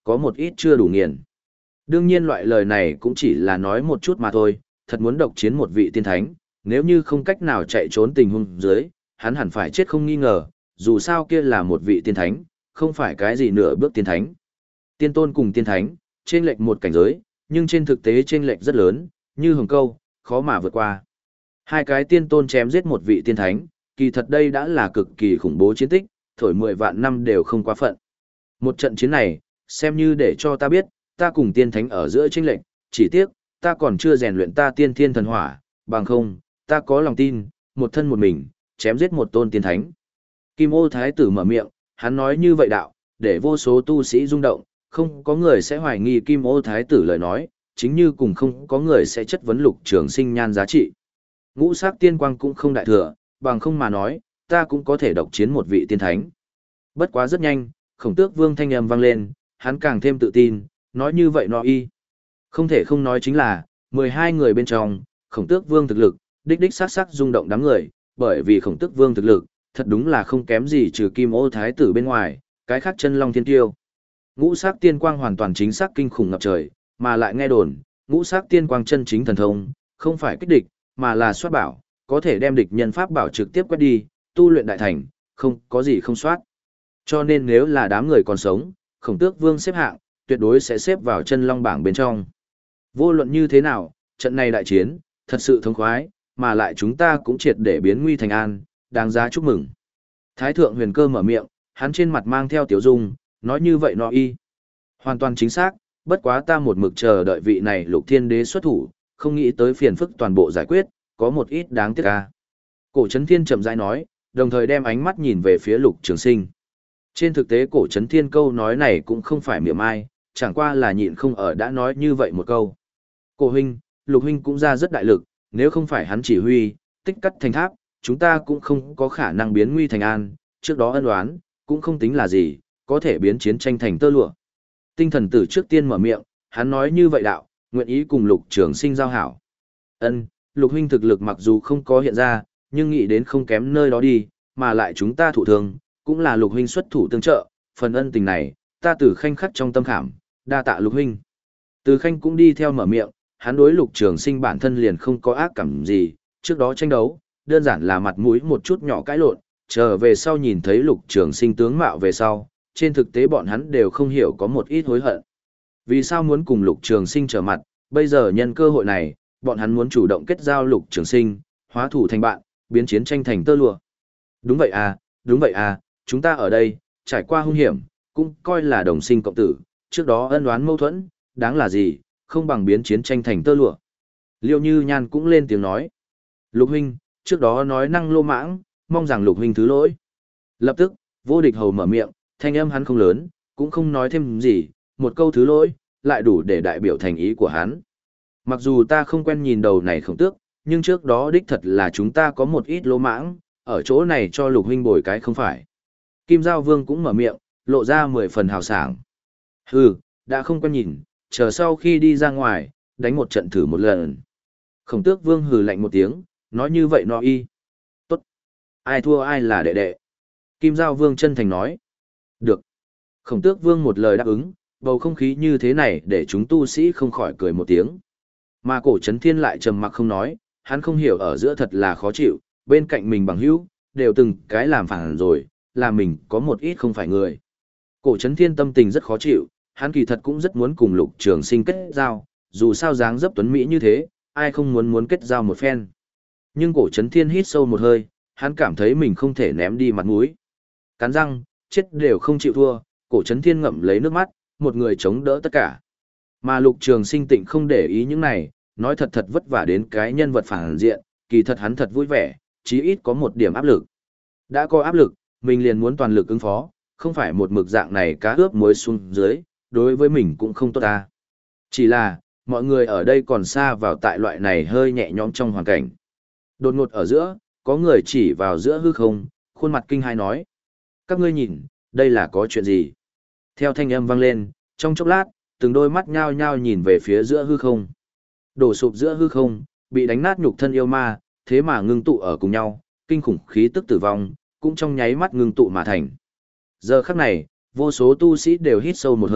có một ít chưa đủ nghiền. Đương nhiên loại lời này cũng chỉ là nói một chút mà thôi, thật muốn độc chiến một vị tiên thánh, nếu như không cách nào chạy trốn tình huống dưới, hắn hẳn phải chết không nghi ngờ, dù sao kia là một vị tiên thánh, không phải cái gì nửa bước tiên thánh. Tiên tôn cùng tiên thánh, trên lệch một cảnh giới, nhưng trên thực tế trên lệch rất lớn, như hồng câu, khó mà vượt qua. Hai cái tiên tôn chém giết một vị tiên thánh, kỳ thật đây đã là cực kỳ khủng bố chiến tích, thổi mười vạn năm đều không quá phận. Một trận chiến này, xem như để cho ta biết, ta cùng tiên thánh ở giữa chênh lệch, chỉ tiếc, ta còn chưa rèn luyện ta tiên thiên thần hỏa, bằng không, ta có lòng tin, một thân một mình, chém giết một tôn tiên thánh. Kim Ô Thái tử mở miệng, hắn nói như vậy đạo, để vô số tu sĩ rung động, không có người sẽ hoài nghi Kim Ô Thái tử lời nói, chính như cùng không có người sẽ chất vấn Lục Trường Sinh nhan giá trị. Ngũ sắc tiên quang cũng không đại thừa, bằng không mà nói, ta cũng có thể độc chiến một vị tiên thánh. Bất quá rất nhanh, Khổng Tước Vương thanh âm vang lên, hắn càng thêm tự tin, nói như vậy nó y. Không thể không nói chính là, mười hai người bên trong, Khổng Tước Vương thực lực, đích đích sắc sắc rung động đám người, bởi vì Khổng Tước Vương thực lực, thật đúng là không kém gì trừ Kim Ô Thái tử bên ngoài, cái khác chân long thiên tiêu. Ngũ sắc tiên quang hoàn toàn chính xác kinh khủng ngập trời, mà lại nghe đồn, ngũ sắc tiên quang chân chính thần thông, không phải kích địch, mà là soát bảo, có thể đem địch nhân pháp bảo trực tiếp quét đi, tu luyện đại thành, không có gì không soát. Cho nên nếu là đám người còn sống, Khổng Tước Vương xếp hạng, tuyệt đối sẽ xếp vào chân long bảng bên trong. Vô luận như thế nào, trận này đại chiến, thật sự thống khoái, mà lại chúng ta cũng triệt để biến nguy thành an, đáng giá chúc mừng. Thái thượng Huyền Cơ mở miệng, hắn trên mặt mang theo tiểu dung, nói như vậy nó y. Hoàn toàn chính xác, bất quá ta một mực chờ đợi vị này Lục Thiên Đế xuất thủ, không nghĩ tới phiền phức toàn bộ giải quyết, có một ít đáng tiếc ca. Cổ Chấn Thiên chậm rãi nói, đồng thời đem ánh mắt nhìn về phía Lục Trường Sinh. Trên thực tế Cổ Chấn Thiên câu nói này cũng không phải miệng ai, chẳng qua là nhịn không ở đã nói như vậy một câu. Cổ huynh, Lục huynh cũng ra rất đại lực, nếu không phải hắn chỉ huy, tích cắt thành tháp, chúng ta cũng không có khả năng biến nguy thành an, trước đó ân oán, cũng không tính là gì, có thể biến chiến tranh thành tơ lụa. Tinh thần tử trước tiên mở miệng, hắn nói như vậy đạo, nguyện ý cùng Lục Trường Sinh giao hảo. Ân, Lục huynh thực lực mặc dù không có hiện ra, nhưng nghĩ đến không kém nơi đó đi, mà lại chúng ta thủ thường, cũng là Lục huynh xuất thủ tương trợ, phần ân tình này, ta Từ Khanh khắc trong tâm khảm, đa tạ Lục huynh. Từ Khanh cũng đi theo mở miệng, hắn đối Lục Trường Sinh bản thân liền không có ác cảm gì, trước đó tranh đấu, đơn giản là mặt mũi một chút nhỏ cãi lộn, trở về sau nhìn thấy Lục Trường Sinh tướng mạo về sau, trên thực tế bọn hắn đều không hiểu có một ít hối hận. Vì sao muốn cùng Lục Trường Sinh trở mặt, bây giờ nhân cơ hội này, bọn hắn muốn chủ động kết giao Lục Trường Sinh, hóa thủ thành bạn, biến chiến tranh thành tơ lụa. Đúng vậy à, đúng vậy à, chúng ta ở đây, trải qua hung hiểm, cũng coi là đồng sinh cộng tử, trước đó ân oán mâu thuẫn, đáng là gì, không bằng biến chiến tranh thành tơ lụa. Liêu Như Nhan cũng lên tiếng nói. Lục huynh, trước đó nói năng lô mãng, mong rằng Lục huynh thứ lỗi. Lập tức, Vô Địch Hầu mở miệng, thanh âm hắn không lớn, cũng không nói thêm gì, một câu thứ lỗi, lại đủ để đại biểu thành ý của hắn. Mặc dù ta không quen nhìn đầu này Khổng Tước, nhưng trước đó đích thật là chúng ta có một ít lỗ mãng, ở chỗ này cho Lục huynh bồi cái không phải. Kim Giao Vương cũng mở miệng, lộ ra mười phần hào sảng. Hừ, đã không quen nhìn, chờ sau khi đi ra ngoài, đánh một trận thử một lần. Khổng Tước Vương hừ lạnh một tiếng, nói như vậy nó y. Tốt. Ai thua ai là đệ đệ. Kim Giao Vương chân thành nói. Được. Khổng Tước Vương một lời đáp ứng, bầu không khí như thế này để chúng tu sĩ không khỏi cười một tiếng. Mà Cổ Chấn Thiên lại trầm mặc không nói, hắn không hiểu ở giữa thật là khó chịu, bên cạnh mình bằng hữu, đều từng cái làm phản rồi, là mình có một ít không phải người. Cổ Chấn Thiên tâm tình rất khó chịu, hắn kỳ thật cũng rất muốn cùng Lục Trường Sinh kết giao, dù sao dáng dấp tuấn mỹ như thế, ai không muốn muốn kết giao một phen. Nhưng Cổ Chấn Thiên hít sâu một hơi, hắn cảm thấy mình không thể ném đi mặt mũi. Cắn răng, chết đều không chịu thua, Cổ Chấn Thiên ngậm lấy nước mắt, một người chống đỡ tất cả. Mà Lục Trường Sinh tịnh không để ý những này, nói thật thật vất vả đến cái nhân vật phản diện, kỳ thật hắn thật vui vẻ, chí ít có một điểm áp lực. Đã có áp lực, mình liền muốn toàn lực ứng phó, không phải một mực dạng này cá ướp muối xuống dưới, đối với mình cũng không tốt ta. Chỉ là, mọi người ở đây còn xa vào tại loại này hơi nhẹ nhõm trong hoàn cảnh. Đột ngột ở giữa, có người chỉ vào giữa hư không, khuôn mặt kinh hai nói. Các ngươi nhìn, đây là có chuyện gì? Theo thanh âm vang lên, trong chốc lát, từng đôi mắt nhao nhao nhìn về phía giữa hư không. Đổ sụp giữa hư không, bị đánh nát nhục thân yêu ma, thế mà ngưng tụ ở cùng nhau, kinh khủng khí tức tử vong, cũng trong nháy mắt ngưng tụ mà thành. Giờ khắc này, vô số tu sĩ đều hít sâu một hơi,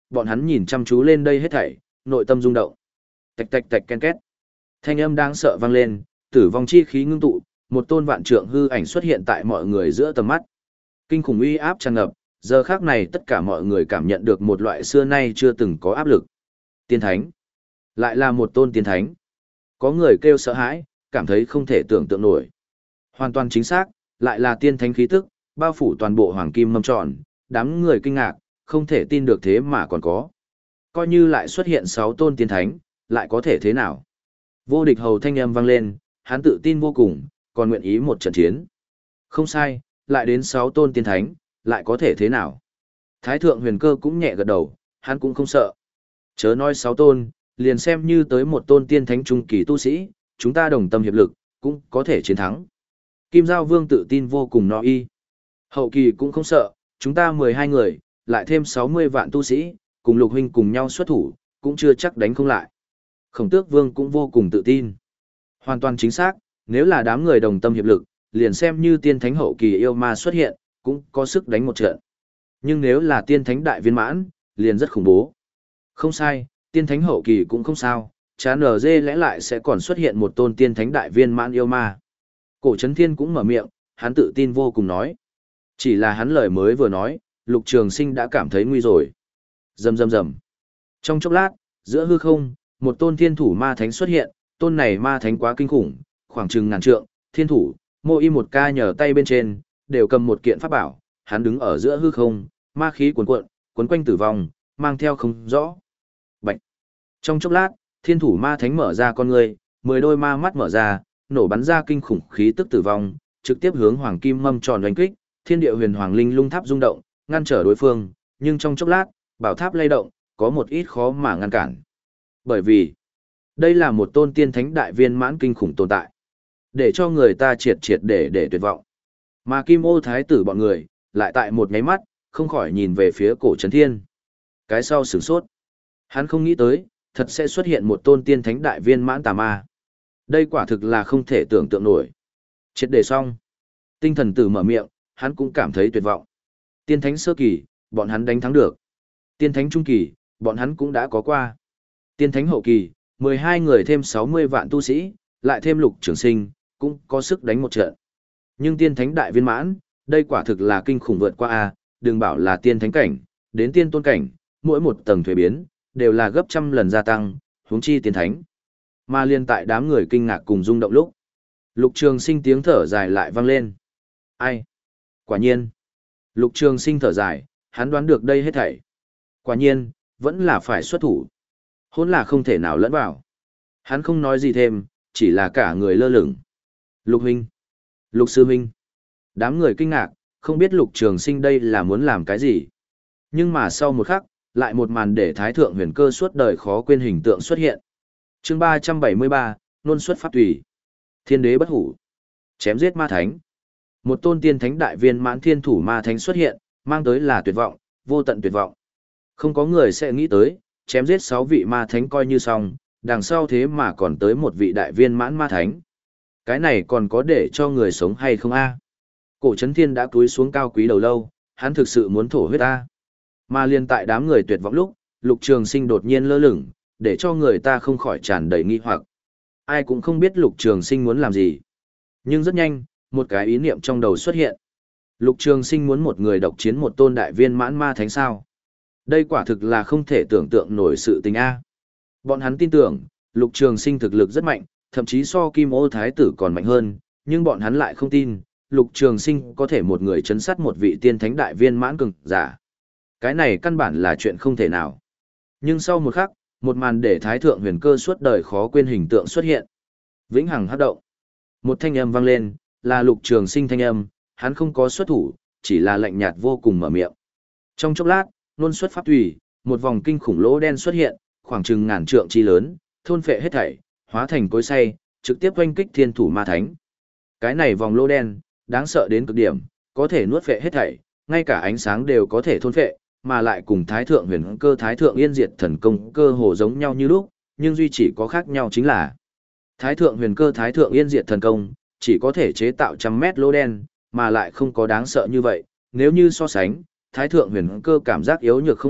bọn hắn nhìn chăm chú lên đây hết thảy, nội tâm rung động. Tạch tạch tạch ken két. Thanh âm đáng sợ vang lên, tử vong chi khí ngưng tụ, một tôn vạn trượng hư ảnh xuất hiện tại mọi người giữa tầm mắt. Kinh khủng uy áp tràn ngập, giờ khắc này tất cả mọi người cảm nhận được một loại xưa nay chưa từng có áp lực. Tiên thánh. Lại là một tôn tiên thánh. Có người kêu sợ hãi, cảm thấy không thể tưởng tượng nổi. Hoàn toàn chính xác, lại là tiên thánh khí tức, bao phủ toàn bộ hoàng kim mâm tròn, đám người kinh ngạc, không thể tin được thế mà còn có. Coi như lại xuất hiện sáu tôn tiên thánh, lại có thể thế nào? Vô địch hầu thanh âm vang lên, hắn tự tin vô cùng, còn nguyện ý một trận chiến. Không sai, lại đến sáu tôn tiên thánh, lại có thể thế nào? Thái thượng huyền cơ cũng nhẹ gật đầu, hắn cũng không sợ. Chớ nói sáu tôn, liền xem như tới một tôn tiên thánh trung kỳ tu sĩ, chúng ta đồng tâm hiệp lực, cũng có thể chiến thắng. Kim Giao Vương tự tin vô cùng nói y. Hậu kỳ cũng không sợ, chúng ta mười hai người, lại thêm sáu mươi vạn tu sĩ, cùng Lục huynh cùng nhau xuất thủ, cũng chưa chắc đánh không lại. Khổng Tước Vương cũng vô cùng tự tin. Hoàn toàn chính xác, nếu là đám người đồng tâm hiệp lực, liền xem như tiên thánh hậu kỳ yêu ma xuất hiện, cũng có sức đánh một trận. Nhưng nếu là tiên thánh đại viên mãn, liền rất khủng bố. Không sai, tiên thánh hậu kỳ cũng không sao, chán ở dê lẽ lại sẽ còn xuất hiện một tôn tiên thánh đại viên mãn yêu ma. Cổ Trấn Thiên cũng mở miệng, hắn tự tin vô cùng nói. Chỉ là hắn lời mới vừa nói, Lục Trường Sinh đã cảm thấy nguy rồi. Rầm rầm rầm. Trong chốc lát, giữa hư không, một tôn thiên thủ ma thánh xuất hiện, tôn này ma thánh quá kinh khủng, khoảng chừng ngàn trượng, thiên thủ, mô y một ca nhờ tay bên trên, đều cầm một kiện pháp bảo, hắn đứng ở giữa hư không, ma khí cuồn cuộn, cuốn quanh tử vong, mang theo không rõ. Bạch. Trong chốc lát, thiên thủ ma thánh mở ra con người, mười đôi ma mắt mở ra, nổ bắn ra kinh khủng khí tức tử vong, trực tiếp hướng hoàng kim mâm tròn đánh kích, thiên địa huyền hoàng linh lung tháp rung động, ngăn trở đối phương, nhưng trong chốc lát, bảo tháp lay động, có một ít khó mà ngăn cản. Bởi vì, đây là một tôn tiên thánh đại viên mãn kinh khủng tồn tại, để cho người ta triệt triệt để để tuyệt vọng. Mà Kim Ô Thái tử bọn người, lại tại một nháy mắt, không khỏi nhìn về phía Cổ Trấn Thiên. Cái sau sửng sốt. Hắn không nghĩ tới, thật sẽ xuất hiện một tôn tiên thánh đại viên mãn tà ma. Đây quả thực là không thể tưởng tượng nổi. Triệt để xong. Tinh thần tử mở miệng, hắn cũng cảm thấy tuyệt vọng. Tiên thánh sơ kỳ, bọn hắn đánh thắng được. Tiên thánh trung kỳ, bọn hắn cũng đã có qua. Tiên thánh hậu kỳ, mười hai người thêm sáu mươi vạn tu sĩ, lại thêm Lục Trường Sinh, cũng có sức đánh một trận. Nhưng tiên thánh đại viên mãn, đây quả thực là kinh khủng vượt qua a, đừng bảo là tiên thánh cảnh, đến tiên tôn cảnh, mỗi một tầng thuế biến, đều là gấp trăm lần gia tăng, huống chi tiên thánh. Mà liên tại đám người kinh ngạc cùng rung động lúc, Lục Trường Sinh tiếng thở dài lại vang lên. Ai? Quả nhiên. Lục Trường Sinh thở dài, hắn đoán được đây hết thảy. Quả nhiên, vẫn là phải xuất thủ. Hôn là không thể nào lẫn vào. Hắn không nói gì thêm, chỉ là cả người lơ lửng. Lục huynh. Lục sư huynh. Đám người kinh ngạc, không biết Lục Trường Sinh đây là muốn làm cái gì. Nhưng mà sau một khắc, lại một màn để Thái Thượng Huyền Cơ suốt đời khó quên hình tượng xuất hiện. Chương ba trăm bảy mươi ba, Luân xuất pháp tùy. Thiên đế bất hủ. Chém giết ma thánh. Một tôn tiên thánh đại viên mãn thiên thủ ma thánh xuất hiện, mang tới là tuyệt vọng, vô tận tuyệt vọng. Không có người sẽ nghĩ tới, chém giết sáu vị ma thánh coi như xong, đằng sau thế mà còn tới một vị đại viên mãn ma thánh. Cái này còn có để cho người sống hay không a? Cổ Trấn Thiên đã cúi xuống cao quý đầu lâu, hắn thực sự muốn thổ huyết a. Mà liên tại đám người tuyệt vọng lúc, Lục Trường Sinh đột nhiên lơ lửng, để cho người ta không khỏi tràn đầy nghi hoặc. Ai cũng không biết Lục Trường Sinh muốn làm gì. Nhưng rất nhanh, một cái ý niệm trong đầu xuất hiện. Lục Trường Sinh muốn một người độc chiến một tôn đại viên mãn ma thánh sao? Đây quả thực là không thể tưởng tượng nổi sự tình a. Bọn hắn tin tưởng, Lục Trường Sinh thực lực rất mạnh, thậm chí so Kim Ô Thái tử còn mạnh hơn, nhưng bọn hắn lại không tin, Lục Trường Sinh có thể một người chấn sát một vị tiên thánh đại viên mãn cường giả. Cái này căn bản là chuyện không thể nào. Nhưng sau một khắc, một màn để Thái Thượng Huyền Cơ suốt đời khó quên hình tượng xuất hiện. Vĩnh hằng hấp động. Một thanh âm vang lên, là Lục Trường Sinh thanh âm, hắn không có xuất thủ, chỉ là lạnh nhạt vô cùng mở miệng. Trong chốc lát, luân xuất pháp tùy, một vòng kinh khủng lỗ đen xuất hiện, khoảng chừng ngàn trượng chi lớn, thôn phệ hết thảy, hóa thành cối xay, trực tiếp oanh kích thiên thủ ma thánh. Cái này vòng lỗ đen, đáng sợ đến cực điểm, có thể nuốt phệ hết thảy, ngay cả ánh sáng đều có thể thôn phệ, mà lại cùng Thái Thượng Huyền Cơ Thái Thượng Yên Diệt thần công cơ hồ giống nhau như lúc, nhưng duy chỉ có khác nhau chính là Thái Thượng Huyền Cơ Thái Thượng Yên Diệt thần công chỉ có thể chế tạo trăm mét lỗ đen, mà lại không có đáng sợ như vậy, nếu như so sánh, Thái Thượng Huyền Cơ cảm giác yếu nhược không ít,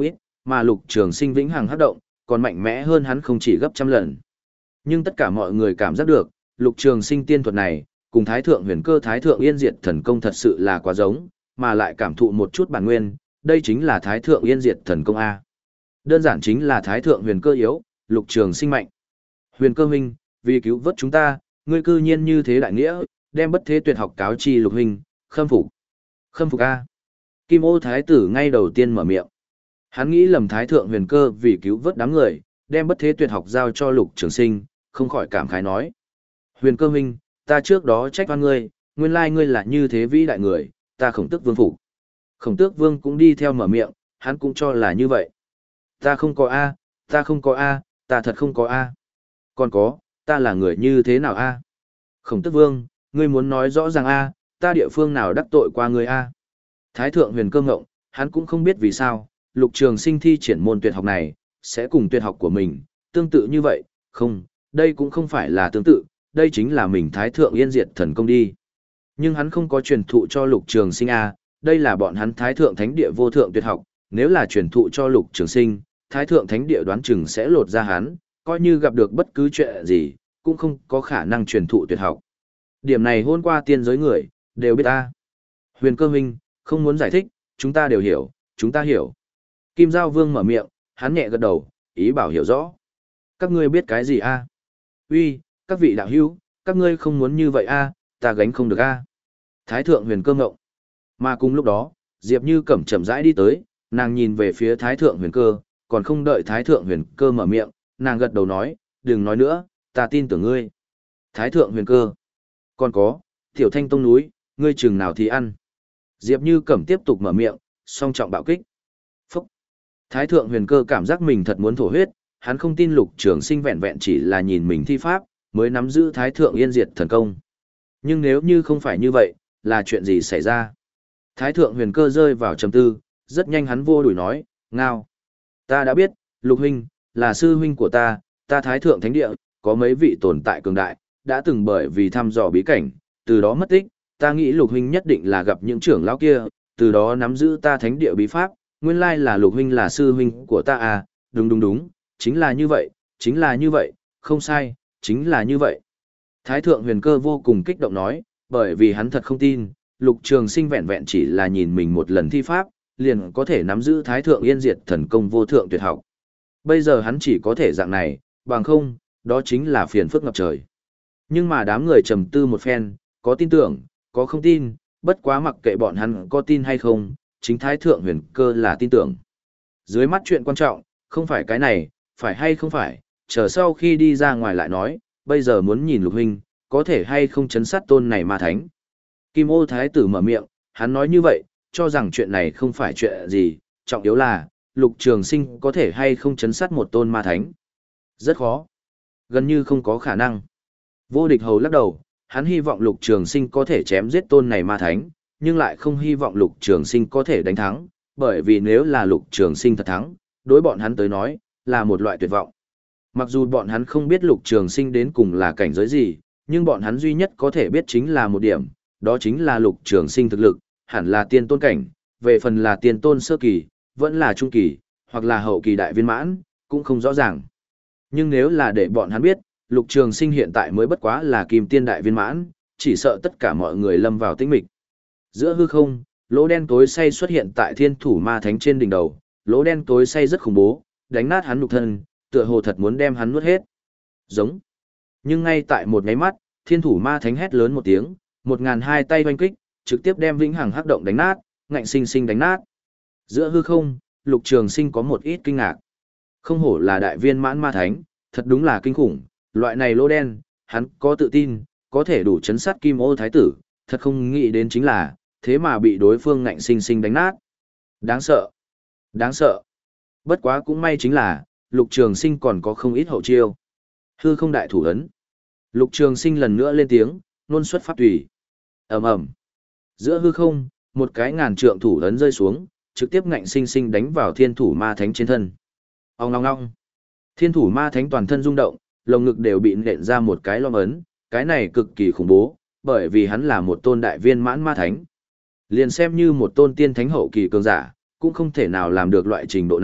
mà Lục Trường Sinh vĩnh hằng hấp động, còn mạnh mẽ hơn hắn không chỉ gấp trăm lần. Nhưng tất cả mọi người cảm giác được, Lục Trường Sinh tiên thuật này, cùng Thái Thượng Huyền Cơ Thái Thượng Yên Diệt Thần Công thật sự là quá giống, mà lại cảm thụ một chút bản nguyên, đây chính là Thái Thượng Yên Diệt Thần Công A. Đơn giản chính là Thái Thượng Huyền Cơ yếu, Lục Trường Sinh mạnh. Huyền Cơ huynh, vì cứu vớt chúng ta, ngươi cư nhiên như thế đại nghĩa, đem bất thế tuyệt học cáo chi Lục huynh, khâm phục. Khâm phục A. Kim Ô Thái tử ngay đầu tiên mở miệng. Hắn nghĩ lầm Thái Thượng Huyền Cơ vì cứu vớt đám người, đem bất thế tuyệt học giao cho Lục Trường Sinh, không khỏi cảm khái nói. Huyền Cơ huynh, ta trước đó trách oan ngươi, nguyên lai ngươi là như thế vĩ đại người, ta Khổng Tước Vương phục. Khổng Tước Vương cũng đi theo mở miệng, hắn cũng cho là như vậy. Ta không có A, ta không có A, ta thật không có A. Còn có, ta là người như thế nào A? Khổng Tước Vương, ngươi muốn nói rõ ràng A, ta địa phương nào đắc tội qua ngươi A? Thái Thượng Huyền Cơ ngộng, hắn cũng không biết vì sao, Lục Trường Sinh thi triển môn tuyệt học này, sẽ cùng tuyệt học của mình, tương tự như vậy, không, đây cũng không phải là tương tự, đây chính là mình Thái Thượng Yên Diệt Thần Công đi. Nhưng hắn không có truyền thụ cho Lục Trường Sinh A, đây là bọn hắn Thái Thượng Thánh Địa vô thượng tuyệt học, nếu là truyền thụ cho Lục Trường Sinh, Thái Thượng Thánh Địa đoán chừng sẽ lột ra hắn, coi như gặp được bất cứ chuyện gì, cũng không có khả năng truyền thụ tuyệt học. Điểm này hôm qua tiên giới người, đều biết ta. Huyền Cơ huynh, không muốn giải thích, chúng ta đều hiểu, chúng ta hiểu. Kim Giao Vương mở miệng, hắn nhẹ gật đầu, ý bảo hiểu rõ. Các ngươi biết cái gì a? Uy, các vị đạo hữu, các ngươi không muốn như vậy a, ta gánh không được a. Thái Thượng Huyền Cơ ngộng. Mà cùng lúc đó, Diệp Như Cẩm chậm rãi đi tới, nàng nhìn về phía Thái Thượng Huyền Cơ, còn không đợi Thái Thượng Huyền Cơ mở miệng, nàng gật đầu nói, đừng nói nữa, ta tin tưởng ngươi. Thái Thượng Huyền Cơ. Còn có, Tiểu Thanh Tông núi, ngươi chừng nào thì ăn. Diệp Như Cẩm tiếp tục mở miệng, song trọng bạo kích. Phúc. Thái Thượng Huyền Cơ cảm giác mình thật muốn thổ huyết, hắn không tin Lục Trường Sinh vẹn vẹn chỉ là nhìn mình thi pháp, mới nắm giữ Thái Thượng Yên Diệt Thần Công. Nhưng nếu như không phải như vậy, là chuyện gì xảy ra? Thái Thượng Huyền Cơ rơi vào trầm tư, rất nhanh hắn vô đuổi nói, ngao. Ta đã biết, Lục huynh, là sư huynh của ta, ta Thái Thượng Thánh Địa, có mấy vị tồn tại cường đại, đã từng bởi vì thăm dò bí cảnh, từ đó mất tích, ta nghĩ Lục huynh nhất định là gặp những trưởng lão kia, từ đó nắm giữ ta Thánh Địa bí pháp, nguyên lai là Lục huynh là sư huynh của ta à, đúng đúng đúng, chính là như vậy, chính là như vậy, không sai, chính là như vậy. Thái Thượng Huyền Cơ vô cùng kích động nói, bởi vì hắn thật không tin, Lục Trường Sinh vẹn vẹn chỉ là nhìn mình một lần thi pháp, liền có thể nắm giữ Thái Thượng Yên Diệt Thần Công vô thượng tuyệt học. Bây giờ hắn chỉ có thể dạng này, bằng không, đó chính là phiền phức ngập trời. Nhưng mà đám người trầm tư một phen, có tin tưởng, có không tin, bất quá mặc kệ bọn hắn có tin hay không, chính Thái Thượng Huyền Cơ là tin tưởng. Dưới mắt chuyện quan trọng, không phải cái này, phải hay không phải, chờ sau khi đi ra ngoài lại nói, bây giờ muốn nhìn Lục huynh, có thể hay không chấn sát tôn này ma thánh. Kim Ô Thái tử mở miệng, hắn nói như vậy, cho rằng chuyện này không phải chuyện gì, trọng yếu là, Lục Trường Sinh có thể hay không chấn sát một tôn ma thánh. Rất khó. Gần như không có khả năng. Vô Địch Hầu lắc đầu, hắn hy vọng Lục Trường Sinh có thể chém giết tôn này ma thánh, nhưng lại không hy vọng Lục Trường Sinh có thể đánh thắng, bởi vì nếu là Lục Trường Sinh thật thắng, đối bọn hắn tới nói, là một loại tuyệt vọng. Mặc dù bọn hắn không biết Lục Trường Sinh đến cùng là cảnh giới gì, nhưng bọn hắn duy nhất có thể biết chính là một điểm, đó chính là Lục Trường Sinh thực lực, hẳn là tiên tôn cảnh, về phần là tiên tôn sơ kỳ, vẫn là trung kỳ, hoặc là hậu kỳ đại viên mãn, cũng không rõ ràng. Nhưng nếu là để bọn hắn biết, Lục Trường Sinh hiện tại mới bất quá là kim tiên đại viên mãn, chỉ sợ tất cả mọi người lâm vào tĩnh mịch. Giữa hư không, lỗ đen tối say xuất hiện tại Thiên Thủ Ma Thánh trên đỉnh đầu, lỗ đen tối say rất khủng bố, đánh nát hắn nhục thân, tựa hồ thật muốn đem hắn nuốt hết. Giống. Nhưng ngay tại một nháy mắt, Thiên Thủ Ma Thánh hét lớn một tiếng, một ngàn hai tay oanh kích, trực tiếp đem vĩnh hằng hắc động đánh nát, ngạnh sinh sinh đánh nát. Giữa hư không, Lục Trường Sinh có một ít kinh ngạc. Không hổ là đại viên mãn ma thánh, thật đúng là kinh khủng, loại này lỗ đen, hắn có tự tin, có thể đủ chấn sát Kim Ô Thái tử, thật không nghĩ đến chính là, thế mà bị đối phương ngạnh sinh sinh đánh nát. Đáng sợ, đáng sợ. Bất quá cũng may chính là, Lục Trường Sinh còn có không ít hậu chiêu. Hư không đại thủ ấn. Lục Trường Sinh lần nữa lên tiếng, nôn xuất pháp tùy. Ầm ầm. Giữa hư không, một cái ngàn trượng thủ ấn rơi xuống, trực tiếp ngạnh sinh sinh đánh vào Thiên Thủ Ma Thánh trên thân. Ong ong ong. Thiên Thủ Ma Thánh toàn thân rung động, lồng ngực đều bị nện ra một cái lõm ấn, cái này cực kỳ khủng bố, bởi vì hắn là một tôn đại viên mãn ma thánh. Liền xem như một tôn tiên thánh hậu kỳ cường giả, cũng không thể nào làm được loại trình độ này,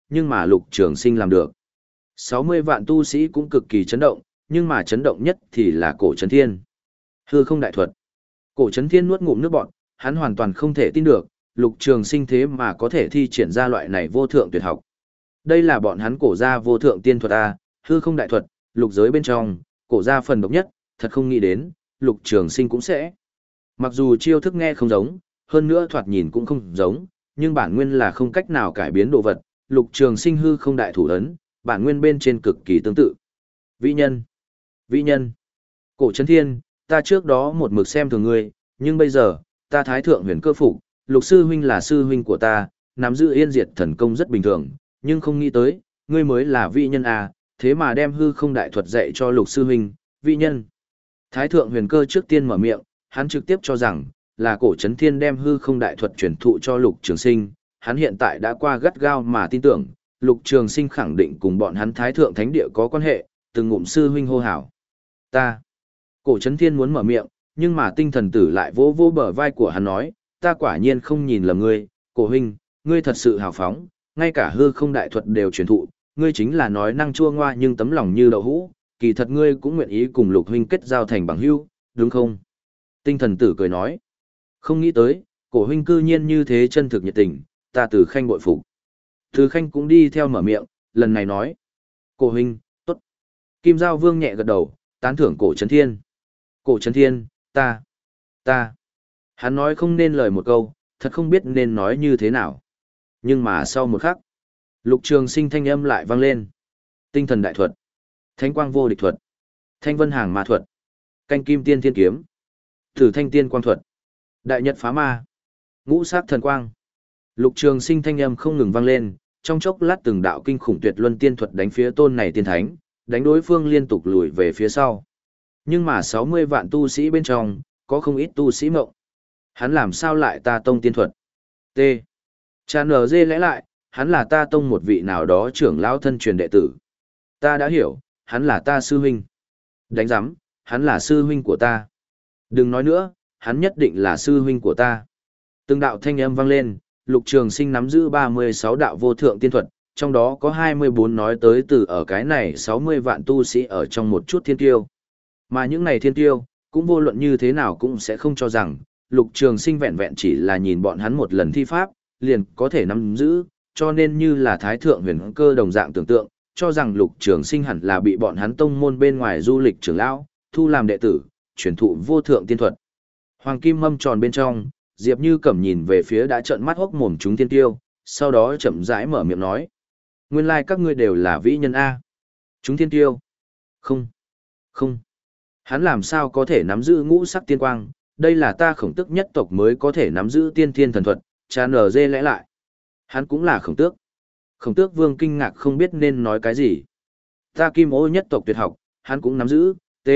nhưng mà Lục Trường Sinh làm được. sáu mươi vạn tu sĩ cũng cực kỳ chấn động, nhưng mà chấn động nhất thì là Cổ Chấn Thiên. Hư không đại thuật. Cổ Chấn Thiên nuốt ngụm nước bọt, hắn hoàn toàn không thể tin được, Lục Trường Sinh thế mà có thể thi triển ra loại này vô thượng tuyệt học. Đây là bọn hắn cổ gia vô thượng tiên thuật a, hư không đại thuật, lục giới bên trong, cổ gia phần độc nhất, thật không nghĩ đến, Lục Trường Sinh cũng sẽ. Mặc dù chiêu thức nghe không giống, hơn nữa thoạt nhìn cũng không giống, nhưng bản nguyên là không cách nào cải biến đồ vật, Lục Trường Sinh hư không đại thủ ấn, bản nguyên bên trên cực kỳ tương tự. Vĩ nhân, vĩ nhân, Cổ Chấn Thiên, ta trước đó một mực xem thường ngươi, nhưng bây giờ, ta thái thượng huyền cơ phục, Lục sư huynh là sư huynh của ta, nắm giữ yên diệt thần công rất bình thường, nhưng không nghĩ tới, ngươi mới là vĩ nhân à, thế mà đem hư không đại thuật dạy cho Lục sư huynh, vĩ nhân. Thái thượng huyền cơ trước tiên mở miệng, hắn trực tiếp cho rằng, là Cổ Chấn Thiên đem hư không đại thuật truyền thụ cho Lục Trường Sinh, hắn hiện tại đã qua gắt gao mà tin tưởng, Lục Trường Sinh khẳng định cùng bọn hắn Thái thượng thánh địa có quan hệ, từng ngụm sư huynh hô hào. Ta. Cổ Chấn Thiên muốn mở miệng, nhưng mà tinh thần tử lại vỗ vỗ bờ vai của hắn nói, ta quả nhiên không nhìn lầm ngươi, Cổ huynh, ngươi thật sự hào phóng, ngay cả hư không đại thuật đều truyền thụ, ngươi chính là nói năng chua ngoa nhưng tấm lòng như đậu hũ, kỳ thật ngươi cũng nguyện ý cùng Lục huynh kết giao thành bằng hữu, đúng không? Tinh thần tử cười nói, không nghĩ tới, Cổ huynh cư nhiên như thế chân thực nhiệt tình, ta Từ Khanh bội phục. Từ Khanh cũng đi theo mở miệng, lần này nói, Cổ huynh, tốt. Kim Giao Vương nhẹ gật đầu, tán thưởng Cổ Chấn Thiên. Cổ Chấn Thiên, ta, ta. Hắn nói không nên lời một câu, thật không biết nên nói như thế nào. Nhưng mà sau một khắc, Lục Trường Sinh thanh âm lại vang lên. Tinh thần đại thuật, Thánh quang vô địch thuật, Thanh vân hàng ma thuật, Canh kim tiên thiên kiếm, Thử thanh tiên quang thuật, Đại nhật phá ma, Ngũ sắc thần quang. Lục Trường Sinh thanh âm không ngừng vang lên, trong chốc lát từng đạo kinh khủng tuyệt luân tiên thuật đánh phía tôn này tiên thánh, đánh đối phương liên tục lùi về phía sau. Nhưng mà sáu mươi vạn tu sĩ bên trong, có không ít tu sĩ mộng. Hắn làm sao lại ta tông tiên thuật? T. Cha nở dê lẽ lại, hắn là ta tông một vị nào đó trưởng lão thân truyền đệ tử. Ta đã hiểu, hắn là ta sư huynh. Đánh giám, hắn là sư huynh của ta. Đừng nói nữa, hắn nhất định là sư huynh của ta. Từng đạo thanh âm vang lên, Lục Trường Sinh nắm giữ ba mươi sáu đạo vô thượng tiên thuật, trong đó có hai mươi bốn nói tới từ ở cái này sáu mươi vạn tu sĩ ở trong một chút thiên tiêu. Mà những này thiên tiêu, cũng vô luận như thế nào cũng sẽ không cho rằng, Lục Trường Sinh vẹn vẹn chỉ là nhìn bọn hắn một lần thi pháp, liền có thể nắm giữ, cho nên như là Thái Thượng Huyền Cơ đồng dạng tưởng tượng, cho rằng Lục Trường Sinh hẳn là bị bọn hắn tông môn bên ngoài du lịch trưởng lão, thu làm đệ tử, truyền thụ vô thượng tiên thuật. Hoàng kim mâm tròn bên trong, Diệp Như Cẩm nhìn về phía đã trợn mắt hốc mồm chúng thiên tiêu, sau đó chậm rãi mở miệng nói: "Nguyên lai các ngươi đều là vĩ nhân a?" Chúng thiên tiêu: "Không, không. Hắn làm sao có thể nắm giữ ngũ sắc tiên quang, đây là ta Khổng Tước nhất tộc mới có thể nắm giữ tiên thiên thần thuật." Cha nở dê lẽ lại, hắn cũng là Khổng Tước. Khổng Tước Vương kinh ngạc không biết nên nói cái gì. Ta Kim Ô nhất tộc tuyệt học, hắn cũng nắm giữ, t.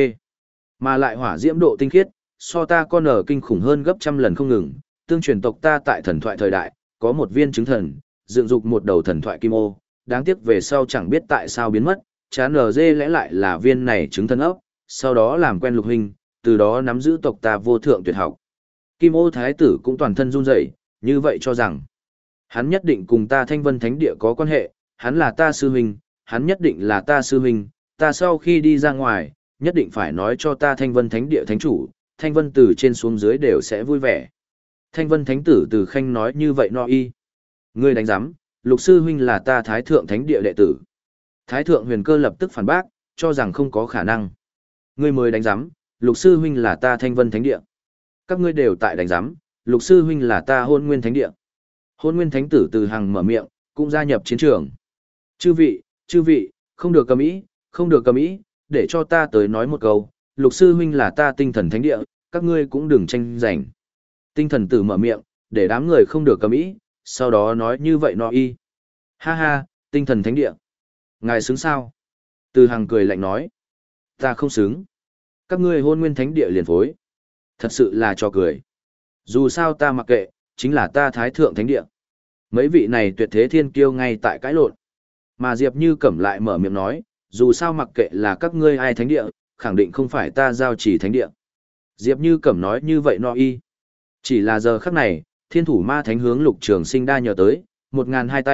Mà lại hỏa diễm độ tinh khiết, so ta con nở kinh khủng hơn gấp trăm lần không ngừng, tương truyền tộc ta tại thần thoại thời đại, có một viên chứng thần, dựng dục một đầu thần thoại Kim Ô, đáng tiếc về sau chẳng biết tại sao biến mất, Cha nở dê lẽ lại là viên này chứng thần ốc, sau đó làm quen Lục huynh, từ đó nắm giữ tộc ta vô thượng tuyệt học. Kim Ô thái tử cũng toàn thân run rẩy, như vậy cho rằng hắn nhất định cùng ta Thanh Vân Thánh Địa có quan hệ, hắn là ta sư huynh, hắn nhất định là ta sư huynh, ta sau khi đi ra ngoài, nhất định phải nói cho ta Thanh Vân Thánh Địa thánh chủ, Thanh Vân từ trên xuống dưới đều sẽ vui vẻ. Thanh Vân Thánh tử Từ Khanh nói như vậy no y. Ngươi đánh giám, Lục sư huynh là ta Thái Thượng Thánh Địa đệ tử. Thái Thượng Huyền Cơ lập tức phản bác, cho rằng không có khả năng. Ngươi mới đánh giám, Lục sư huynh là ta Thanh Vân Thánh Địa. Các ngươi đều tại đánh giám, Lục sư huynh là ta Hôn Nguyên Thánh Địa. Hôn Nguyên Thánh tử Từ Hằng mở miệng, cũng gia nhập chiến trường. Chư vị, chư vị, không được cầm ý, không được cầm ý, để cho ta tới nói một câu, Lục sư huynh là ta Tinh Thần Thánh Địa, các ngươi cũng đừng tranh giành. Tinh Thần tử mở miệng, để đám người không được cầm ý, sau đó nói như vậy no y. Ha ha, Tinh Thần Thánh Địa. Ngài xứng sao? Từ Hằng cười lạnh nói. Ta không xứng. Các ngươi Hôn Nguyên Thánh Địa liền phối. Thật sự là cho cười. Dù sao ta mặc kệ, chính là ta Thái Thượng Thánh Địa. Mấy vị này tuyệt thế thiên kiêu ngay tại cãi lộn. Mà Diệp Như Cẩm lại mở miệng nói, dù sao mặc kệ là các ngươi ai thánh địa, khẳng định không phải ta giao chỉ thánh địa. Diệp Như Cẩm nói như vậy no y. Chỉ là giờ khắc này, thiên thủ ma thánh hướng Lục Trường Sinh đa nhờ tới, một ngàn hai tay,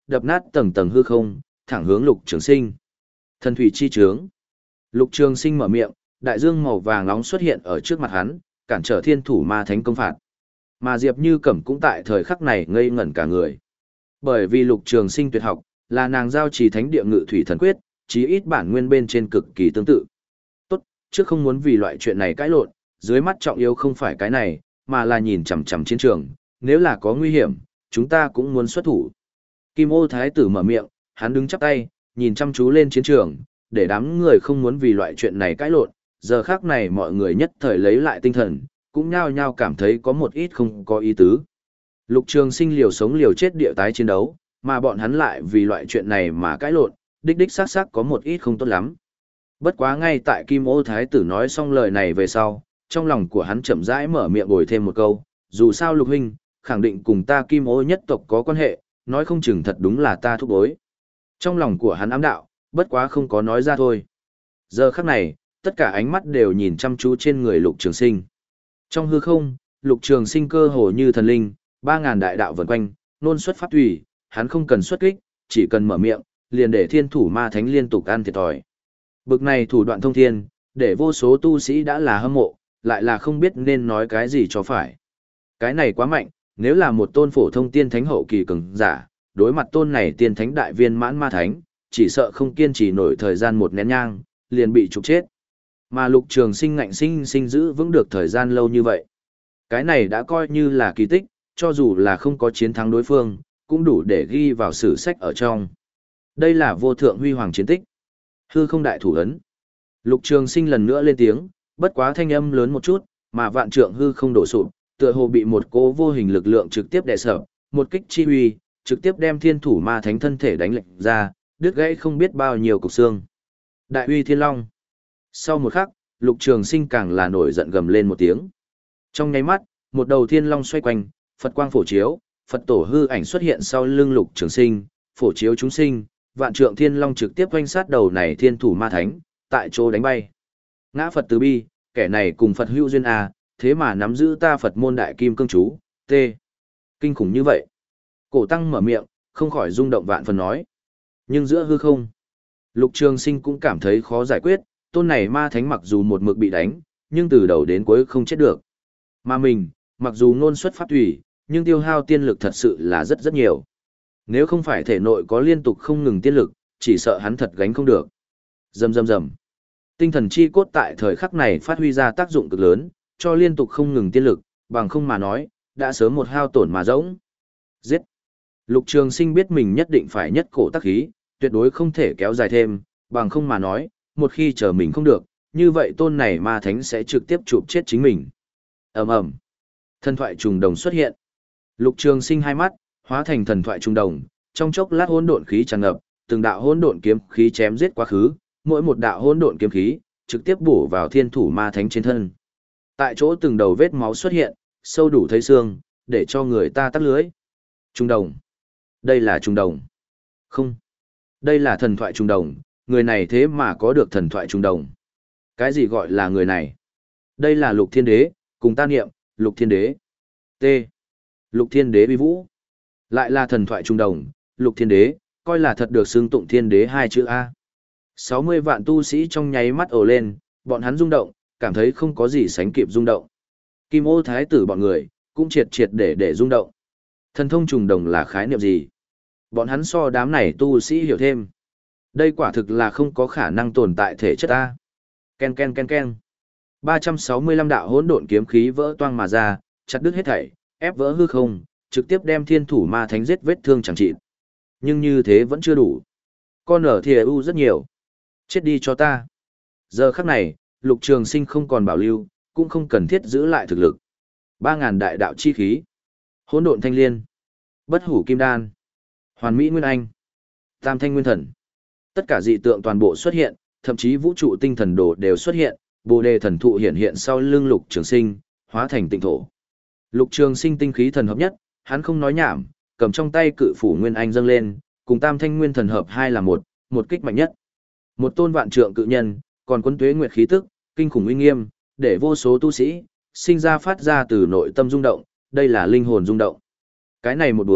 đập nát tầng tầng hư không, thẳng hướng Lục Trường Sinh. Thần thủy chi trướng. Lục Trường Sinh mở miệng, đại dương màu vàng nóng xuất hiện ở trước mặt hắn, cản trở thiên thủ ma thánh công phạt. Mà Diệp Như Cẩm cũng tại thời khắc này ngây ngẩn cả người. Bởi vì Lục Trường Sinh tuyệt học là nàng giao trì thánh địa ngự thủy thần quyết, chí ít bản nguyên bên trên cực kỳ tương tự. Tốt, trước không muốn vì loại chuyện này cãi lộn, dưới mắt trọng yếu không phải cái này, mà là nhìn chằm chằm chiến trường, nếu là có nguy hiểm, chúng ta cũng muốn xuất thủ. Kim Ô Thái tử mở miệng, hắn đứng chắp tay, nhìn chăm chú lên chiến trường, để đám người không muốn vì loại chuyện này cãi lộn, giờ khác này mọi người nhất thời lấy lại tinh thần, cũng nhao nhao cảm thấy có một ít không có ý tứ. Lục Trường Sinh liều sống liều chết địa tái chiến đấu, mà bọn hắn lại vì loại chuyện này mà cãi lộn, đích đích xác xác có một ít không tốt lắm. Bất quá ngay tại Kim Ô Thái tử nói xong lời này về sau, trong lòng của hắn chậm rãi mở miệng bồi thêm một câu, dù sao Lục huynh, khẳng định cùng ta Kim Ô nhất tộc có quan hệ, nói không chừng thật đúng là ta thúc bối. Trong lòng của hắn ám đạo, bất quá không có nói ra thôi. Giờ khắc này, tất cả ánh mắt đều nhìn chăm chú trên người Lục Trường Sinh. Trong hư không, Lục Trường Sinh cơ hồ như thần linh, ba ngàn đại đạo vần quanh, nôn xuất pháp thủy, hắn không cần xuất kích, chỉ cần mở miệng, liền để thiên thủ ma thánh liên tục ăn thiệt thòi. Bực này thủ đoạn thông thiên, để vô số tu sĩ đã là hâm mộ, lại là không biết nên nói cái gì cho phải. Cái này quá mạnh, nếu là một tôn phổ thông tiên thánh hậu kỳ cường giả, đối mặt tôn này tiên thánh đại viên mãn ma thánh, chỉ sợ không kiên trì nổi thời gian một nén nhang, liền bị trục chết. Mà Lục Trường Sinh ngạnh sinh sinh giữ vững được thời gian lâu như vậy. Cái này đã coi như là kỳ tích, cho dù là không có chiến thắng đối phương, cũng đủ để ghi vào sử sách ở trong. Đây là vô thượng huy hoàng chiến tích. Hư không đại thủ ấn. Lục Trường Sinh lần nữa lên tiếng, bất quá thanh âm lớn một chút, mà vạn trượng hư không đổ sụp, tựa hồ bị một cỗ vô hình lực lượng trực tiếp đè sập, một kích chi uy, trực tiếp đem thiên thủ ma thánh thân thể đánh lệch ra, đứt gãy không biết bao nhiêu cục xương. Đại uy thiên long. Sau một khắc, Lục Trường Sinh càng là nổi giận gầm lên một tiếng. Trong nháy mắt, một đầu thiên long xoay quanh, Phật quang phổ chiếu, Phật tổ hư ảnh xuất hiện sau lưng Lục Trường Sinh, phổ chiếu chúng sinh, vạn trượng thiên long trực tiếp quanh sát đầu này thiên thủ ma thánh, tại chỗ đánh bay. Ngã Phật từ bi, kẻ này cùng Phật hữu duyên à, thế mà nắm giữ ta Phật môn đại kim cương chú, t. Kinh khủng như vậy. Cổ tăng mở miệng, không khỏi rung động vạn phần nói. Nhưng giữa hư không, Lục Trường Sinh cũng cảm thấy khó giải quyết, tôn này ma thánh mặc dù một mực bị đánh, nhưng từ đầu đến cuối không chết được. Mà mình, mặc dù ngôn xuất pháp thủy, nhưng tiêu hao tiên lực thật sự là rất rất nhiều. Nếu không phải thể nội có liên tục không ngừng tiên lực, chỉ sợ hắn thật gánh không được. Rầm rầm rầm. Tinh thần chi cốt tại thời khắc này phát huy ra tác dụng cực lớn, cho liên tục không ngừng tiên lực, bằng không mà nói, đã sớm một hao tổn mà rỗng. Giết. Lục Trường Sinh biết mình nhất định phải nhất cổ tác khí, tuyệt đối không thể kéo dài thêm, bằng không mà nói, một khi chờ mình không được, như vậy tôn này ma thánh sẽ trực tiếp chụp chết chính mình. Ầm ầm. Thần thoại trùng đồng xuất hiện. Lục Trường Sinh hai mắt hóa thành thần thoại trùng đồng, trong chốc lát hỗn độn khí tràn ngập, từng đạo hỗn độn kiếm khí chém giết quá khứ, mỗi một đạo hỗn độn kiếm khí trực tiếp bổ vào thiên thủ ma thánh trên thân. Tại chỗ từng đầu vết máu xuất hiện, sâu đủ thấy xương, để cho người ta tắc lưới. Trùng đồng. Đây là trùng đồng. Không. Đây là thần thoại trùng đồng, người này thế mà có được thần thoại trùng đồng. Cái gì gọi là người này? Đây là Lục Thiên Đế, cùng ta niệm, Lục Thiên Đế. T. Lục Thiên Đế uy vũ. Lại là thần thoại trùng đồng, Lục Thiên Đế, coi là thật được xưng tụng Thiên Đế hai chữ A. sáu mươi vạn tu sĩ trong nháy mắt ồ lên, bọn hắn rung động, cảm thấy không có gì sánh kịp rung động. Kim Ô Thái tử bọn người, cũng triệt triệt để để rung động. Thần thông trùng đồng là khái niệm gì? Bọn hắn so đám này tu sĩ hiểu thêm. Đây quả thực là không có khả năng tồn tại thể chất A. Ken ken ken ken. ba trăm sáu mươi lăm đạo hỗn độn kiếm khí vỡ toang mà ra, chặt đứt hết thảy, ép vỡ hư không, trực tiếp đem thiên thủ ma thánh giết vết thương chẳng trị. Nhưng như thế vẫn chưa đủ. Con ở thìa u rất nhiều. Chết đi cho ta. Giờ khắc này, Lục Trường Sinh không còn bảo lưu, cũng không cần thiết giữ lại thực lực. Ba ngàn đại đạo chi khí. Hỗn độn thanh liên. Bất hủ kim đan. Hoàn mỹ nguyên anh. Tam thanh nguyên thần. Tất cả dị tượng toàn bộ xuất hiện, thậm chí vũ trụ tinh thần đồ đều xuất hiện, Bồ đề thần thụ hiện hiện sau lưng Lục Trường Sinh, hóa thành tịnh thổ. Lục Trường Sinh tinh khí thần hợp nhất, hắn không nói nhảm, cầm trong tay cự phủ nguyên anh dâng lên, cùng Tam thanh nguyên thần hợp hai là một, một kích mạnh nhất. Một tôn vạn trượng cự nhân, còn quân tuế nguyệt khí tức, kinh khủng uy nghiêm, để vô số tu sĩ sinh ra phát ra từ nội tâm rung động, đây là linh hồn rung động. Cái này một búa,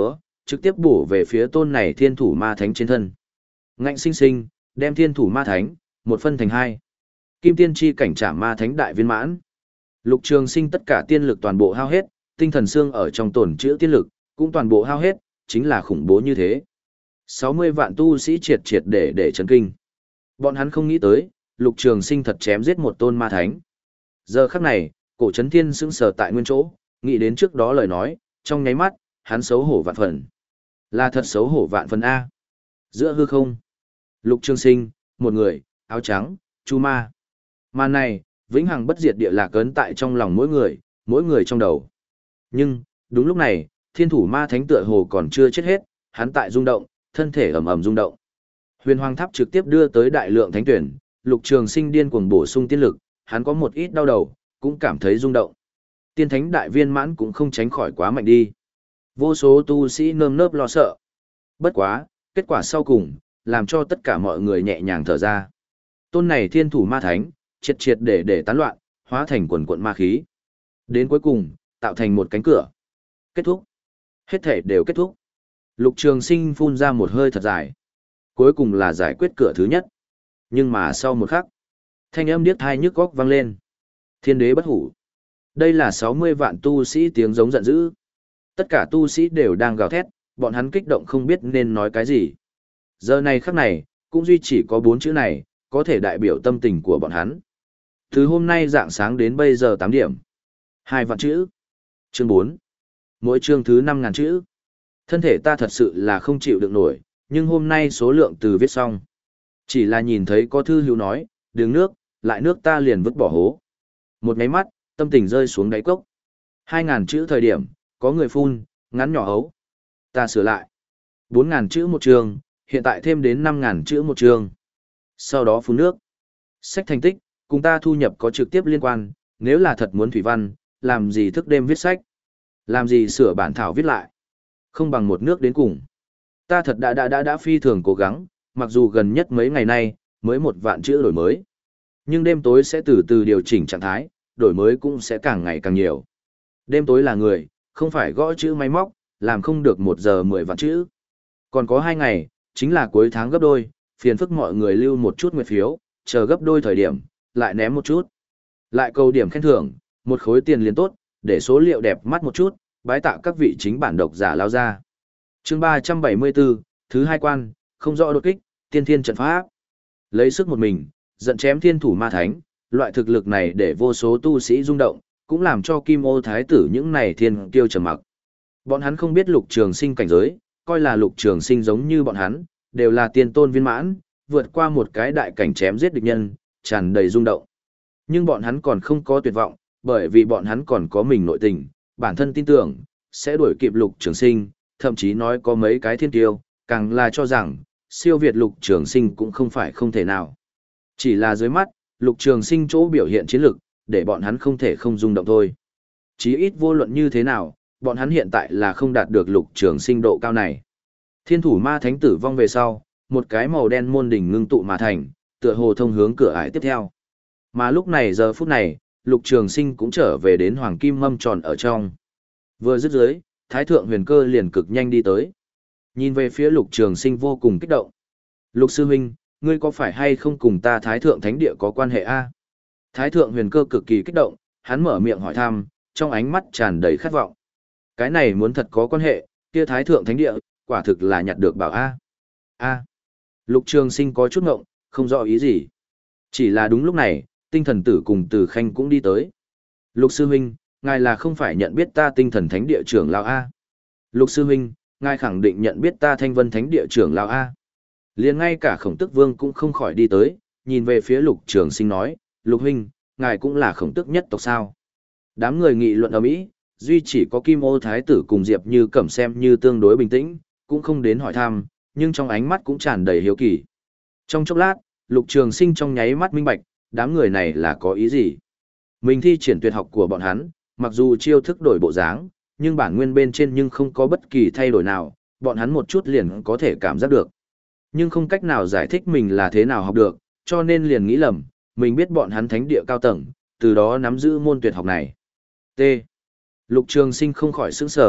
trực tiếp bổ về phía tôn này thiên thủ ma thánh trên thân. Ngạnh sinh sinh, đem thiên thủ ma thánh, một phân thành hai. Kim tiên chi cảnh trả ma thánh đại viên mãn. Lục Trường Sinh tất cả tiên lực toàn bộ hao hết, tinh thần xương ở trong tổn chữa tiên lực, cũng toàn bộ hao hết, chính là khủng bố như thế. sáu mươi vạn tu sĩ triệt triệt để để chấn kinh. Bọn hắn không nghĩ tới, Lục Trường Sinh thật chém giết một tôn ma thánh. Giờ khắc này, Cổ Chấn Thiên sững sờ tại nguyên chỗ, nghĩ đến trước đó lời nói, trong nháy mắt, hắn xấu hổ vạn phần. Là thật xấu hổ vạn phần A. Giữa hư không, Lục Trường Sinh, một người, áo trắng, Chu Ma. Màn này, vĩnh hằng bất diệt địa lạc ấn tại trong lòng mỗi người, mỗi người trong đầu. Nhưng, đúng lúc này, thiên thủ ma thánh tựa hồ còn chưa chết hết, hắn tại rung động, thân thể ầm ầm rung động. Huyền Hoàng Tháp trực tiếp đưa tới đại lượng thánh tuyển, Lục Trường Sinh điên cuồng bổ sung tiên lực, hắn có một ít đau đầu, cũng cảm thấy rung động. Tiên thánh đại viên mãn cũng không tránh khỏi quá mạnh đi. Vô số tu sĩ nơm nớp lo sợ. Bất quá, kết quả sau cùng, làm cho tất cả mọi người nhẹ nhàng thở ra. Tôn này thiên thủ ma thánh, triệt triệt để để tán loạn, hóa thành quần quận ma khí. Đến cuối cùng, tạo thành một cánh cửa. Kết thúc. Hết thể đều kết thúc. Lục Trường Sinh phun ra một hơi thật dài. Cuối cùng là giải quyết cửa thứ nhất. Nhưng mà sau một khắc, thanh âm điếc tai nhức óc vang lên. Thiên đế bất hủ. Đây là sáu mươi vạn tu sĩ tiếng giống giận dữ. Tất cả tu sĩ đều đang gào thét, bọn hắn kích động không biết nên nói cái gì. Giờ này khắc này, cũng duy chỉ có bốn chữ này, có thể đại biểu tâm tình của bọn hắn. Từ hôm nay dạng sáng đến bây giờ tám điểm. Hai vạn chữ. Chương bốn. Mỗi chương thứ năm ngàn chữ. Thân thể ta thật sự là không chịu được nổi, nhưng hôm nay số lượng từ viết xong. Chỉ là nhìn thấy có thư hữu nói, đường nước, lại nước ta liền vứt bỏ hố. Một nháy mắt, tâm tình rơi xuống đáy cốc. Hai ngàn chữ thời điểm, có người phun, ngắn nhỏ hấu. Ta sửa lại. Bốn ngàn chữ một chương, hiện tại thêm đến năm ngàn chữ một chương. Sau đó phun nước. Sách thành tích, cùng ta thu nhập có trực tiếp liên quan, nếu là thật muốn thủy văn, làm gì thức đêm viết sách. Làm gì sửa bản thảo viết lại. Không bằng một nước đến cùng. Ta thật đã đã đã đã phi thường cố gắng, mặc dù gần nhất mấy ngày nay, mới một vạn chữ đổi mới. Nhưng đêm tối sẽ từ từ điều chỉnh trạng thái, đổi mới cũng sẽ càng ngày càng nhiều. Đêm tối là người, không phải gõ chữ máy móc, làm không được một giờ mười vạn chữ. Còn có hai ngày, chính là cuối tháng gấp đôi, phiền phức mọi người lưu một chút nguyệt phiếu, chờ gấp đôi thời điểm, lại ném một chút. Lại câu điểm khen thưởng, một khối tiền liền tốt, để số liệu đẹp mắt một chút, bái tạ các vị chính bản độc giả lao ra. Chương ba trăm bảy mươi bốn, thứ hai quan, không rõ đột kích, tiên thiên trận pháp. Lấy sức một mình, giận chém thiên thủ ma thánh, loại thực lực này để vô số tu sĩ rung động, cũng làm cho Kim Ô Thái tử những này thiên kiêu trầm mặc. Bọn hắn không biết Lục Trường Sinh cảnh giới, coi là Lục Trường Sinh giống như bọn hắn, đều là tiên tôn viên mãn, vượt qua một cái đại cảnh chém giết địch nhân, tràn đầy rung động. Nhưng bọn hắn còn không có tuyệt vọng, bởi vì bọn hắn còn có mình nội tình, bản thân tin tưởng, sẽ đuổi kịp Lục Trường Sinh, thậm chí nói có mấy cái thiên kiêu, càng là cho rằng, siêu việt Lục Trường Sinh cũng không phải không thể nào. Chỉ là dưới mắt, Lục Trường Sinh chỗ biểu hiện chiến lực, để bọn hắn không thể không rung động thôi. Chí ít vô luận như thế nào, bọn hắn hiện tại là không đạt được Lục Trường Sinh độ cao này. Thiên thủ ma thánh tử vong về sau, một cái màu đen môn đỉnh ngưng tụ mà thành, tựa hồ thông hướng cửa ải tiếp theo. Mà lúc này giờ phút này, Lục Trường Sinh cũng trở về đến hoàng kim mâm tròn ở trong. Vừa dứt dưới, Thái thượng huyền cơ liền cực nhanh đi tới. Nhìn về phía Lục Trường Sinh vô cùng kích động. Lục sư huynh, ngươi có phải hay không cùng ta Thái thượng thánh địa có quan hệ a? Thái thượng huyền cơ cực kỳ kích động, hắn mở miệng hỏi thăm, trong ánh mắt tràn đầy khát vọng. Cái này muốn thật có quan hệ, kia Thái thượng thánh địa, quả thực là nhặt được bảo a. A. Lục Trường Sinh có chút ngộng, không rõ ý gì. Chỉ là đúng lúc này, Tinh Thần Tử cùng Từ Khanh cũng đi tới. Lục sư huynh, ngài là không phải nhận biết ta Tinh Thần Thánh địa trưởng lão a? Lục sư huynh, ngài khẳng định nhận biết ta Thanh Vân Thánh địa trưởng lão a? Liền ngay cả Khổng Tước Vương cũng không khỏi đi tới, nhìn về phía Lục Trường Sinh nói, Lục huynh, ngài cũng là Khổng Tước nhất tộc sao? Đám người nghị luận ầm ĩ, duy chỉ có Kim Ô Thái tử cùng Diệp Như Cẩm xem như tương đối bình tĩnh, cũng không đến hỏi thăm, nhưng trong ánh mắt cũng tràn đầy hiếu kỳ. Trong chốc lát, Lục Trường Sinh trong nháy mắt minh bạch, đám người này là có ý gì? Mình thi triển tuyệt học của bọn hắn, mặc dù chiêu thức đổi bộ dáng, nhưng bản nguyên bên trên nhưng không có bất kỳ thay đổi nào, bọn hắn một chút liền có thể cảm giác được. Nhưng không cách nào giải thích mình là thế nào học được, cho nên liền nghĩ lầm, mình biết bọn hắn thánh địa cao tầng, từ đó nắm giữ môn tuyệt học này. T. Lục Trường Sinh không khỏi sửng sở,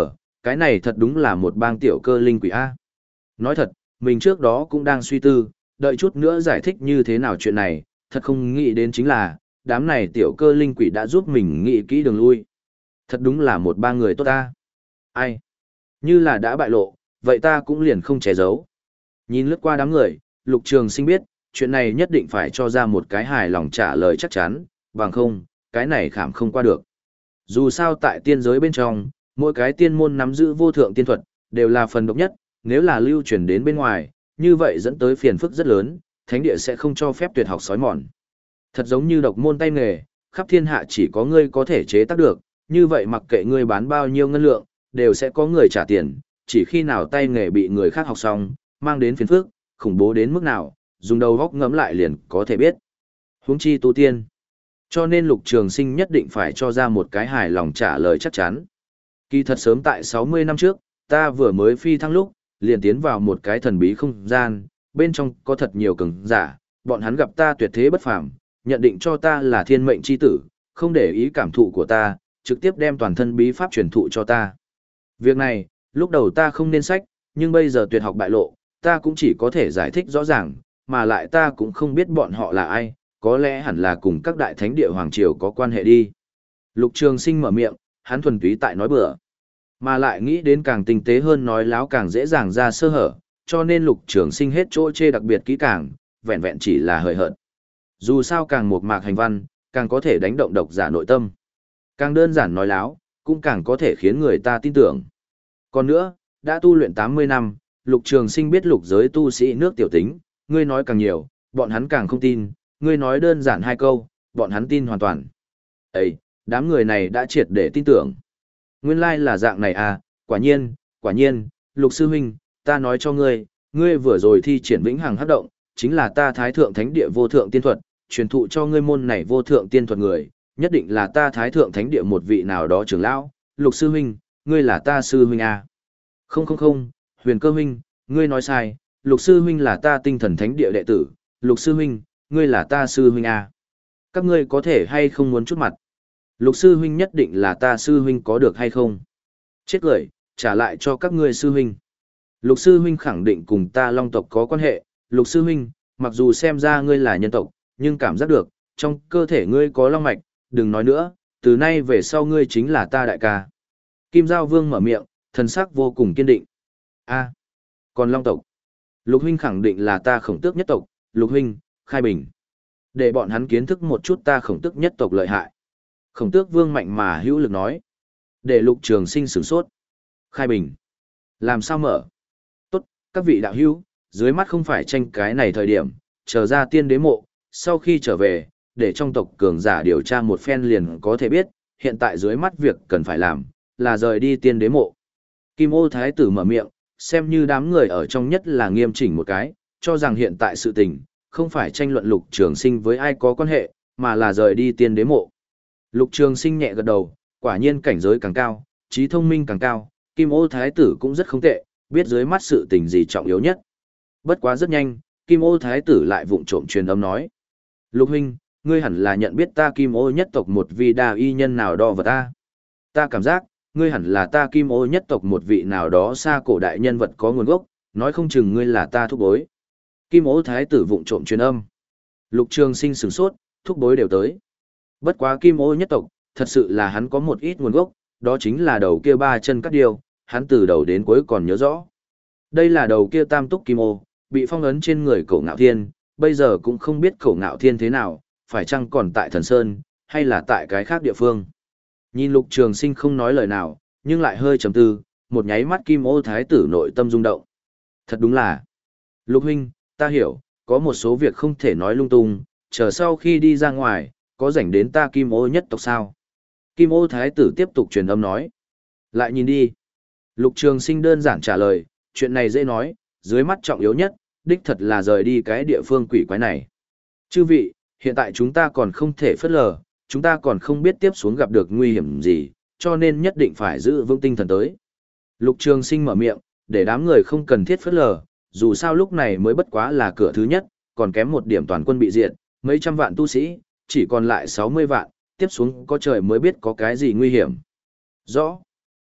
cái này thật đúng là một bang tiểu cơ linh quỷ A. Nói thật, mình trước đó cũng đang suy tư, đợi chút nữa giải thích như thế nào chuyện này, thật không nghĩ đến chính là, đám này tiểu cơ linh quỷ đã giúp mình nghĩ kỹ đường lui. Thật đúng là một bang người tốt ta. Ai? Như là đã bại lộ, vậy ta cũng liền không che giấu. Nhìn lướt qua đám người, Lục Trường Sinh biết, chuyện này nhất định phải cho ra một cái hài lòng trả lời chắc chắn, bằng không, cái này khảm không qua được. Dù sao tại tiên giới bên trong, mỗi cái tiên môn nắm giữ vô thượng tiên thuật, đều là phần độc nhất, nếu là lưu truyền đến bên ngoài, như vậy dẫn tới phiền phức rất lớn, thánh địa sẽ không cho phép tuyệt học sói mòn. Thật giống như độc môn tay nghề, khắp thiên hạ chỉ có ngươi có thể chế tác được, như vậy mặc kệ ngươi bán bao nhiêu ngân lượng, đều sẽ có người trả tiền, chỉ khi nào tay nghề bị người khác học xong, mang đến phiền phức, khủng bố đến mức nào, dùng đầu góc ngẫm lại liền có thể biết. Huống chi tu tiên. Cho nên Lục Trường Sinh nhất định phải cho ra một cái hài lòng trả lời chắc chắn. Kỳ thật sớm tại sáu mươi năm trước, ta vừa mới phi thăng lúc, liền tiến vào một cái thần bí không gian, bên trong có thật nhiều cường giả, bọn hắn gặp ta tuyệt thế bất phàm, nhận định cho ta là thiên mệnh chi tử, không để ý cảm thụ của ta, trực tiếp đem toàn thân bí pháp truyền thụ cho ta. Việc này, lúc đầu ta không nên sách, nhưng bây giờ tuyệt học bại lộ, ta cũng chỉ có thể giải thích rõ ràng, mà lại ta cũng không biết bọn họ là ai, có lẽ hẳn là cùng các đại thánh địa hoàng triều có quan hệ đi. Lục Trường Sinh mở miệng, hắn thuần túy tại nói bừa, mà lại nghĩ đến càng tinh tế hơn nói láo càng dễ dàng ra sơ hở, cho nên Lục Trường Sinh hết chỗ chê đặc biệt kỹ càng, vẹn vẹn chỉ là hời hợt. Dù sao càng một mạc hành văn, càng có thể đánh động độc giả nội tâm. Càng đơn giản nói láo, cũng càng có thể khiến người ta tin tưởng. Còn nữa, đã tu luyện tám mươi năm, Lục Trường Sinh biết lục giới tu sĩ nước tiểu tính, ngươi nói càng nhiều, bọn hắn càng không tin, ngươi nói đơn giản hai câu, bọn hắn tin hoàn toàn. Ê, đám người này đã triệt để tin tưởng. Nguyên lai là dạng này à, quả nhiên, quả nhiên, Lục Sư Huynh, ta nói cho ngươi, ngươi vừa rồi thi triển vĩnh hằng hấp động, chính là ta Thái Thượng Thánh Địa vô thượng tiên thuật, truyền thụ cho ngươi môn này vô thượng tiên thuật người, nhất định là ta Thái Thượng Thánh Địa một vị nào đó trưởng lão, Lục Sư Huynh, ngươi là ta Sư Huynh à. Không không không, Huyền Cơ Huynh, ngươi nói sai, Lục Sư Huynh là ta Tinh Thần Thánh Địa đệ tử, Lục Sư Huynh, ngươi là ta Sư Huynh à. Các ngươi có thể hay không muốn chút mặt? Lục Sư Huynh nhất định là ta Sư Huynh có được hay không? Chết cười, trả lại cho các ngươi Sư Huynh. Lục Sư Huynh khẳng định cùng ta Long tộc có quan hệ, Lục Sư Huynh, mặc dù xem ra ngươi là nhân tộc, nhưng cảm giác được, trong cơ thể ngươi có long mạch, đừng nói nữa, từ nay về sau ngươi chính là ta đại ca. Kim Giao Vương mở miệng, thần sắc vô cùng kiên định. A, còn Long tộc. Lục Huynh khẳng định là ta Khổng Tước nhất tộc, Lục Huynh, khai bình. Để bọn hắn kiến thức một chút ta Khổng Tước nhất tộc lợi hại. Khổng Tước Vương mạnh mà hữu lực nói. Để Lục Trường Sinh sửng sốt. Khai bình. Làm sao mở? Tốt, các vị đạo hữu, dưới mắt không phải tranh cái này thời điểm, chờ ra tiên đế mộ, sau khi trở về, để trong tộc cường giả điều tra một phen liền có thể biết, hiện tại dưới mắt việc cần phải làm, là rời đi tiên đế mộ. Kim Ô Thái tử mở miệng, xem như đám người ở trong nhất là nghiêm chỉnh một cái, cho rằng hiện tại sự tình, không phải tranh luận Lục Trường Sinh với ai có quan hệ, mà là rời đi tiên đế mộ. Lục Trường Sinh nhẹ gật đầu, quả nhiên cảnh giới càng cao, trí thông minh càng cao, Kim Ô Thái tử cũng rất không tệ, biết dưới mắt sự tình gì trọng yếu nhất. Bất quá rất nhanh, Kim Ô Thái tử lại vụng trộm truyền âm nói. Lục Huynh, ngươi hẳn là nhận biết ta Kim Ô nhất tộc một vị đa y nhân nào đó vật ta. Ta cảm giác, ngươi hẳn là ta Kim Ô nhất tộc một vị nào đó xa cổ đại nhân vật có nguồn gốc, nói không chừng ngươi là ta thúc bối. Kim Ô Thái tử vụng trộm truyền âm. Lục Trường Sinh sửng sốt, thúc bối đều tới. Bất quá Kim Ô nhất tộc, thật sự là hắn có một ít nguồn gốc, đó chính là đầu kia ba chân cắt điều, hắn từ đầu đến cuối còn nhớ rõ. Đây là đầu kia tam túc Kim Ô, bị phong ấn trên người Cổ Ngạo Thiên, bây giờ cũng không biết Cổ Ngạo Thiên thế nào, phải chăng còn tại Thần Sơn, hay là tại cái khác địa phương. Nhìn Lục Trường Sinh không nói lời nào, nhưng lại hơi trầm tư, một nháy mắt Kim Ô Thái tử nội tâm rung động. Thật đúng là, Lục Huynh, ta hiểu, có một số việc không thể nói lung tung, chờ sau khi đi ra ngoài, có rảnh đến ta Kim Ô nhất tộc sao? Kim Ô Thái tử tiếp tục truyền âm nói. Lại nhìn đi. Lục Trường Sinh đơn giản trả lời, chuyện này dễ nói, dưới mắt trọng yếu nhất, đích thật là rời đi cái địa phương quỷ quái này. Chư vị, hiện tại chúng ta còn không thể phớt lờ, chúng ta còn không biết tiếp xuống gặp được nguy hiểm gì, cho nên nhất định phải giữ vững tinh thần tới. Lục Trường Sinh mở miệng, để đám người không cần thiết phớt lờ, dù sao lúc này mới bất quá là cửa thứ nhất, còn kém một điểm toàn quân bị diệt, mấy trăm vạn tu sĩ, chỉ còn lại sáu mươi vạn, tiếp xuống có trời mới biết có cái gì nguy hiểm. Rõ.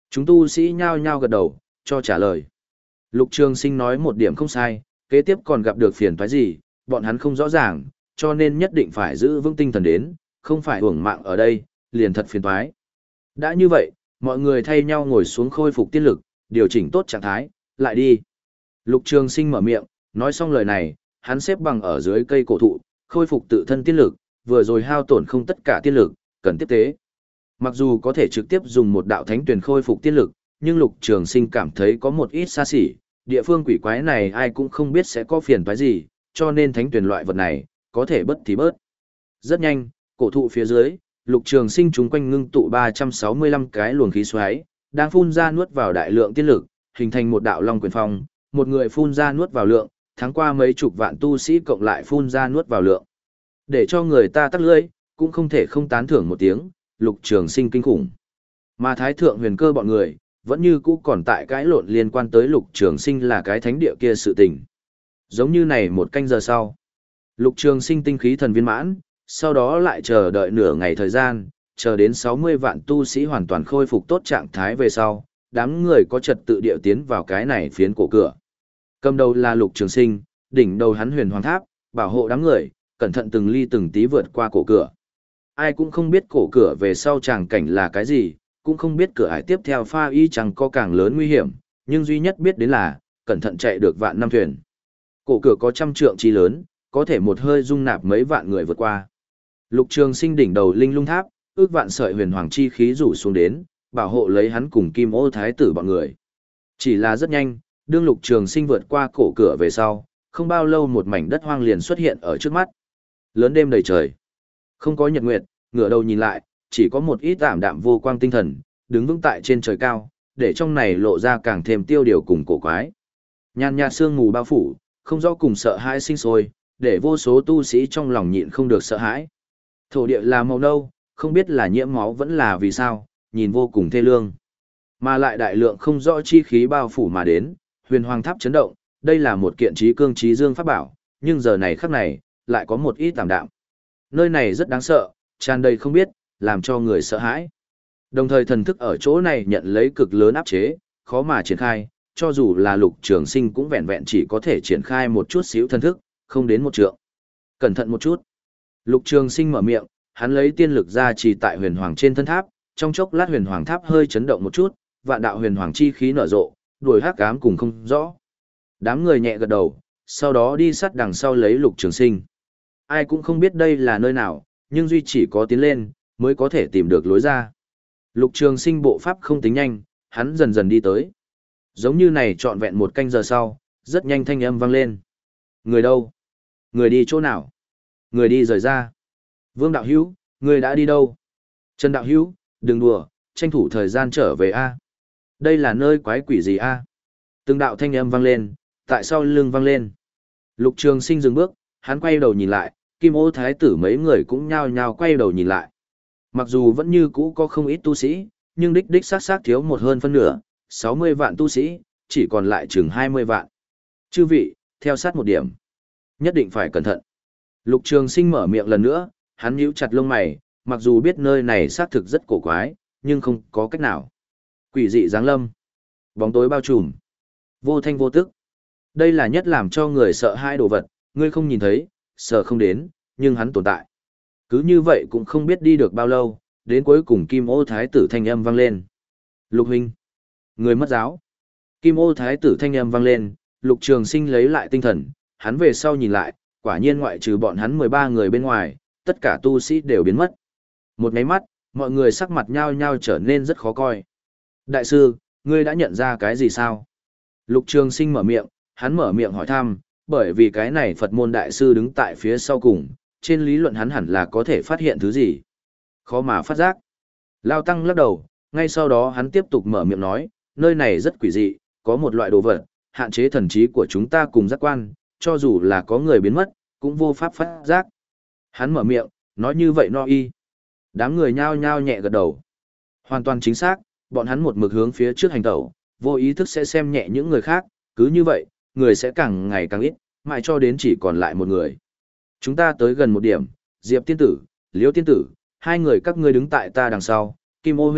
Chúng tu sĩ nhao nhao gật đầu, cho trả lời. Lục Trường Sinh nói một điểm không sai, kế tiếp còn gặp được phiền toái gì, bọn hắn không rõ ràng, cho nên nhất định phải giữ vững tinh thần đến, không phải uổng mạng ở đây, liền thật phiền toái. Đã như vậy, mọi người thay nhau ngồi xuống khôi phục tiên lực, điều chỉnh tốt trạng thái, lại đi. Lục Trường Sinh mở miệng, nói xong lời này, hắn xếp bằng ở dưới cây cổ thụ, khôi phục tự thân tiên lực, vừa rồi hao tổn không tất cả tiên lực, cần tiếp tế. Mặc dù có thể trực tiếp dùng một đạo thánh tuyển khôi phục tiên lực, nhưng Lục Trường Sinh cảm thấy có một ít xa xỉ, địa phương quỷ quái này ai cũng không biết sẽ có phiền toái gì, cho nên thánh tuyển loại vật này, có thể bớt thì bớt. Rất nhanh, cổ thụ phía dưới, Lục Trường Sinh chúng quanh ngưng tụ ba trăm sáu mươi lăm cái luồng khí xoáy, đang phun ra nuốt vào đại lượng tiên lực, hình thành một đạo long quyền phong, một người phun ra nuốt vào lượng, tháng qua mấy chục vạn tu sĩ cộng lại phun ra nuốt vào lượng. Để cho người ta tắc lưỡi, cũng không thể không tán thưởng một tiếng, Lục Trường Sinh kinh khủng. Mà Thái Thượng Huyền Cơ bọn người, vẫn như cũ còn tại cãi lộn liên quan tới Lục Trường Sinh là cái thánh địa kia sự tình. Giống như này một canh giờ sau, Lục Trường Sinh tinh khí thần viên mãn, sau đó lại chờ đợi nửa ngày thời gian, chờ đến sáu mươi vạn tu sĩ hoàn toàn khôi phục tốt trạng thái về sau, đám người có trật tự điệu tiến vào cái này phiến cổ cửa. Cầm đầu là Lục Trường Sinh, đỉnh đầu hắn huyền hoàng tháp, bảo hộ đám người, cẩn thận từng ly từng tí vượt qua cổ cửa. Ai cũng không biết cổ cửa về sau tràng cảnh là cái gì, cũng không biết cửa ải tiếp theo pha y chẳng có càng lớn nguy hiểm, nhưng duy nhất biết đến là, cẩn thận chạy được vạn năm thuyền. Cổ cửa có trăm trượng chi lớn, có thể một hơi dung nạp mấy vạn người vượt qua. Lục Trường Sinh đỉnh đầu linh lung tháp, ước vạn sợi huyền hoàng chi khí rủ xuống đến, bảo hộ lấy hắn cùng Kim Ô Thái tử bọn người. Chỉ là rất nhanh, đương Lục Trường Sinh vượt qua cổ cửa về sau, không bao lâu một mảnh đất hoang liền xuất hiện ở trước mắt. Lớn đêm đầy trời, không có nhật nguyệt, ngửa đầu nhìn lại, chỉ có một ít ảm đạm vô quang tinh thần, đứng vững tại trên trời cao, để trong này lộ ra càng thêm tiêu điều cùng cổ quái. Nhàn nhạt sương mù bao phủ, không rõ cùng sợ hãi sinh sôi, để vô số tu sĩ trong lòng nhịn không được sợ hãi. Thổ địa là màu nâu, không biết là nhiễm máu vẫn là vì sao, nhìn vô cùng thê lương. Mà lại đại lượng không rõ chi khí bao phủ mà đến, huyền hoàng tháp chấn động, đây là một kiện trí cương trí dương pháp bảo, nhưng giờ này khắc này, lại có một ít tạm đạm. Nơi này rất đáng sợ, tràn đầy không biết, làm cho người sợ hãi. Đồng thời thần thức ở chỗ này nhận lấy cực lớn áp chế, khó mà triển khai, cho dù là Lục Trường Sinh cũng vẹn vẹn chỉ có thể triển khai một chút xíu thần thức, không đến một trượng. Cẩn thận một chút. Lục Trường Sinh mở miệng, hắn lấy tiên lực ra chỉ tại huyền hoàng trên thân tháp, trong chốc lát huyền hoàng tháp hơi chấn động một chút, vạn đạo huyền hoàng chi khí nở rộ, đuổi hắc ám cùng không rõ. Đám người nhẹ gật đầu, sau đó đi sát đằng sau lấy Lục Trường Sinh. Ai cũng không biết đây là nơi nào, nhưng duy chỉ có tiến lên, mới có thể tìm được lối ra. Lục Trường Sinh bộ pháp không tính nhanh, hắn dần dần đi tới. Giống như này trọn vẹn một canh giờ sau, rất nhanh thanh âm vang lên. Người đâu? Người đi chỗ nào? Người đi rời ra. Vương Đạo Hữu, người đã đi đâu? Trần Đạo Hữu, đừng đùa, tranh thủ thời gian trở về a. Đây là nơi quái quỷ gì a? Từng đạo thanh âm vang lên, tại sao lưng vang lên? Lục Trường Sinh dừng bước, hắn quay đầu nhìn lại, Kim Ô Thái tử mấy người cũng nhao nhao quay đầu nhìn lại. Mặc dù vẫn như cũ có không ít tu sĩ, nhưng đích đích sát sát thiếu một hơn phân nửa, sáu mươi vạn tu sĩ, chỉ còn lại chừng hai mươi vạn. Chư vị, theo sát một điểm. Nhất định phải cẩn thận. Lục Trường Sinh mở miệng lần nữa, hắn nhíu chặt lông mày, mặc dù biết nơi này xác thực rất cổ quái, nhưng không có cách nào. Quỷ dị giáng lâm. Bóng tối bao trùm. Vô thanh vô tức. Đây là nhất làm cho người sợ hai đồ vật, ngươi không nhìn thấy, sợ không đến, nhưng hắn tồn tại. Cứ như vậy cũng không biết đi được bao lâu, đến cuối cùng Kim Ô Thái tử thanh âm vang lên. Lục huynh. Người mất giáo. Kim Ô Thái tử thanh âm vang lên, Lục Trường Sinh lấy lại tinh thần, hắn về sau nhìn lại, quả nhiên ngoại trừ bọn hắn mười ba người bên ngoài, tất cả tu sĩ đều biến mất. Một cái mắt, mọi người sắc mặt nhao nhao trở nên rất khó coi. Đại sư, ngươi đã nhận ra cái gì sao? Lục Trường Sinh mở miệng, hắn mở miệng hỏi thăm, bởi vì cái này Phật môn đại sư đứng tại phía sau cùng, trên lý luận hắn hẳn là có thể phát hiện thứ gì. Khó mà phát giác. Lao Tăng lắc đầu, ngay sau đó hắn tiếp tục mở miệng nói, nơi này rất quỷ dị, có một loại đồ vật, hạn chế thần trí của chúng ta cùng giác quan, cho dù là có người biến mất, cũng vô pháp phát giác. Hắn mở miệng, nói như vậy no y. Đám người nhao nhao nhẹ gật đầu. Hoàn toàn chính xác, bọn hắn một mực hướng phía trước hành tẩu, vô ý thức sẽ xem nhẹ những người khác, cứ như vậy, người sẽ càng ngày càng ít, mãi cho đến chỉ còn lại một người. Chúng ta tới gần một điểm, Diệp tiên tử, Liễu tiên tử, hai người các ngươi đứng tại ta đằng sau, Kim Ô huynh,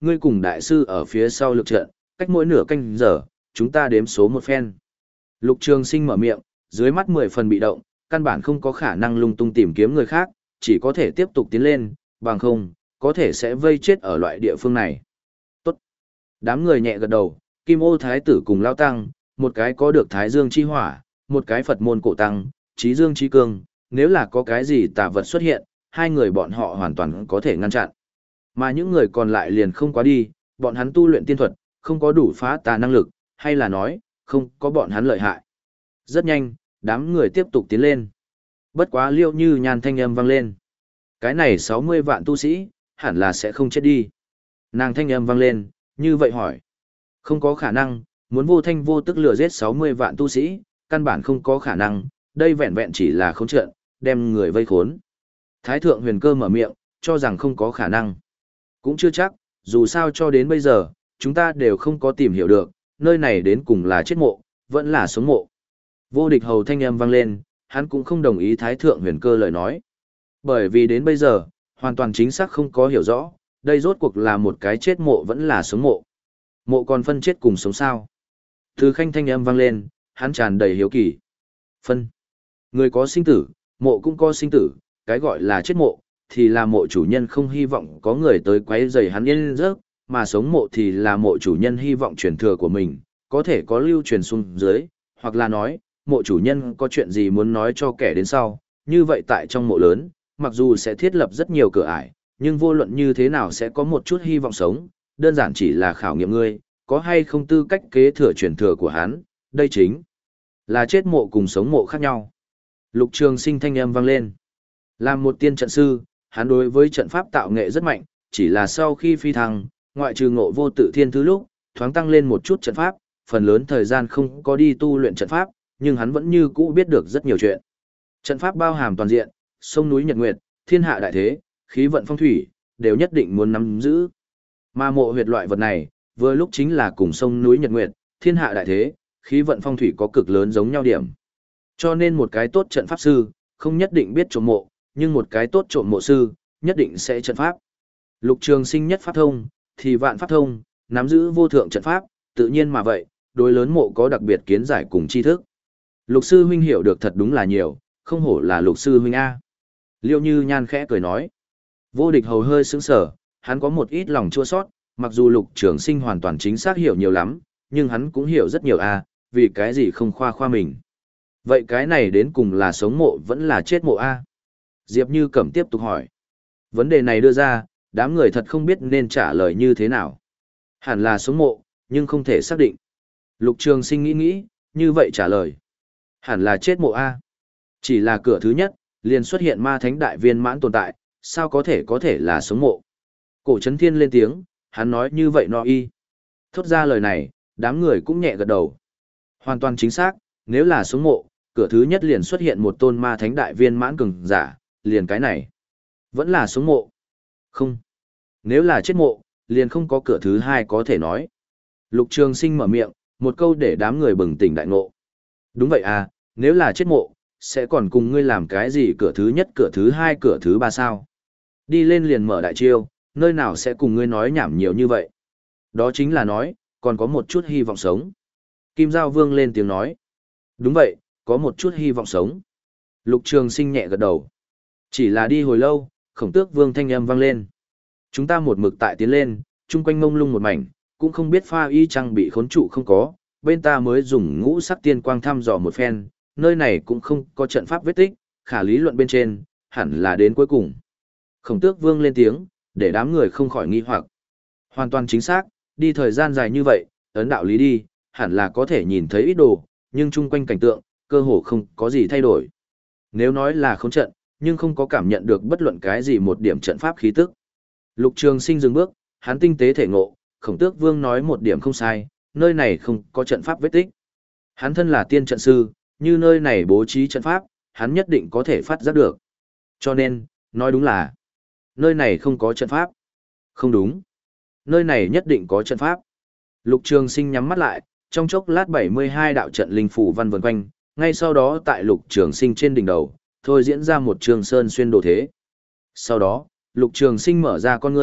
ngươi cùng đại sư ở phía sau lực trận, cách mỗi nửa canh giờ, chúng ta đếm số một phen. Lục Trường Sinh mở miệng, dưới mắt mười phần bị động, căn bản không có khả năng lung tung tìm kiếm người khác, chỉ có thể tiếp tục tiến lên, bằng không, có thể sẽ vây chết ở loại địa phương này. Tốt. Đám người nhẹ gật đầu, Kim Ô Thái tử cùng Lao Tăng, một cái có được Thái Dương chi hỏa, một cái Phật môn cổ tăng, Trí Dương chi cương, nếu là có cái gì tà vật xuất hiện, hai người bọn họ hoàn toàn có thể ngăn chặn. Mà những người còn lại liền không quá đi, bọn hắn tu luyện tiên thuật, không có đủ phá tà năng lực, hay là nói, không có bọn hắn lợi hại. Rất nhanh, đám người tiếp tục tiến lên. Bất quá Liêu Như Nhan thanh âm vang lên. Cái này sáu mươi vạn tu sĩ, hẳn là sẽ không chết đi. Nàng thanh âm vang lên, như vậy hỏi. Không có khả năng, muốn vô thanh vô tức lừa giết sáu mươi vạn tu sĩ, căn bản không có khả năng, đây vẹn vẹn chỉ là khống trận, đem người vây khốn. Thái thượng huyền cơ mở miệng, cho rằng không có khả năng. Cũng chưa chắc, dù sao cho đến bây giờ, chúng ta đều không có tìm hiểu được, nơi này đến cùng là chết mộ, vẫn là sống mộ. Vô địch hầu thanh âm vang lên, hắn cũng không đồng ý Thái thượng huyền cơ lời nói. Bởi vì đến bây giờ, hoàn toàn chính xác không có hiểu rõ, đây rốt cuộc là một cái chết mộ vẫn là sống mộ. Mộ còn phân chết cùng sống sao. Từ khanh thanh âm vang lên, hắn tràn đầy hiếu kỳ. Phân. Người có sinh tử, mộ cũng có sinh tử, cái gọi là chết mộ, thì là mộ chủ nhân không hy vọng có người tới quấy rầy hắn yên giấc, mà sống mộ thì là mộ chủ nhân hy vọng truyền thừa của mình, có thể có lưu truyền xuống dưới, hoặc là nói, mộ chủ nhân có chuyện gì muốn nói cho kẻ đến sau, như vậy tại trong mộ lớn, mặc dù sẽ thiết lập rất nhiều cửa ải, nhưng vô luận như thế nào sẽ có một chút hy vọng sống, đơn giản chỉ là khảo nghiệm ngươi, có hay không tư cách kế thừa truyền thừa của hắn, đây chính là chết mộ cùng sống mộ khác nhau. Lục Trường Sinh thanh âm vang lên. Làm một tiên trận sư, hắn đối với trận pháp tạo nghệ rất mạnh, chỉ là sau khi phi thăng, ngoại trừ ngộ vô tự thiên thứ lúc, thoáng tăng lên một chút trận pháp, phần lớn thời gian không có đi tu luyện trận pháp, nhưng hắn vẫn như cũ biết được rất nhiều chuyện. Trận pháp bao hàm toàn diện, sông núi nhật nguyệt, thiên hạ đại thế, khí vận phong thủy, đều nhất định muốn nắm giữ. Mà mộ huyệt loại vật này, vừa lúc chính là cùng sông núi nhật nguyệt, thiên hạ đại thế, khí vận phong thủy có cực lớn giống nhau điểm. Cho nên một cái tốt trận pháp sư, không nhất định biết trộm mộ, nhưng một cái tốt trộm mộ sư, nhất định sẽ trận pháp. Lục Trường Sinh nhất pháp thông, thì vạn pháp thông, nắm giữ vô thượng trận pháp, tự nhiên mà vậy, đối lớn mộ có đặc biệt kiến giải cùng tri thức. Lục sư huynh hiểu được thật đúng là nhiều, không hổ là lục sư huynh A. Liêu Như Nhan khẽ cười nói. Vô địch hầu hơi sững sờ, hắn có một ít lòng chua sót, mặc dù Lục Trường Sinh hoàn toàn chính xác hiểu nhiều lắm, nhưng hắn cũng hiểu rất nhiều A, vì cái gì không khoa khoa mình. Vậy cái này đến cùng là sống mộ vẫn là chết mộ A? Diệp Như Cẩm tiếp tục hỏi. Vấn đề này đưa ra, đám người thật không biết nên trả lời như thế nào. Hẳn là sống mộ, nhưng không thể xác định. Lục Trường Sinh nghĩ nghĩ, như vậy trả lời. Hẳn là chết mộ A. Chỉ là cửa thứ nhất, liền xuất hiện ma thánh đại viên mãn tồn tại, sao có thể có thể là sống mộ. Cổ Trấn Thiên lên tiếng, hắn nói như vậy no y. Thốt ra lời này, đám người cũng nhẹ gật đầu. Hoàn toàn chính xác, nếu là sống mộ, cửa thứ nhất liền xuất hiện một tôn ma thánh đại viên mãn cường giả, liền cái này. Vẫn là sống mộ. Không. Nếu là chết mộ, liền không có cửa thứ hai có thể nói. Lục Trường Sinh mở miệng, một câu để đám người bừng tỉnh đại ngộ. Đúng vậy à, nếu là chết mộ, sẽ còn cùng ngươi làm cái gì cửa thứ nhất, cửa thứ hai, cửa thứ ba sao? Đi lên liền mở đại chiêu, nơi nào sẽ cùng ngươi nói nhảm nhiều như vậy? Đó chính là nói, còn có một chút hy vọng sống. Kim Giao Vương lên tiếng nói. Đúng vậy, có một chút hy vọng sống. Lục Trường Sinh nhẹ gật đầu. Chỉ là đi hồi lâu, Khổng Tước Vương thanh âm vang lên. Chúng ta một mực tại tiến lên, chung quanh mông lung một mảnh, cũng không biết pha y chăng bị khốn trụ không có, bên ta mới dùng ngũ sắc tiên quang thăm dò một phen, nơi này cũng không có trận pháp vết tích, khả lý luận bên trên, hẳn là đến cuối cùng. Khổng Tước Vương lên tiếng, để đám người không khỏi nghi hoặc. Hoàn toàn chính xác, đi thời gian dài như vậy, ấn đạo lý đi, hẳn là có thể nhìn thấy ít đồ, nhưng chung quanh cảnh tượng, cơ hồ không có gì thay đổi. Nếu nói là khống trận, nhưng không có cảm nhận được bất luận cái gì một điểm trận pháp khí tức. Lục Trường Sinh dừng bước, hắn tinh tế thể ngộ, Khổng Tước Vương nói một điểm không sai, nơi này không có trận pháp vết tích. Hắn thân là tiên trận sư, như nơi này bố trí trận pháp, hắn nhất định có thể phát giác được. Cho nên, nói đúng là, nơi này không có trận pháp. Không đúng. Nơi này nhất định có trận pháp. Lục Trường Sinh nhắm mắt lại, trong chốc lát bảy mươi hai đạo trận linh phủ văn vần quanh, ngay sau đó tại Lục Trường Sinh trên đỉnh đầu, thôi diễn ra một trường sơn xuyên đồ thế. Sau đó, Lục Trường Sinh mở ra con ngươi,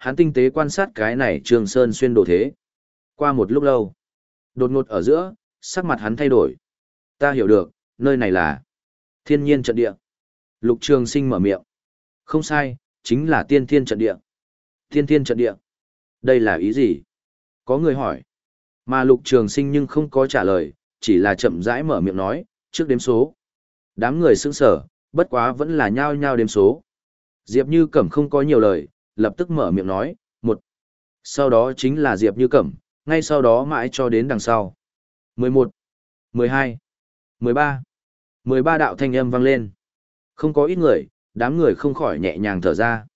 hắn tinh tế quan sát cái này Trương Sơn Xuyên đồ thế. Qua một lúc lâu, đột ngột ở giữa, sắc mặt hắn thay đổi. Ta hiểu được, nơi này là thiên nhiên trận địa. Lục Trường Sinh mở miệng. Không sai, chính là tiên thiên trận địa. Tiên thiên trận địa. Đây là ý gì? Có người hỏi. Mà Lục Trường Sinh nhưng không có trả lời, chỉ là chậm rãi mở miệng nói, trước đếm số. Đám người sững sờ, bất quá vẫn là nhao nhao đếm số. Diệp Như Cẩm không có nhiều lời, lập tức mở miệng nói, một. Sau đó chính là Diệp Như Cẩm, ngay sau đó mãi cho đến đằng sau. mười một, mười hai, mười ba. mười ba đạo thanh âm vang lên. Không có ít người, đám người không khỏi nhẹ nhàng thở ra.